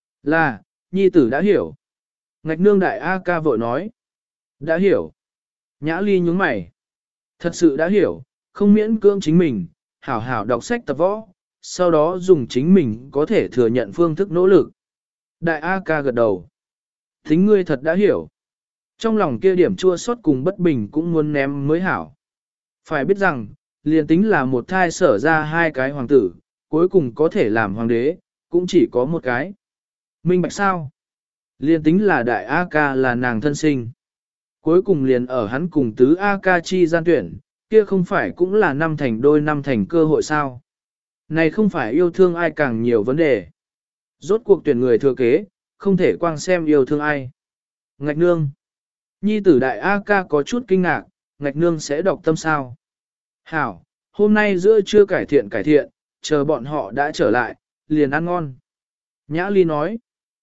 Là, nhi tử đã hiểu. Ngạch Nương đại A ca vội nói. Đã hiểu. Nhã Ly nhướng mày. Thật sự đã hiểu, không miễn cưỡng chính mình, hảo hảo đọc sách tập võ, sau đó dùng chính mình có thể thừa nhận phương thức nỗ lực. Đại A ca gật đầu. Thính ngươi thật đã hiểu. Trong lòng kia điểm chua xót cùng bất bình cũng muốn ném mới hảo. Phải biết rằng, liền tính là một thai sở ra hai cái hoàng tử, cuối cùng có thể làm hoàng đế, cũng chỉ có một cái. Minh bạch sao? Liền tính là đại A ca là nàng thân sinh. Cuối cùng liền ở hắn cùng tứ A ca chi gian tuyển, kia không phải cũng là năm thành đôi năm thành cơ hội sao? Này không phải yêu thương ai càng nhiều vấn đề. Rốt cuộc tuyển người thừa kế, không thể quang xem yêu thương ai. Ngạch Nương. Nhi tử đại A ca có chút kinh ngạc, ngạch nương sẽ đọc tâm sao. Hảo, hôm nay giữa trưa cải thiện, chờ bọn họ đã trở lại, liền ăn ngon. Nhã Ly nói,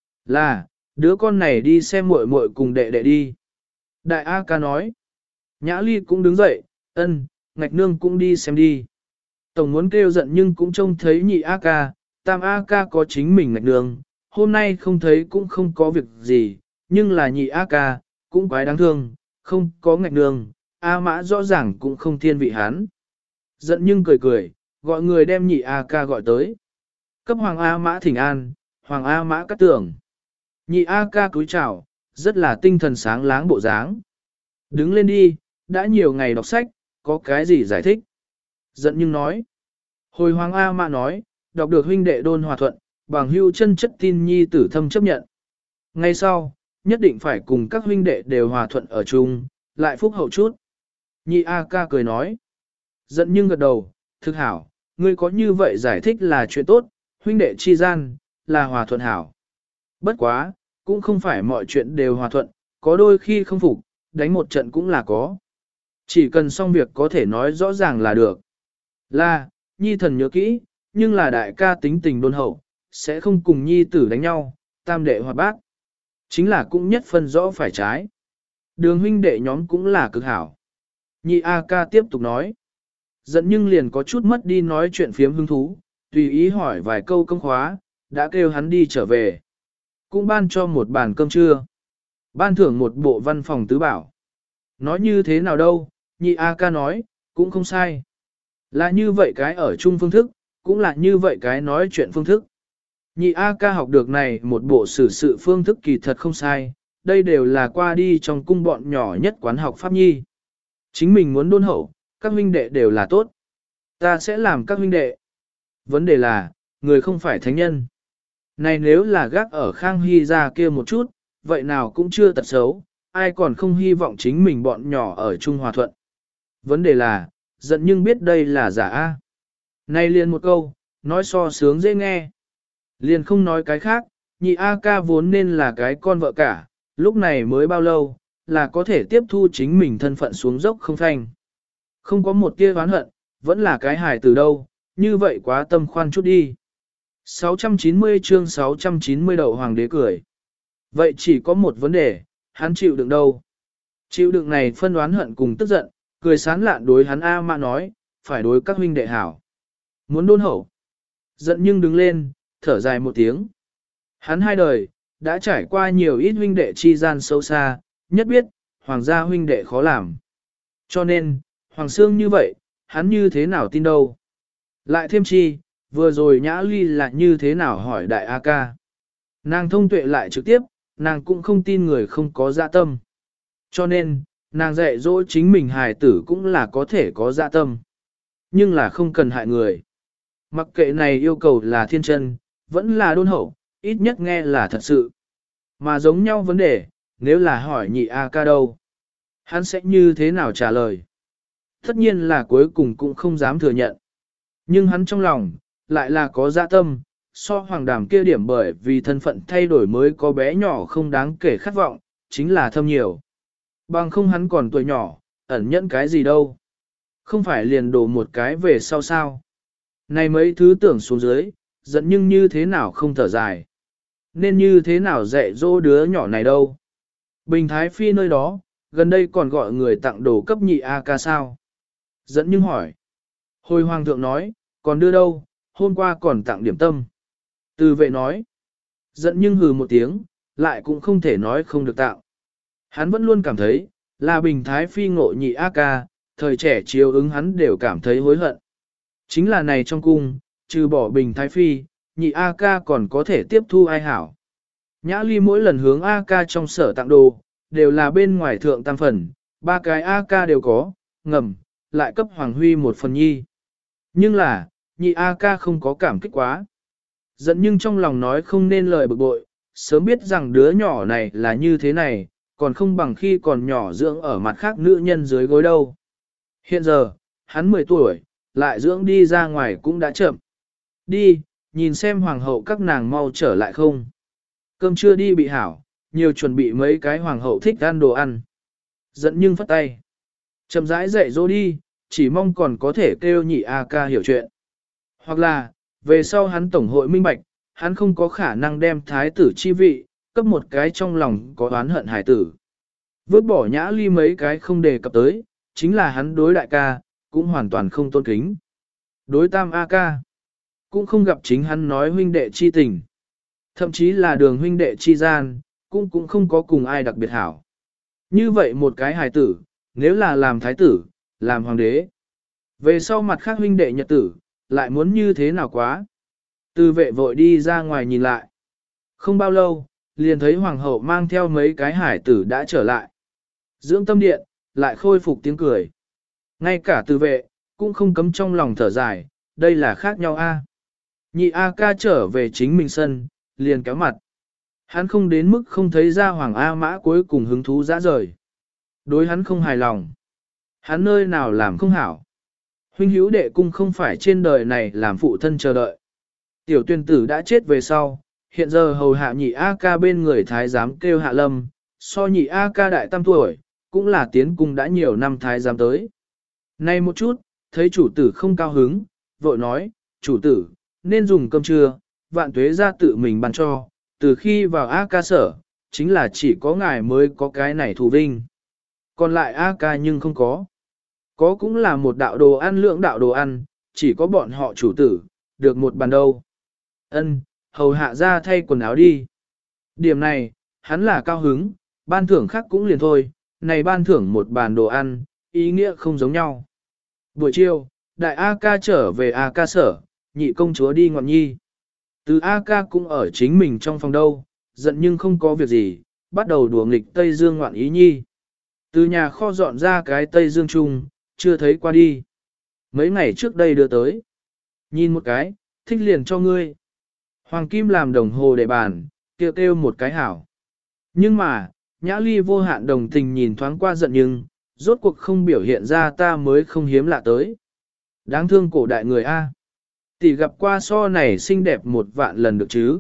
là, đứa con này đi xem muội muội cùng đệ đệ đi. Đại A ca nói, Nhã Ly cũng đứng dậy, ân, ngạch nương cũng đi xem đi. Tổng muốn kêu giận nhưng cũng trông thấy nhị A ca, tam A ca có chính mình ngạch nương, hôm nay không thấy cũng không có việc gì, nhưng là nhị A ca, cũng quái đáng thương, không có ngạch nương, A mã rõ ràng cũng không thiên vị hắn. Giận nhưng cười, gọi người đem nhị A ca gọi tới. Cấp Hoàng A mã thỉnh an, Hoàng A mã cắt tưởng. Nhị A ca cúi chào, rất là tinh thần sáng láng bộ dáng. Đứng lên đi, đã nhiều ngày đọc sách, có cái gì giải thích? Giận nhưng nói. Hồi Hoàng A mã nói, đọc được huynh đệ đôn hòa thuận, bằng hưu chân chất tin nhi tử thâm chấp nhận. Ngay sau, nhất định phải cùng các huynh đệ đều hòa thuận ở chung, lại phúc hậu chút. Nhị A ca cười nói. Giận nhưng gật đầu, thực hảo, ngươi có như vậy giải thích là chuyện tốt, huynh đệ chi gian, là hòa thuận hảo. Bất quá, cũng không phải mọi chuyện đều hòa thuận, có đôi khi không phục, đánh một trận cũng là có. Chỉ cần xong việc có thể nói rõ ràng là được. Là, nhi thần nhớ kỹ, nhưng là đại ca tính tình đôn hậu, sẽ không cùng nhi tử đánh nhau, tam đệ hoạt bác. Chính là cũng nhất phân rõ phải trái. Đường huynh đệ nhóm cũng là cực hảo. Nhị A ca tiếp tục nói. Giận nhưng liền có chút mất đi nói chuyện phiếm hứng thú, tùy ý hỏi vài câu công khóa, đã kêu hắn đi trở về. Cũng ban cho một bàn cơm trưa. Ban thưởng một bộ văn phòng tứ bảo. Nói như thế nào đâu, nhị A ca nói, cũng không sai. Là như vậy cái ở chung phương thức, cũng là như vậy cái nói chuyện phương thức. Nhị A ca học được này một bộ xử sự phương thức kỳ thật không sai, đây đều là qua đi trong cung bọn nhỏ nhất quán học pháp nhi. Chính mình muốn đôn hậu, các huynh đệ đều là tốt. Ta sẽ làm các huynh đệ. Vấn đề là, người không phải thánh nhân. Này nếu là gác ở Khang Hy ra kia một chút, vậy nào cũng chưa tật xấu, ai còn không hy vọng chính mình bọn nhỏ ở chung hòa thuận. Vấn đề là, giận nhưng biết đây là giả A. Này liền một câu, nói so sướng dễ nghe. Liền không nói cái khác, nhị A ca vốn nên là cái con vợ cả, lúc này mới bao lâu, là có thể tiếp thu chính mình thân phận xuống dốc không phanh. Không có một tia oán hận, vẫn là cái hài từ đâu, như vậy quá tâm khoan chút đi. 690 chương 690 đậu hoàng đế cười. Vậy chỉ có một vấn đề, hắn chịu đựng đâu? Chịu đựng này phân oán hận cùng tức giận, cười sán lạn đối hắn A Mã nói, phải đối các huynh đệ hảo. Muốn đôn hậu. Giận nhưng đứng lên, thở dài một tiếng. Hắn hai đời, đã trải qua nhiều ít huynh đệ chi gian sâu xa, nhất biết, hoàng gia huynh đệ khó làm. Cho nên, Hoàng Sương như vậy, hắn như thế nào tin đâu. Lại thêm chi, vừa rồi Nhã Ly là như thế nào hỏi đại A ca. Nàng thông tuệ lại trực tiếp, nàng cũng không tin người không có dạ tâm. Cho nên, nàng dạy dỗ chính mình hài tử cũng là có thể có dạ tâm. Nhưng là không cần hại người. Mặc kệ này yêu cầu là thiên chân, vẫn là đôn hậu, ít nhất nghe là thật sự. Mà giống nhau vấn đề, nếu là hỏi nhị A ca đâu, hắn sẽ như thế nào trả lời? Tất nhiên là cuối cùng cũng không dám thừa nhận. Nhưng hắn trong lòng, lại là có dạ tâm, so hoàng đàm kia điểm bởi vì thân phận thay đổi mới có bé nhỏ không đáng kể khát vọng, chính là thâm nhiều. Bằng không hắn còn tuổi nhỏ, ẩn nhẫn cái gì đâu. Không phải liền đổ một cái về sau sao. Này mấy thứ tưởng xuống dưới, giận nhưng như thế nào không thở dài. Nên như thế nào dạy dỗ đứa nhỏ này đâu. Bình Thái Phi nơi đó, gần đây còn gọi người tặng đồ cấp nhị A ca sao. Dẫn nhưng hỏi. Hồi hoàng thượng nói, còn đưa đâu, hôm qua còn tặng điểm tâm. Từ vệ nói. Dẫn nhưng hừ một tiếng, lại cũng không thể nói không được tặng. Hắn vẫn luôn cảm thấy, là Bình Thái Phi ngộ nhị A ca, thời trẻ chiều ứng hắn đều cảm thấy hối hận. Chính là này trong cung, trừ bỏ Bình Thái Phi, nhị A ca còn có thể tiếp thu ai hảo. Nhã Ly mỗi lần hướng A ca trong sở tặng đồ, đều là bên ngoài thượng tam phần, ba cái A ca đều có, ngầm, lại cấp Hoàng Huy một phần nhi. Nhưng là, nhị A ca không có cảm kích quá. Giận nhưng trong lòng nói không nên lời bực bội, sớm biết rằng đứa nhỏ này là như thế này, còn không bằng khi còn nhỏ dưỡng ở mặt khác nữ nhân dưới gối đâu. Hiện giờ, hắn 10 tuổi, lại dưỡng đi ra ngoài cũng đã chậm. Đi, nhìn xem hoàng hậu các nàng mau trở lại không. Cơm chưa đi bị hảo, nhiều chuẩn bị mấy cái hoàng hậu thích ăn đồ ăn. Giận nhưng phất tay. Chậm rãi dạy dỗ đi, chỉ mong còn có thể kêu nhị A ca hiểu chuyện. Hoặc là, về sau hắn tổng hội minh bạch, hắn không có khả năng đem thái tử chi vị, cấp một cái trong lòng có oán hận hải tử. Vứt bỏ Nhã Ly mấy cái không đề cập tới, chính là hắn đối đại ca, cũng hoàn toàn không tôn kính. Đối tam A ca, cũng không gặp chính hắn nói huynh đệ chi tình. Thậm chí là đường huynh đệ chi gian, cũng không có cùng ai đặc biệt hảo. Như vậy một cái hài tử, nếu là làm thái tử, làm hoàng đế. Về sau mặt khác huynh đệ nhật tử, lại muốn như thế nào quá. Từ vệ vội đi ra ngoài nhìn lại. Không bao lâu, liền thấy hoàng hậu mang theo mấy cái hải tử đã trở lại. Dưỡng tâm điện, lại khôi phục tiếng cười. Ngay cả từ vệ, cũng không cấm trong lòng thở dài, đây là khác nhau a. Nhị A ca trở về chính mình sân, liền kéo mặt. Hắn không đến mức không thấy ra Hoàng A Mã cuối cùng hứng thú dã rời. Đối hắn không hài lòng. Hắn nơi nào làm không hảo. Huynh hữu đệ cung không phải trên đời này làm phụ thân chờ đợi. Tiểu tuyên tử đã chết về sau, hiện giờ hầu hạ nhị A ca bên người thái giám kêu hạ lâm, so nhị A ca đại tam tuổi, cũng là tiến cung đã nhiều năm thái giám tới. Nay một chút, thấy chủ tử không cao hứng, vội nói, chủ tử, nên dùng cơm trưa, vạn tuế ra tự mình ban cho, từ khi vào A ca sở, chính là chỉ có ngài mới có cái này thù vinh. Còn lại A ca nhưng không có. Có cũng là một đạo đồ ăn lượng đạo đồ ăn, chỉ có bọn họ chủ tử, được một bàn đâu. Ân, hầu hạ ra thay quần áo đi. Điểm này, hắn là cao hứng, ban thưởng khác cũng liền thôi, này ban thưởng một bàn đồ ăn, ý nghĩa không giống nhau. Buổi chiều, đại A ca trở về A ca sở, nhị công chúa đi ngọn nhi. Từ A ca cũng ở chính mình trong phòng đâu, giận nhưng không có việc gì, bắt đầu đùa nghịch Tây Dương ngoạn ý nhi. Từ nhà kho dọn ra cái Tây Dương chung, chưa thấy qua đi. Mấy ngày trước đây đưa tới. Nhìn một cái, thích liền cho ngươi. Hoàng Kim làm đồng hồ để bàn, kêu kêu một cái hảo. Nhưng mà, Nhã Ly vô hạn đồng tình nhìn thoáng qua giận nhưng, rốt cuộc không biểu hiện ra ta mới không hiếm lạ tới. Đáng thương cổ đại người A. Tỷ gặp qua so này xinh đẹp một vạn lần được chứ.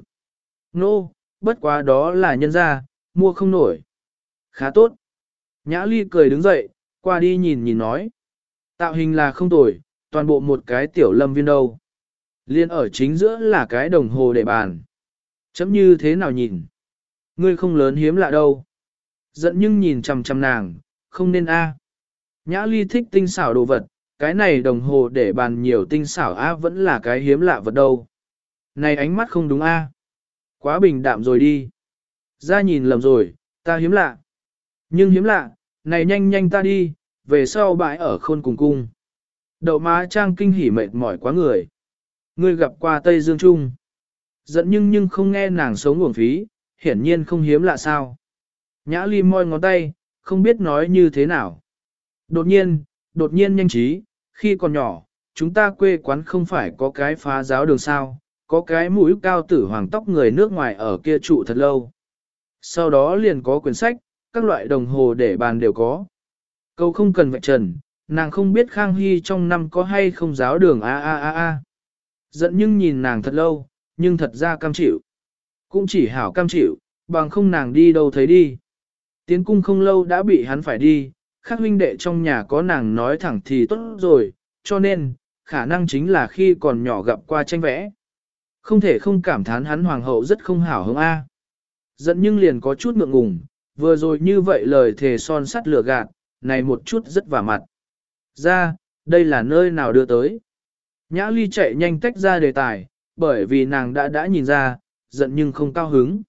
Nô, bất quá đó là nhân gia, mua không nổi. Khá tốt. Nhã Ly cười đứng dậy, qua đi nhìn nhìn nói. Tạo hình là không tồi, toàn bộ một cái tiểu lâm viên đâu. Liên ở chính giữa là cái đồng hồ để bàn. Chấm như thế nào nhìn? Ngươi không lớn hiếm lạ đâu. Giận nhưng nhìn chằm chằm nàng, không nên A. Nhã Ly thích tinh xảo đồ vật, cái này đồng hồ để bàn nhiều tinh xảo A vẫn là cái hiếm lạ vật đâu. Này ánh mắt không đúng A. Quá bình đạm rồi đi. Ra nhìn lầm rồi, ta hiếm lạ. Nhưng hiếm lạ, này nhanh nhanh ta đi, về sau bãi ở khôn cùng cung. Đậu má trang kinh hỉ mệt mỏi quá người. Ngươi gặp qua Tây Dương Trung. Giận nhưng không nghe nàng sống uổng phí, hiển nhiên không hiếm lạ sao. Nhã Ly moi ngón tay, không biết nói như thế nào. Đột nhiên nhanh trí, khi còn nhỏ, chúng ta quê quán không phải có cái phá giáo đường sao, có cái mũi cao tử hoàng tóc người nước ngoài ở kia trụ thật lâu. Sau đó liền có quyển sách, các loại đồng hồ để bàn đều có. Câu không cần vạch trần, nàng không biết Khang Hy trong năm có hay không giáo đường a. Giận nhưng nhìn nàng thật lâu, nhưng thật ra cam chịu. Cũng chỉ hảo cam chịu, bằng không nàng đi đâu thấy đi. Tiến cung không lâu đã bị hắn phải đi, khác huynh đệ trong nhà có nàng nói thẳng thì tốt rồi, cho nên, khả năng chính là khi còn nhỏ gặp qua tranh vẽ. Không thể không cảm thán hắn hoàng hậu rất không hảo hứng A. Giận nhưng liền có chút ngượng ngùng, vừa rồi như vậy lời thề son sắt lửa gạt, này một chút rất vả mặt. Ra, đây là nơi nào đưa tới. Nhã Ly chạy nhanh tách ra đề tài, bởi vì nàng đã nhìn ra, giận nhưng không cao hứng.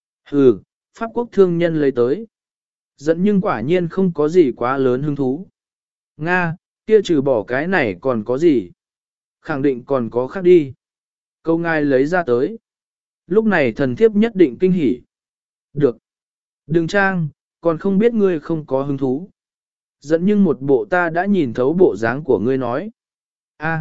Hừ, Pháp quốc thương nhân lấy tới. Giận nhưng quả nhiên không có gì quá lớn hứng thú. Nga, kia trừ bỏ cái này còn có gì? Khẳng định còn có khác đi. Câu ngài lấy ra tới. Lúc này thần thiếp nhất định kinh hỉ. Được. Đừng trang, còn không biết ngươi không có hứng thú. Giận nhưng một bộ ta đã nhìn thấu bộ dáng của ngươi nói. A,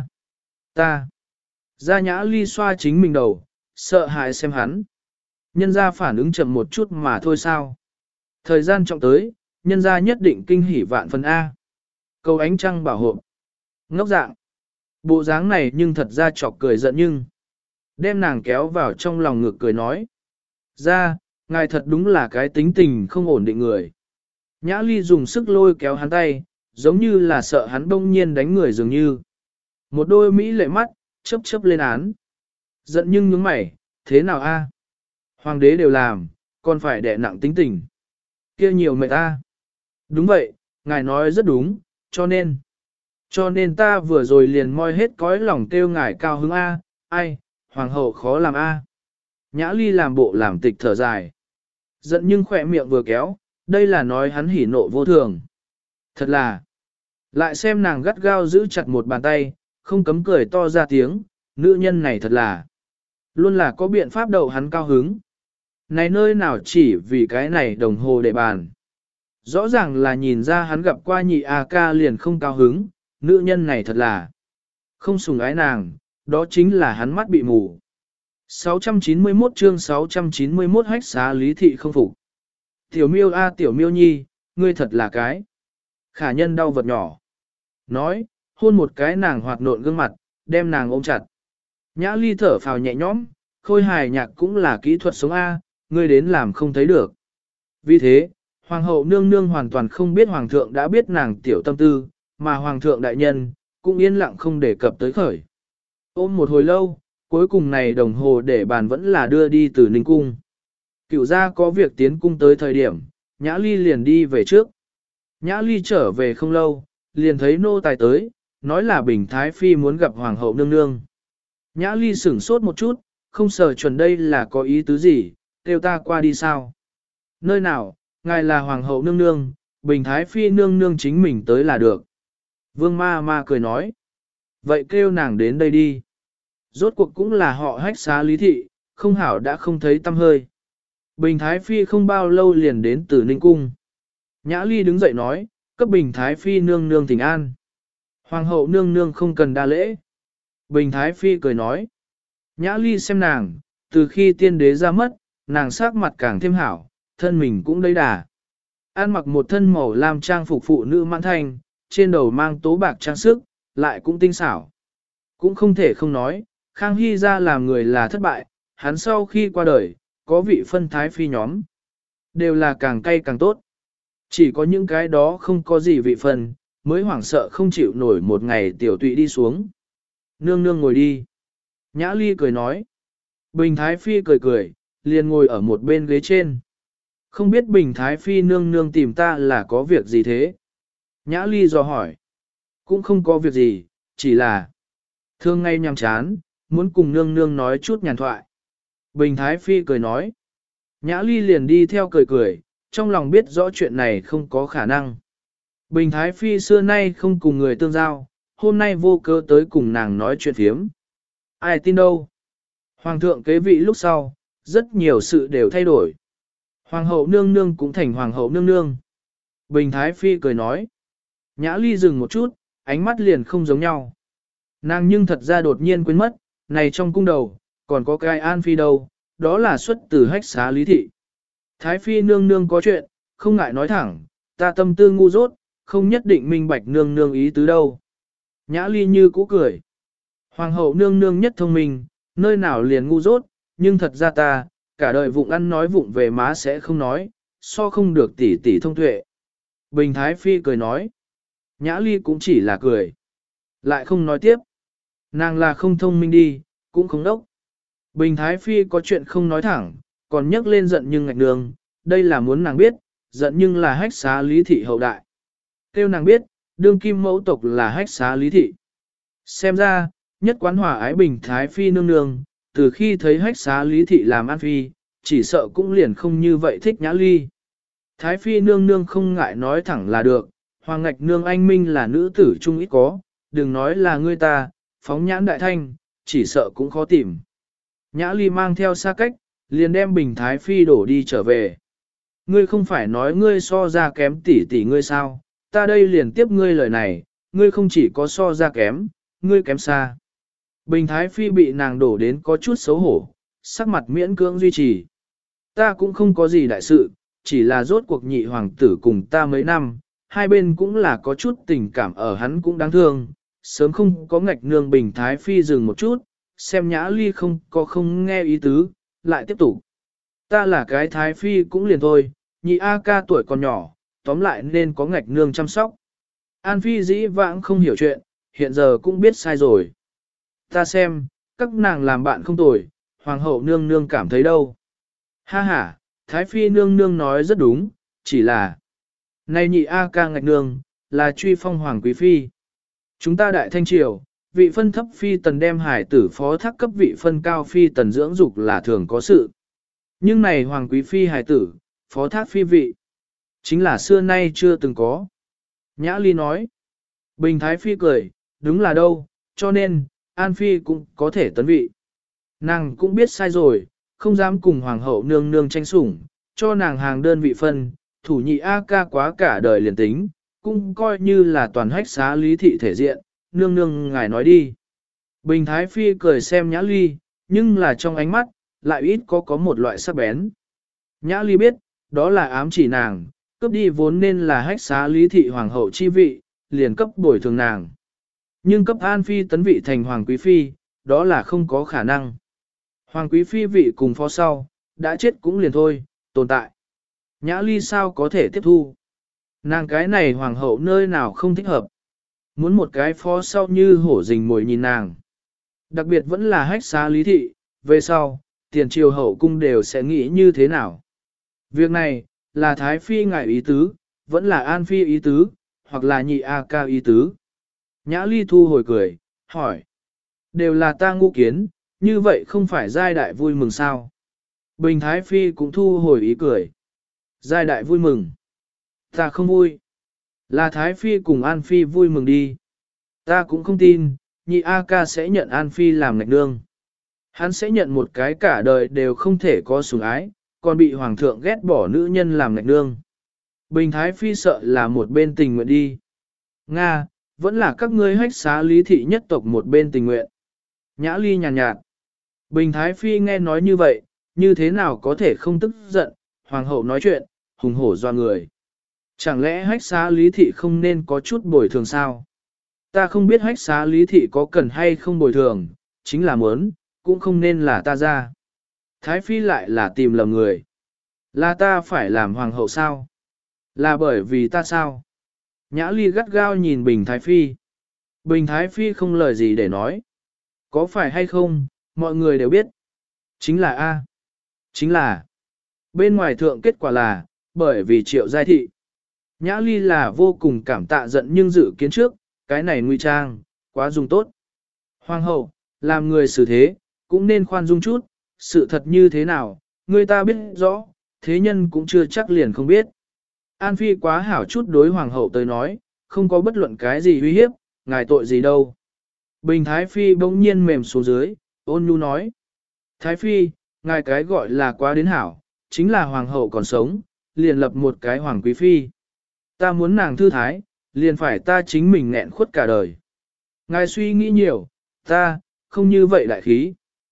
ta. Gia Nhã Ly xoa chính mình đầu, sợ hãi xem hắn. Nhân ra phản ứng chậm một chút mà thôi sao. Thời gian trọng tới, nhân ra nhất định kinh hỉ vạn phần A. Câu ánh trăng bảo hộ. Ngốc dạng. Bộ dáng này nhưng thật ra chọc cười giận nhưng. Đem nàng kéo vào trong lòng ngực cười nói. Ra, ngài thật đúng là cái tính tình không ổn định người. Nhã Ly dùng sức lôi kéo hắn tay, giống như là sợ hắn đông nhiên đánh người dường như. Một đôi mỹ lệ mắt, chớp chớp lên án. Giận nhưng nhướng mày, thế nào a? Hoàng đế đều làm, còn phải đè nặng tính tình. Kia nhiều mệt ta. Đúng vậy, ngài nói rất đúng, cho nên ta vừa rồi liền moi hết cõi lòng kêu ngài cao hứng a, ai, hoàng hậu khó làm a. Nhã Ly làm bộ làm tịch thở dài. Giận nhưng khỏe miệng vừa kéo, đây là nói hắn hỉ nộ vô thường. Thật là, lại xem nàng gắt gao giữ chặt một bàn tay, không cấm cười to ra tiếng, nữ nhân này thật là, luôn là có biện pháp đậu hắn cao hứng. Này nơi nào chỉ vì cái này đồng hồ để bàn. Rõ ràng là nhìn ra hắn gặp qua nhị A ca liền không cao hứng, nữ nhân này thật là không sùng ái nàng, đó chính là hắn mắt bị mù. 691 chương 691 hách xá lý thị không phục. Tiểu miêu a tiểu miêu nhi, ngươi thật là cái khả nhân đau vật nhỏ. Nói, hôn một cái nàng hoạt nộn gương mặt, đem nàng ôm chặt. Nhã Ly thở phào nhẹ nhõm, khôi hài nhạc cũng là kỹ thuật sống A, ngươi đến làm không thấy được. Vì thế, hoàng hậu nương nương hoàn toàn không biết hoàng thượng đã biết nàng tiểu tâm tư, mà hoàng thượng đại nhân, cũng yên lặng không đề cập tới khởi. Ôm một hồi lâu, cuối cùng này đồng hồ để bàn vẫn là đưa đi từ Ninh Cung. Cựu gia có việc tiến cung tới thời điểm, Nhã Ly liền đi về trước. Nhã Ly trở về không lâu, liền thấy nô tài tới, nói là Bình Thái Phi muốn gặp hoàng hậu nương nương. Nhã Ly sửng sốt một chút, không sờ chuẩn đây là có ý tứ gì, kêu ta qua đi sao? Nơi nào, ngài là hoàng hậu nương nương, Bình Thái Phi nương nương chính mình tới là được. Vương ma ma cười nói. Vậy kêu nàng đến đây đi. Rốt cuộc cũng là họ hách xá lý thị, không hảo đã không thấy tâm hơi. Bình Thái Phi không bao lâu liền đến từ Ninh Cung. Nhã Ly đứng dậy nói, cấp Bình Thái Phi nương nương thỉnh an. Hoàng hậu nương nương không cần đa lễ. Bình Thái Phi cười nói. Nhã Ly xem nàng, từ khi tiên đế ra mất, nàng sắc mặt càng thêm hảo, thân mình cũng đầy đà. An mặc một thân màu lam trang phục phụ nữ mãn thanh, trên đầu mang tố bạc trang sức, lại cũng tinh xảo. Cũng không thể không nói, Khang Hy ra làm người là thất bại, hắn sau khi qua đời, có vị phân thái phi nhóm. Đều là càng cay càng tốt. Chỉ có những cái đó không có gì vị phân, mới hoảng sợ không chịu nổi một ngày tiểu tụy đi xuống. Nương nương ngồi đi. Nhã Ly cười nói. Bình Thái Phi cười cười, liền ngồi ở một bên ghế trên. Không biết Bình Thái Phi nương nương tìm ta là có việc gì thế? Nhã Ly dò hỏi. Cũng không có việc gì, chỉ là thương ngay nhằm chán, muốn cùng nương nương nói chút nhàn thoại. Bình Thái Phi cười nói. Nhã Ly liền đi theo cười cười, trong lòng biết rõ chuyện này không có khả năng. Bình Thái Phi xưa nay không cùng người tương giao, hôm nay vô cớ tới cùng nàng nói chuyện phiếm. Ai tin đâu? Hoàng thượng kế vị lúc sau, rất nhiều sự đều thay đổi. Hoàng hậu nương nương cũng thành hoàng hậu nương nương. Bình Thái Phi cười nói. Nhã Ly dừng một chút, ánh mắt liền không giống nhau. Nàng nhưng thật ra đột nhiên quên mất, này trong cung đầu, còn có cái An Phi đâu, đó là xuất từ hách xá lý thị. Thái Phi nương nương có chuyện, không ngại nói thẳng, ta tâm tư ngu dốt, không nhất định minh bạch nương nương ý tứ đâu. Nhã Ly như cũ cười. Hoàng hậu nương nương nhất thông minh, nơi nào liền ngu dốt, nhưng thật ra ta, cả đời vụng ăn nói vụng về má sẽ không nói, so không được tỷ tỷ thông tuệ. Bình Thái Phi cười nói. Nhã Ly cũng chỉ là cười. Lại không nói tiếp. Nàng là không thông minh đi, cũng không đốc. Bình Thái Phi có chuyện không nói thẳng, còn nhắc lên giận nhưng ngạch nương, đây là muốn nàng biết, giận nhưng là hách xá lý thị hậu đại. Kêu nàng biết, đương kim mẫu tộc là hách xá lý thị. Xem ra, nhất quán hòa ái Bình Thái Phi nương nương, từ khi thấy hách xá lý thị làm An Phi, chỉ sợ cũng liền không như vậy thích Nhã Ly. Thái Phi nương nương không ngại nói thẳng là được, Hoàng ngạch nương anh minh là nữ tử trung ít có, đừng nói là ngươi ta, phóng nhãn đại thanh, chỉ sợ cũng khó tìm. Nhã Ly mang theo xa cách, liền đem Bình Thái Phi đổ đi trở về. Ngươi không phải nói ngươi so ra kém tỷ tỷ ngươi sao, ta đây liền tiếp ngươi lời này, ngươi không chỉ có so ra kém, ngươi kém xa. Bình Thái Phi bị nàng đổ đến có chút xấu hổ, sắc mặt miễn cưỡng duy trì. Ta cũng không có gì đại sự, chỉ là rốt cuộc nhị hoàng tử cùng ta mấy năm, hai bên cũng là có chút tình cảm ở hắn cũng đáng thương, sớm không có ngạch nương. Bình Thái Phi dừng một chút, xem Nhã Ly không nghe ý tứ, lại tiếp tục. Ta là cái Thái Phi cũng liền thôi, nhị A ca tuổi còn nhỏ, tóm lại nên có ngạch nương chăm sóc. An Phi dĩ vãng không hiểu chuyện, hiện giờ cũng biết sai rồi. Ta xem, các nàng làm bạn không tồi, hoàng hậu nương nương cảm thấy đâu. Ha ha, Thái Phi nương nương nói rất đúng, chỉ là này nhị A ca ngạch nương, là truy phong hoàng quý phi. Chúng ta đại thanh triều, vị phân thấp phi tần đem hải tử phó thác cấp vị phân cao phi tần dưỡng dục là thường có sự. Nhưng này hoàng quý phi hải tử, phó thác phi vị, chính là xưa nay chưa từng có. Nhã Ly nói, Bình Thái Phi cười, đúng là đâu, cho nên, An Phi cũng có thể tấn vị. Nàng cũng biết sai rồi, không dám cùng hoàng hậu nương nương tranh sủng, cho nàng hàng đơn vị phân, thủ nhị A ca quá cả đời liền tính, cũng coi như là toàn hách xá lý thị thể diện, nương nương ngài nói đi. Bình Thái Phi cười xem Nhã Ly, nhưng là trong ánh mắt, lại ít có một loại sắc bén. Nhã Ly biết, đó là ám chỉ nàng, cướp đi vốn nên là hách xá lý thị hoàng hậu chi vị, liền cấp bồi thường nàng. Nhưng cấp An Phi tấn vị thành hoàng quý phi, đó là không có khả năng. Hoàng quý phi vị cùng phó sau, đã chết cũng liền thôi, tồn tại. Nhã Ly sao có thể tiếp thu? Nàng cái này hoàng hậu nơi nào không thích hợp. Muốn một cái phó sau như hổ rình mồi nhìn nàng. Đặc biệt vẫn là hách xá lý thị, về sau, tiền triều hậu cung đều sẽ nghĩ như thế nào. Việc này, là Thái Phi ngài ý tứ, vẫn là An Phi ý tứ, hoặc là nhị A ca ý tứ. Nhã Ly thu hồi cười, hỏi. Đều là ta ngũ kiến, như vậy không phải giai đại vui mừng sao? Bình Thái Phi cũng thu hồi ý cười. Giai đại vui mừng. Ta không vui. Là Thái Phi cùng An Phi vui mừng đi. Ta cũng không tin, nhị A ca sẽ nhận An Phi làm ngạch nương. Hắn sẽ nhận một cái cả đời đều không thể có sủng ái, còn bị hoàng thượng ghét bỏ nữ nhân làm ngạch nương. Bình Thái Phi sợ là một bên tình nguyện đi. Nga, vẫn là các ngươi hách xá lý thị nhất tộc một bên tình nguyện. Nhã Ly nhàn nhạt. Bình Thái Phi nghe nói như vậy, như thế nào có thể không tức giận, hoàng hậu nói chuyện, hùng hổ doa người. Chẳng lẽ hách xá lý thị không nên có chút bồi thường sao? Ta không biết hách xá lý thị có cần hay không bồi thường, chính là muốn, cũng không nên là ta ra. Thái Phi lại là tìm lầm người. Là ta phải làm hoàng hậu sao? Là bởi vì ta sao? Nhã Ly gắt gao nhìn Bình Thái Phi. Bình Thái Phi không lời gì để nói. Có phải hay không, mọi người đều biết. Chính là A. Chính là. Bên ngoài thượng kết quả là, bởi vì Triệu Giai Thị. Nhã Ly là vô cùng cảm tạ giận nhưng dự kiến trước, cái này nguy trang, quá dùng tốt. Hoàng hậu, làm người xử thế, cũng nên khoan dung chút, sự thật như thế nào, người ta biết rõ, thế nhân cũng chưa chắc liền không biết. An Phi quá hảo chút đối hoàng hậu tới nói, không có bất luận cái gì uy hiếp, ngài tội gì đâu. Bình Thái Phi bỗng nhiên mềm xuống dưới, ôn nhu nói. Thái Phi, ngài cái gọi là quá đến hảo, chính là hoàng hậu còn sống, liền lập một cái hoàng quý phi. Ta muốn nàng thư thái, liền phải ta chính mình nghẹn khuất cả đời. Ngài suy nghĩ nhiều, ta, không như vậy đại khí.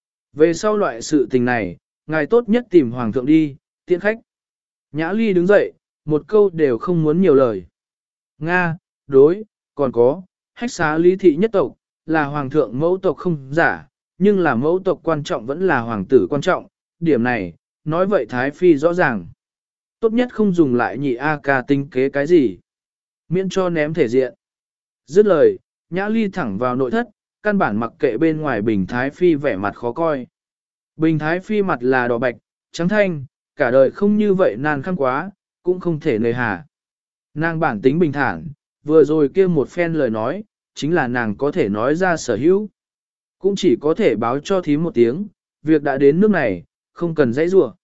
Về sau loại sự tình này, ngài tốt nhất tìm hoàng thượng đi, tiện khách. Nhã Ly đứng dậy, một câu đều không muốn nhiều lời. Nga, đối, còn có, hách xá lý thị nhất tộc, là hoàng thượng mẫu tộc không giả, nhưng là mẫu tộc quan trọng vẫn là hoàng tử quan trọng, điểm này, nói vậy Thái Phi rõ ràng. Tốt nhất không dùng lại nhị A ca tinh kế cái gì, miễn cho ném thể diện. Dứt lời, Nhã Ly thẳng vào nội thất, căn bản mặc kệ bên ngoài Bình Thái Phi vẻ mặt khó coi. Bình Thái Phi mặt là đỏ bạch, trắng thanh, cả đời không như vậy nan khăn quá, cũng không thể nơi hà. Nàng bản tính bình thản, vừa rồi kia một phen lời nói, chính là nàng có thể nói ra sở hữu. Cũng chỉ có thể báo cho thím một tiếng, việc đã đến nước này, không cần dãy rủa.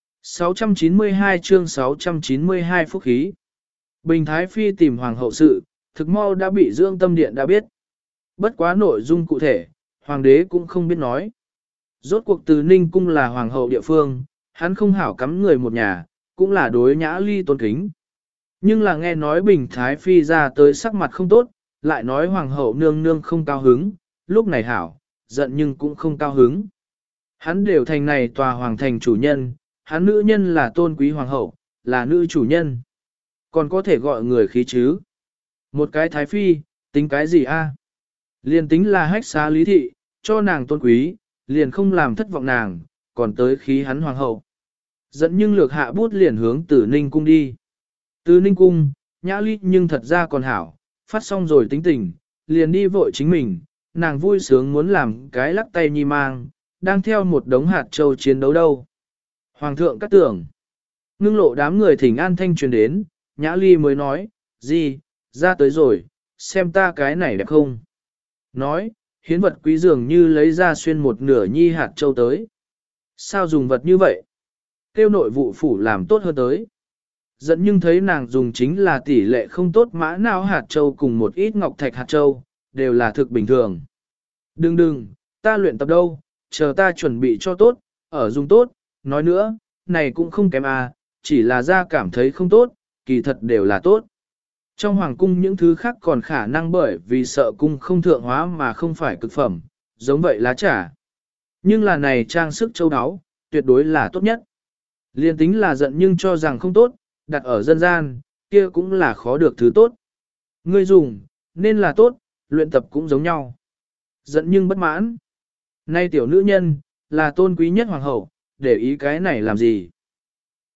692 chương 692 phúc khí. Bình Thái Phi tìm hoàng hậu sự, thực mau đã bị Dương Tâm Điện đã biết. Bất quá nội dung cụ thể, hoàng đế cũng không biết nói. Rốt cuộc từ Ninh Cung là hoàng hậu địa phương, hắn không hảo cắm người một nhà, cũng là đối Nhã Ly tôn kính. Nhưng là nghe nói Bình Thái Phi ra tới sắc mặt không tốt, lại nói hoàng hậu nương nương không cao hứng, lúc này hảo, giận nhưng cũng không cao hứng. Hắn đều thành này tòa hoàng thành chủ nhân, hắn nữ nhân là tôn quý hoàng hậu, là nữ chủ nhân. Còn có thể gọi người khí chứ. Một cái Thái Phi, tính cái gì a? Liền tính là hách xá lý thị, cho nàng tôn quý, liền không làm thất vọng nàng, còn tới khí hắn hoàng hậu. Dẫn nhưng lược hạ bút liền hướng từ Ninh Cung đi. Từ Ninh Cung, Nhã Ly nhưng thật ra còn hảo, Phát xong rồi tính tình, liền đi vội chính mình, nàng vui sướng muốn làm cái lắc tay nhi mang, đang theo một đống hạt châu chiến đấu đâu. Hoàng thượng cắt tưởng, ngưng lộ đám người thỉnh an thanh truyền đến, Nhã Ly mới nói, gì, ra tới rồi, xem ta cái này đẹp không. Nói, hiến vật quý dường như lấy ra xuyên một nửa nhi hạt châu tới. Sao dùng vật như vậy? Kêu nội vụ phủ làm tốt hơn tới. Dẫn nhưng thấy nàng dùng chính là tỷ lệ không tốt mã não hạt châu cùng một ít ngọc thạch hạt châu, đều là thực bình thường. Đừng, ta luyện tập đâu, chờ ta chuẩn bị cho tốt, ở dùng tốt, nói nữa, này cũng không kém à, chỉ là ra cảm thấy không tốt, kỳ thật đều là tốt. Trong hoàng cung những thứ khác còn khả năng bởi vì sợ cung không thượng hóa mà không phải cực phẩm, giống vậy lá trà. Nhưng là này trang sức châu áo, tuyệt đối là tốt nhất. Liên tính là giận nhưng cho rằng không tốt, đặt ở dân gian, kia cũng là khó được thứ tốt. Ngươi dùng, nên là tốt, luyện tập cũng giống nhau. Giận nhưng bất mãn. Nay tiểu nữ nhân, là tôn quý nhất hoàng hậu, để ý cái này làm gì?